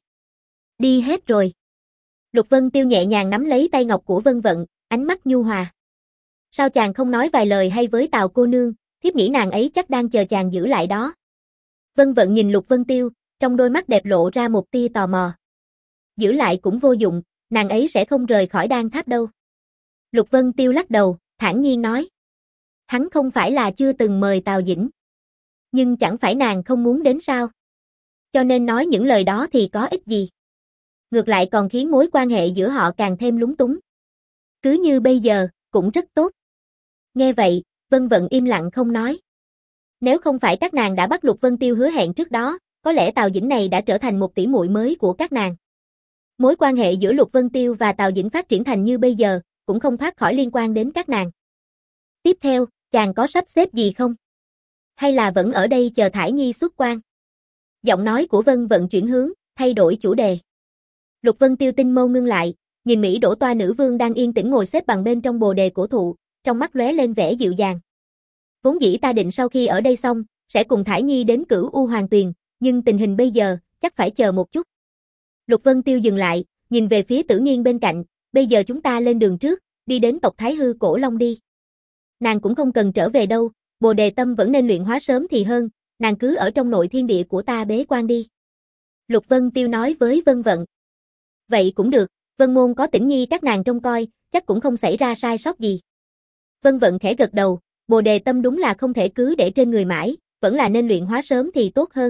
Đi hết rồi. Lục Vân Tiêu nhẹ nhàng nắm lấy tay ngọc của Vân Vận, ánh mắt nhu hòa. Sao chàng không nói vài lời hay với Tào cô nương, thiếp nghĩ nàng ấy chắc đang chờ chàng giữ lại đó. Vân Vận nhìn Lục Vân Tiêu, trong đôi mắt đẹp lộ ra một tia tò mò. Giữ lại cũng vô dụng, nàng ấy sẽ không rời khỏi Đan Tháp đâu. Lục Vân Tiêu lắc đầu, thản nhiên nói. Hắn không phải là chưa từng mời Tào Dĩnh. Nhưng chẳng phải nàng không muốn đến sao? Cho nên nói những lời đó thì có ích gì? Ngược lại còn khiến mối quan hệ giữa họ càng thêm lúng túng. Cứ như bây giờ, cũng rất tốt. Nghe vậy, Vân Vận im lặng không nói. Nếu không phải các nàng đã bắt Lục Vân Tiêu hứa hẹn trước đó, có lẽ Tào Dĩnh này đã trở thành một tỷ muội mới của các nàng. Mối quan hệ giữa Lục Vân Tiêu và Tào Dĩnh phát triển thành như bây giờ, cũng không thoát khỏi liên quan đến các nàng. Tiếp theo, chàng có sắp xếp gì không? Hay là vẫn ở đây chờ Thải Nhi xuất quan? Giọng nói của Vân Vận chuyển hướng, thay đổi chủ đề. Lục Vân Tiêu tinh mâu ngưng lại, nhìn Mỹ Đỗ Toa nữ vương đang yên tĩnh ngồi xếp bằng bên trong bồ đề cổ thụ, trong mắt lóe lên vẻ dịu dàng. Vốn dĩ ta định sau khi ở đây xong, sẽ cùng Thải Nhi đến Cửu U Hoàng Tuyền, nhưng tình hình bây giờ, chắc phải chờ một chút. Lục Vân Tiêu dừng lại, nhìn về phía Tử Nghiên bên cạnh, bây giờ chúng ta lên đường trước, đi đến tộc Thái Hư Cổ Long đi. Nàng cũng không cần trở về đâu, Bồ Đề Tâm vẫn nên luyện hóa sớm thì hơn, nàng cứ ở trong nội thiên địa của ta bế quan đi. Lục Vân Tiêu nói với Vân Vận. Vậy cũng được, Vân Môn có Tĩnh Nhi các nàng trông coi, chắc cũng không xảy ra sai sót gì. Vân Vận khẽ gật đầu, Bồ Đề Tâm đúng là không thể cứ để trên người mãi, vẫn là nên luyện hóa sớm thì tốt hơn.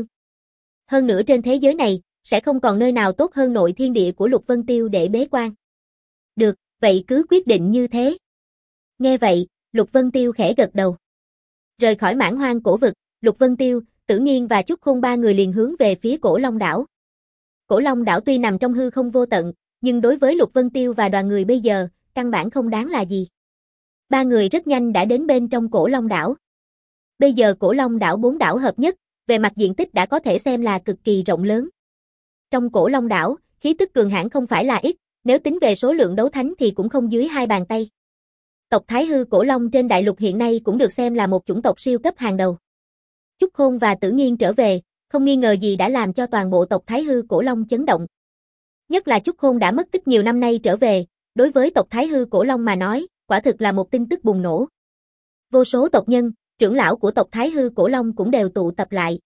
Hơn nữa trên thế giới này, sẽ không còn nơi nào tốt hơn nội thiên địa của Lục Vân Tiêu để bế quan. Được, vậy cứ quyết định như thế. Nghe vậy, Lục Vân Tiêu khẽ gật đầu. Rời khỏi Mãn Hoang cổ vực, Lục Vân Tiêu, Tử Nghiên và Chúc Khôn ba người liền hướng về phía Cổ Long đảo. Cổ Long đảo tuy nằm trong hư không vô tận, nhưng đối với Lục Vân Tiêu và đoàn người bây giờ, căn bản không đáng là gì. Ba người rất nhanh đã đến bên trong Cổ Long đảo. Bây giờ Cổ Long đảo bốn đảo hợp nhất, về mặt diện tích đã có thể xem là cực kỳ rộng lớn. Trong Cổ Long đảo, khí tức cường hãn không phải là ít, nếu tính về số lượng đấu thánh thì cũng không dưới hai bàn tay. Tộc Thái Hư Cổ Long trên đại lục hiện nay cũng được xem là một chủng tộc siêu cấp hàng đầu. Chúc Khôn và Tử Nghiên trở về, không nghi ngờ gì đã làm cho toàn bộ tộc Thái Hư Cổ Long chấn động. Nhất là Chúc Khôn đã mất tích nhiều năm nay trở về, đối với tộc Thái Hư Cổ Long mà nói, quả thực là một tin tức bùng nổ. Vô số tộc nhân, trưởng lão của tộc Thái Hư Cổ Long cũng đều tụ tập lại.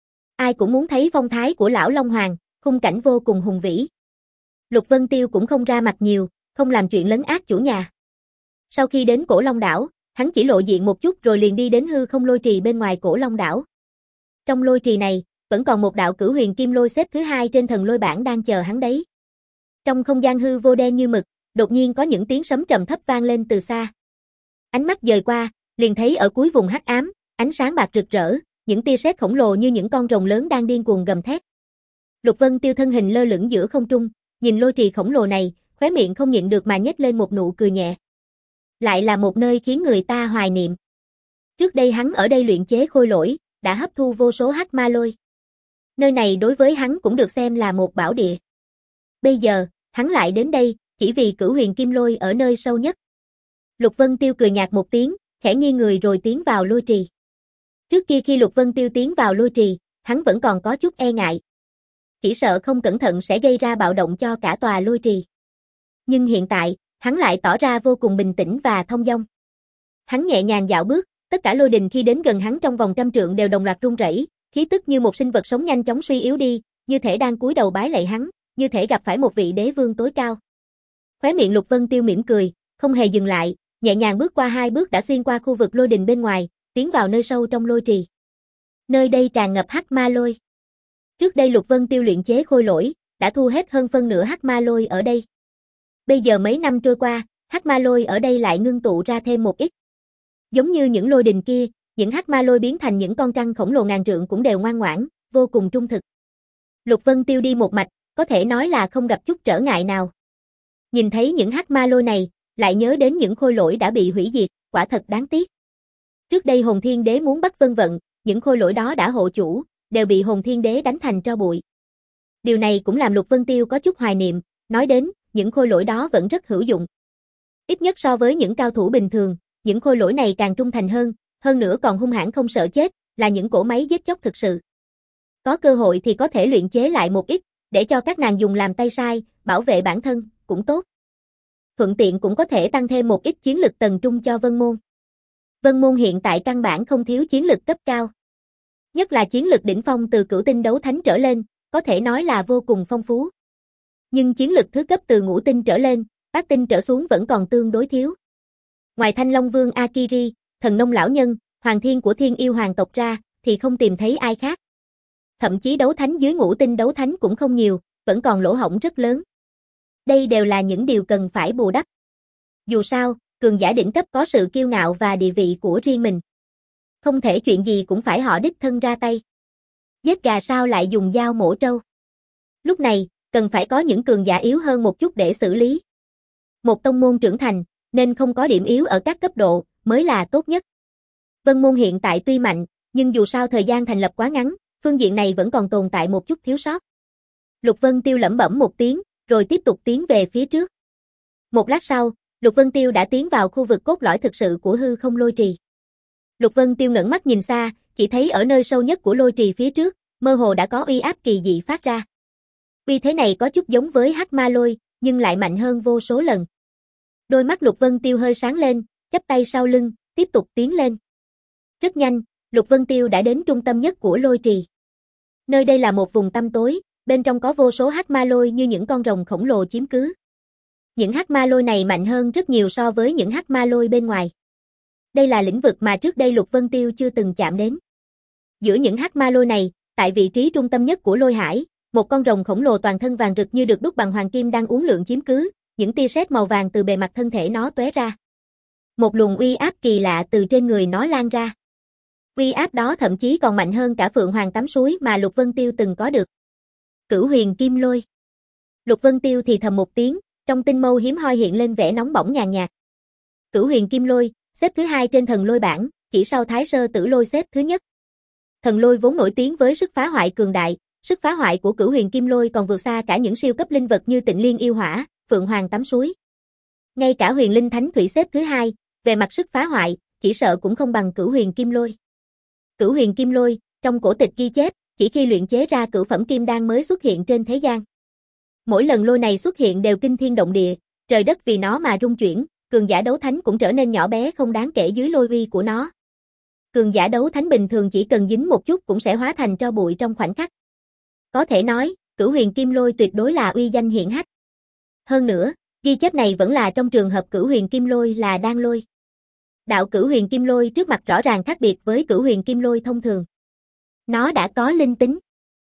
Ai cũng muốn thấy phong thái của lão Long Hoàng, khung cảnh vô cùng hùng vĩ. Lục Vân Tiêu cũng không ra mặt nhiều, không làm chuyện lấn át chủ nhà. Sau khi đến Cổ Long đảo, hắn chỉ lộ diện một chút rồi liền đi đến hư không lôi trì bên ngoài Cổ Long đảo. Trong lôi trì này, vẫn còn một đạo Cửu Huyền Kim Lôi xếp thứ hai trên thần lôi bảng đang chờ hắn đấy. Trong không gian hư vô đen như mực, đột nhiên có những tiếng sấm trầm thấp vang lên từ xa. Ánh mắt dời qua, liền thấy ở cuối vùng hắc ám, ánh sáng bạc rực rỡ, những tia sét khổng lồ như những con rồng lớn đang điên cuồng gầm thét. Lục Vân Tiêu thân hình lơ lửng giữa không trung, nhìn lôi trì khổng lồ này, khóe miệng không nhịn được mà nhếch lên một nụ cười nhẹ. Lại là một nơi khiến người ta hoài niệm. Trước đây hắn ở đây luyện chế khôi lỗi, đã hấp thu vô số hắc ma lôi. Nơi này đối với hắn cũng được xem là một bảo địa. Bây giờ, hắn lại đến đây, chỉ vì Cửu Huyền Kim Lôi ở nơi sâu nhất. Lục Vân Tiêu cười nhạt một tiếng, khẽ nghiêng người rồi tiến vào lôi trì. Trước kia khi Lục Vân Tiêu tiến vào lôi trì, hắn vẫn còn có chút e ngại. Chỉ sợ không cẩn thận sẽ gây ra bạo động cho cả tòa lôi trì. Nhưng hiện tại, hắn lại tỏ ra vô cùng bình tĩnh và thông dong. Hắn nhẹ nhàng dạo bước, tất cả lôi đình khi đến gần hắn trong vòng trăm trượng đều đồng loạt rung rẩy, khí tức như một sinh vật sống nhanh chóng suy yếu đi, như thể đang cúi đầu bái lạy hắn, như thể gặp phải một vị đế vương tối cao. Khóe miệng Lục Vân Tiêu mỉm cười, không hề dừng lại, nhẹ nhàng bước qua hai bước đã xuyên qua khu vực lôi đình bên ngoài, tiến vào nơi sâu trong lôi trì. Nơi đây tràn ngập hắc ma lôi. Trước đây Lục Vân Tiêu luyện chế khôi lỗi, đã thu hết hơn phân nửa hắc ma lôi ở đây. Bây giờ mấy năm trôi qua, hắc ma lôi ở đây lại ngưng tụ ra thêm một ít. Giống như những lôi đình kia, những hắc ma lôi biến thành những con trăng khổng lồ ngàn trượng cũng đều ngoan ngoãn, vô cùng trung thực. Lục Vân Tiêu đi một mạch, có thể nói là không gặp chút trở ngại nào. Nhìn thấy những hắc ma lôi này, lại nhớ đến những khôi lỗi đã bị hủy diệt, quả thật đáng tiếc. Trước đây Hồn Thiên Đế muốn bắt Vân Vận, những khôi lỗi đó đã hộ chủ, đều bị Hồn Thiên Đế đánh thành tro bụi. Điều này cũng làm Lục Vân Tiêu có chút hoài niệm, nói đến, những khôi lỗi đó vẫn rất hữu dụng. Ít nhất so với những cao thủ bình thường, những khôi lỗi này càng trung thành hơn, hơn nữa còn hung hãn không sợ chết, là những cỗ máy giết chóc thực sự. Có cơ hội thì có thể luyện chế lại một ít, để cho các nàng dùng làm tay sai, bảo vệ bản thân, cũng tốt. Thuận tiện cũng có thể tăng thêm một ít chiến lực tầng trung cho Vân Môn. Vân Môn hiện tại căn bản không thiếu chiến lực cấp cao. Nhất là chiến lực đỉnh phong từ cửu tinh đấu thánh trở lên, có thể nói là vô cùng phong phú. Nhưng chiến lực thứ cấp từ ngũ tinh trở lên, bát tinh trở xuống vẫn còn tương đối thiếu. Ngoài Thanh Long Vương Akiri, Thần Nông Lão Nhân, Hoàng Thiên của Thiên Yêu Hoàng tộc ra, thì không tìm thấy ai khác. Thậm chí đấu thánh dưới ngũ tinh đấu thánh cũng không nhiều, vẫn còn lỗ hổng rất lớn. Đây đều là những điều cần phải bù đắp. Dù sao, cường giả đỉnh cấp có sự kiêu ngạo và địa vị của riêng mình. Không thể chuyện gì cũng phải họ đích thân ra tay. Giết gà sao lại dùng dao mổ trâu. Lúc này, cần phải có những cường giả yếu hơn một chút để xử lý. Một tông môn trưởng thành, nên không có điểm yếu ở các cấp độ, mới là tốt nhất. Vân Môn hiện tại tuy mạnh, nhưng dù sao thời gian thành lập quá ngắn, phương diện này vẫn còn tồn tại một chút thiếu sót. Lục Vân Tiêu lẩm bẩm một tiếng, rồi tiếp tục tiến về phía trước. Một lát sau, Lục Vân Tiêu đã tiến vào khu vực cốt lõi thực sự của hư không lôi trì. Lục Vân Tiêu ngẩng mắt nhìn xa, chỉ thấy ở nơi sâu nhất của lôi trì phía trước, mơ hồ đã có uy áp kỳ dị phát ra. Uy thế này có chút giống với hắc ma lôi, nhưng lại mạnh hơn vô số lần. Đôi mắt Lục Vân Tiêu hơi sáng lên, chắp tay sau lưng, tiếp tục tiến lên. Rất nhanh, Lục Vân Tiêu đã đến trung tâm nhất của lôi trì. Nơi đây là một vùng tăm tối, bên trong có vô số hắc ma lôi như những con rồng khổng lồ chiếm cứ. Những hắc ma lôi này mạnh hơn rất nhiều so với những hắc ma lôi bên ngoài. Đây là lĩnh vực mà trước đây Lục Vân Tiêu chưa từng chạm đến. Giữa những hắc ma lôi này, tại vị trí trung tâm nhất của lôi hải, một con rồng khổng lồ toàn thân vàng rực như được đúc bằng hoàng kim đang uốn lượn chiếm cứ, những tia sét màu vàng từ bề mặt thân thể nó tóe ra. Một luồng uy áp kỳ lạ từ trên người nó lan ra. Uy áp đó thậm chí còn mạnh hơn cả Phượng Hoàng tắm suối mà Lục Vân Tiêu từng có được. Cửu Huyền Kim Lôi. Lục Vân Tiêu thì thầm một tiếng, trong tinh mâu hiếm hoi hiện lên vẻ nóng bỏng nhàn nhạt. Cửu Huyền Kim Lôi, xếp thứ hai trên thần lôi bảng, chỉ sau Thái Sơ Tử Lôi xếp thứ nhất. Thần lôi vốn nổi tiếng với sức phá hoại cường đại, sức phá hoại của Cửu Huyền Kim Lôi còn vượt xa cả những siêu cấp linh vật như Tịnh Liên Yêu Hỏa, Phượng Hoàng tắm suối. Ngay cả Huyền Linh Thánh Thủy xếp thứ hai, về mặt sức phá hoại, chỉ sợ cũng không bằng Cửu Huyền Kim Lôi. Cửu Huyền Kim Lôi, trong cổ tịch ghi chép, chỉ khi luyện chế ra cửu phẩm kim đan mới xuất hiện trên thế gian. Mỗi lần lôi này xuất hiện đều kinh thiên động địa, trời đất vì nó mà rung chuyển, cường giả đấu thánh cũng trở nên nhỏ bé không đáng kể dưới lôi uy của nó. Cường giả đấu thánh bình thường chỉ cần dính một chút cũng sẽ hóa thành tro bụi trong khoảnh khắc. Có thể nói, Cửu Huyền Kim Lôi tuyệt đối là uy danh hiển hách. Hơn nữa, ghi chép này vẫn là trong trường hợp Cửu Huyền Kim Lôi là đan lôi. Đạo Cửu Huyền Kim Lôi trước mặt rõ ràng khác biệt với Cửu Huyền Kim Lôi thông thường. Nó đã có linh tính,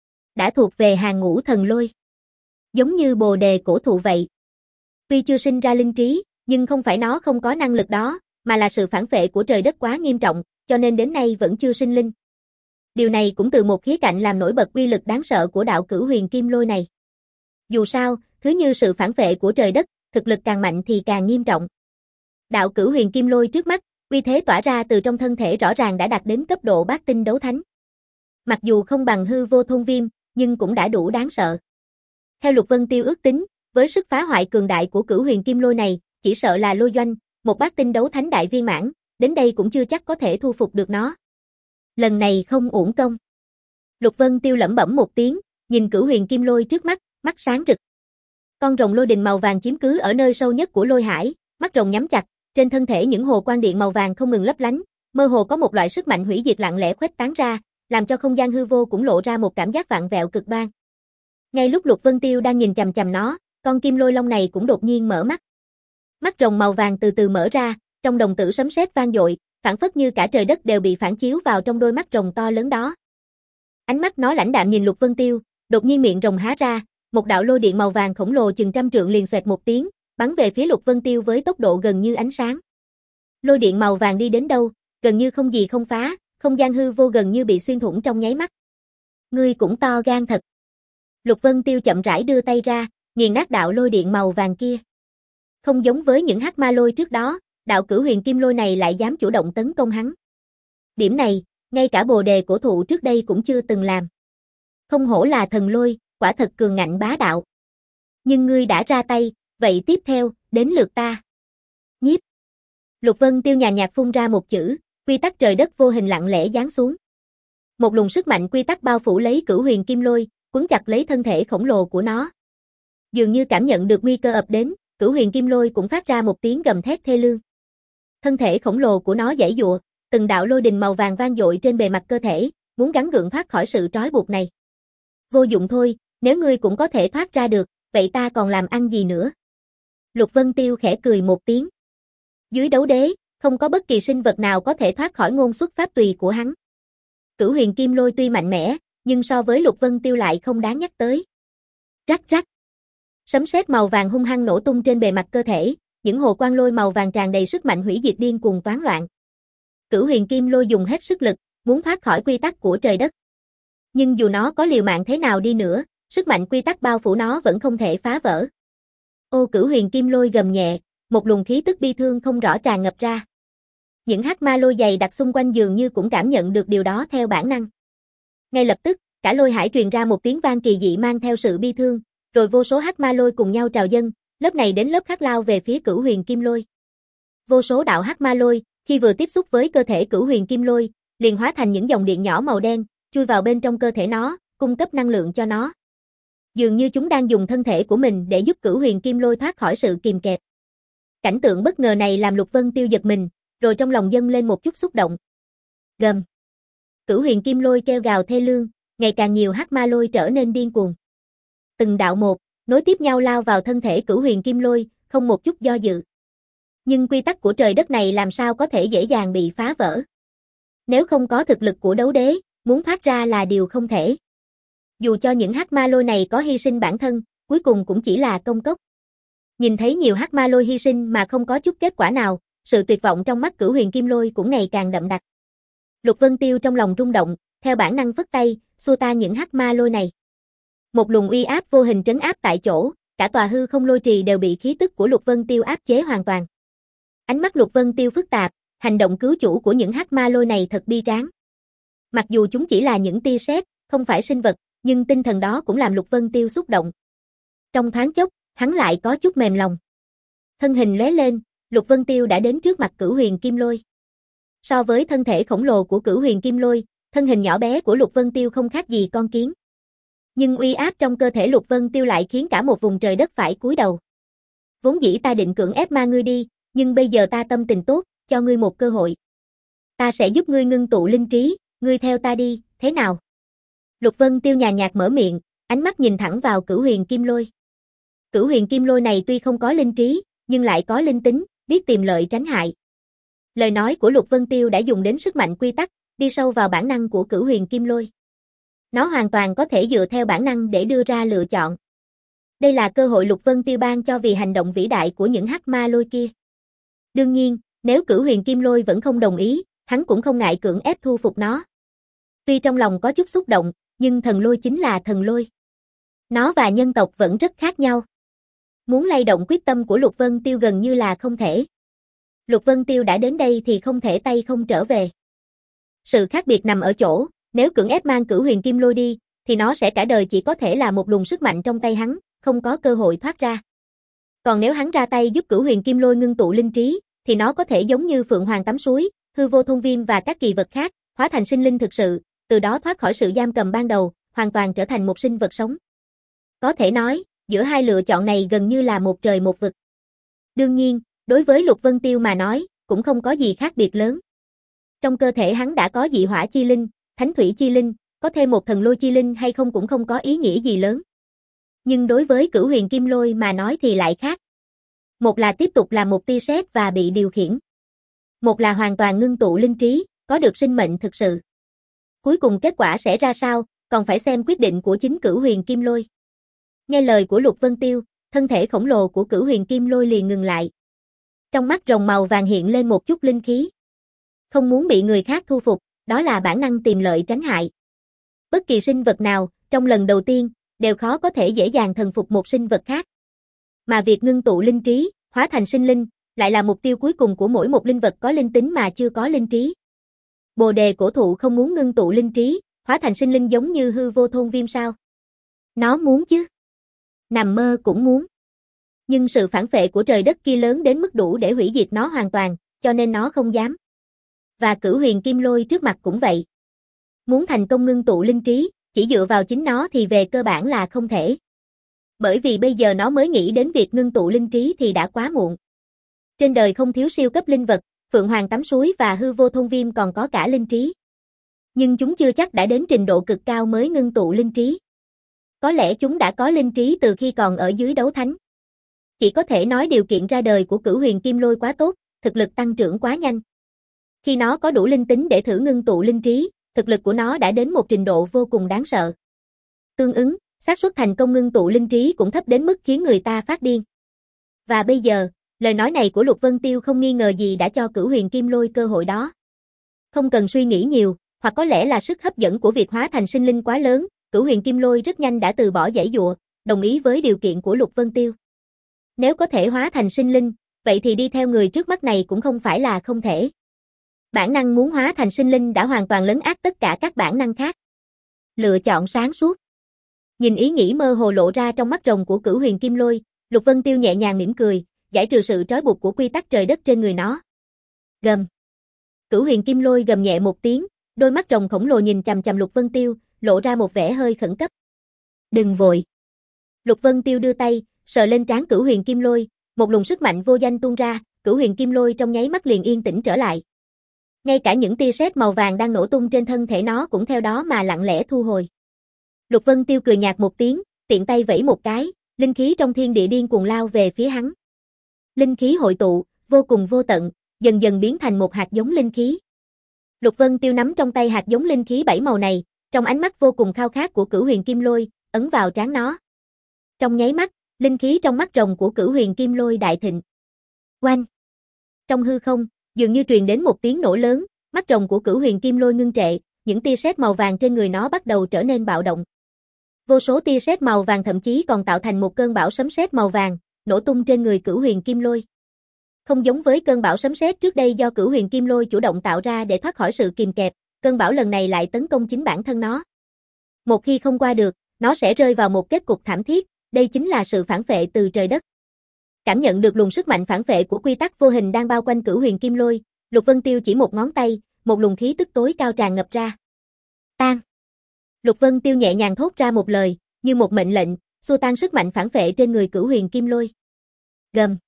đã thuộc về hàng ngũ thần lôi. Giống như bồ đề cổ thụ vậy. Tuy chưa sinh ra linh trí, nhưng không phải nó không có năng lực đó, mà là sự phản vệ của trời đất quá nghiêm trọng, cho nên đến nay vẫn chưa sinh linh. Điều này cũng từ một khía cạnh làm nổi bật uy lực đáng sợ của đạo Cửu Huyền Kim Lôi này. Dù sao, thứ như sự phản vệ của trời đất, thực lực càng mạnh thì càng nghiêm trọng. Đạo Cửu Huyền Kim Lôi trước mắt, uy thế tỏa ra từ trong thân thể rõ ràng đã đạt đến cấp độ bát tinh đấu thánh. Mặc dù không bằng hư vô thôn viêm, nhưng cũng đã đủ đáng sợ. Theo Lục Vân Tiêu ước tính, với sức phá hoại cường đại của Cửu Huyền Kim Lôi này, chỉ sợ là lôi doanh, một bát tinh đấu thánh đại viên mãn, đến đây cũng chưa chắc có thể thu phục được nó. Lần này không uổng công. Lục Vân Tiêu lẩm bẩm một tiếng, nhìn Cửu Huyền Kim Lôi trước mắt, mắt sáng rực. Con rồng lôi đình màu vàng chiếm cứ ở nơi sâu nhất của lôi hải, mắt rồng nhắm chặt, trên thân thể những hồ quang điện màu vàng không ngừng lấp lánh, mơ hồ có một loại sức mạnh hủy diệt lặng lẽ khuếch tán ra, làm cho không gian hư vô cũng lộ ra một cảm giác vạn vẹo cực đoan. Ngay lúc Lục Vân Tiêu đang nhìn chằm chằm nó, con kim lôi long này cũng đột nhiên mở mắt. Mắt rồng màu vàng từ từ mở ra, trong đồng tử sấm sét vang dội, phảng phất như cả trời đất đều bị phản chiếu vào trong đôi mắt rồng to lớn đó. Ánh mắt nó lãnh đạm nhìn Lục Vân Tiêu, đột nhiên miệng rồng há ra, một đạo lôi điện màu vàng khổng lồ chừng trăm trượng liền xoẹt một tiếng, bắn về phía Lục Vân Tiêu với tốc độ gần như ánh sáng. Lôi điện màu vàng đi đến đâu, gần như không gì không phá, không gian hư vô gần như bị xuyên thủng trong nháy mắt. Ngươi cũng to gan thật. Lục Vân Tiêu chậm rãi đưa tay ra, nghiền nát đạo lôi điện màu vàng kia. Không giống với những hắc ma lôi trước đó, đạo Cửu Huyền Kim Lôi này lại dám chủ động tấn công hắn. Điểm này, ngay cả bồ đề cổ thụ trước đây cũng chưa từng làm. Không hổ là thần lôi, quả thật cường ngạnh bá đạo. Nhưng ngươi đã ra tay, vậy tiếp theo, đến lượt ta. Nhiếp. Lục Vân Tiêu nhàn nhạt phun ra một chữ, quy tắc trời đất vô hình lặng lẽ giáng xuống. Một luồng sức mạnh quy tắc bao phủ lấy Cửu Huyền Kim Lôi, quấn chặt lấy thân thể khổng lồ của nó. Dường như cảm nhận được nguy cơ ập đến, Cửu Huyền Kim Lôi cũng phát ra một tiếng gầm thét thê lương. Thân thể khổng lồ của nó giãy giụa, từng đạo lôi đình màu vàng vang dội trên bề mặt cơ thể, muốn gắng gượng thoát khỏi sự trói buộc này. Vô dụng thôi, nếu ngươi cũng có thể thoát ra được, vậy ta còn làm ăn gì nữa? Lục Vân Tiêu khẽ cười một tiếng. Dưới đấu đế, không có bất kỳ sinh vật nào có thể thoát khỏi ngôn xuất pháp tùy của hắn. Cửu Huyền Kim Lôi tuy mạnh mẽ, nhưng so với Lục Vân Tiêu lại không đáng nhắc tới. Rắc rắc. Sấm sét màu vàng hung hăng nổ tung trên bề mặt cơ thể, những hồ quang lôi màu vàng tràn đầy sức mạnh hủy diệt điên cuồng toán loạn. Cửu Huyền Kim Lôi dùng hết sức lực, muốn thoát khỏi quy tắc của trời đất. Nhưng dù nó có liều mạng thế nào đi nữa, sức mạnh quy tắc bao phủ nó vẫn không thể phá vỡ. Ô Cửu Huyền Kim Lôi gầm nhẹ, một luồng khí tức bi thương không rõ tràn ngập ra. Những hắc ma lôi dày đặc xung quanh dường như cũng cảm nhận được điều đó theo bản năng. Ngay lập tức, cả lôi hải truyền ra một tiếng vang kỳ dị mang theo sự bi thương, rồi vô số hắc ma lôi cùng nhau trào dâng, lớp này đến lớp khác lao về phía Cửu Huyền Kim Lôi. Vô số đạo hắc ma lôi, Khi vừa tiếp xúc với cơ thể Cửu Huyền Kim Lôi, liền hóa thành những dòng điện nhỏ màu đen, chui vào bên trong cơ thể nó, cung cấp năng lượng cho nó. Dường như chúng đang dùng thân thể của mình để giúp Cửu Huyền Kim Lôi thoát khỏi sự kìm kẹp. Cảnh tượng bất ngờ này làm Lục Vân Tiêu giật mình, rồi trong lòng dâng lên một chút xúc động. Gầm. Cửu Huyền Kim Lôi kêu gào thê lương, ngày càng nhiều hắc ma lôi trở nên điên cuồng. Từng đạo một, nối tiếp nhau lao vào thân thể Cửu Huyền Kim Lôi, không một chút do dự. Nhưng quy tắc của trời đất này làm sao có thể dễ dàng bị phá vỡ. Nếu không có thực lực của đấu đế, muốn thoát ra là điều không thể. Dù cho những hắc ma lôi này có hy sinh bản thân, cuối cùng cũng chỉ là công cốc. Nhìn thấy nhiều hắc ma lôi hy sinh mà không có chút kết quả nào, sự tuyệt vọng trong mắt Cửu Huyền Kim Lôi cũng ngày càng đậm đặc. Lục Vân Tiêu trong lòng rung động, theo bản năng phất tay, xua tan những hắc ma lôi này. Một luồng uy áp vô hình trấn áp tại chỗ, cả tòa hư không lôi trì đều bị khí tức của Lục Vân Tiêu áp chế hoàn toàn. Ánh mắt Lục Vân Tiêu phức tạp, hành động cứu chủ của những hắc ma lôi này thật bi tráng. Mặc dù chúng chỉ là những tia sét, không phải sinh vật, nhưng tinh thần đó cũng làm Lục Vân Tiêu xúc động. Trong thoáng chốc, hắn lại có chút mềm lòng. Thân hình lóe lên, Lục Vân Tiêu đã đến trước mặt Cửu Huyền Kim Lôi. So với thân thể khổng lồ của Cửu Huyền Kim Lôi, thân hình nhỏ bé của Lục Vân Tiêu không khác gì con kiến. Nhưng uy áp trong cơ thể Lục Vân Tiêu lại khiến cả một vùng trời đất phải cúi đầu. Vốn dĩ ta định cưỡng ép ma ngươi đi, nhưng bây giờ ta tâm tình tốt, cho ngươi một cơ hội. Ta sẽ giúp ngươi ngưng tụ linh trí, ngươi theo ta đi, thế nào? Lục Vân Tiêu nhàn nhạt mở miệng, ánh mắt nhìn thẳng vào Cửu Huyền Kim Lôi. Cửu Huyền Kim Lôi này tuy không có linh trí, nhưng lại có linh tính, biết tìm lợi tránh hại. Lời nói của Lục Vân Tiêu đã dùng đến sức mạnh quy tắc, đi sâu vào bản năng của Cửu Huyền Kim Lôi. Nó hoàn toàn có thể dựa theo bản năng để đưa ra lựa chọn. Đây là cơ hội Lục Vân Tiêu ban cho vì hành động vĩ đại của những hắc ma lôi kia. Đương nhiên, nếu Cửu Huyền Kim Lôi vẫn không đồng ý, hắn cũng không ngại cưỡng ép thu phục nó. Tuy trong lòng có chút xúc động, nhưng thần lôi chính là thần lôi. Nó và nhân tộc vẫn rất khác nhau. Muốn lay động quyết tâm của Lục Vân Tiêu gần như là không thể. Lục Vân Tiêu đã đến đây thì không thể tay không trở về. Sự khác biệt nằm ở chỗ, nếu cưỡng ép mang Cửu Huyền Kim Lôi đi, thì nó sẽ cả đời chỉ có thể là một luồng sức mạnh trong tay hắn, không có cơ hội thoát ra. Còn nếu hắn ra tay giúp Cửu Huyền Kim Lôi ngưng tụ linh trí, thì nó có thể giống như Phượng Hoàng tắm suối, hư vô thôn viêm và các kỳ vật khác, hóa thành sinh linh thực sự, từ đó thoát khỏi sự giam cầm ban đầu, hoàn toàn trở thành một sinh vật sống. Có thể nói, giữa hai lựa chọn này gần như là một trời một vực. Đương nhiên, đối với Lục Vân Tiêu mà nói, cũng không có gì khác biệt lớn. Trong cơ thể hắn đã có dị hỏa chi linh, thánh thủy chi linh, có thêm một thần lôi chi linh hay không cũng không có ý nghĩa gì lớn. Nhưng đối với Cửu Huyền Kim Lôi mà nói thì lại khác. Một là tiếp tục là một tia sét và bị điều khiển. Một là hoàn toàn ngưng tụ linh trí, có được sinh mệnh thực sự. Cuối cùng kết quả sẽ ra sao, còn phải xem quyết định của chính Cửu Huyền Kim Lôi. Nghe lời của Lục Vân Tiêu, thân thể khổng lồ của Cửu Huyền Kim Lôi liền ngừng lại. Trong mắt rồng màu vàng hiện lên một chút linh khí. Không muốn bị người khác thu phục, đó là bản năng tìm lợi tránh hại. Bất kỳ sinh vật nào, trong lần đầu tiên, đều khó có thể dễ dàng thần phục một sinh vật khác. Mà việc ngưng tụ linh trí, hóa thành sinh linh, lại là mục tiêu cuối cùng của mỗi một linh vật có linh tính mà chưa có linh trí. Bồ đề cổ thụ không muốn ngưng tụ linh trí, hóa thành sinh linh giống như hư vô thôn viêm sao? Nó muốn chứ. Nằm mơ cũng muốn. Nhưng sự phản phệ của trời đất kia lớn đến mức đủ để hủy diệt nó hoàn toàn, cho nên nó không dám. Và Cửu Huyền Kim Lôi trước mặt cũng vậy. Muốn thành công ngưng tụ linh trí, chỉ dựa vào chính nó thì về cơ bản là không thể. Bởi vì bây giờ nó mới nghĩ đến việc ngưng tụ linh trí thì đã quá muộn. Trên đời không thiếu siêu cấp linh vật, Phượng Hoàng tắm suối và hư vô thôn viêm còn có cả linh trí. Nhưng chúng chưa chắc đã đến trình độ cực cao mới ngưng tụ linh trí. Có lẽ chúng đã có linh trí từ khi còn ở dưới đấu thánh. Chỉ có thể nói điều kiện ra đời của Cửu Huyền Kim Lôi quá tốt, thực lực tăng trưởng quá nhanh. Khi nó có đủ linh tính để thử ngưng tụ linh trí, thực lực của nó đã đến một trình độ vô cùng đáng sợ. Tương ứng, xác suất thành công ngưng tụ linh trí cũng thấp đến mức khiến người ta phát điên. Và bây giờ, lời nói này của Lục Vân Tiêu không nghi ngờ gì đã cho Cửu Huyền Kim Lôi cơ hội đó. Không cần suy nghĩ nhiều, hoặc có lẽ là sức hấp dẫn của việc hóa thành sinh linh quá lớn, Cửu Huyền Kim Lôi rất nhanh đã từ bỏ giãy giụa, đồng ý với điều kiện của Lục Vân Tiêu. Nếu có thể hóa thành sinh linh, vậy thì đi theo người trước mắt này cũng không phải là không thể. Bản năng muốn hóa thành sinh linh đã hoàn toàn lấn át tất cả các bản năng khác. Lựa chọn sáng suốt. Nhìn ý nghĩ mơ hồ lộ ra trong mắt rồng của Cửu Huyền Kim Lôi, Lục Vân Tiêu nhẹ nhàng mỉm cười, giải trừ sự trói buộc của quy tắc trời đất trên người nó. Gầm. Cửu Huyền Kim Lôi gầm nhẹ một tiếng, đôi mắt rồng khổng lồ nhìn chằm chằm Lục Vân Tiêu, lộ ra một vẻ hơi khẩn cấp. Đừng vội. Lục Vân Tiêu đưa tay, sờ lên trán Cửu Huyền Kim Lôi, một luồng sức mạnh vô danh tuôn ra, Cửu Huyền Kim Lôi trong nháy mắt liền yên tĩnh trở lại. Ngay cả những tia sét màu vàng đang nổ tung trên thân thể nó cũng theo đó mà lặng lẽ thu hồi. Lục Vân Tiêu cười nhạt một tiếng, tiện tay vẫy một cái, linh khí trong thiên địa điên cuồng lao về phía hắn. Linh khí hội tụ, vô cùng vô tận, dần dần biến thành một hạt giống linh khí. Lục Vân Tiêu nắm trong tay hạt giống linh khí bảy màu này, trong ánh mắt vô cùng khao khát của Cửu Huyền Kim Lôi, ấn vào trán nó. Trong nháy mắt, linh khí trong mắt rồng của Cửu Huyền Kim Lôi đại thịnh. Oanh! Trong hư không, dường như truyền đến một tiếng nổ lớn, mắt rồng của Cửu Huyền Kim Lôi ngưng trệ, những tia sét màu vàng trên người nó bắt đầu trở nên bạo động. Vô số tia sét màu vàng thậm chí còn tạo thành một cơn bão sấm sét màu vàng, nổ tung trên người Cửu Huyền Kim Lôi. Không giống với cơn bão sấm sét trước đây do Cửu Huyền Kim Lôi chủ động tạo ra để thoát khỏi sự kìm kẹp, cơn bão lần này lại tấn công chính bản thân nó. Một khi không qua được, nó sẽ rơi vào một kết cục thảm thiết, đây chính là sự phản phệ từ trời đất. Cảm nhận được luồng sức mạnh phản phệ của quy tắc vô hình đang bao quanh Cửu Huyền Kim Lôi, Lục Vân Tiêu chỉ một ngón tay, một luồng khí tức tối cao tràn ngập ra. Tan. Lục Vân Tiêu nhẹ nhàng thốt ra một lời, như một mệnh lệnh, xua tan sức mạnh phản phệ trên người Cửu Huyền Kim Lôi. Gầm.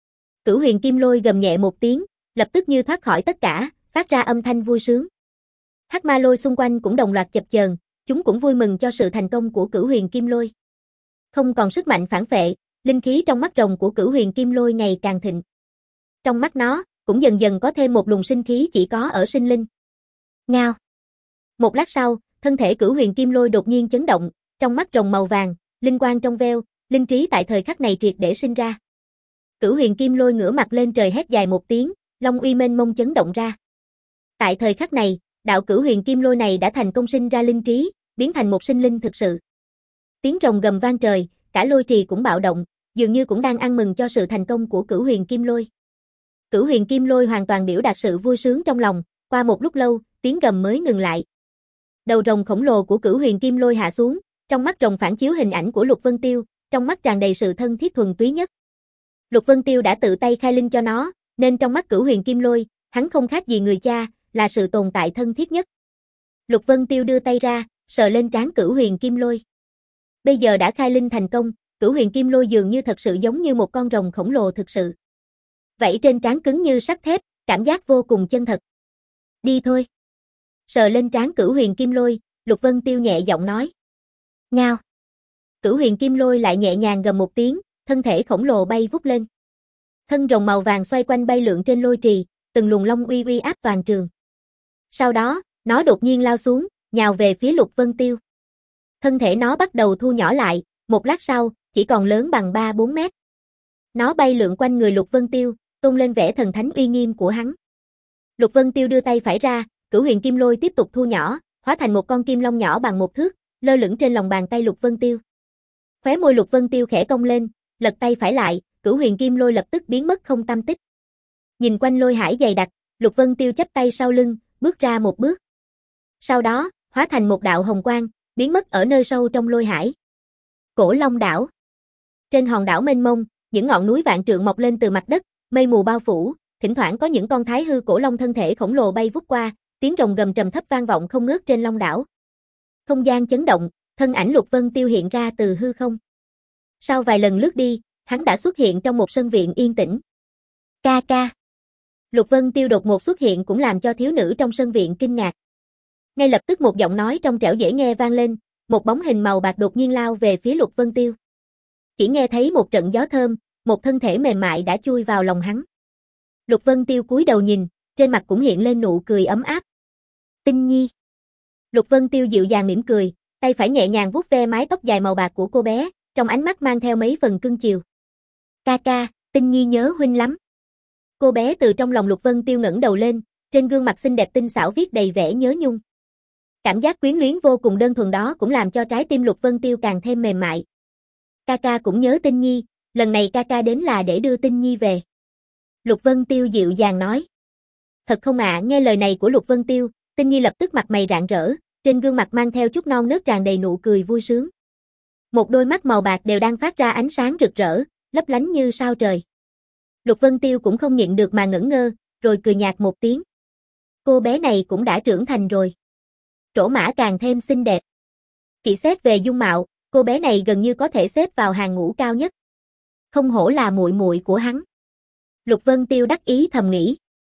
Cửu Huyền Kim Lôi gầm nhẹ một tiếng, lập tức như thoát khỏi tất cả, phát ra âm thanh vui sướng. Hắc ma lôi xung quanh cũng đồng loạt chập chờn, chúng cũng vui mừng cho sự thành công của Cửu Huyền Kim Lôi. Không còn sức mạnh phản phệ, linh khí trong mắt rồng của Cửu Huyền Kim Lôi ngày càng thịnh. Trong mắt nó, cũng dần dần có thêm một luồng sinh khí chỉ có ở sinh linh. Ngao. Một lát sau, thân thể Cửu Huyền Kim Lôi đột nhiên chấn động, trong mắt rồng màu vàng, linh quang trong veo, linh trí tại thời khắc này triệt để sinh ra. Cửu Huyền Kim Lôi ngửa mặt lên trời hét dài một tiếng, long uy mênh mông chấn động ra. Tại thời khắc này, đạo Cửu Huyền Kim Lôi này đã thành công sinh ra linh trí, biến thành một sinh linh thực sự. Tiếng rồng gầm vang trời, cả lôi trì cũng bạo động, dường như cũng đang ăn mừng cho sự thành công của Cửu Huyền Kim Lôi. Cửu Huyền Kim Lôi hoàn toàn biểu đạt sự vui sướng trong lòng, qua một lúc lâu, tiếng gầm mới ngừng lại. Đầu rồng khổng lồ của Cửu Huyền Kim Lôi hạ xuống, trong mắt rồng phản chiếu hình ảnh của Lục Vân Tiêu, trong mắt tràn đầy sự thân thiết thuần túy nhất. Lục Vân Tiêu đã tự tay khai linh cho nó, nên trong mắt Cửu Huyền Kim Lôi, hắn không khác gì người cha, là sự tồn tại thân thiết nhất. Lục Vân Tiêu đưa tay ra, sờ lên trán Cửu Huyền Kim Lôi. Bây giờ đã khai linh thành công, Cửu Huyền Kim Lôi dường như thật sự giống như một con rồng khổng lồ thực sự. Vảy trên trán cứng như sắt thép, cảm giác vô cùng chân thật. Đi thôi. Sờ lên trán Cửu Huyền Kim Lôi, Lục Vân Tiêu nhẹ giọng nói. Ngao. Cửu Huyền Kim Lôi lại nhẹ nhàng gầm một tiếng, thân thể khổng lồ bay vút lên. Thân rồng màu vàng xoay quanh bay lượn trên lôi trì, từng luồng long uy uy áp toàn trường. Sau đó, nó đột nhiên lao xuống, nhào về phía Lục Vân Tiêu. Thân thể nó bắt đầu thu nhỏ lại, một lát sau, chỉ còn lớn bằng ba bốn mét. Nó bay lượn quanh người Lục Vân Tiêu, tôn lên vẻ thần thánh uy nghiêm của hắn. Lục Vân Tiêu đưa tay phải ra, Cửu Huyền Kim Lôi tiếp tục thu nhỏ, hóa thành một con kim long nhỏ bằng một thước, lơ lửng trên lòng bàn tay Lục Vân Tiêu. Khóe môi Lục Vân Tiêu khẽ cong lên, lật tay phải lại, Cửu Huyền Kim Lôi lập tức biến mất không tăm tích. Nhìn quanh lôi hải dày đặc, Lục Vân Tiêu chắp tay sau lưng, bước ra một bước. Sau đó, hóa thành một đạo hồng quang, biến mất ở nơi sâu trong lôi hải. Cổ Long đảo. Trên hòn đảo mênh mông, những ngọn núi vạn trượng mọc lên từ mặt đất, mây mù bao phủ, thỉnh thoảng có những con thái hư cổ long thân thể khổng lồ bay vút qua, tiếng rồng gầm trầm thấp vang vọng không ngớt trên long đảo. Không gian chấn động, thân ảnh Lục Vân Tiêu hiện ra từ hư không. Sau vài lần lướt đi, hắn đã xuất hiện trong một sân viện yên tĩnh. Ca ca. Lục Vân Tiêu đột ngột xuất hiện cũng làm cho thiếu nữ trong sân viện kinh ngạc. Ngay lập tức một giọng nói trong trẻo dễ nghe vang lên, một bóng hình màu bạc đột nhiên lao về phía Lục Vân Tiêu. Chỉ nghe thấy một trận gió thơm, một thân thể mềm mại đã chui vào lòng hắn. Lục Vân Tiêu cúi đầu nhìn, trên mặt cũng hiện lên nụ cười ấm áp. Tinh Nhi. Lục Vân Tiêu dịu dàng mỉm cười, tay phải nhẹ nhàng vuốt ve mái tóc dài màu bạc của cô bé, trong ánh mắt mang theo mấy phần cưng chiều. Ca ca, Tinh Nhi nhớ huynh lắm. Cô bé từ trong lòng Lục Vân Tiêu ngẩng đầu lên, trên gương mặt xinh đẹp tinh xảo viết đầy vẻ nhớ nhung. Cảm giác quyến luyến vô cùng đơn thuần đó cũng làm cho trái tim Lục Vân Tiêu càng thêm mềm mại. Ca ca cũng nhớ Tinh Nhi, lần này ca ca đến là để đưa Tinh Nhi về. Lục Vân Tiêu dịu dàng nói. Thật không ạ, nghe lời này của Lục Vân Tiêu, Tinh Nhi lập tức mặt mày rạng rỡ, trên gương mặt mang theo chút non nớt tràn đầy nụ cười vui sướng. Một đôi mắt màu bạc đều đang phát ra ánh sáng rực rỡ, lấp lánh như sao trời. Lục Vân Tiêu cũng không nhịn được mà ngẩn ngơ, rồi cười nhạt một tiếng. cô bé này cũng đã trưởng thành rồi. Trổ mã càng thêm xinh đẹp. Chỉ xét về dung mạo, cô bé này gần như có thể xếp vào hàng ngũ cao nhất. Không hổ là muội muội của hắn. Lục Vân Tiêu đắc ý thầm nghĩ.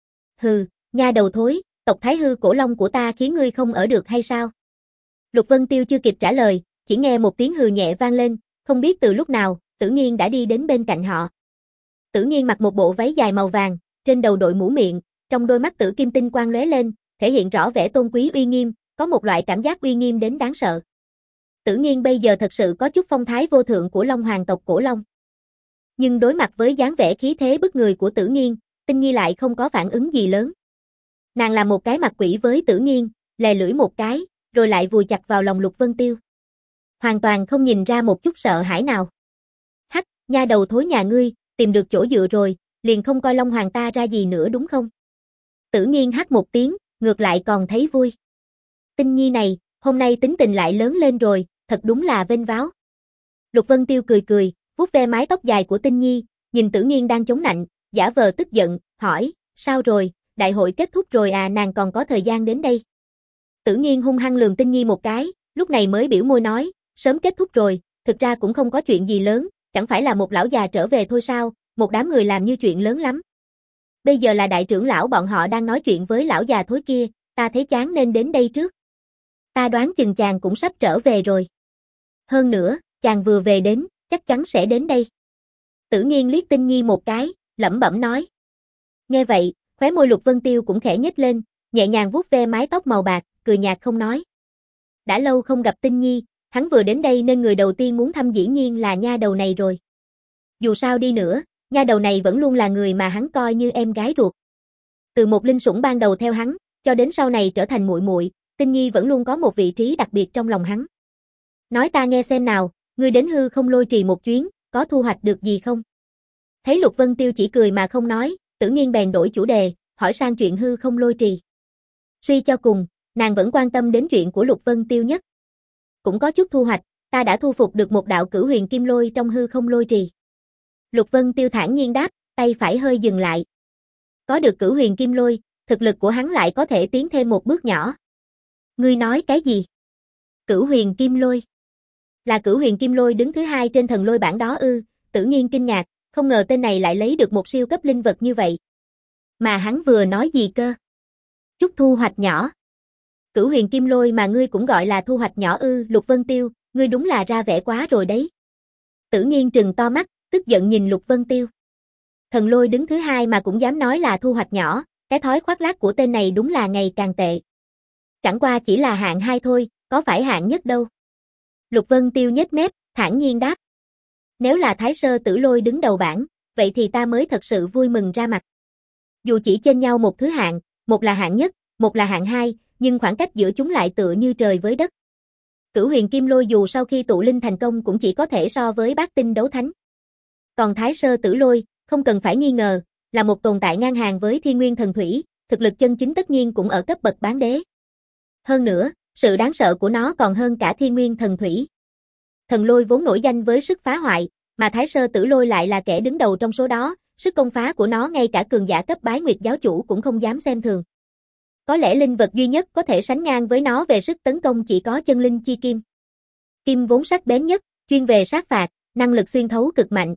Hừ, nha đầu thối, tộc Thái Hư cổ long của ta khiến ngươi không ở được hay sao? Lục Vân Tiêu chưa kịp trả lời, chỉ nghe một tiếng hừ nhẹ vang lên, không biết từ lúc nào, Tử Nghiên đã đi đến bên cạnh họ. Tử Nghiên mặc một bộ váy dài màu vàng, trên đầu đội mũ miệng, trong đôi mắt tử kim tinh quang lóe lên, thể hiện rõ vẻ tôn quý uy nghiêm, có một loại cảm giác uy nghiêm đến đáng sợ. Tử Nghiên bây giờ thật sự có chút phong thái vô thượng của Long Hoàng tộc Cổ Long. Nhưng đối mặt với dáng vẻ khí thế bức người của Tử Nghiên, Tinh Nhi lại không có phản ứng gì lớn. Nàng làm một cái mặt quỷ với Tử Nghiên, lè lưỡi một cái, rồi lại vùi chặt vào lòng Lục Vân Tiêu. Hoàn toàn không nhìn ra một chút sợ hãi nào. Hắc, nha đầu thối nhà ngươi, tìm được chỗ dựa rồi, liền không coi Long Hoàng ta ra gì nữa đúng không? Tử Nghiên hắc một tiếng, ngược lại còn thấy vui. Tinh Nhi này, hôm nay tính tình lại lớn lên rồi, thật đúng là vênh váo. Lục Vân Tiêu cười cười, vuốt ve mái tóc dài của Tinh Nhi, nhìn Tử Nghiên đang chống nạnh, giả vờ tức giận, hỏi, sao rồi, đại hội kết thúc rồi à, nàng còn có thời gian đến đây. Tử Nghiên hung hăng lườm Tinh Nhi một cái, lúc này mới biểu môi nói, sớm kết thúc rồi, thực ra cũng không có chuyện gì lớn, chẳng phải là một lão già trở về thôi sao, một đám người làm như chuyện lớn lắm. Bây giờ là đại trưởng lão bọn họ đang nói chuyện với lão già thối kia, ta thấy chán nên đến đây trước. Ta đoán chừng chàng cũng sắp trở về rồi. Hơn nữa, chàng vừa về đến, chắc chắn sẽ đến đây. Tử Nghiên liếc Tinh Nhi một cái, lẩm bẩm nói. Nghe vậy, khóe môi Lục Vân Tiêu cũng khẽ nhếch lên, nhẹ nhàng vuốt ve mái tóc màu bạc, cười nhạt không nói. Đã lâu không gặp Tinh Nhi, hắn vừa đến đây nên người đầu tiên muốn thăm dĩ nhiên là nha đầu này rồi. Dù sao đi nữa, nha đầu này vẫn luôn là người mà hắn coi như em gái ruột. Từ một linh sủng ban đầu theo hắn, cho đến sau này trở thành muội muội, Tinh Nhi vẫn luôn có một vị trí đặc biệt trong lòng hắn. Nói ta nghe xem nào, ngươi đến Hư Không Lôi Trì một chuyến, có thu hoạch được gì không? Thấy Lục Vân Tiêu chỉ cười mà không nói, Tử Nghiên bèn đổi chủ đề, hỏi sang chuyện Hư Không Lôi Trì. Suy cho cùng, nàng vẫn quan tâm đến chuyện của Lục Vân Tiêu nhất. Cũng có chút thu hoạch, ta đã thu phục được một đạo cửu huyền kim lôi trong Hư Không Lôi Trì. Lục Vân Tiêu thản nhiên đáp, tay phải hơi dừng lại. Có được cửu huyền kim lôi, thực lực của hắn lại có thể tiến thêm một bước nhỏ. Ngươi nói cái gì? Cửu huyền kim lôi. Là cửu huyền kim lôi đứng thứ hai trên thần lôi bảng đó ư? Tử Nghiên kinh ngạc, không ngờ tên này lại lấy được một siêu cấp linh vật như vậy. Mà hắn vừa nói gì cơ? Chút thu hoạch nhỏ. Cửu huyền kim lôi mà ngươi cũng gọi là thu hoạch nhỏ ư? Lục Vân Tiêu, ngươi đúng là ra vẻ quá rồi đấy. Tử Nghiên trừng to mắt, tức giận nhìn Lục Vân Tiêu. Thần lôi đứng thứ hai mà cũng dám nói là thu hoạch nhỏ, cái thói khoác lác của tên này đúng là ngày càng tệ. Chẳng qua chỉ là hạng hai thôi, có phải hạng nhất đâu. Lục Vân Tiêu nhếch mép, thản nhiên đáp. Nếu là Thái Sơ Tử Lôi đứng đầu bảng, vậy thì ta mới thật sự vui mừng ra mặt. Dù chỉ chênh nhau một thứ hạng, một là hạng nhất, một là hạng hai, nhưng khoảng cách giữa chúng lại tựa như trời với đất. Cửu huyền kim lôi dù sau khi tụ linh thành công cũng chỉ có thể so với bát tinh đấu thánh. Còn Thái Sơ Tử Lôi, không cần phải nghi ngờ, là một tồn tại ngang hàng với Thiên Nguyên Thần Thủy, thực lực chân chính tất nhiên cũng ở cấp bậc bán đế. Hơn nữa, sự đáng sợ của nó còn hơn cả Thiên Nguyên Thần Thủy. Thần lôi vốn nổi danh với sức phá hoại, mà Thái Sơ Tử Lôi lại là kẻ đứng đầu trong số đó, sức công phá của nó ngay cả cường giả cấp Bái Nguyệt giáo chủ cũng không dám xem thường. Có lẽ linh vật duy nhất có thể sánh ngang với nó về sức tấn công chỉ có chân linh chi kim. Kim vốn sắc bén nhất, chuyên về sát phạt, năng lực xuyên thấu cực mạnh.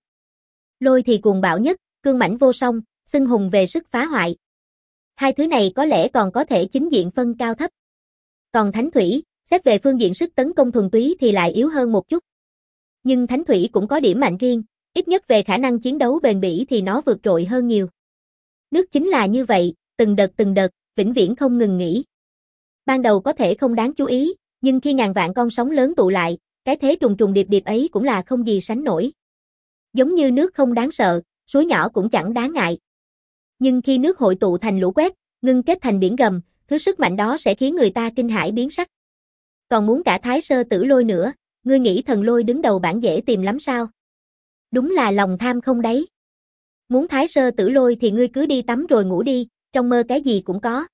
Lôi thì cuồng bạo nhất, cương mãnh vô song, xưng hùng về sức phá hoại. Hai thứ này có lẽ còn có thể chính diện phân cao thấp. Còn Thánh Thủy, xét về phương diện sức tấn công thuần túy thì lại yếu hơn một chút. Nhưng Thánh Thủy cũng có điểm mạnh riêng, ít nhất về khả năng chiến đấu bền bỉ thì nó vượt trội hơn nhiều. Nước chính là như vậy, từng đợt từng đợt, vĩnh viễn không ngừng nghỉ. Ban đầu có thể không đáng chú ý, nhưng khi ngàn vạn con sóng lớn tụ lại, cái thế trùng trùng điệp điệp ấy cũng là không gì sánh nổi. Giống như nước không đáng sợ, suối nhỏ cũng chẳng đáng ngại. Nhưng khi nước hội tụ thành lũ quét, ngưng kết thành biển gầm, thứ sức mạnh đó sẽ khiến người ta kinh hãi biến sắc. Còn muốn cả Thái Sơ Tử Lôi nữa, ngươi nghĩ thần lôi đứng đầu bảng dễ tìm lắm sao? Đúng là lòng tham không đấy. Muốn Thái Sơ Tử Lôi thì ngươi cứ đi tắm rồi ngủ đi, trong mơ cái gì cũng có.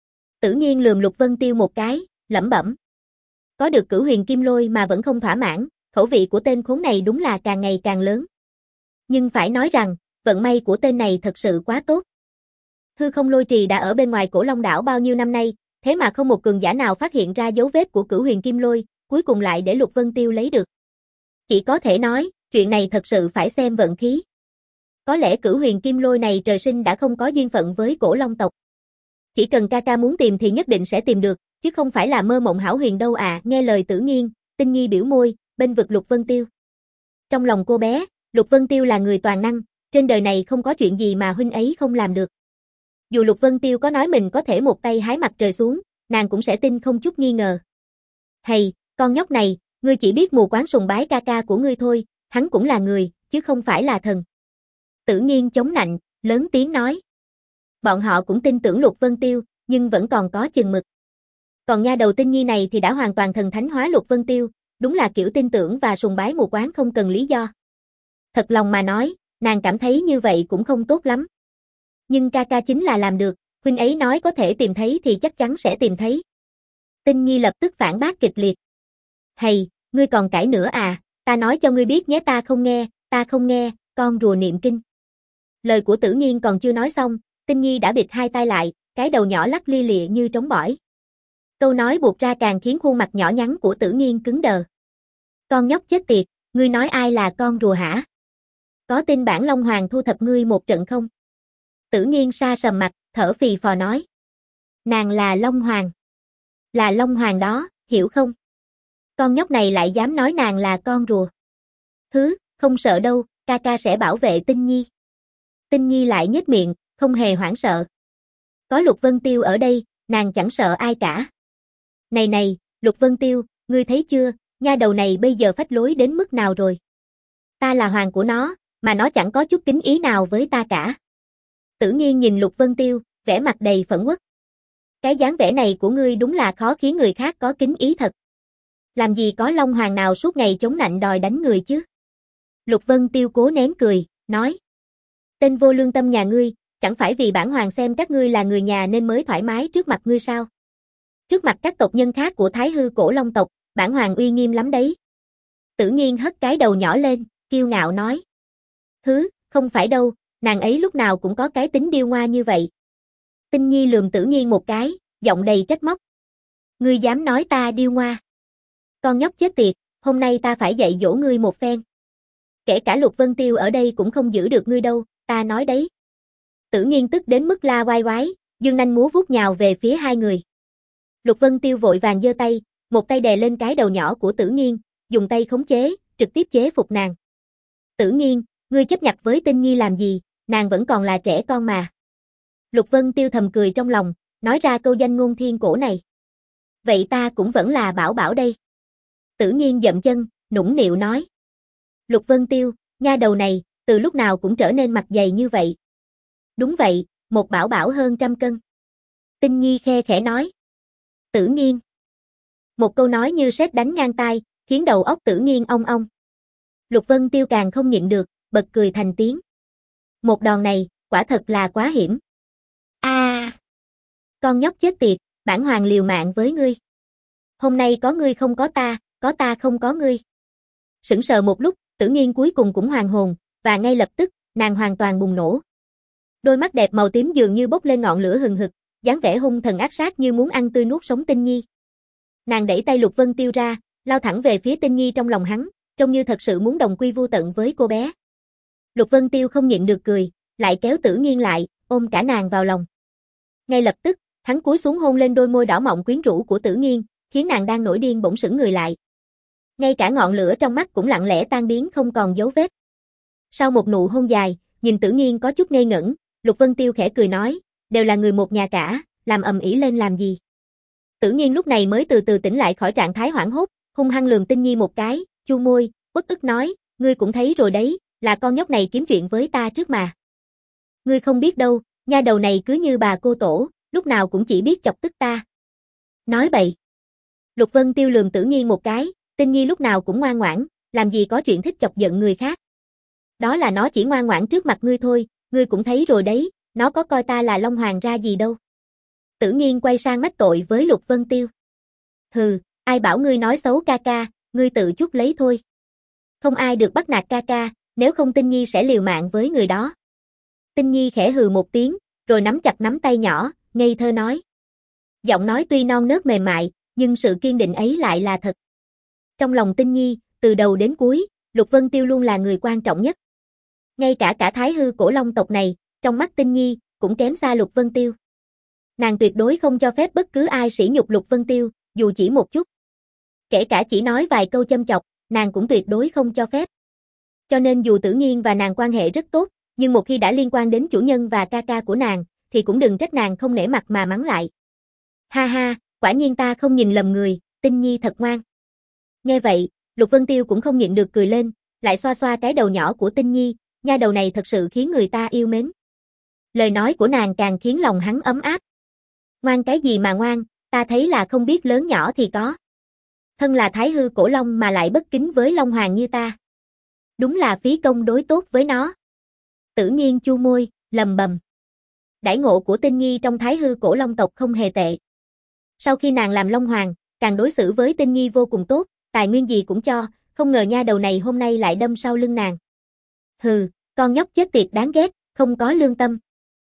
Tử Nghiên lườm Lục Vân Tiêu một cái, lẩm bẩm. Có được cửu huyền kim lôi mà vẫn không thỏa mãn, khẩu vị của tên khốn này đúng là càng ngày càng lớn. Nhưng phải nói rằng, vận may của tên này thật sự quá tốt. Hư không lôi trì đã ở bên ngoài Cổ Long đảo bao nhiêu năm nay, thế mà không một cường giả nào phát hiện ra dấu vết của Cửu Huyền Kim Lôi, cuối cùng lại để Lục Vân Tiêu lấy được. Chỉ có thể nói, chuyện này thật sự phải xem vận khí. Có lẽ Cửu Huyền Kim Lôi này trời sinh đã không có duyên phận với Cổ Long tộc. Chỉ cần ca ca muốn tìm thì nhất định sẽ tìm được, chứ không phải là mơ mộng hão huyền đâu à. Nghe lời Tử Nghiên, Tinh Nhi biểu môi, bên vực Lục Vân Tiêu. Trong lòng cô bé, Lục Vân Tiêu là người toàn năng, trên đời này không có chuyện gì mà huynh ấy không làm được. Dù Lục Vân Tiêu có nói mình có thể một tay hái mặt trời xuống, nàng cũng sẽ tin không chút nghi ngờ. Hay, con nhóc này, ngươi chỉ biết mù quáng sùng bái ca ca của ngươi thôi, hắn cũng là người, chứ không phải là thần. Tử Nghiên chống nạnh, lớn tiếng nói. Bọn họ cũng tin tưởng Lục Vân Tiêu, nhưng vẫn còn có chừng mực. Còn nha đầu Tinh Nhi này thì đã hoàn toàn thần thánh hóa Lục Vân Tiêu, đúng là kiểu tin tưởng và sùng bái mù quáng không cần lý do. Thật lòng mà nói, nàng cảm thấy như vậy cũng không tốt lắm. Nhưng ca ca chính là làm được, huynh ấy nói có thể tìm thấy thì chắc chắn sẽ tìm thấy. Tinh Nhi lập tức phản bác kịch liệt. Hay, ngươi còn cãi nữa à, ta nói cho ngươi biết nhé, ta không nghe, ta không nghe, con rùa niệm kinh. Lời của Tử Nghiên còn chưa nói xong, Tinh Nhi đã bịt hai tay lại, cái đầu nhỏ lắc lia lịa như trống bỏi. Câu nói buộc ra càng khiến khuôn mặt nhỏ nhắn của Tử Nghiên cứng đờ. Con nhóc chết tiệt, ngươi nói ai là con rùa hả? Có tin bản Long Hoàng thu thập ngươi một trận không? Tử Nghiên sa sầm mặt, thở phì phò nói. Nàng là Long Hoàng. Là Long Hoàng đó, hiểu không? Con nhóc này lại dám nói nàng là con rùa. Hứ, không sợ đâu, ca ca sẽ bảo vệ Tinh Nhi. Tinh Nhi lại nhếch miệng, không hề hoảng sợ. Có Lục Vân Tiêu ở đây, nàng chẳng sợ ai cả. Này này, Lục Vân Tiêu, ngươi thấy chưa, nha đầu này bây giờ phách lối đến mức nào rồi. Ta là hoàng của nó, mà nó chẳng có chút kính ý nào với ta cả. Tử Nghiên nhìn Lục Vân Tiêu, vẻ mặt đầy phẫn uất. Cái dáng vẻ này của ngươi đúng là khó khiến người khác có kính ý thật. Làm gì có Long Hoàng nào suốt ngày chống nạnh đòi đánh người chứ? Lục Vân Tiêu cố nén cười, nói. Tên vô lương tâm nhà ngươi, chẳng phải vì bản hoàng xem các ngươi là người nhà nên mới thoải mái trước mặt ngươi sao? Trước mặt các tộc nhân khác của Thái Hư Cổ Long tộc, bản hoàng uy nghiêm lắm đấy. Tử Nghiên hất cái đầu nhỏ lên, kiêu ngạo nói. Hứ, không phải đâu, nàng ấy lúc nào cũng có cái tính điêu ngoa như vậy. Tinh Nhi lườm Tử Nghiên một cái, giọng đầy trách móc. Ngươi dám nói ta điêu ngoa? Con nhóc chết tiệt, hôm nay ta phải dạy dỗ ngươi một phen. Kể cả Lục Vân Tiêu ở đây cũng không giữ được ngươi đâu, ta nói đấy. Tử Nghiên tức đến mức la oai oái, dương nanh múa vuốt nhào về phía hai người. Lục Vân Tiêu vội vàng giơ tay, một tay đè lên cái đầu nhỏ của Tử Nghiên, dùng tay khống chế, trực tiếp chế phục nàng. Tử Nghiên, ngươi chấp nhặt với Tinh Nhi làm gì, nàng vẫn còn là trẻ con mà. Lục Vân Tiêu thầm cười trong lòng, nói ra câu danh ngôn thiên cổ này. Vậy ta cũng vẫn là bảo bảo đây. Tử Nghiên dậm chân, nũng nịu nói. Lục Vân Tiêu, nha đầu này, từ lúc nào cũng trở nên mặt dày như vậy. Đúng vậy, một bảo bảo hơn trăm cân. Tinh Nhi khe khẽ nói. Tử Nghiên. Một câu nói như sét đánh ngang tai, khiến đầu óc Tử Nghiên ong ong. Lục Vân Tiêu càng không nhịn được, bật cười thành tiếng. Một đòn này, quả thật là quá hiểm. A, à, con nhóc chết tiệt, bản hoàng liều mạng với ngươi. Hôm nay có ngươi không có ta, có ta không có ngươi. Sững sờ một lúc, Tử Nghiên cuối cùng cũng hoàn hồn, và ngay lập tức, nàng hoàn toàn bùng nổ. Đôi mắt đẹp màu tím dường như bốc lên ngọn lửa hừng hực, dáng vẻ hung thần ác sát như muốn ăn tươi nuốt sống Tinh Nhi. Nàng đẩy tay Lục Vân Tiêu ra, lao thẳng về phía Tinh Nhi trong lòng hắn, trông như thật sự muốn đồng quy vu tận với cô bé. Lục Vân Tiêu không nhịn được cười, lại kéo Tử Nghiên lại, ôm cả nàng vào lòng. Ngay lập tức, hắn cúi xuống hôn lên đôi môi đỏ mọng quyến rũ của Tử Nghiên, khiến nàng đang nổi điên bỗng sững người lại. Ngay cả ngọn lửa trong mắt cũng lặng lẽ tan biến không còn dấu vết. Sau một nụ hôn dài, nhìn Tử Nghiên có chút ngây ngẩn, Lục Vân Tiêu khẽ cười nói, đều là người một nhà cả, làm ầm ĩ lên làm gì. Tử Nghiên lúc này mới từ từ tỉnh lại khỏi trạng thái hoảng hốt, hung hăng lườm Tinh Nhi một cái, chu môi, uất ức nói, ngươi cũng thấy rồi đấy, là con nhóc này kiếm chuyện với ta trước mà. Ngươi không biết đâu, nha đầu này cứ như bà cô tổ, lúc nào cũng chỉ biết chọc tức ta. Nói bậy. Lục Vân Tiêu lườm Tử Nghiên một cái, Tinh Nhi lúc nào cũng ngoan ngoãn, làm gì có chuyện thích chọc giận người khác. Đó là nó chỉ ngoan ngoãn trước mặt ngươi thôi, ngươi cũng thấy rồi đấy, nó có coi ta là Long Hoàng ra gì đâu. Tử Nghiên quay sang mách tội với Lục Vân Tiêu. Hừ, ai bảo ngươi nói xấu ca ca, ngươi tự chuốc lấy thôi. Không ai được bắt nạt ca ca, nếu không Tinh Nhi sẽ liều mạng với người đó. Tinh Nhi khẽ hừ một tiếng, rồi rồi nắm chặt nắm tay nhỏ, ngây thơ nói. Giọng nói tuy non nớt mềm mại, nhưng sự kiên định ấy lại là thật. Trong lòng Tinh Nhi, từ đầu đến cuối, Lục Vân Tiêu luôn là người quan trọng nhất. Ngay cả cả Thái Hư cổ long tộc này, trong mắt Tinh Nhi, cũng kém xa Lục Vân Tiêu. Nàng tuyệt đối không cho phép bất cứ ai sỉ nhục Lục Vân Tiêu, dù chỉ một chút. Kể cả chỉ nói vài câu châm chọc, nàng cũng tuyệt đối không cho phép. Cho nên dù Tử Nghiên và nàng quan hệ rất tốt, nhưng một khi đã liên quan đến chủ nhân và ca ca của nàng, thì cũng đừng trách nàng không nể mặt mà mắng lại. Ha ha, quả nhiên ta không nhìn lầm người, Tinh Nhi thật ngoan. Nghe vậy, Lục Vân Tiêu cũng không nhịn được cười lên, lại xoa xoa cái đầu nhỏ của Tinh Nhi, nha đầu này thật sự khiến người ta yêu mến. Lời nói của nàng càng khiến lòng hắn ấm áp. Ngoan cái gì mà ngoan, ta thấy là không biết lớn nhỏ thì có. Thân là Thái Hư cổ long mà lại bất kính với Long Hoàng như ta. Đúng là phí công đối tốt với nó. Tử Nghiên chu môi, lầm bầm. Đãi ngộ của Tinh Nhi trong Thái Hư cổ long tộc không hề tệ. Sau khi nàng làm Long Hoàng, càng đối xử với Tinh Nhi vô cùng tốt, tài nguyên gì cũng cho, không ngờ nha đầu này hôm nay lại đâm sau lưng nàng. Hừ, con nhóc chết tiệt đáng ghét, không có lương tâm.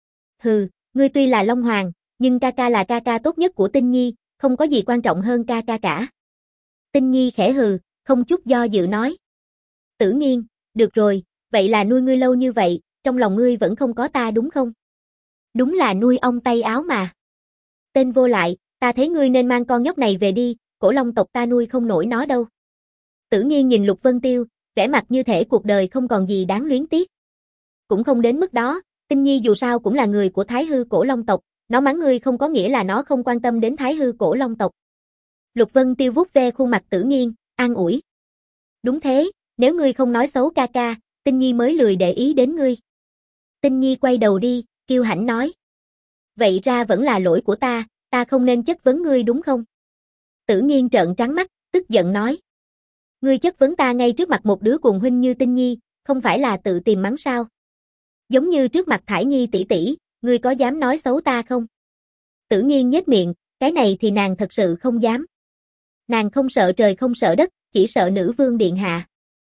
Hừ, ngươi tuy là Long Hoàng, nhưng ca ca là ca ca tốt nhất của Tinh Nhi, không có gì quan trọng hơn ca ca cả. Tinh Nhi khẽ hừ, không chút do dự nói. Tử Nghiên, được rồi, vậy là nuôi ngươi lâu như vậy, trong lòng ngươi vẫn không có ta đúng không? Đúng là nuôi ong tay áo mà. Tên vô lại, ta thấy ngươi nên mang con nhóc này về đi, cổ long tộc ta nuôi không nổi nó đâu. Tử Nghiên nhìn Lục Vân Tiêu, vẻ mặt như thể cuộc đời không còn gì đáng luyến tiếc. Cũng không đến mức đó, Tinh Nhi dù sao cũng là người của Thái Hư cổ long tộc, nó mắng ngươi không có nghĩa là nó không quan tâm đến Thái Hư cổ long tộc. Lục Vân Tiêu vuốt ve khuôn mặt Tử Nghiên, an ủi. Đúng thế, nếu ngươi không nói xấu ca ca, Tinh Nhi mới lười để ý đến ngươi. Tinh Nhi quay đầu đi, kiêu hãnh nói. Vậy ra vẫn là lỗi của ta, ta không nên chất vấn ngươi đúng không? Tử Nghiên trợn trắng mắt, tức giận nói. Ngươi chất vấn ta ngay trước mặt một đứa cuồng huynh như Tinh Nhi, không phải là tự tìm mắng sao? Giống như trước mặt Thải Nhi tỷ tỷ, ngươi có dám nói xấu ta không? Tử Nghiên nhếch miệng, cái này thì nàng thật sự không dám. Nàng không sợ trời không sợ đất, chỉ sợ nữ vương điện hạ.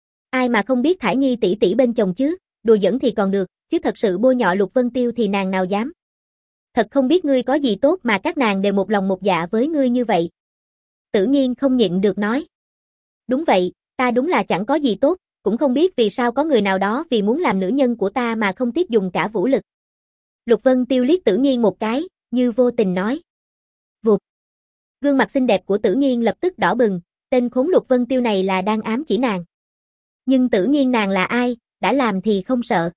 Ai mà không biết Thải Nhi tỷ tỷ bên chồng chứ, đùa giỡn thì còn được, chứ thật sự bôi nhọ Lục Vân Tiêu thì nàng nào dám. Thật không biết ngươi có gì tốt mà các nàng đều một lòng một dạ với ngươi như vậy. Tử Nghiên không nhịn được nói. Đúng vậy, ta đúng là chẳng có gì tốt, cũng không biết vì sao có người nào đó vì muốn làm nữ nhân của ta mà không tiếc dùng cả vũ lực. Lục Vân Tiêu liếc Tử Nghiên một cái, như vô tình nói. Vụt. Gương mặt xinh đẹp của Tử Nghiên lập tức đỏ bừng, tên khốn Lục Vân Tiêu này là đang ám chỉ nàng. Nhưng Tử Nghiên nàng là ai, đã làm thì không sợ.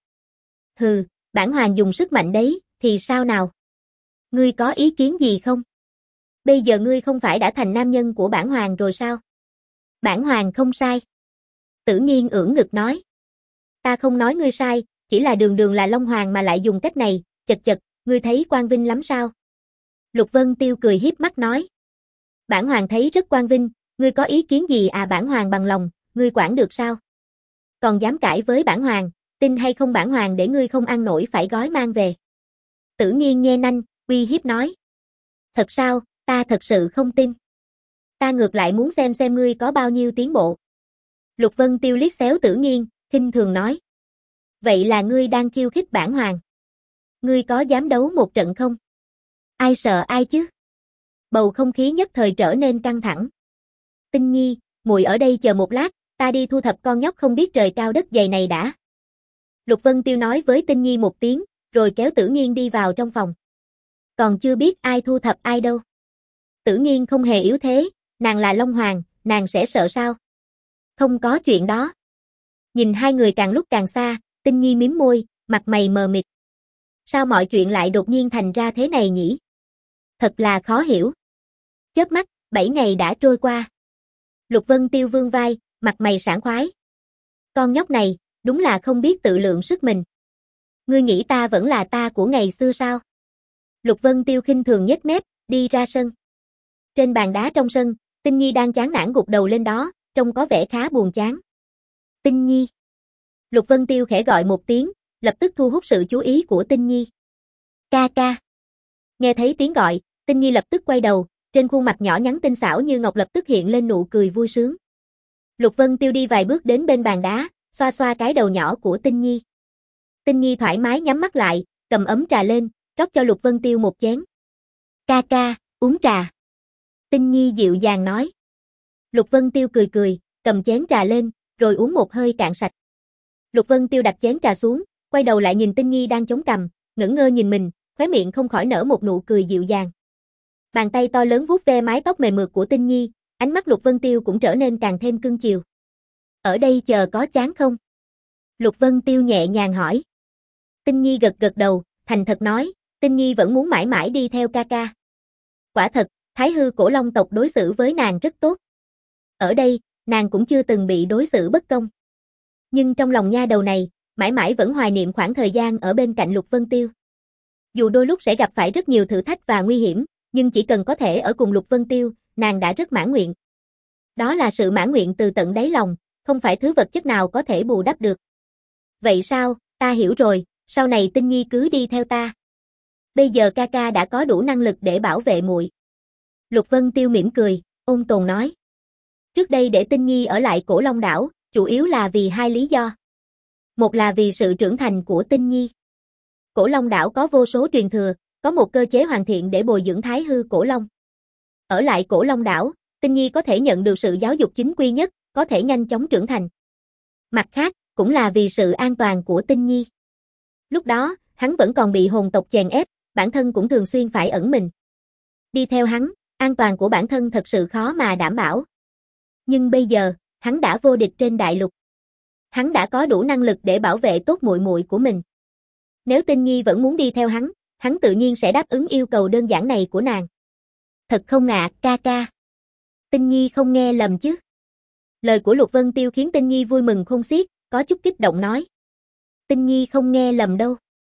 Hừ, bản hoàng dùng sức mạnh đấy, thì sao nào? Ngươi có ý kiến gì không? Bây giờ ngươi không phải đã thành nam nhân của bản hoàng rồi sao? Bản hoàng không sai. Tử Nghiên ưỡn ngực nói. Ta không nói ngươi sai, chỉ là đường đường là Long Hoàng mà lại dùng cách này, chật chật, ngươi thấy quang vinh lắm sao? Lục Vân Tiêu cười hiếp mắt nói. Bản hoàng thấy rất quang vinh, ngươi có ý kiến gì à? Bản hoàng bằng lòng, ngươi quản được sao? Còn dám cãi với bản hoàng, tin hay không bản hoàng để ngươi không ăn nổi phải gói mang về. Tử Nghiên nhe nanh, uy hiếp nói. Thật sao, ta thật sự không tin. Ta ngược lại muốn xem xem ngươi có bao nhiêu tiến bộ. Lục Vân Tiêu liếc xéo Tử Nghiên, khinh thường nói. Vậy là ngươi đang khiêu khích bản hoàng. Ngươi có dám đấu một trận không? Ai sợ ai chứ? Bầu không khí nhất thời trở nên căng thẳng. Tinh Nhi, muội ở đây chờ một lát, ta đi thu thập con nhóc không biết trời cao đất dày này đã. Lục Vân Tiêu nói với Tinh Nhi một tiếng, rồi kéo Tử Nghiên đi vào trong phòng. Còn chưa biết ai thu thập ai đâu. Tử Nghiên không hề yếu thế, nàng là Long Hoàng, nàng sẽ sợ sao? Không có chuyện đó. Nhìn hai người càng lúc càng xa, Tinh Nhi mím môi, mặt mày mờ mịt. Sao mọi chuyện lại đột nhiên thành ra thế này nhỉ? Thật là khó hiểu. Chớp mắt, bảy ngày đã trôi qua. Lục Vân Tiêu vươn vai, mặt mày sảng khoái. Con nhóc này, đúng là không biết tự lượng sức mình. Ngươi nghĩ ta vẫn là ta của ngày xưa sao? Lục Vân Tiêu khinh thường nhếch mép, đi ra sân. Trên bàn đá trong sân, Tinh Nhi đang chán nản gục đầu lên đó, trông có vẻ khá buồn chán. Tinh Nhi. Lục Vân Tiêu khẽ gọi một tiếng, lập tức thu hút sự chú ý của Tinh Nhi. Ca ca. Nghe thấy tiếng gọi, Tinh Nhi lập tức quay đầu, trên khuôn mặt nhỏ nhắn tinh xảo như ngọc lập tức hiện lên nụ cười vui sướng. Lục Vân Tiêu đi vài bước đến bên bàn đá, xoa xoa cái đầu nhỏ của Tinh Nhi. Tinh Nhi thoải mái nhắm mắt lại, cầm ấm trà lên, rót cho Lục Vân Tiêu một chén. Ca ca, uống trà. Tinh Nhi dịu dàng nói. Lục Vân Tiêu cười cười, cầm chén trà lên, rồi uống một hơi cạn sạch. Lục Vân Tiêu đặt chén trà xuống, quay đầu lại nhìn Tinh Nhi đang chống cằm, ngẩn ngơ nhìn mình, khóe miệng không khỏi nở một nụ cười dịu dàng. Bàn tay to lớn vuốt ve mái tóc mềm mượt của Tinh Nhi, ánh mắt Lục Vân Tiêu cũng trở nên càng thêm cưng chiều. Ở đây chờ có chán không? Lục Vân Tiêu nhẹ nhàng hỏi. Tinh Nhi gật gật đầu, thành thật nói, Tinh Nhi vẫn muốn mãi mãi đi theo ca ca. Quả thật, Thái Hư Cổ Long tộc đối xử với nàng rất tốt. Ở đây, nàng cũng chưa từng bị đối xử bất công. Nhưng trong lòng nha đầu này, mãi mãi vẫn hoài niệm khoảng thời gian ở bên cạnh Lục Vân Tiêu. Dù đôi lúc sẽ gặp phải rất nhiều thử thách và nguy hiểm, nhưng chỉ cần có thể ở cùng Lục Vân Tiêu, nàng đã rất mãn nguyện. Đó là sự mãn nguyện từ tận đáy lòng, không phải thứ vật chất nào có thể bù đắp được. Vậy sao, ta hiểu rồi, sau này Tinh Nhi cứ đi theo ta. Bây giờ ca ca đã có đủ năng lực để bảo vệ muội. Lục Vân Tiêu mỉm cười, ôn tồn nói. Trước đây để Tinh Nhi ở lại Cổ Long đảo, chủ yếu là vì hai lý do. Một là vì sự trưởng thành của Tinh Nhi. Cổ Long đảo có vô số truyền thừa, có một cơ chế hoàn thiện để bồi dưỡng Thái Hư Cổ Long. Ở lại Cổ Long đảo, Tinh Nhi có thể nhận được sự giáo dục chính quy nhất, có thể nhanh chóng trưởng thành. Mặt khác, cũng là vì sự an toàn của Tinh Nhi. Lúc đó, hắn vẫn còn bị hồn tộc chèn ép, bản thân cũng thường xuyên phải ẩn mình. Đi theo hắn, an toàn của bản thân thật sự khó mà đảm bảo. Nhưng bây giờ, hắn đã vô địch trên đại lục. Hắn đã có đủ năng lực để bảo vệ tốt muội muội của mình. Nếu Tinh Nhi vẫn muốn đi theo hắn, hắn tự nhiên sẽ đáp ứng yêu cầu đơn giản này của nàng. Thật không ạ, ca ca. Tinh Nhi không nghe lầm chứ? Lời của Lục Vân Tiêu khiến Tinh Nhi vui mừng khôn xiết, có chút kích động nói. Tinh Nhi không nghe lầm đâu.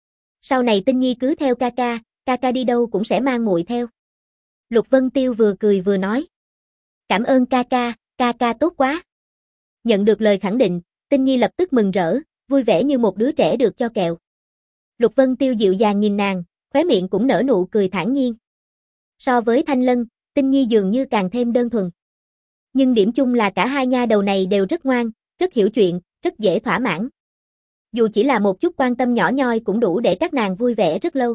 Sau này Tinh Nhi cứ theo ca ca, ca ca đi đâu cũng sẽ mang muội theo. Lục Vân Tiêu vừa cười vừa nói. Cảm ơn ca ca, ca ca tốt quá. Nhận được lời khẳng định, Tinh Nhi lập tức mừng rỡ, vui vẻ như một đứa trẻ được cho kẹo. Lục Vân Tiêu dịu dàng nhìn nàng, khóe miệng cũng nở nụ cười thản nhiên. So với Thanh Lân, Tinh Nhi dường như càng thêm đơn thuần. Nhưng điểm chung là cả hai nha đầu này đều rất ngoan, rất hiểu chuyện, rất dễ thỏa mãn. Dù chỉ là một chút quan tâm nhỏ nhoi cũng đủ để các nàng vui vẻ rất lâu.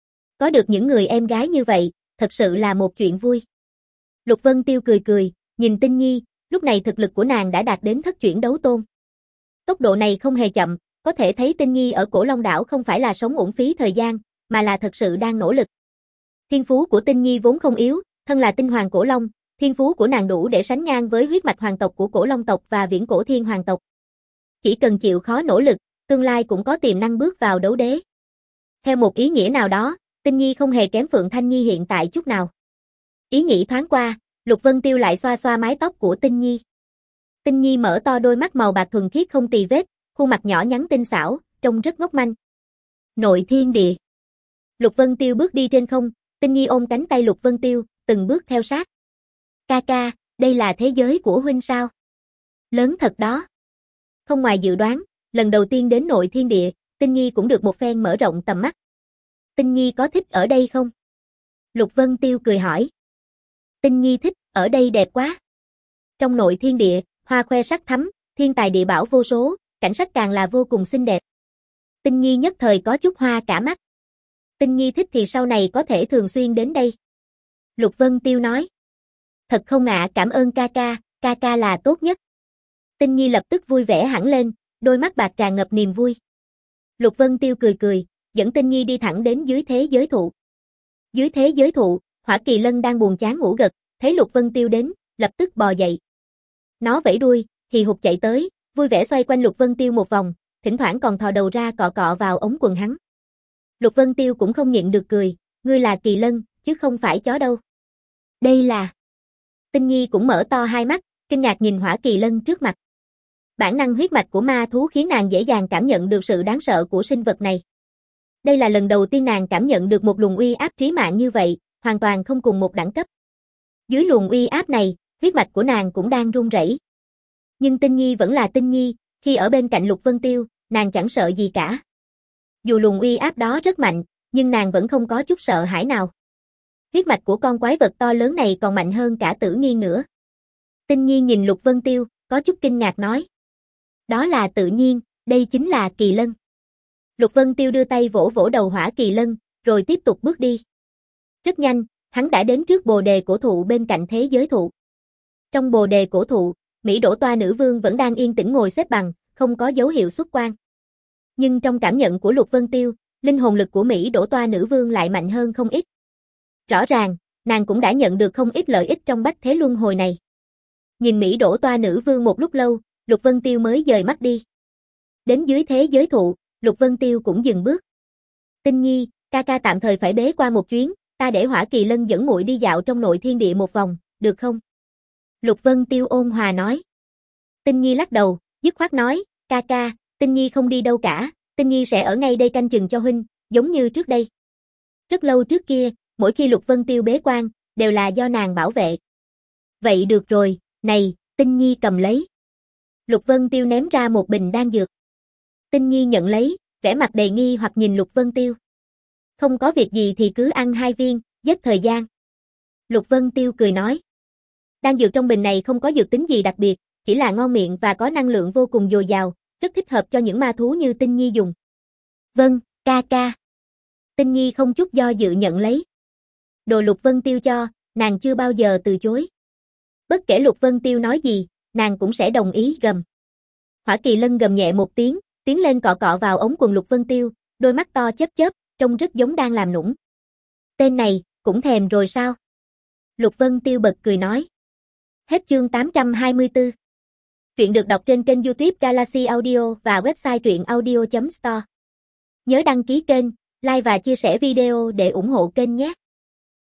Có được những người em gái như vậy, thật sự là một chuyện vui. Lục Vân Tiêu cười cười, nhìn Tinh Nhi, lúc này thực lực của nàng đã đạt đến thất chuyển đấu tôn. Tốc độ này không hề chậm, có thể thấy Tinh Nhi ở Cổ Long đảo không phải là sống uổng phí thời gian, mà là thật sự đang nỗ lực. Thiên phú của Tinh Nhi vốn không yếu, thân là tinh hoàng Cổ Long, thiên phú của nàng đủ để sánh ngang với huyết mạch hoàng tộc của Cổ Long tộc và viễn cổ thiên hoàng tộc. Chỉ cần chịu khó nỗ lực, tương lai cũng có tiềm năng bước vào đấu đế. Theo một ý nghĩa nào đó, Tinh Nhi không hề kém Phượng Thanh Nhi hiện tại chút nào. Ý nghĩ thoáng qua, Lục Vân Tiêu lại xoa xoa mái tóc của Tinh Nhi. Tinh Nhi mở to đôi mắt màu bạc thuần khiết không tì vết, khuôn mặt nhỏ nhắn tinh xảo, trông rất ngốc manh. Nội thiên địa. Lục Vân Tiêu bước đi trên không, Tinh Nhi ôm cánh tay Lục Vân Tiêu, từng bước theo sát. Ca ca, đây là thế giới của huynh sao? Lớn thật đó. Không ngoài dự đoán, lần đầu tiên đến nội thiên địa, Tinh Nhi cũng được một phen mở rộng tầm mắt. Tinh Nhi có thích ở đây không? Lục Vân Tiêu cười hỏi. Tinh Nhi thích, ở đây đẹp quá. Trong nội thiên địa, hoa khoe sắc thắm, thiên tài địa bảo vô số, cảnh sắc càng là vô cùng xinh đẹp. Tinh Nhi nhất thời có chút hoa cả mắt. Tinh Nhi thích thì sau này có thể thường xuyên đến đây. Lục Vân Tiêu nói. Thật không ạ, cảm ơn ca ca, ca ca là tốt nhất. Tinh Nhi lập tức vui vẻ hẳn lên, đôi mắt bạc tràn ngập niềm vui. Lục Vân Tiêu cười cười, dẫn Tinh Nhi đi thẳng đến dưới thế giới thụ. Dưới thế giới thụ, Hỏa Kỳ Lân đang buồn chán ngủ gật, thấy Lục Vân Tiêu đến, lập tức bò dậy. Nó vẫy đuôi, hì hục chạy tới, vui vẻ xoay quanh Lục Vân Tiêu một vòng, thỉnh thoảng còn thò đầu ra cọ cọ vào ống quần hắn. Lục Vân Tiêu cũng không nhịn được cười, ngươi là Kỳ Lân, chứ không phải chó đâu. Đây là... Tinh Nhi cũng mở to hai mắt, kinh ngạc nhìn Hỏa Kỳ Lân trước mặt. Bản năng huyết mạch của ma thú khiến nàng dễ dàng cảm nhận được sự đáng sợ của sinh vật này. Đây là lần đầu tiên nàng cảm nhận được một luồng uy áp trí mạng như vậy, hoàn toàn không cùng một đẳng cấp. Dưới luồng uy áp này, huyết mạch của nàng cũng đang run rẩy. Nhưng Tinh Nhi vẫn là Tinh Nhi, khi ở bên cạnh Lục Vân Tiêu, nàng chẳng sợ gì cả. Dù luồng uy áp đó rất mạnh, nhưng nàng vẫn không có chút sợ hãi nào. Huyết mạch của con quái vật to lớn này còn mạnh hơn cả Tử Nghiên nữa. Tinh Nhi nhìn Lục Vân Tiêu, có chút kinh ngạc nói. Đó là tự nhiên, đây chính là Kỳ Lân. Lục Vân Tiêu đưa tay vỗ vỗ đầu Hỏa Kỳ Lân, rồi tiếp tục bước đi. Rất nhanh, hắn đã đến trước bồ đề cổ thụ bên cạnh thế giới thụ. Trong bồ đề cổ thụ, Mỹ Đỗ Toa nữ vương vẫn đang yên tĩnh ngồi xếp bằng, không có dấu hiệu xuất quan. Nhưng trong cảm nhận của Lục Vân Tiêu, linh hồn lực của Mỹ Đỗ Toa nữ vương lại mạnh hơn không ít. Rõ ràng, nàng cũng đã nhận được không ít lợi ích trong bách thế luân hồi này. Nhìn Mỹ Đỗ Toa nữ vương một lúc lâu, Lục Vân Tiêu mới dời mắt đi. Đến dưới thế giới thụ, Lục Vân Tiêu cũng dừng bước. Tinh Nhi, ca ca tạm thời phải bế qua một chuyến, ta để Hỏa Kỳ Lân dẫn muội đi dạo trong nội thiên địa một vòng, được không? Lục Vân Tiêu ôn hòa nói. Tinh Nhi lắc đầu, dứt khoát nói, ca ca, Tinh Nhi không đi đâu cả, Tinh Nhi sẽ ở ngay đây canh chừng cho huynh, giống như trước đây. Rất lâu trước kia, mỗi khi Lục Vân Tiêu bế quan, đều là do nàng bảo vệ. Vậy được rồi, này, Tinh Nhi cầm lấy. Lục Vân Tiêu ném ra một bình đan dược. Tinh Nhi nhận lấy, vẻ mặt đầy nghi hoặc nhìn Lục Vân Tiêu. Không có việc gì thì cứ ăn hai viên, giết thời gian. Lục Vân Tiêu cười nói. Đan dược trong bình này không có dược tính gì đặc biệt, chỉ là ngon miệng và có năng lượng vô cùng dồi dào, rất thích hợp cho những ma thú như Tinh Nhi dùng. Vâng, ca ca. Tinh Nhi không chút do dự nhận lấy. Đồ Lục Vân Tiêu cho, nàng chưa bao giờ từ chối. Bất kể Lục Vân Tiêu nói gì, nàng cũng sẽ đồng ý gầm. Hỏa Kỳ Lân gầm nhẹ một tiếng, tiến lên cọ cọ vào ống quần Lục Vân Tiêu, đôi mắt to chớp chớp, trông rất giống đang làm nũng. Tên này, cũng thèm rồi sao? Lục Vân Tiêu bật cười nói. Hết chương tám trăm hai mươi tư. Truyện được đọc trên kênh YouTube Galaxy Audio và website truyện audio chấm store. Nhớ đăng ký kênh, like và chia sẻ video để ủng hộ kênh nhé.